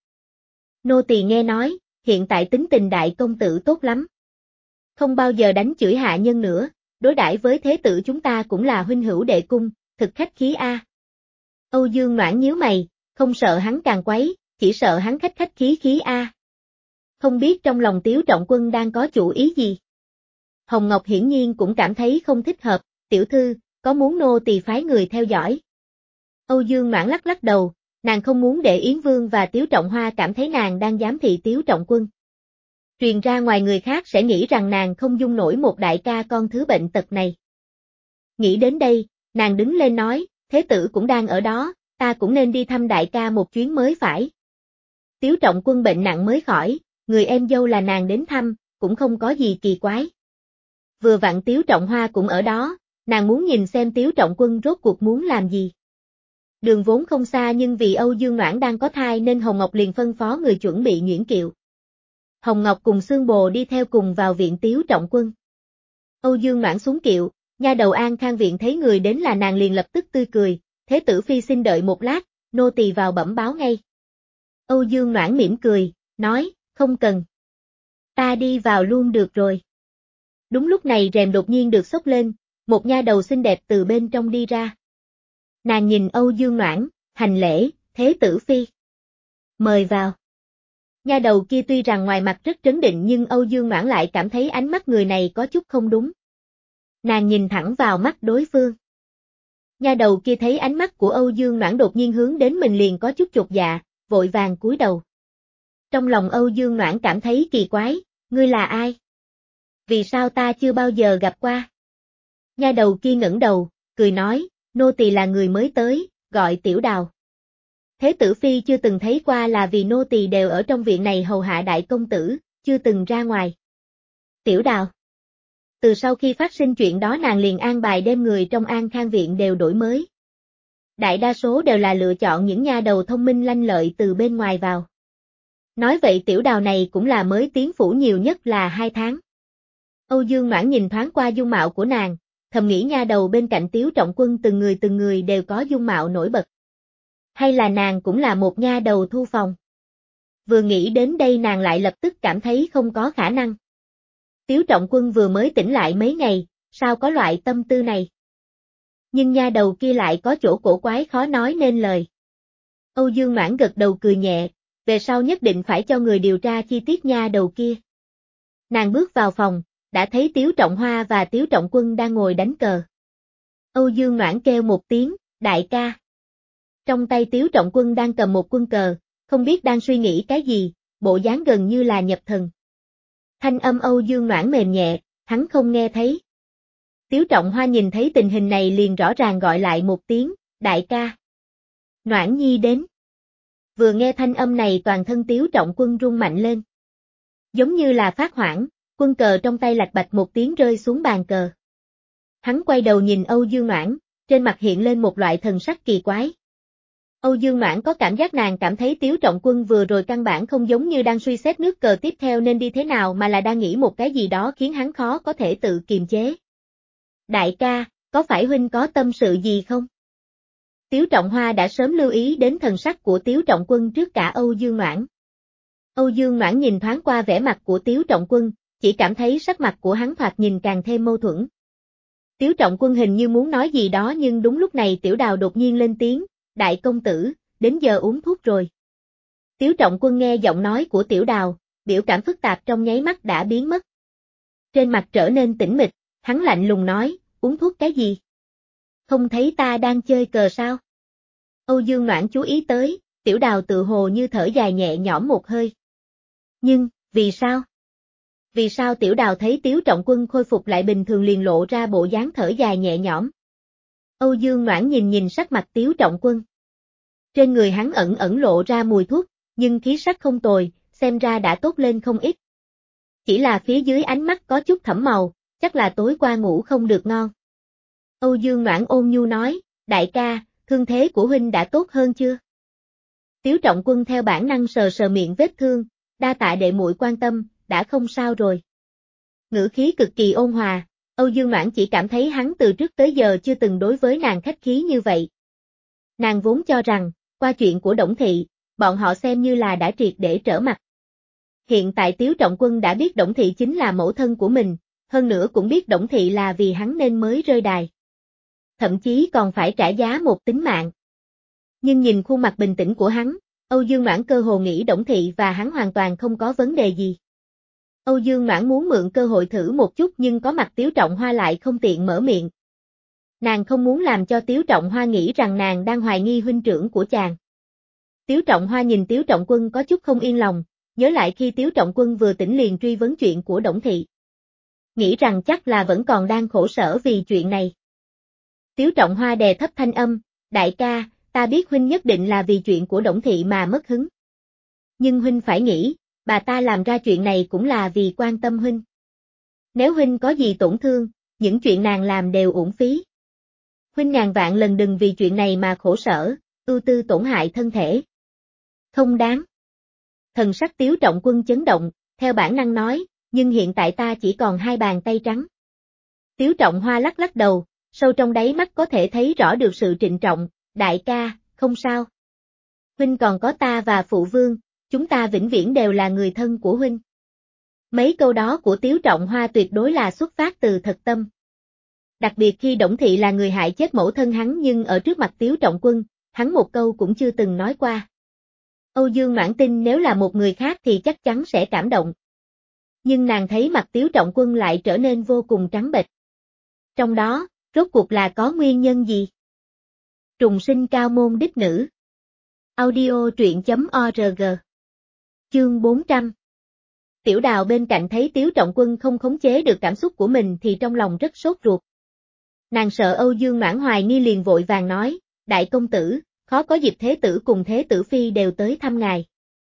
S1: Nô tỳ nghe nói, hiện tại tính tình đại công tử tốt lắm. Không bao giờ đánh chửi hạ nhân nữa, đối đãi với thế tử chúng ta cũng là huynh hữu đệ cung, thực khách khí a. Âu Dương Noãn nhíu mày, không sợ hắn càng quấy, chỉ sợ hắn khách khách khí khí a. Không biết trong lòng Tiếu Trọng Quân đang có chủ ý gì. Hồng Ngọc hiển nhiên cũng cảm thấy không thích hợp, tiểu thư, có muốn nô tỳ phái người theo dõi. Âu Dương Noãn lắc lắc đầu, nàng không muốn để Yến Vương và Tiếu Trọng Hoa cảm thấy nàng đang giám thị Tiếu Trọng Quân. Truyền ra ngoài người khác sẽ nghĩ rằng nàng không dung nổi một đại ca con thứ bệnh tật này. Nghĩ đến đây, nàng đứng lên nói, thế tử cũng đang ở đó, ta cũng nên đi thăm đại ca một chuyến mới phải. Tiếu Trọng Quân bệnh nặng mới khỏi, người em dâu là nàng đến thăm, cũng không có gì kỳ quái. Vừa vặn Tiếu Trọng Hoa cũng ở đó, nàng muốn nhìn xem Tiếu Trọng Quân rốt cuộc muốn làm gì. Đường vốn không xa nhưng vì Âu Dương Noãn đang có thai nên Hồng Ngọc liền phân phó người chuẩn bị nhuyễn kiệu. Hồng Ngọc cùng Xương Bồ đi theo cùng vào viện Tiếu Trọng Quân. Âu Dương Noãn xuống kiệu, nha đầu An Khang viện thấy người đến là nàng liền lập tức tươi cười, thế tử phi xin đợi một lát, nô tỳ vào bẩm báo ngay. Âu Dương Noãn mỉm cười, nói, không cần. Ta đi vào luôn được rồi. Đúng lúc này rèm đột nhiên được xốc lên, một nha đầu xinh đẹp từ bên trong đi ra. Nàng nhìn Âu Dương Noãn, hành lễ, thế tử phi. Mời vào. Nha đầu kia tuy rằng ngoài mặt rất trấn định nhưng Âu Dương Noãn lại cảm thấy ánh mắt người này có chút không đúng. Nàng nhìn thẳng vào mắt đối phương. Nha đầu kia thấy ánh mắt của Âu Dương Noãn đột nhiên hướng đến mình liền có chút chột dạ, vội vàng cúi đầu. Trong lòng Âu Dương Noãn cảm thấy kỳ quái, ngươi là ai? Vì sao ta chưa bao giờ gặp qua? Nha đầu kia ngẩng đầu, cười nói, nô tỳ là người mới tới, gọi Tiểu Đào. Thế tử phi chưa từng thấy qua là vì nô tỳ đều ở trong viện này hầu hạ đại công tử, chưa từng ra ngoài. Tiểu Đào. Từ sau khi phát sinh chuyện đó nàng liền an bài đem người trong An Khang viện đều đổi mới. Đại đa số đều là lựa chọn những nha đầu thông minh lanh lợi từ bên ngoài vào. Nói vậy Tiểu Đào này cũng là mới tiến phủ nhiều nhất là hai tháng. Âu Dương Noãn nhìn thoáng qua dung mạo của nàng, thầm nghĩ nha đầu bên cạnh Tiếu Trọng Quân từng người từng người đều có dung mạo nổi bật. Hay là nàng cũng là một nha đầu thu phòng? Vừa nghĩ đến đây nàng lại lập tức cảm thấy không có khả năng. Tiếu Trọng Quân vừa mới tỉnh lại mấy ngày, sao có loại tâm tư này? Nhưng nha đầu kia lại có chỗ cổ quái khó nói nên lời. Âu Dương Noãn gật đầu cười nhẹ, về sau nhất định phải cho người điều tra chi tiết nha đầu kia. Nàng bước vào phòng, đã thấy Tiếu Trọng Hoa và Tiếu Trọng Quân đang ngồi đánh cờ. Âu Dương Noãn kêu một tiếng, đại ca. Trong tay Tiếu Trọng Quân đang cầm một quân cờ, không biết đang suy nghĩ cái gì, bộ dáng gần như là nhập thần. Thanh âm Âu Dương Noãn mềm nhẹ, hắn không nghe thấy. Tiếu Trọng Hoa nhìn thấy tình hình này liền rõ ràng gọi lại một tiếng, đại ca. Noãn nhi đến. Vừa nghe thanh âm này toàn thân Tiếu Trọng Quân rung mạnh lên. Giống như là phát hoảng, quân cờ trong tay lạch bạch một tiếng rơi xuống bàn cờ. Hắn quay đầu nhìn Âu Dương Noãn, trên mặt hiện lên một loại thần sắc kỳ quái. Âu Dương Noãn có cảm giác nàng cảm thấy Tiếu Trọng Quân vừa rồi căn bản không giống như đang suy xét nước cờ tiếp theo nên đi thế nào mà là đang nghĩ một cái gì đó khiến hắn khó có thể tự kiềm chế. Đại ca, có phải huynh có tâm sự gì không? Tiếu Trọng Hoa đã sớm lưu ý đến thần sắc của Tiếu Trọng Quân trước cả Âu Dương Noãn. Âu Dương Noãn nhìn thoáng qua vẻ mặt của Tiếu Trọng Quân, chỉ cảm thấy sắc mặt của hắn thoạt nhìn càng thêm mâu thuẫn. Tiếu Trọng Quân hình như muốn nói gì đó nhưng đúng lúc này Tiểu Đào đột nhiên lên tiếng, đại công tử, đến giờ uống thuốc rồi. Tiếu Trọng Quân nghe giọng nói của Tiểu Đào, biểu cảm phức tạp trong nháy mắt đã biến mất. Trên mặt trở nên tĩnh mịch, hắn lạnh lùng nói, uống thuốc cái gì? Không thấy ta đang chơi cờ sao? Âu Dương Noãn chú ý tới, Tiểu Đào tự hồ như thở dài nhẹ nhõm một hơi. Nhưng, vì sao? Vì sao Tiểu Đào thấy Tiếu Trọng Quân khôi phục lại bình thường liền lộ ra bộ dáng thở dài nhẹ nhõm? Âu Dương Noãn nhìn nhìn sắc mặt Tiếu Trọng Quân. Trên người hắn ẩn ẩn lộ ra mùi thuốc, nhưng khí sắc không tồi, xem ra đã tốt lên không ít. Chỉ là phía dưới ánh mắt có chút thẫm màu, chắc là tối qua ngủ không được ngon. Âu Dương Noãn ôn nhu nói, đại ca, thương thế của huynh đã tốt hơn chưa? Tiếu Trọng Quân theo bản năng sờ sờ miệng vết thương, đa tạ đệ muội quan tâm, đã không sao rồi. Ngữ khí cực kỳ ôn hòa, Âu Dương Noãn chỉ cảm thấy hắn từ trước tới giờ chưa từng đối với nàng khách khí như vậy. Nàng vốn cho rằng, qua chuyện của Đổng Thị, bọn họ xem như là đã triệt để trở mặt. Hiện tại Tiếu Trọng Quân đã biết Đổng Thị chính là mẫu thân của mình, hơn nữa cũng biết Đổng Thị là vì hắn nên mới rơi đài. Thậm chí còn phải trả giá một tính mạng. Nhưng nhìn khuôn mặt bình tĩnh của hắn, Âu Dương Noãn cơ hồ nghĩ Đổng Thị và hắn hoàn toàn không có vấn đề gì. Âu Dương Noãn muốn mượn cơ hội thử một chút nhưng có mặt Tiếu Trọng Hoa lại không tiện mở miệng. Nàng không muốn làm cho Tiếu Trọng Hoa nghĩ rằng nàng đang hoài nghi huynh trưởng của chàng. Tiếu Trọng Hoa nhìn Tiếu Trọng Quân có chút không yên lòng, nhớ lại khi Tiếu Trọng Quân vừa tỉnh liền truy vấn chuyện của Đổng Thị. Nghĩ rằng chắc là vẫn còn đang khổ sở vì chuyện này. Tiếu Trọng Hoa đè thấp thanh âm, đại ca, ta biết huynh nhất định là vì chuyện của Đổng Thị mà mất hứng. Nhưng huynh phải nghĩ, bà ta làm ra chuyện này cũng là vì quan tâm huynh. Nếu huynh có gì tổn thương, những chuyện nàng làm đều uổng phí. Huynh ngàn vạn lần đừng vì chuyện này mà khổ sở, ưu tư tổn hại thân thể. Không đáng. Thần sắc Tiếu Trọng Quân chấn động, theo bản năng nói, nhưng hiện tại ta chỉ còn hai bàn tay trắng. Tiếu Trọng Hoa lắc lắc đầu, sâu trong đáy mắt có thể thấy rõ được sự trịnh trọng, đại ca, không sao. Huynh còn có ta và phụ vương, chúng ta vĩnh viễn đều là người thân của huynh. Mấy câu đó của Tiếu Trọng Hoa tuyệt đối là xuất phát từ thật tâm. Đặc biệt khi Đổng Thị là người hại chết mẫu thân hắn nhưng ở trước mặt Tiếu Trọng Quân, hắn một câu cũng chưa từng nói qua. Âu Dương Noãn tin nếu là một người khác thì chắc chắn sẽ cảm động. Nhưng nàng thấy mặt Tiếu Trọng Quân lại trở nên vô cùng trắng bệch. Trong đó, rốt cuộc là có nguyên nhân gì? Trùng sinh cao môn đích nữ. Audio truyện chấm org. Chương bốn trăm. Tiểu Đào bên cạnh thấy Tiếu Trọng Quân không khống chế được cảm xúc của mình thì trong lòng rất sốt ruột. Nàng sợ Âu Dương Noãn hoài nghi liền vội vàng nói, đại công tử, khó có dịp thế tử cùng thế tử phi đều tới thăm ngài.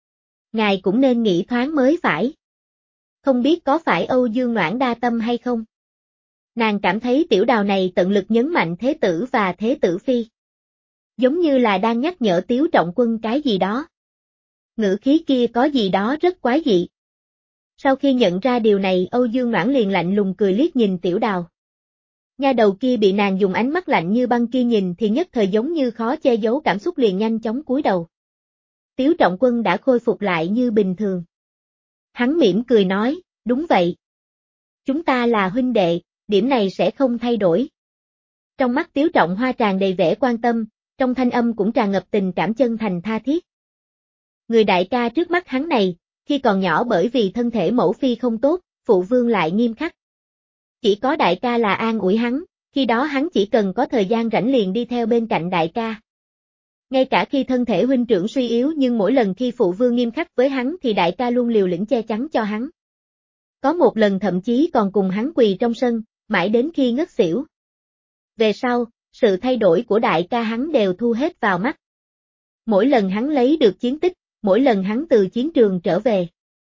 S1: Ngài cũng nên nghĩ thoáng mới phải. Không biết có phải Âu Dương Noãn đa tâm hay không? Nàng cảm thấy Tiểu Đào này tận lực nhấn mạnh thế tử và thế tử phi. Giống như là đang nhắc nhở Tiếu Trọng Quân cái gì đó. Ngữ khí kia có gì đó rất quái dị. Sau khi nhận ra điều này Âu Dương Noãn liền lạnh lùng cười liếc nhìn Tiểu Đào. Nha đầu kia bị nàng dùng ánh mắt lạnh như băng kia nhìn thì nhất thời giống như khó che giấu cảm xúc liền nhanh chóng cúi đầu. Tiếu Trọng Quân đã khôi phục lại như bình thường. Hắn mỉm cười nói, đúng vậy. Chúng ta là huynh đệ, điểm này sẽ không thay đổi. Trong mắt Tiếu Trọng Hoa tràn đầy vẻ quan tâm, trong thanh âm cũng tràn ngập tình cảm chân thành tha thiết. Người đại ca trước mắt hắn này, khi còn nhỏ bởi vì thân thể mẫu phi không tốt, phụ vương lại nghiêm khắc. Chỉ có đại ca là an ủi hắn, khi đó hắn chỉ cần có thời gian rảnh liền đi theo bên cạnh đại ca. Ngay cả khi thân thể huynh trưởng suy yếu nhưng mỗi lần khi phụ vương nghiêm khắc với hắn thì đại ca luôn liều lĩnh che chắn cho hắn. Có một lần thậm chí còn cùng hắn quỳ trong sân, mãi đến khi ngất xỉu. Về sau, sự thay đổi của đại ca hắn đều thu hết vào mắt. Mỗi lần hắn lấy được chiến tích, mỗi lần hắn từ chiến trường trở về.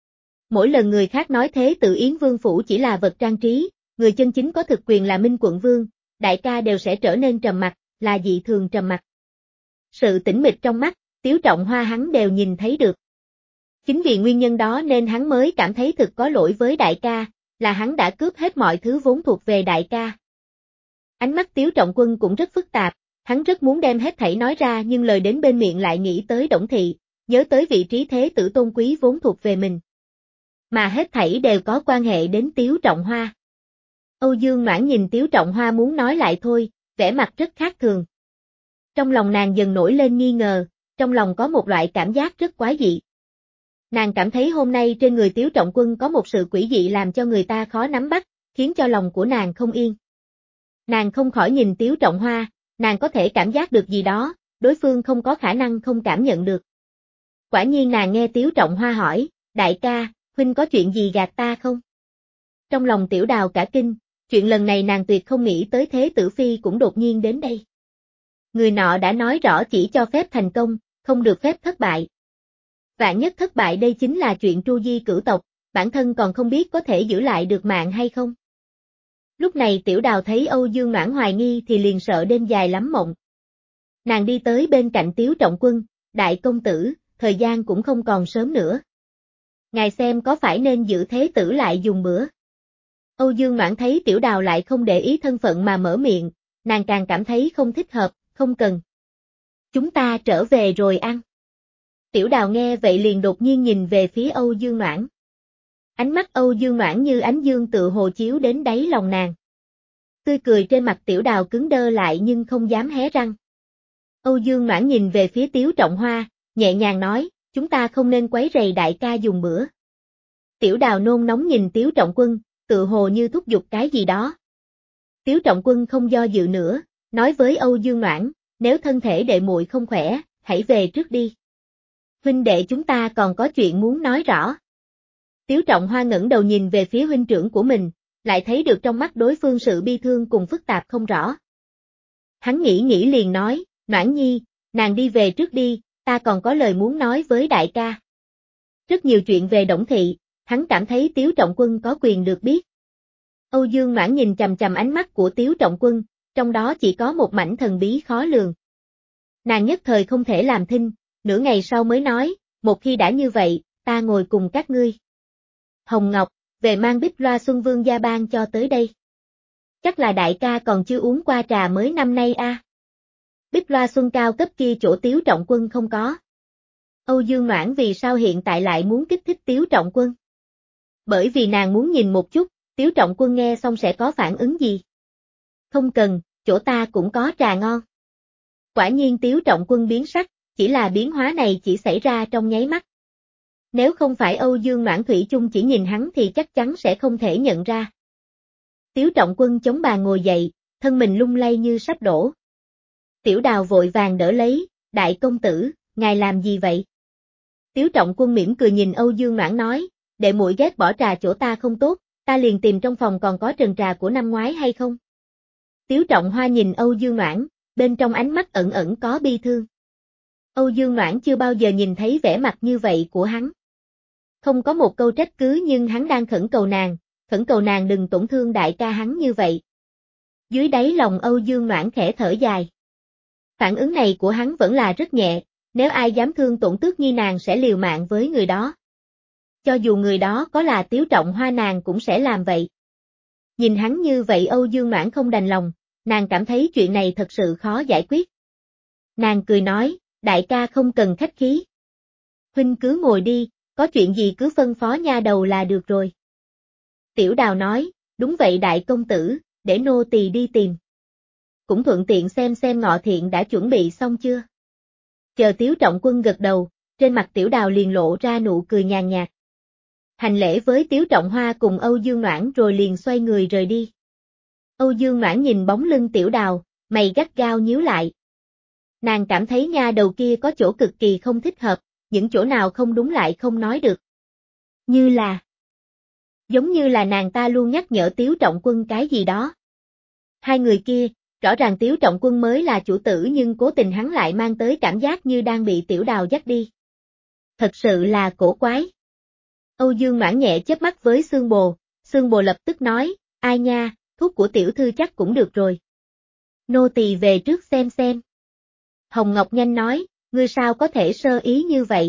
S1: Mỗi lần người khác nói thế tự Yến Vương Phủ chỉ là vật trang trí, người chân chính có thực quyền là Minh Quận Vương, đại ca đều sẽ trở nên trầm mặc, là dị thường trầm mặc. Sự tĩnh mịch trong mắt, Tiếu Trọng Hoa hắn đều nhìn thấy được. Chính vì nguyên nhân đó nên hắn mới cảm thấy thực có lỗi với đại ca, là hắn đã cướp hết mọi thứ vốn thuộc về đại ca. Ánh mắt Tiếu Trọng Quân cũng rất phức tạp, hắn rất muốn đem hết thảy nói ra nhưng lời đến bên miệng lại nghĩ tới Đổng Thị, nhớ tới vị trí thế tử tôn quý vốn thuộc về mình. Mà hết thảy đều có quan hệ đến Tiếu Trọng Hoa. Âu Dương Noãn nhìn Tiếu Trọng Hoa muốn nói lại thôi, vẻ mặt rất khác thường. Trong lòng nàng dần nổi lên nghi ngờ, trong lòng có một loại cảm giác rất quái dị. Nàng cảm thấy hôm nay trên người Tiếu Trọng Quân có một sự quỷ dị làm cho người ta khó nắm bắt, khiến cho lòng của nàng không yên. Nàng không khỏi nhìn Tiếu Trọng Hoa, nàng có thể cảm giác được gì đó, đối phương không có khả năng không cảm nhận được. Quả nhiên nàng nghe Tiếu Trọng Hoa hỏi, đại ca, huynh có chuyện gì gạt ta không? Trong lòng Tiểu Đào cả kinh, chuyện lần này nàng tuyệt không nghĩ tới thế tử phi cũng đột nhiên đến đây. Người nọ đã nói rõ chỉ cho phép thành công, không được phép thất bại. Vạn nhất thất bại đây chính là chuyện tru di cửu tộc, bản thân còn không biết có thể giữ lại được mạng hay không. Lúc này Tiểu Đào thấy Âu Dương Noãn hoài nghi thì liền sợ đêm dài lắm mộng. Nàng đi tới bên cạnh Tiếu Trọng Quân, đại công tử, thời gian cũng không còn sớm nữa. Ngài xem có phải nên giữ thế tử lại dùng bữa. Âu Dương Noãn thấy Tiểu Đào lại không để ý thân phận mà mở miệng, nàng càng cảm thấy không thích hợp, không cần. Chúng ta trở về rồi ăn. Tiểu Đào nghe vậy liền đột nhiên nhìn về phía Âu Dương Noãn. Ánh mắt Âu Dương Noãn như ánh dương tự hồ chiếu đến đáy lòng nàng. Tươi cười trên mặt Tiểu Đào cứng đơ lại nhưng không dám hé răng. Âu Dương Noãn nhìn về phía Tiếu Trọng Hoa, nhẹ nhàng nói, chúng ta không nên quấy rầy đại ca dùng bữa. Tiểu Đào nôn nóng nhìn Tiếu Trọng Quân, tự hồ như thúc giục cái gì đó. Tiếu Trọng Quân không do dự nữa, nói với Âu Dương Noãn, nếu thân thể đệ muội không khỏe, hãy về trước đi. Huynh đệ chúng ta còn có chuyện muốn nói rõ. Tiếu Trọng Hoa ngẩng đầu nhìn về phía huynh trưởng của mình, lại thấy được trong mắt đối phương sự bi thương cùng phức tạp không rõ. Hắn nghĩ nghĩ liền nói, Noãn Nhi, nàng đi về trước đi, ta còn có lời muốn nói với đại ca. Rất nhiều chuyện về Đổng Thị, hắn cảm thấy Tiếu Trọng Quân có quyền được biết. Âu Dương Noãn nhìn chằm chằm ánh mắt của Tiếu Trọng Quân, trong đó chỉ có một mảnh thần bí khó lường. Nàng nhất thời không thể làm thinh, nửa ngày sau mới nói, một khi đã như vậy, ta ngồi cùng các ngươi. Hồng Ngọc, về mang bích loa Xuân Vương gia ban cho tới đây. Chắc là đại ca còn chưa uống qua trà mới năm nay a. À. Bích loa xuân cao cấp kia chỗ Tiếu Trọng Quân không có. Âu Dương Noãn vì sao hiện tại lại muốn kích thích Tiếu Trọng Quân? Bởi vì nàng muốn nhìn một chút, Tiếu Trọng Quân nghe xong sẽ có phản ứng gì? Không cần, chỗ ta cũng có trà ngon. Quả nhiên Tiếu Trọng Quân biến sắc, chỉ là biến hóa này chỉ xảy ra trong nháy mắt. Nếu không phải Âu Dương Noãn thủy chung chỉ nhìn hắn thì chắc chắn sẽ không thể nhận ra. Tiếu Trọng Quân chống bàn ngồi dậy, thân mình lung lay như sắp đổ. Tiểu Đào vội vàng đỡ lấy, đại công tử, ngài làm gì vậy? Tiếu Trọng Quân mỉm cười nhìn Âu Dương Noãn nói, đệ muội ghét bỏ trà chỗ ta không tốt, ta liền tìm trong phòng còn có trần trà của năm ngoái hay không? Tiếu Trọng Hoa nhìn Âu Dương Noãn, bên trong ánh mắt ẩn ẩn có bi thương. Âu Dương Noãn chưa bao giờ nhìn thấy vẻ mặt như vậy của hắn. Không có một câu trách cứ nhưng hắn đang khẩn cầu nàng, khẩn cầu nàng đừng tổn thương đại ca hắn như vậy. Dưới đáy lòng Âu Dương Noãn khẽ thở dài. Phản ứng này của hắn vẫn là rất nhẹ, nếu ai dám thương tổn Tước Nhi nàng sẽ liều mạng với người đó. Cho dù người đó có là Tiếu Trọng Hoa nàng cũng sẽ làm vậy. Nhìn hắn như vậy Âu Dương Noãn không đành lòng, nàng cảm thấy chuyện này thật sự khó giải quyết. Nàng cười nói, đại ca không cần khách khí. Huynh cứ ngồi đi, có chuyện gì cứ phân phó nha đầu là được rồi. Tiểu Đào nói, đúng vậy đại công tử, để nô tỳ đi tìm. Cũng thuận tiện xem xem Ngọ Thiện đã chuẩn bị xong chưa. Chờ Tiếu Trọng Quân gật đầu, trên mặt Tiểu Đào liền lộ ra nụ cười nhàn nhạt. Hành lễ với Tiếu Trọng Hoa cùng Âu Dương Noãn rồi liền xoay người rời đi. Âu Dương Noãn nhìn bóng lưng Tiểu Đào, mày gắt gao nhíu lại. Nàng cảm thấy nha đầu kia có chỗ cực kỳ không thích hợp, những chỗ nào không đúng lại không nói được. Như là... Giống như là nàng ta luôn nhắc nhở Tiếu Trọng Quân cái gì đó. Hai người kia, rõ ràng Tiếu Trọng Quân mới là chủ tử nhưng cố tình hắn lại mang tới cảm giác như đang bị Tiểu Đào dắt đi. Thật sự là cổ quái. Âu Dương Noãn nhẹ chớp mắt với Xương Bồ, Xương Bồ lập tức nói, ai nha, thuốc của tiểu thư chắc cũng được rồi. Nô tỳ về trước xem xem. Hồng Ngọc nhanh nói, ngươi sao có thể sơ ý như vậy?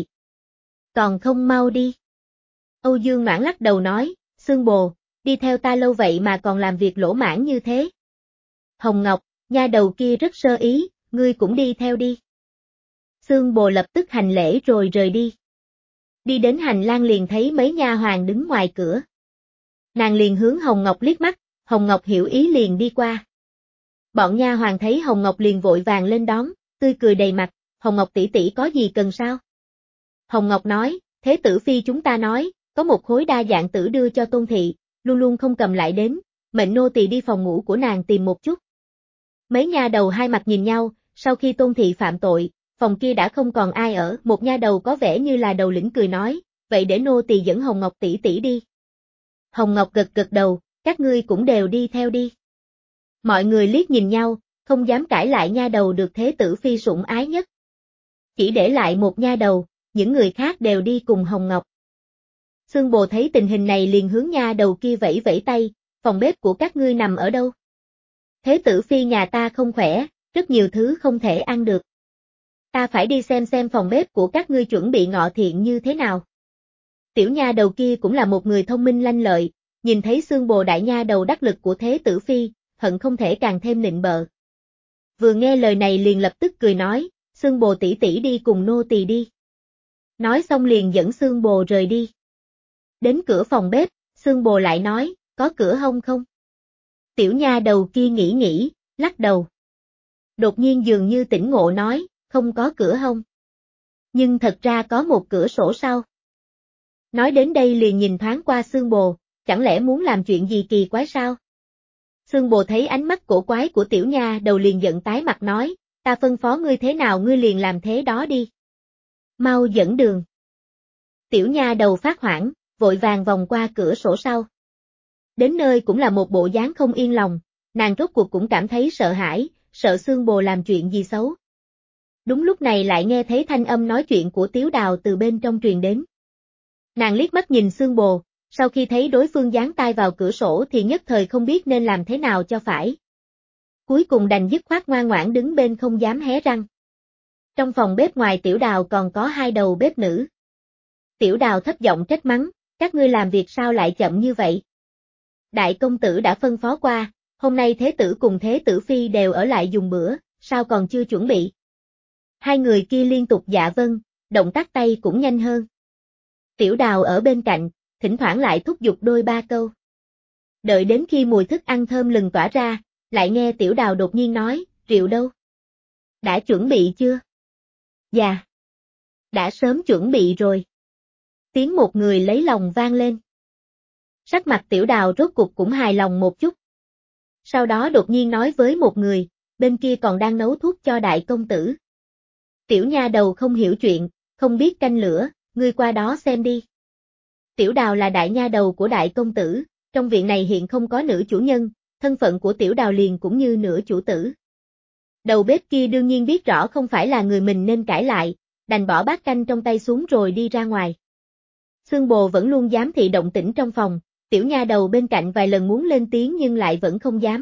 S1: Còn không mau đi. Âu Dương Noãn lắc đầu nói, Xương Bồ, đi theo ta lâu vậy mà còn làm việc lỗ mãn như thế. Hồng Ngọc, nha đầu kia rất sơ ý, ngươi cũng đi theo đi. Xương Bồ lập tức hành lễ rồi rời đi. Đi đến hành lang liền thấy mấy nha hoàn đứng ngoài cửa. Nàng liền hướng Hồng Ngọc liếc mắt, Hồng Ngọc hiểu ý liền đi qua. Bọn nha hoàn thấy Hồng Ngọc liền vội vàng lên đón, tươi cười đầy mặt, Hồng Ngọc tỷ tỷ có gì cần sao? Hồng Ngọc nói, thế tử phi chúng ta nói, có một khối đa dạng tử đưa cho Tôn thị, luôn luôn không cầm lại đến, mệnh nô tỳ đi phòng ngủ của nàng tìm một chút. Mấy nha đầu hai mặt nhìn nhau, sau khi Tôn thị phạm tội, phòng kia đã không còn ai ở, một nha đầu có vẻ như là đầu lĩnh cười nói, vậy để nô tỳ dẫn Hồng Ngọc tỷ tỷ đi. Hồng Ngọc gật gật đầu, các ngươi cũng đều đi theo đi. Mọi người liếc nhìn nhau, không dám cãi lại nha đầu được thế tử phi sủng ái nhất. Chỉ để lại một nha đầu, những người khác đều đi cùng Hồng Ngọc. Xương Bồ thấy tình hình này liền hướng nha đầu kia vẫy vẫy tay, phòng bếp của các ngươi nằm ở đâu? Thế tử phi nhà ta không khỏe, rất nhiều thứ không thể ăn được. Ta phải đi xem xem phòng bếp của các ngươi chuẩn bị Ngọ Thiện như thế nào. Tiểu nha đầu kia cũng là một người thông minh lanh lợi, nhìn thấy xương bồ đại nha đầu đắc lực của Thế Tử Phi, hận không thể càng thêm nịnh bợ. Vừa nghe lời này liền lập tức cười nói, xương bồ tỷ tỷ đi cùng nô tỳ đi. Nói xong liền dẫn xương bồ rời đi. Đến cửa phòng bếp, xương bồ lại nói, có cửa hông không? Tiểu nha đầu kia nghĩ nghĩ, lắc đầu. Đột nhiên dường như tỉnh ngộ nói, không có cửa hông. Nhưng thật ra có một cửa sổ sau. Nói đến đây liền nhìn thoáng qua xương bồ, chẳng lẽ muốn làm chuyện gì kỳ quái sao? Xương bồ thấy ánh mắt cổ quái của tiểu nha đầu liền giận tái mặt nói, ta phân phó ngươi thế nào ngươi liền làm thế đó đi. Mau dẫn đường. Tiểu nha đầu phát hoảng, vội vàng vòng qua cửa sổ sau. Đến nơi cũng là một bộ dáng không yên lòng, nàng rốt cuộc cũng cảm thấy sợ hãi, sợ xương bồ làm chuyện gì xấu. Đúng lúc này lại nghe thấy thanh âm nói chuyện của Tiếu Đào từ bên trong truyền đến. Nàng liếc mắt nhìn xương bồ, sau khi thấy đối phương dán tai vào cửa sổ thì nhất thời không biết nên làm thế nào cho phải. Cuối cùng đành dứt khoát ngoan ngoãn đứng bên không dám hé răng. Trong phòng bếp ngoài Tiểu Đào còn có hai đầu bếp nữ. Tiểu Đào thấp giọng trách mắng, các ngươi làm việc sao lại chậm như vậy? Đại công tử đã phân phó qua, hôm nay Thế Tử cùng Thế Tử Phi đều ở lại dùng bữa, sao còn chưa chuẩn bị? Hai người kia liên tục dạ vâng, động tác tay cũng nhanh hơn. Tiểu Đào ở bên cạnh, thỉnh thoảng lại thúc giục đôi ba câu. Đợi đến khi mùi thức ăn thơm lừng tỏa ra, lại nghe Tiểu Đào đột nhiên nói, rượu đâu? Đã chuẩn bị chưa? Dạ. Đã sớm chuẩn bị rồi. Tiếng một người lấy lòng vang lên. Sắc mặt Tiểu Đào rốt cục cũng hài lòng một chút. Sau đó đột nhiên nói với một người, bên kia còn đang nấu thuốc cho đại công tử. Tiểu nha đầu không hiểu chuyện, không biết canh lửa, ngươi qua đó xem đi. Tiểu Đào là đại nha đầu của đại công tử, trong viện này hiện không có nữ chủ nhân, thân phận của Tiểu Đào liền cũng như nửa chủ tử. Đầu bếp kia đương nhiên biết rõ không phải là người mình nên cãi lại, đành bỏ bát canh trong tay xuống rồi đi ra ngoài. Xương bồ vẫn luôn giám thị động tĩnh trong phòng, tiểu nha đầu bên cạnh vài lần muốn lên tiếng nhưng lại vẫn không dám.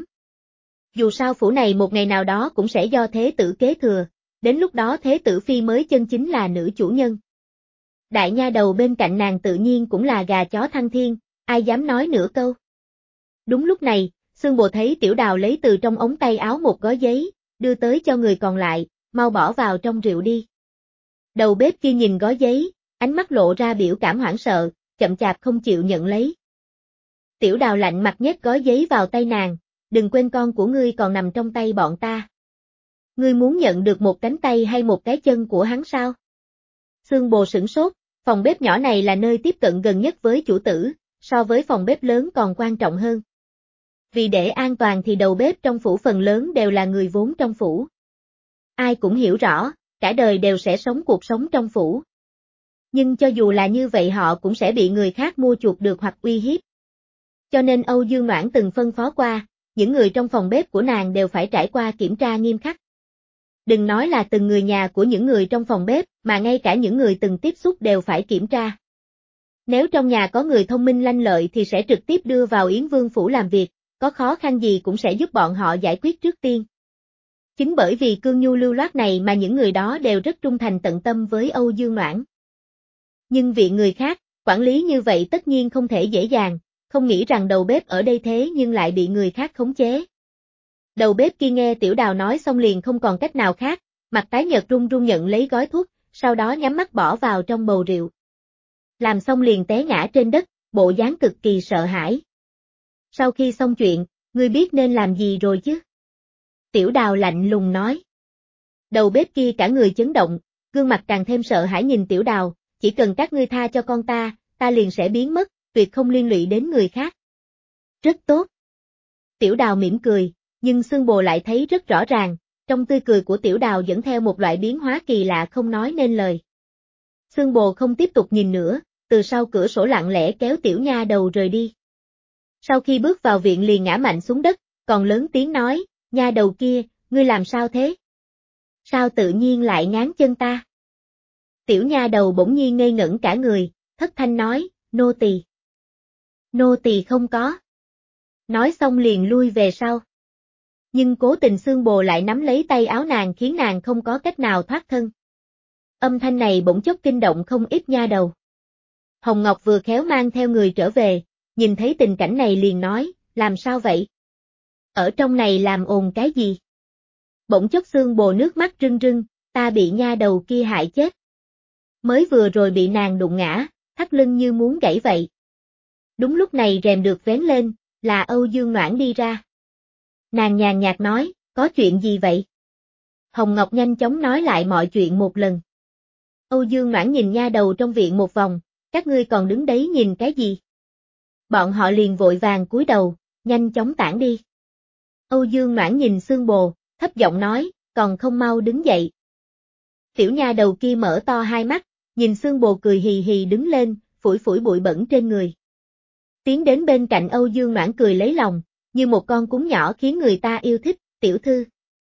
S1: Dù sao phủ này một ngày nào đó cũng sẽ do Thế Tử kế thừa, đến lúc đó Thế Tử Phi mới chân chính là nữ chủ nhân. Đại nha đầu bên cạnh nàng tự nhiên cũng là gà chó thăng thiên, ai dám nói nửa câu. Đúng lúc này, xương bồ thấy Tiểu Đào lấy từ trong ống tay áo một gói giấy, đưa tới cho người còn lại, mau bỏ vào trong rượu đi. Đầu bếp kia nhìn gói giấy, ánh mắt lộ ra biểu cảm hoảng sợ, chậm chạp không chịu nhận lấy. Tiểu Đào lạnh mặt nhét gói giấy vào tay nàng, đừng quên con của ngươi còn nằm trong tay bọn ta. Ngươi muốn nhận được một cánh tay hay một cái chân của hắn sao? Xương bồ sửng sốt, phòng bếp nhỏ này là nơi tiếp cận gần nhất với chủ tử, so với phòng bếp lớn còn quan trọng hơn. Vì để an toàn thì đầu bếp trong phủ phần lớn đều là người vốn trong phủ. Ai cũng hiểu rõ, cả đời đều sẽ sống cuộc sống trong phủ. Nhưng cho dù là như vậy họ cũng sẽ bị người khác mua chuộc được hoặc uy hiếp. Cho nên Âu Dương Noãn từng phân phó qua, những người trong phòng bếp của nàng đều phải trải qua kiểm tra nghiêm khắc. Đừng nói là từng người nhà của những người trong phòng bếp, mà ngay cả những người từng tiếp xúc đều phải kiểm tra. Nếu trong nhà có người thông minh lanh lợi thì sẽ trực tiếp đưa vào Yến Vương phủ làm việc, có khó khăn gì cũng sẽ giúp bọn họ giải quyết trước tiên. Chính bởi vì cương nhu lưu loát này mà những người đó đều rất trung thành tận tâm với Âu Dương Noãn. Nhưng vị người khác, quản lý như vậy tất nhiên không thể dễ dàng, không nghĩ rằng đầu bếp ở đây thế nhưng lại bị người khác khống chế. Đầu bếp kia nghe Tiểu Đào nói xong liền không còn cách nào khác, mặt tái nhợt run run nhận lấy gói thuốc, sau đó nhắm mắt bỏ vào trong bầu rượu. Làm xong liền té ngã trên đất, bộ dáng cực kỳ sợ hãi. Sau khi xong chuyện, ngươi biết nên làm gì rồi chứ? Tiểu Đào lạnh lùng nói. Đầu bếp kia cả người chấn động, gương mặt càng thêm sợ hãi nhìn Tiểu Đào, chỉ cần các ngươi tha cho con ta, ta liền sẽ biến mất, tuyệt không liên lụy đến người khác. Rất tốt. Tiểu Đào mỉm cười, nhưng xương bồ lại thấy rất rõ ràng, trong tươi cười của Tiểu Đào dẫn theo một loại biến hóa kỳ lạ không nói nên lời. Xương bồ không tiếp tục nhìn nữa, từ sau cửa sổ lặng lẽ kéo Tiểu nha đầu rời đi. Sau khi bước vào viện liền ngã mạnh xuống đất, còn lớn tiếng nói, nha đầu kia, ngươi làm sao thế? Sao tự nhiên lại ngáng chân ta? Tiểu nha đầu bỗng nhiên ngây ngẩn cả người, thất thanh nói, nô tỳ. Nô tỳ không có. Nói xong liền lui về sau. Nhưng cố tình xương bồ lại nắm lấy tay áo nàng khiến nàng không có cách nào thoát thân. Âm thanh này bỗng chốc kinh động không ít nha đầu. Hồng Ngọc vừa khéo mang theo người trở về, nhìn thấy tình cảnh này liền nói, làm sao vậy? Ở trong này làm ồn cái gì? Bỗng chốc Xương Bồ nước mắt rưng rưng, ta bị nha đầu kia hại chết. Mới vừa rồi bị nàng đụng ngã, thắt lưng như muốn gãy vậy. Đúng lúc này rèm được vén lên, là Âu Dương Noãn đi ra. Nàng nhàn nhạt nói, có chuyện gì vậy? Hồng Ngọc nhanh chóng nói lại mọi chuyện một lần. Âu Dương Noãn nhìn nha đầu trong viện một vòng, các ngươi còn đứng đấy nhìn cái gì? Bọn họ liền vội vàng cúi đầu, nhanh chóng tản đi. Âu Dương Noãn nhìn Xương Bồ, thấp giọng nói, còn không mau đứng dậy. Tiểu nha đầu kia mở to hai mắt, nhìn Xương Bồ cười hì hì đứng lên, phủi phủi bụi bẩn trên người. Tiến đến bên cạnh Âu Dương Noãn cười lấy lòng, như một con cún nhỏ khiến người ta yêu thích, tiểu thư.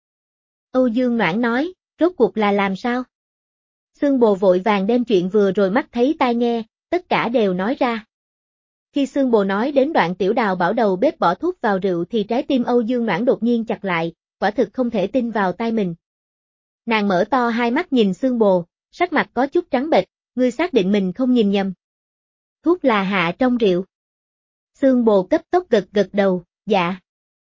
S1: Âu Dương Noãn nói, rốt cuộc là làm sao? Xương Bồ vội vàng đem chuyện vừa rồi mắt thấy tai nghe, tất cả đều nói ra. Khi Xương Bồ nói đến đoạn Tiểu Đào bảo đầu bếp bỏ thuốc vào rượu thì trái tim Âu Dương Noãn đột nhiên chặt lại, quả thực không thể tin vào tai mình. Nàng mở to hai mắt nhìn Xương Bồ, sắc mặt có chút trắng bệch, ngươi xác định mình không nhìn nhầm. Thuốc là hạ trong rượu. Xương Bồ cấp tốc gật gật đầu, dạ.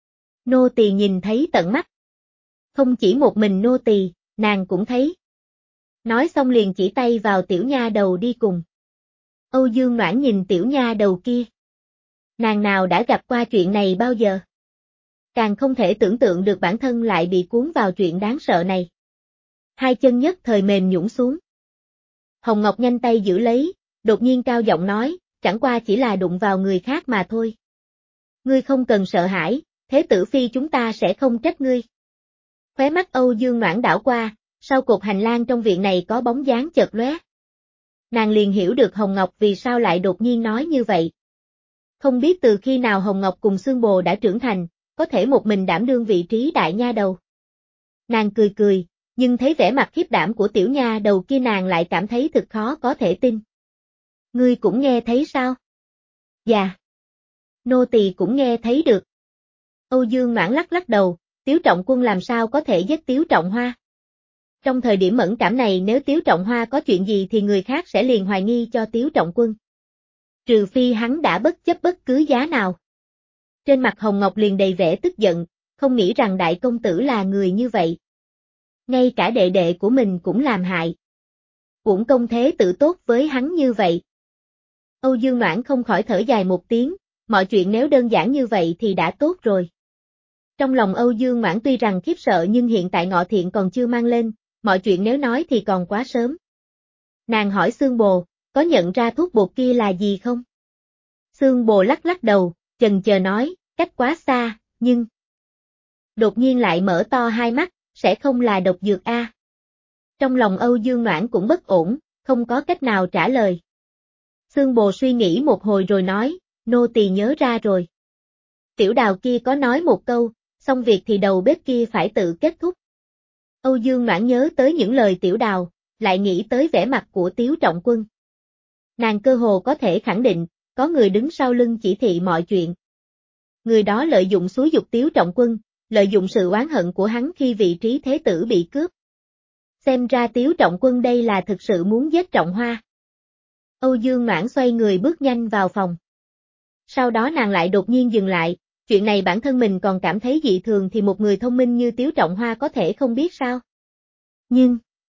S1: Nô tỳ nhìn thấy tận mắt. Không chỉ một mình nô tỳ, nàng cũng thấy. Nói xong liền chỉ tay vào tiểu nha đầu đi cùng. Âu Dương Noãn nhìn tiểu nha đầu kia. Nàng nào đã gặp qua chuyện này bao giờ? Càng không thể tưởng tượng được bản thân lại bị cuốn vào chuyện đáng sợ này. Hai chân nhất thời mềm nhũn xuống. Hồng Ngọc nhanh tay giữ lấy, đột nhiên cao giọng nói, chẳng qua chỉ là đụng vào người khác mà thôi. Ngươi không cần sợ hãi, thế tử phi chúng ta sẽ không trách ngươi. Khóe mắt Âu Dương Noãn đảo qua, sau cột hành lang trong viện này có bóng dáng chợt lóe. Nàng liền hiểu được Hồng Ngọc vì sao lại đột nhiên nói như vậy. Không biết từ khi nào Hồng Ngọc cùng Xương Bồ đã trưởng thành, có thể một mình đảm đương vị trí đại nha đầu. Nàng cười cười, nhưng thấy vẻ mặt khiếp đảm của tiểu nha đầu kia nàng lại cảm thấy thật khó có thể tin. Ngươi cũng nghe thấy sao? Dạ. Nô tỳ cũng nghe thấy được. Âu Dương Noãn lắc lắc đầu, Tiếu Trọng Quân làm sao có thể giết Tiếu Trọng Hoa? Trong thời điểm mẫn cảm này nếu Tiếu Trọng Hoa có chuyện gì thì người khác sẽ liền hoài nghi cho Tiếu Trọng Quân. Trừ phi hắn đã bất chấp bất cứ giá nào. Trên mặt Hồng Ngọc liền đầy vẻ tức giận, không nghĩ rằng đại công tử là người như vậy. Ngay cả đệ đệ của mình cũng làm hại. Uổng công thế tự tốt với hắn như vậy. Âu Dương Noãn không khỏi thở dài một tiếng, mọi chuyện nếu đơn giản như vậy thì đã tốt rồi. Trong lòng Âu Dương Noãn tuy rằng khiếp sợ nhưng hiện tại ngọ thiện còn chưa mang lên, mọi chuyện nếu nói thì còn quá sớm. Nàng hỏi Xương Bồ, có nhận ra thuốc bột kia là gì không? Xương Bồ lắc lắc đầu, chần chờ nói, cách quá xa, nhưng... Đột nhiên lại mở to hai mắt, sẽ không là độc dược a? Trong lòng Âu Dương Noãn cũng bất ổn, không có cách nào trả lời. Xương Bồ suy nghĩ một hồi rồi nói, nô tỳ nhớ ra rồi. Tiểu Đào kia có nói một câu, xong việc thì đầu bếp kia phải tự kết thúc. Âu Dương Noãn nhớ tới những lời Tiểu Đào, lại nghĩ tới vẻ mặt của Tiếu Trọng Quân. Nàng cơ hồ có thể khẳng định, có người đứng sau lưng chỉ thị mọi chuyện. Người đó lợi dụng xúi dục Tiếu Trọng Quân, lợi dụng sự oán hận của hắn khi vị trí thế tử bị cướp. Xem ra Tiếu Trọng Quân đây là thực sự muốn giết Trọng Hoa. Âu Dương Noãn xoay người bước nhanh vào phòng. Sau đó nàng lại đột nhiên dừng lại, chuyện này bản thân mình còn cảm thấy dị thường thì một người thông minh như Tiếu Trọng Hoa có thể không biết sao. Nhưng,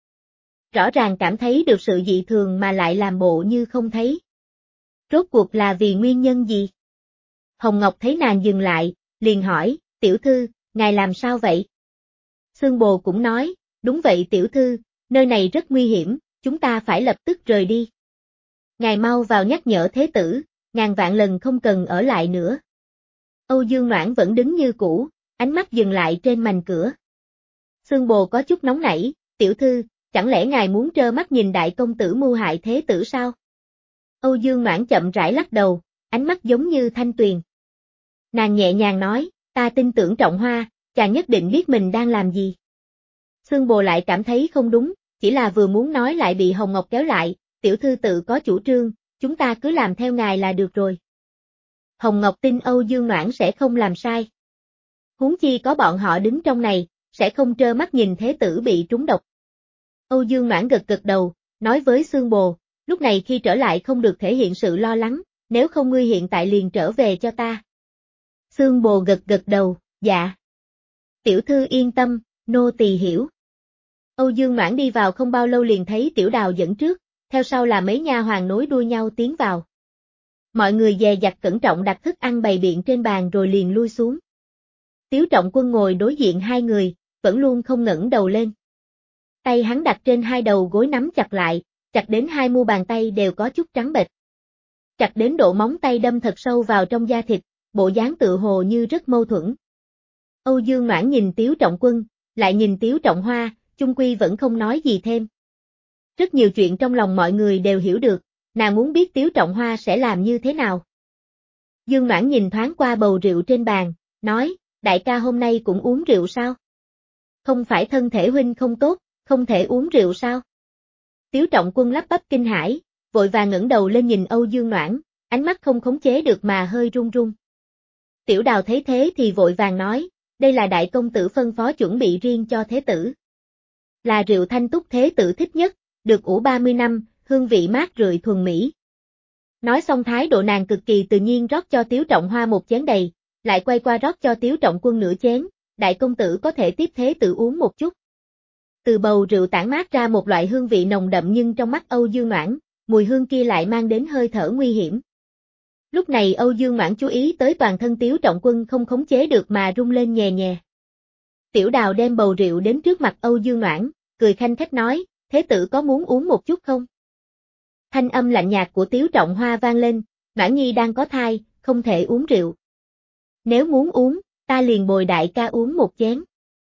S1: rõ ràng cảm thấy được sự dị thường mà lại làm bộ như không thấy. Rốt cuộc là vì nguyên nhân gì? Hồng Ngọc thấy nàng dừng lại, liền hỏi, tiểu thư, ngài làm sao vậy? Xương Bồ cũng nói, đúng vậy tiểu thư, nơi này rất nguy hiểm, chúng ta phải lập tức rời đi. Ngài mau vào nhắc nhở thế tử, ngàn vạn lần không cần ở lại nữa. Âu Dương Noãn vẫn đứng như cũ, ánh mắt dừng lại trên mành cửa. Xương Bồ có chút nóng nảy, tiểu thư, chẳng lẽ ngài muốn trơ mắt nhìn đại công tử mưu hại thế tử sao? Âu Dương Noãn chậm rãi lắc đầu, ánh mắt giống như thanh tuyền. Nàng nhẹ nhàng nói, ta tin tưởng Trọng Hoa, chàng nhất định biết mình đang làm gì. Xương Bồ lại cảm thấy không đúng, chỉ là vừa muốn nói lại bị Hồng Ngọc kéo lại, tiểu thư tự có chủ trương, chúng ta cứ làm theo ngài là được rồi. Hồng Ngọc tin Âu Dương Noãn sẽ không làm sai. Huống chi có bọn họ đứng trong này, sẽ không trơ mắt nhìn thế tử bị trúng độc. Âu Dương Noãn gật gật đầu, nói với Xương Bồ, lúc này khi trở lại không được thể hiện sự lo lắng, nếu không ngươi hiện tại liền trở về cho ta. Xương Bồ gật gật đầu, dạ. Tiểu thư yên tâm, nô tỳ hiểu. Âu Dương Noãn đi vào không bao lâu liền thấy Tiểu Đào dẫn trước, theo sau là mấy nha hoàn nối đuôi nhau tiến vào. Mọi người dè dặt cẩn trọng đặt thức ăn bày biện trên bàn rồi liền lui xuống. Tiếu Trọng Quân ngồi đối diện hai người, vẫn luôn không ngẩng đầu lên. Tay hắn đặt trên hai đầu gối nắm chặt lại, chặt đến hai mu bàn tay đều có chút trắng bệch. Chặt đến độ móng tay đâm thật sâu vào trong da thịt, bộ dáng tự hồ như rất mâu thuẫn. Âu Dương Noãn nhìn Tiếu Trọng Quân, lại nhìn Tiếu Trọng Hoa, chung quy vẫn không nói gì thêm. Rất nhiều chuyện trong lòng mọi người đều hiểu được, nàng muốn biết Tiếu Trọng Hoa sẽ làm như thế nào. Dương Noãn nhìn thoáng qua bầu rượu trên bàn, nói, đại ca hôm nay cũng uống rượu sao? Không phải thân thể huynh không tốt, không thể uống rượu sao? Tiếu Trọng Quân lắp bắp kinh hãi, vội vàng ngẩng đầu lên nhìn Âu Dương Noãn, ánh mắt không khống chế được mà hơi run run. Tiểu Đào thấy thế thì vội vàng nói, đây là đại công tử phân phó chuẩn bị riêng cho thế tử. Là rượu thanh túc thế tử thích nhất, được ủ ba mươi năm, hương vị mát rượi thuần mỹ. Nói xong thái độ nàng cực kỳ tự nhiên rót cho Tiếu Trọng Hoa một chén đầy, lại quay qua rót cho Tiếu Trọng Quân nửa chén, đại công tử có thể tiếp thế tử uống một chút. Từ bầu rượu tản mát ra một loại hương vị nồng đậm nhưng trong mắt Âu Dương Noãn, mùi hương kia lại mang đến hơi thở nguy hiểm. Lúc này Âu Dương Noãn chú ý tới toàn thân Tiếu Trọng Quân không khống chế được mà rung lên nhè nhè. Tiểu Đào đem bầu rượu đến trước mặt Âu Dương Noãn, cười khanh khách nói, thế tử có muốn uống một chút không? Thanh âm lạnh nhạt của Tiếu Trọng Hoa vang lên, Noãn Nhi đang có thai, không thể uống rượu. Nếu muốn uống, ta liền bồi đại ca uống một chén.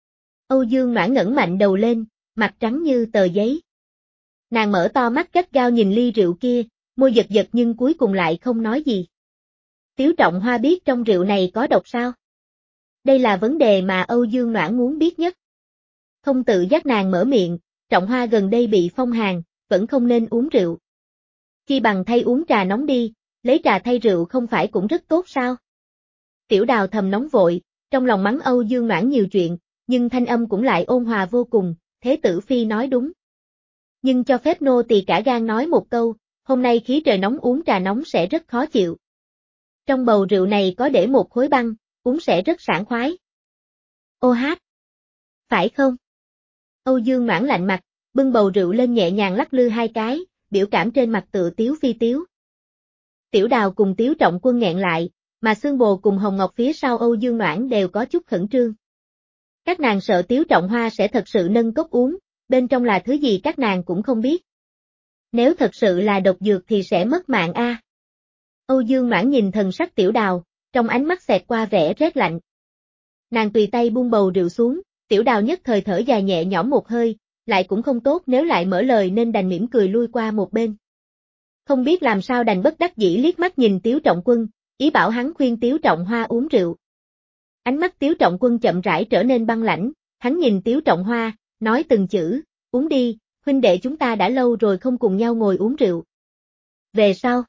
S1: Âu Dương Noãn ngẩng mạnh đầu lên, mặt trắng như tờ giấy. Nàng mở to mắt gắt gao nhìn ly rượu kia, môi giật giật nhưng cuối cùng lại không nói gì. Tiếu Trọng Hoa biết trong rượu này có độc sao? Đây là vấn đề mà Âu Dương Noãn muốn biết nhất. Không tự giác nàng mở miệng, Trọng Hoa gần đây bị phong hàn, vẫn không nên uống rượu. Chi bằng thay uống trà nóng đi, lấy trà thay rượu không phải cũng rất tốt sao? Tiểu Đào thầm nóng vội, trong lòng mắng Âu Dương Noãn nhiều chuyện, nhưng thanh âm cũng lại ôn hòa vô cùng, thế tử phi nói đúng. Nhưng cho phép nô tỳ cả gan nói một câu, hôm nay khí trời nóng uống trà nóng sẽ rất khó chịu. Trong bầu rượu này có để một khối băng, uống sẽ rất sảng khoái. Ô hát! Phải không? Âu Dương Noãn lạnh mặt, bưng bầu rượu lên nhẹ nhàng lắc lư hai cái, biểu cảm trên mặt tựa tiếu phi tiếu. Tiểu Đào cùng Tiếu Trọng Quân nghẹn lại, mà Xương Bồ cùng Hồng Ngọc phía sau Âu Dương Noãn đều có chút khẩn trương. Các nàng sợ Tiếu Trọng Hoa sẽ thật sự nâng cốc uống, bên trong là thứ gì các nàng cũng không biết. Nếu thật sự là độc dược thì sẽ mất mạng a. À. Âu Dương Noãn nhìn thần sắc Tiểu Đào, trong ánh mắt xẹt qua vẻ rét lạnh. Nàng tùy tay buông bầu rượu xuống, Tiểu Đào nhất thời thở dài nhẹ nhõm một hơi, lại cũng không tốt nếu lại mở lời nên đành mỉm cười lui qua một bên. Không biết làm sao đành bất đắc dĩ liếc mắt nhìn Tiếu Trọng Quân, ý bảo hắn khuyên Tiếu Trọng Hoa uống rượu. Ánh mắt Tiếu Trọng Quân chậm rãi trở nên băng lãnh, hắn nhìn Tiếu Trọng Hoa, nói từng chữ, uống đi, huynh đệ chúng ta đã lâu rồi không cùng nhau ngồi uống rượu. Về sau,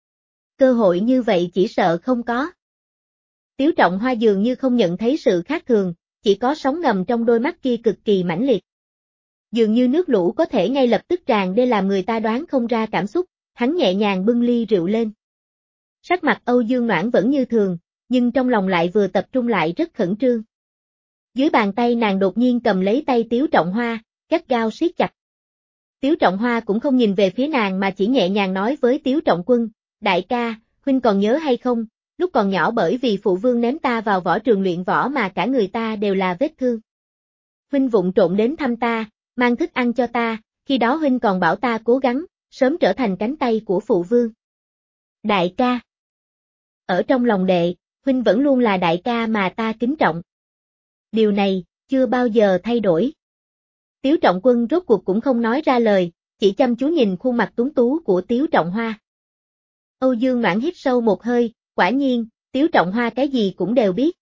S1: cơ hội như vậy chỉ sợ không có. Tiếu Trọng Hoa dường như không nhận thấy sự khác thường, chỉ có sóng ngầm trong đôi mắt kia cực kỳ mãnh liệt. Dường như nước lũ có thể ngay lập tức tràn để làm người ta đoán không ra cảm xúc, hắn nhẹ nhàng bưng ly rượu lên. Sắc mặt Âu Dương Noãn vẫn như thường, nhưng trong lòng lại vừa tập trung lại rất khẩn trương. Dưới bàn tay nàng đột nhiên cầm lấy tay Tiếu Trọng Hoa, gắt gao siết chặt. Tiếu Trọng Hoa cũng không nhìn về phía nàng mà chỉ nhẹ nhàng nói với Tiếu Trọng Quân, đại ca, huynh còn nhớ hay không, lúc còn nhỏ bởi vì phụ vương ném ta vào võ trường luyện võ mà cả người ta đều là vết thương. Huynh vụng trộn đến thăm ta, mang thức ăn cho ta, khi đó huynh còn bảo ta cố gắng, sớm trở thành cánh tay của phụ vương. Đại ca. Ở trong lòng đệ, huynh vẫn luôn là đại ca mà ta kính trọng. Điều này, chưa bao giờ thay đổi. Tiếu Trọng Quân rốt cuộc cũng không nói ra lời, chỉ chăm chú nhìn khuôn mặt tuấn tú của Tiếu Trọng Hoa. Âu Dương Noãn hít sâu một hơi, quả nhiên, Tiếu Trọng Hoa cái gì cũng đều biết.